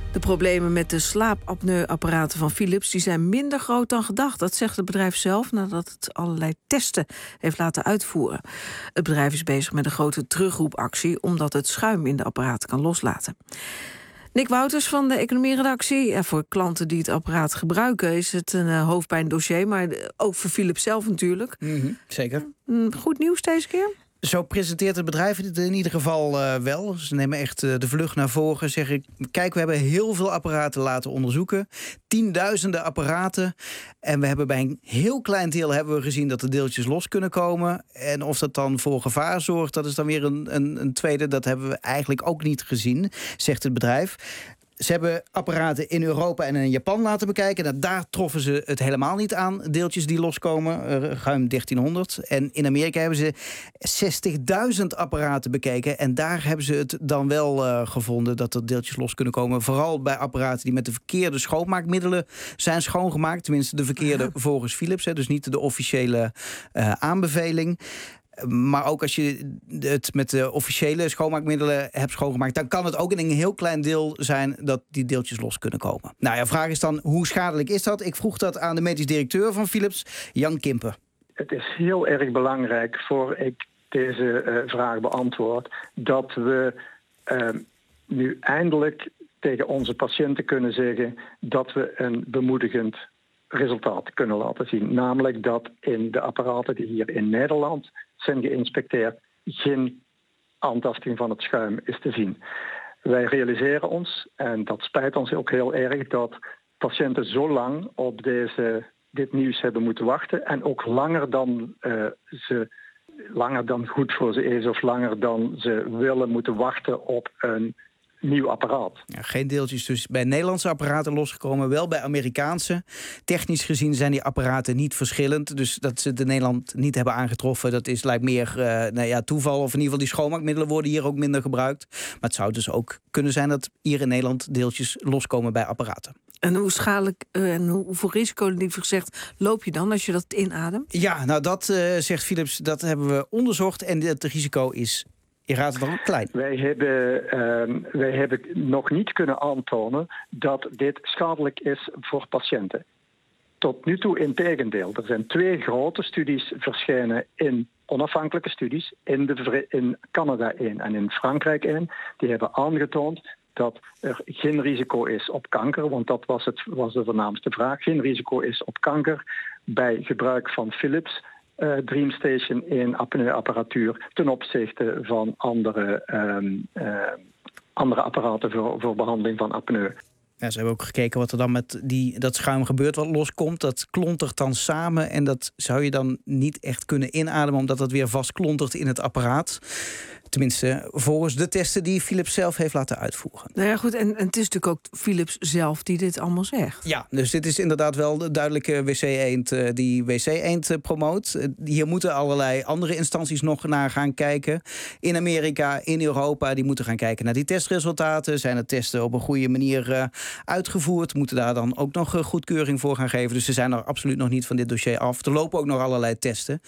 De problemen met de slaapapneuapparaten van Philips die zijn minder groot dan gedacht. Dat zegt het bedrijf zelf nadat het allerlei testen heeft laten uitvoeren. Het bedrijf is bezig met een grote terugroepactie omdat het schuim in de apparaten kan loslaten. Nick Wouters van de economieredactie. Ja, voor klanten die het apparaat gebruiken is het een uh, hoofdpijndossier, maar ook voor Philips zelf natuurlijk. Mm-hmm, zeker. Goed nieuws deze keer? Zo presenteert het bedrijf het in ieder geval uh, wel. Ze nemen echt uh, de vlucht naar voren. Zeggen, kijk, we hebben heel veel apparaten laten onderzoeken. Tienduizenden apparaten. En we hebben bij een heel klein deel hebben we gezien dat de deeltjes los kunnen komen. En of dat dan voor gevaar zorgt, dat is dan weer een, een, een tweede. Dat hebben we eigenlijk ook niet gezien, zegt het bedrijf. Ze hebben apparaten in Europa en in Japan laten bekijken. Nou, daar troffen ze het helemaal niet aan, deeltjes die loskomen. Uh, ruim dertienhonderd. En in Amerika hebben ze zestigduizend apparaten bekeken. En daar hebben ze het dan wel uh, gevonden dat er deeltjes los kunnen komen. Vooral bij apparaten die met de verkeerde schoonmaakmiddelen zijn schoongemaakt. Tenminste de verkeerde volgens Philips. Hè, dus niet de officiële uh, aanbeveling. Maar ook als je het met de officiële schoonmaakmiddelen hebt schoongemaakt, dan kan het ook in een heel klein deel zijn dat die deeltjes los kunnen komen. Nou ja, vraag is dan, hoe schadelijk is dat? Ik vroeg dat aan de medisch directeur van Philips, Jan Kimpen. Het is heel erg belangrijk, voor ik deze uh, vraag beantwoord, dat we uh, nu eindelijk tegen onze patiënten kunnen zeggen dat we een bemoedigend resultaat kunnen laten zien. Namelijk dat in de apparaten die hier in Nederland zijn geïnspecteerd geen aantasting van het schuim is te zien. Wij realiseren ons, en dat spijt ons ook heel erg, dat patiënten zo lang op deze, dit nieuws hebben moeten wachten en ook langer dan, uh, ze, langer dan goed voor ze is of langer dan ze willen moeten wachten op een nieuw apparaat. Ja, geen deeltjes dus bij Nederlandse apparaten losgekomen, wel bij Amerikaanse. Technisch gezien zijn die apparaten niet verschillend. Dus dat ze het in Nederland niet hebben aangetroffen, dat is lijkt meer uh, nou ja, toeval. Of in ieder geval die schoonmaakmiddelen worden hier ook minder gebruikt. Maar het zou dus ook kunnen zijn dat hier in Nederland deeltjes loskomen bij apparaten. En hoe schadelijk uh, en hoeveel risico, liever gezegd, loop je dan als je dat inademt? Ja, nou dat uh, zegt Philips, dat hebben we onderzocht en het risico is, je raadt het al, klein. Wij hebben, uh, wij hebben nog niet kunnen aantonen dat dit schadelijk is voor patiënten. Tot nu toe integendeel. Er zijn twee grote studies verschenen in onafhankelijke studies. In, de, in Canada één en in Frankrijk één. Die hebben aangetoond dat er geen risico is op kanker. Want dat was, het, was de voornaamste vraag. Geen risico is op kanker bij gebruik van Philips Uh, DreamStation één apneuapparatuur ten opzichte van andere, um, uh, andere apparaten voor, voor behandeling van apneu. Ja, ze hebben ook gekeken wat er dan met die, dat schuim gebeurt wat loskomt. Dat klontert dan samen en dat zou je dan niet echt kunnen inademen, omdat dat weer vast klontert in het apparaat. Tenminste, volgens de testen die Philips zelf heeft laten uitvoeren. Nou ja, goed, en, en het is natuurlijk ook Philips zelf die dit allemaal zegt. Ja, dus dit is inderdaad wel de duidelijke W C-eend uh, die W C-eend uh, promoot. Uh, hier moeten allerlei andere instanties nog naar gaan kijken. In Amerika, in Europa, die moeten gaan kijken naar die testresultaten. Zijn de testen op een goede manier uh, uitgevoerd? Moeten daar dan ook nog uh, goedkeuring voor gaan geven? Dus ze zijn er absoluut nog niet van dit dossier af. Er lopen ook nog allerlei testen.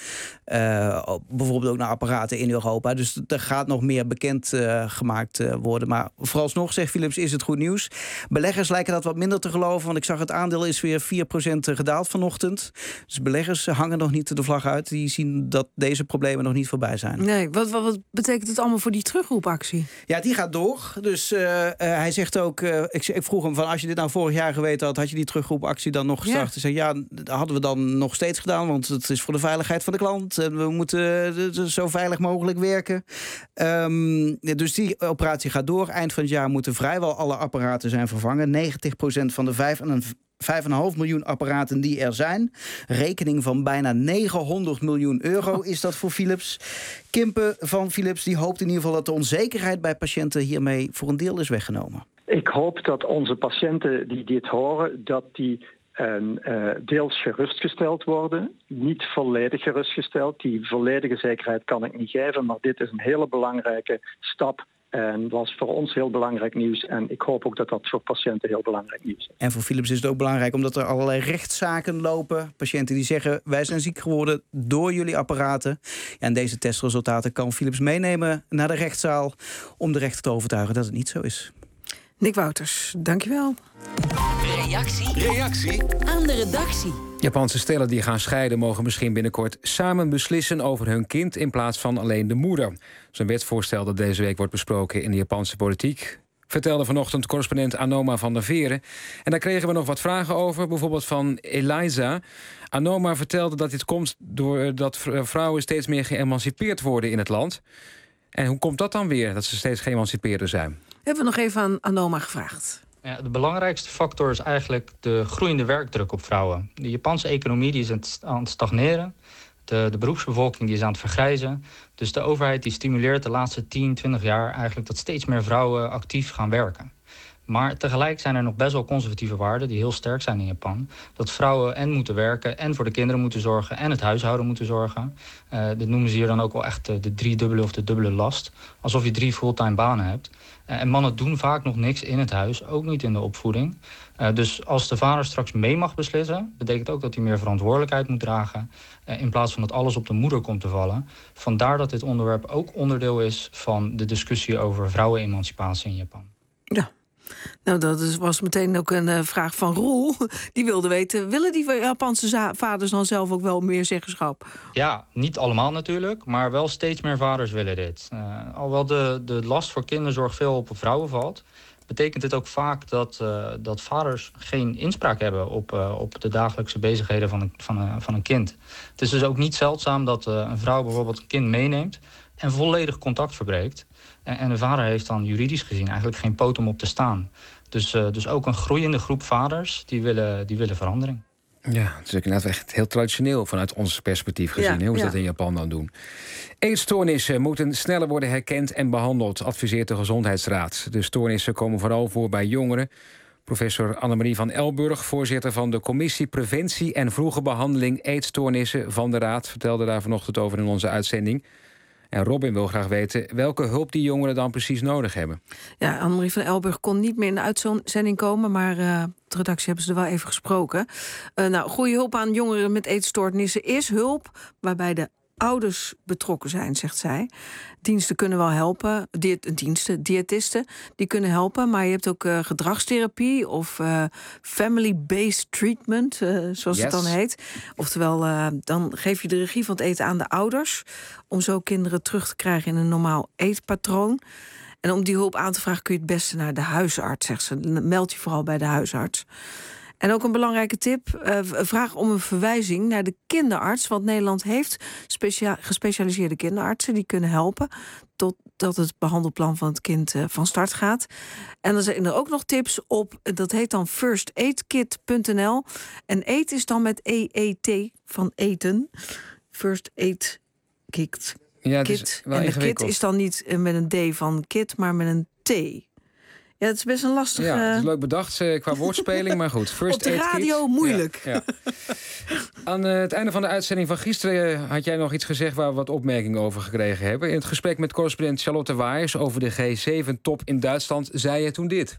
Uh, bijvoorbeeld ook naar apparaten in Europa. Dus er gaat nog meer bekend uh, gemaakt uh, worden. Maar vooralsnog, zegt Philips, is het goed nieuws. Beleggers lijken dat wat minder te geloven, want ik zag het aandeel is weer vier procent gedaald vanochtend. Dus beleggers hangen nog niet de vlag uit. Die zien dat deze problemen nog niet voorbij zijn. Nee, wat, wat, wat betekent het allemaal voor die terugroepactie? Ja, die gaat door. Dus uh, uh, hij zegt ook, uh, ik, ik vroeg hem van, als je dit nou vorig jaar geweten had, had je die terugroepactie dan nog gestart? Hij zei, ja, dat hadden we dan nog steeds gedaan, want het is voor de veiligheid van de klant. En we moeten uh, zo veilig mogelijk werken. Um, dus die operatie gaat door. Eind van het jaar moeten vrijwel alle apparaten zijn vervangen. negentig procent van de vijf komma vijf miljoen apparaten die er zijn. Rekening van bijna negenhonderd miljoen euro is dat voor Philips. Kimpen van Philips die hoopt in ieder geval dat de onzekerheid bij patiënten hiermee voor een deel is weggenomen. Ik hoop dat onze patiënten die dit horen, dat die En uh, deels gerustgesteld worden, niet volledig gerustgesteld. Die volledige zekerheid kan ik niet geven, maar dit is een hele belangrijke stap. En was voor ons heel belangrijk nieuws. En ik hoop ook dat dat voor patiënten heel belangrijk nieuws is. En voor Philips is het ook belangrijk omdat er allerlei rechtszaken lopen. Patiënten die zeggen, wij zijn ziek geworden door jullie apparaten. En deze testresultaten kan Philips meenemen naar de rechtszaal om de rechter te overtuigen dat het niet zo is. Nick Wouters, dankjewel. Reactie. Reactie. Aan de redactie. Japanse stellen die gaan scheiden mogen misschien binnenkort samen beslissen over hun kind in plaats van alleen de moeder. Dat is een wetsvoorstel dat deze week wordt besproken in de Japanse politiek. Vertelde vanochtend correspondent Anoma van der Veren. En daar kregen we nog wat vragen over, bijvoorbeeld van Eliza. Anoma vertelde dat dit komt doordat vrouwen steeds meer geëmancipeerd worden in het land. En hoe komt dat dan weer, dat ze steeds geëmancipeerder zijn? Hebben we nog even aan Anoma gevraagd. Ja, de belangrijkste factor is eigenlijk de groeiende werkdruk op vrouwen. De Japanse economie die is aan het stagneren. De, de beroepsbevolking die is aan het vergrijzen. Dus de overheid die stimuleert de laatste tien, twintig jaar eigenlijk dat steeds meer vrouwen actief gaan werken. Maar tegelijk zijn er nog best wel conservatieve waarden die heel sterk zijn in Japan. Dat vrouwen en moeten werken en voor de kinderen moeten zorgen en het huishouden moeten zorgen. Uh, dit noemen ze hier dan ook wel echt de, de driedubbele of de dubbele last. Alsof je drie fulltime banen hebt. Uh, en mannen doen vaak nog niks in het huis, ook niet in de opvoeding. Uh, dus als de vader straks mee mag beslissen, betekent ook dat hij meer verantwoordelijkheid moet dragen. Uh, in plaats van dat alles op de moeder komt te vallen. Vandaar dat dit onderwerp ook onderdeel is van de discussie over vrouwenemancipatie in Japan. Ja. Nou, dat is, was meteen ook een uh, vraag van Roel. Die wilde weten, willen die Japanse za- vaders dan zelf ook wel meer zeggenschap? Ja, niet allemaal natuurlijk, maar wel steeds meer vaders willen dit. Uh, alhoewel de, de last voor kinderzorg veel op vrouwen valt, betekent dit ook vaak dat, uh, dat vaders geen inspraak hebben op, uh, op de dagelijkse bezigheden van een, van, een, van een kind. Het is dus ook niet zeldzaam dat uh, een vrouw bijvoorbeeld een kind meeneemt en volledig contact verbreekt. En de vader heeft dan juridisch gezien eigenlijk geen poot om op te staan. Dus, uh, dus ook een groeiende groep vaders die willen, die willen verandering. Ja, het is ook inderdaad echt heel traditioneel vanuit ons perspectief gezien. Ja, hoe ze ja. dat in Japan dan doen. Eetstoornissen moeten sneller worden herkend en behandeld, adviseert de Gezondheidsraad. De stoornissen komen vooral voor bij jongeren. Professor Annemarie van Elburg, voorzitter van de Commissie Preventie en Vroege Behandeling Eetstoornissen van de Raad, vertelde daar vanochtend over in onze uitzending. En Robin wil graag weten welke hulp die jongeren dan precies nodig hebben. Ja, Annemarie van Elburg kon niet meer in de uitzending komen, maar uh, de redactie hebben ze er wel even gesproken. Uh, nou, goede hulp aan jongeren met eetstoornissen is hulp waarbij de ouders betrokken zijn, zegt zij. Diensten kunnen wel helpen, diët, diensten, diëtisten, die kunnen helpen. Maar je hebt ook uh, gedragstherapie of uh, family-based treatment, uh, zoals yes. het dan heet. Oftewel, uh, dan geef je de regie van het eten aan de ouders, om zo kinderen terug te krijgen in een normaal eetpatroon. En om die hulp aan te vragen kun je het beste naar de huisarts, zegt ze. Meld je vooral bij de huisarts. En ook een belangrijke tip, uh, vraag om een verwijzing naar de kinderarts. Want Nederland heeft specia- gespecialiseerde kinderartsen die kunnen helpen totdat het behandelplan van het kind uh, van start gaat. En dan zijn er ook nog tips op, dat heet dan first aid kit punt n l. En eet is dan met E E T van eten. First Aid Kit. Ja, het is wel en de ingewikkeld. kit is dan niet uh, met een D van kit, maar met een T. Ja, het is best een lastige... Ja, het is leuk bedacht uh, qua woordspeling, maar goed. First op de aid radio kit. moeilijk. Ja, ja. Aan uh, het einde van de uitzending van gisteren uh, had jij nog iets gezegd waar we wat opmerkingen over gekregen hebben. In het gesprek met correspondent Charlotte Waaiers over de G zeven top in Duitsland zei je toen dit.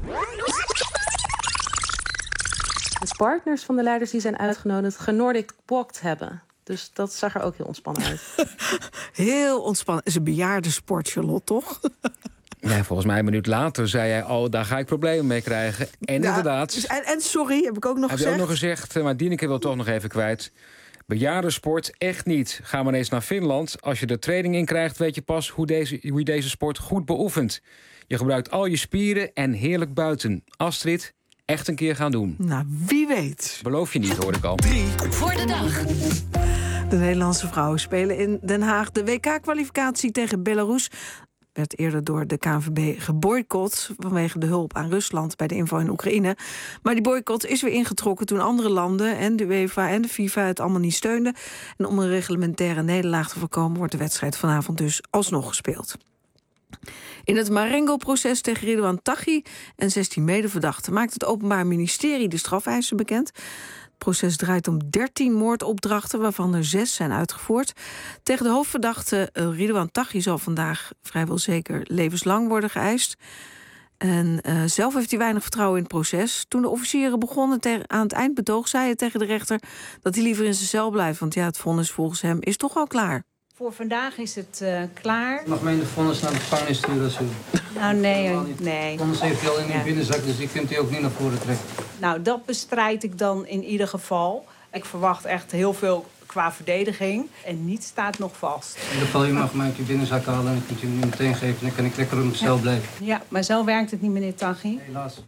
De partners van de leiders die zijn uitgenodigd geNordic walked hebben. Dus dat zag er ook heel ontspannen uit. Heel ontspannen. Het is een bejaardensport, Charlotte, toch? Ja, volgens mij een minuut later zei jij, oh, daar ga ik problemen mee krijgen. En ja, inderdaad. En, en sorry, heb ik ook nog heb gezegd. Heb je ook nog gezegd, maar Dieneke wil toch nog even kwijt. Bejaardensport, echt niet. Ga maar eens naar Finland. Als je er training in krijgt, weet je pas hoe, deze, hoe je deze sport goed beoefent. Je gebruikt al je spieren en heerlijk buiten. Astrid, echt een keer gaan doen. Nou, wie weet. Beloof je niet, hoor ik al. Drie voor de dag. De Nederlandse vrouwen spelen in Den Haag de W K-kwalificatie tegen Belarus. Werd eerder door de K N V B geboycott vanwege de hulp aan Rusland bij de inval in Oekraïne. Maar die boycott is weer ingetrokken toen andere landen en de UEFA en de FIFA het allemaal niet steunden. En om een reglementaire nederlaag te voorkomen wordt de wedstrijd vanavond dus alsnog gespeeld. In het Marengo-proces tegen Ridouan Taghi en zestien medeverdachten maakt het Openbaar Ministerie de strafeisen bekend. Het proces draait om dertien moordopdrachten, waarvan er zes zijn uitgevoerd. Tegen de hoofdverdachte uh, Ridouan Taghi zal vandaag vrijwel zeker levenslang worden geëist. En uh, zelf heeft hij weinig vertrouwen in het proces. Toen de officieren begonnen te- aan het eindbetoog, zei hij tegen de rechter dat hij liever in zijn cel blijft. Want ja, het vonnis volgens hem is toch al klaar. Voor vandaag is het uh, klaar. Mag mij in de vonnis naar de gevangenis sturen als u... Nou, nee, nee. Vonnis heeft u al in uw ja. binnenzak, dus die kunt u ook niet naar voren trekken. Nou, dat bestrijd ik dan in ieder geval. Ik verwacht echt heel veel qua verdediging. En niets staat nog vast. In ieder geval, u mag mij uit uw binnenzak halen en ik moet u hem niet meteen geven. Dan kan ik lekker op mijn cel ja. blijven. Ja, maar zo werkt het niet, meneer Taghi. Helaas.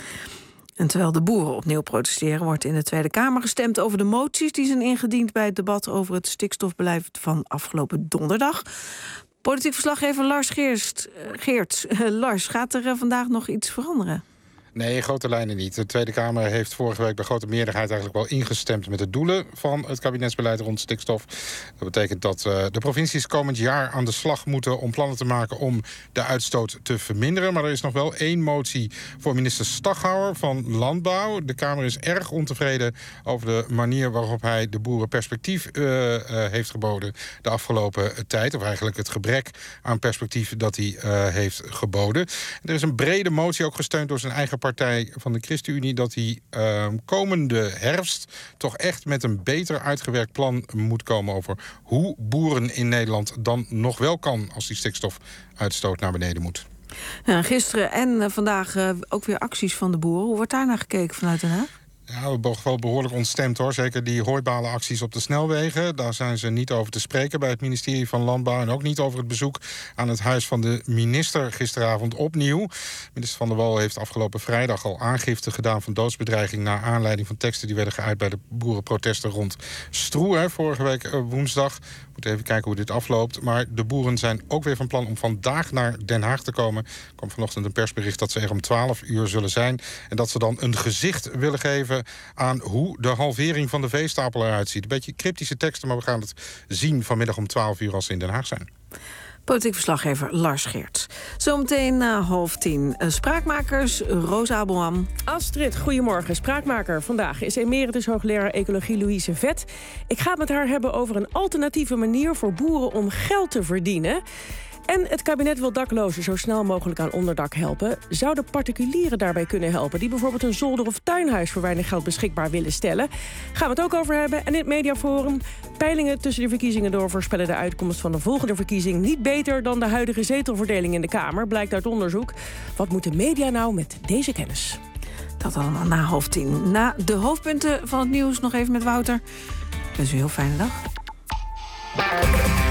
En terwijl de boeren opnieuw protesteren, wordt in de Tweede Kamer gestemd over de moties die zijn ingediend bij het debat over het stikstofbeleid van afgelopen donderdag. Politiek verslaggever Lars Geerst. Geert, uh, Lars, gaat er uh, vandaag nog iets veranderen? Nee, in grote lijnen niet. De Tweede Kamer heeft vorige week bij grote meerderheid eigenlijk wel ingestemd met de doelen van het kabinetsbeleid rond stikstof. Dat betekent dat uh, de provincies komend jaar aan de slag moeten om plannen te maken om de uitstoot te verminderen. Maar er is nog wel één motie voor minister Staghouwer van Landbouw. De Kamer is erg ontevreden over de manier waarop hij de boeren perspectief uh, uh, heeft geboden de afgelopen tijd. Of eigenlijk het gebrek aan perspectief dat hij uh, heeft geboden. Er is een brede motie ook gesteund door zijn eigen partij van de ChristenUnie dat hij uh, komende herfst toch echt met een beter uitgewerkt plan moet komen over hoe boeren in Nederland dan nog wel kan als die stikstofuitstoot naar beneden moet. Ja, gisteren en uh, vandaag uh, ook weer acties van de boeren. Hoe wordt daar naar gekeken vanuit Den Haag? Ja, we hebben wel behoorlijk ontstemd hoor. Zeker die hooibalenacties op de snelwegen. Daar zijn ze niet over te spreken bij het ministerie van Landbouw. En ook niet over het bezoek aan het huis van de minister gisteravond opnieuw. Minister Van der Wal heeft afgelopen vrijdag al aangifte gedaan van doodsbedreiging naar aanleiding van teksten die werden geuit bij de boerenprotesten rond Stroe. Hè, vorige week uh, woensdag. We moeten even kijken hoe dit afloopt. Maar de boeren zijn ook weer van plan om vandaag naar Den Haag te komen. Er kwam vanochtend een persbericht dat ze er om twaalf uur zullen zijn. En dat ze dan een gezicht willen geven aan hoe de halvering van de veestapel eruit ziet. Een beetje cryptische teksten, maar we gaan het zien vanmiddag om twaalf uur als ze in Den Haag zijn. Politiek verslaggever Lars Geerts. Zometeen na half tien. Spraakmakers, Roos Abelham. Astrid, goedemorgen. Spraakmaker vandaag is emeritus hoogleraar ecologie Louise Vet. Ik ga het met haar hebben over een alternatieve manier voor boeren om geld te verdienen. En het kabinet wil daklozen zo snel mogelijk aan onderdak helpen. Zouden particulieren daarbij kunnen helpen, die bijvoorbeeld een zolder of tuinhuis voor weinig geld beschikbaar willen stellen? Gaan we het ook over hebben. En in het mediaforum, peilingen tussen de verkiezingen door voorspellen de uitkomst van de volgende verkiezing niet beter dan de huidige zetelverdeling in de Kamer, blijkt uit onderzoek. Wat moet de media nou met deze kennis? Dat allemaal na half tien. Na de hoofdpunten van het nieuws nog even met Wouter. Dus een heel fijne dag.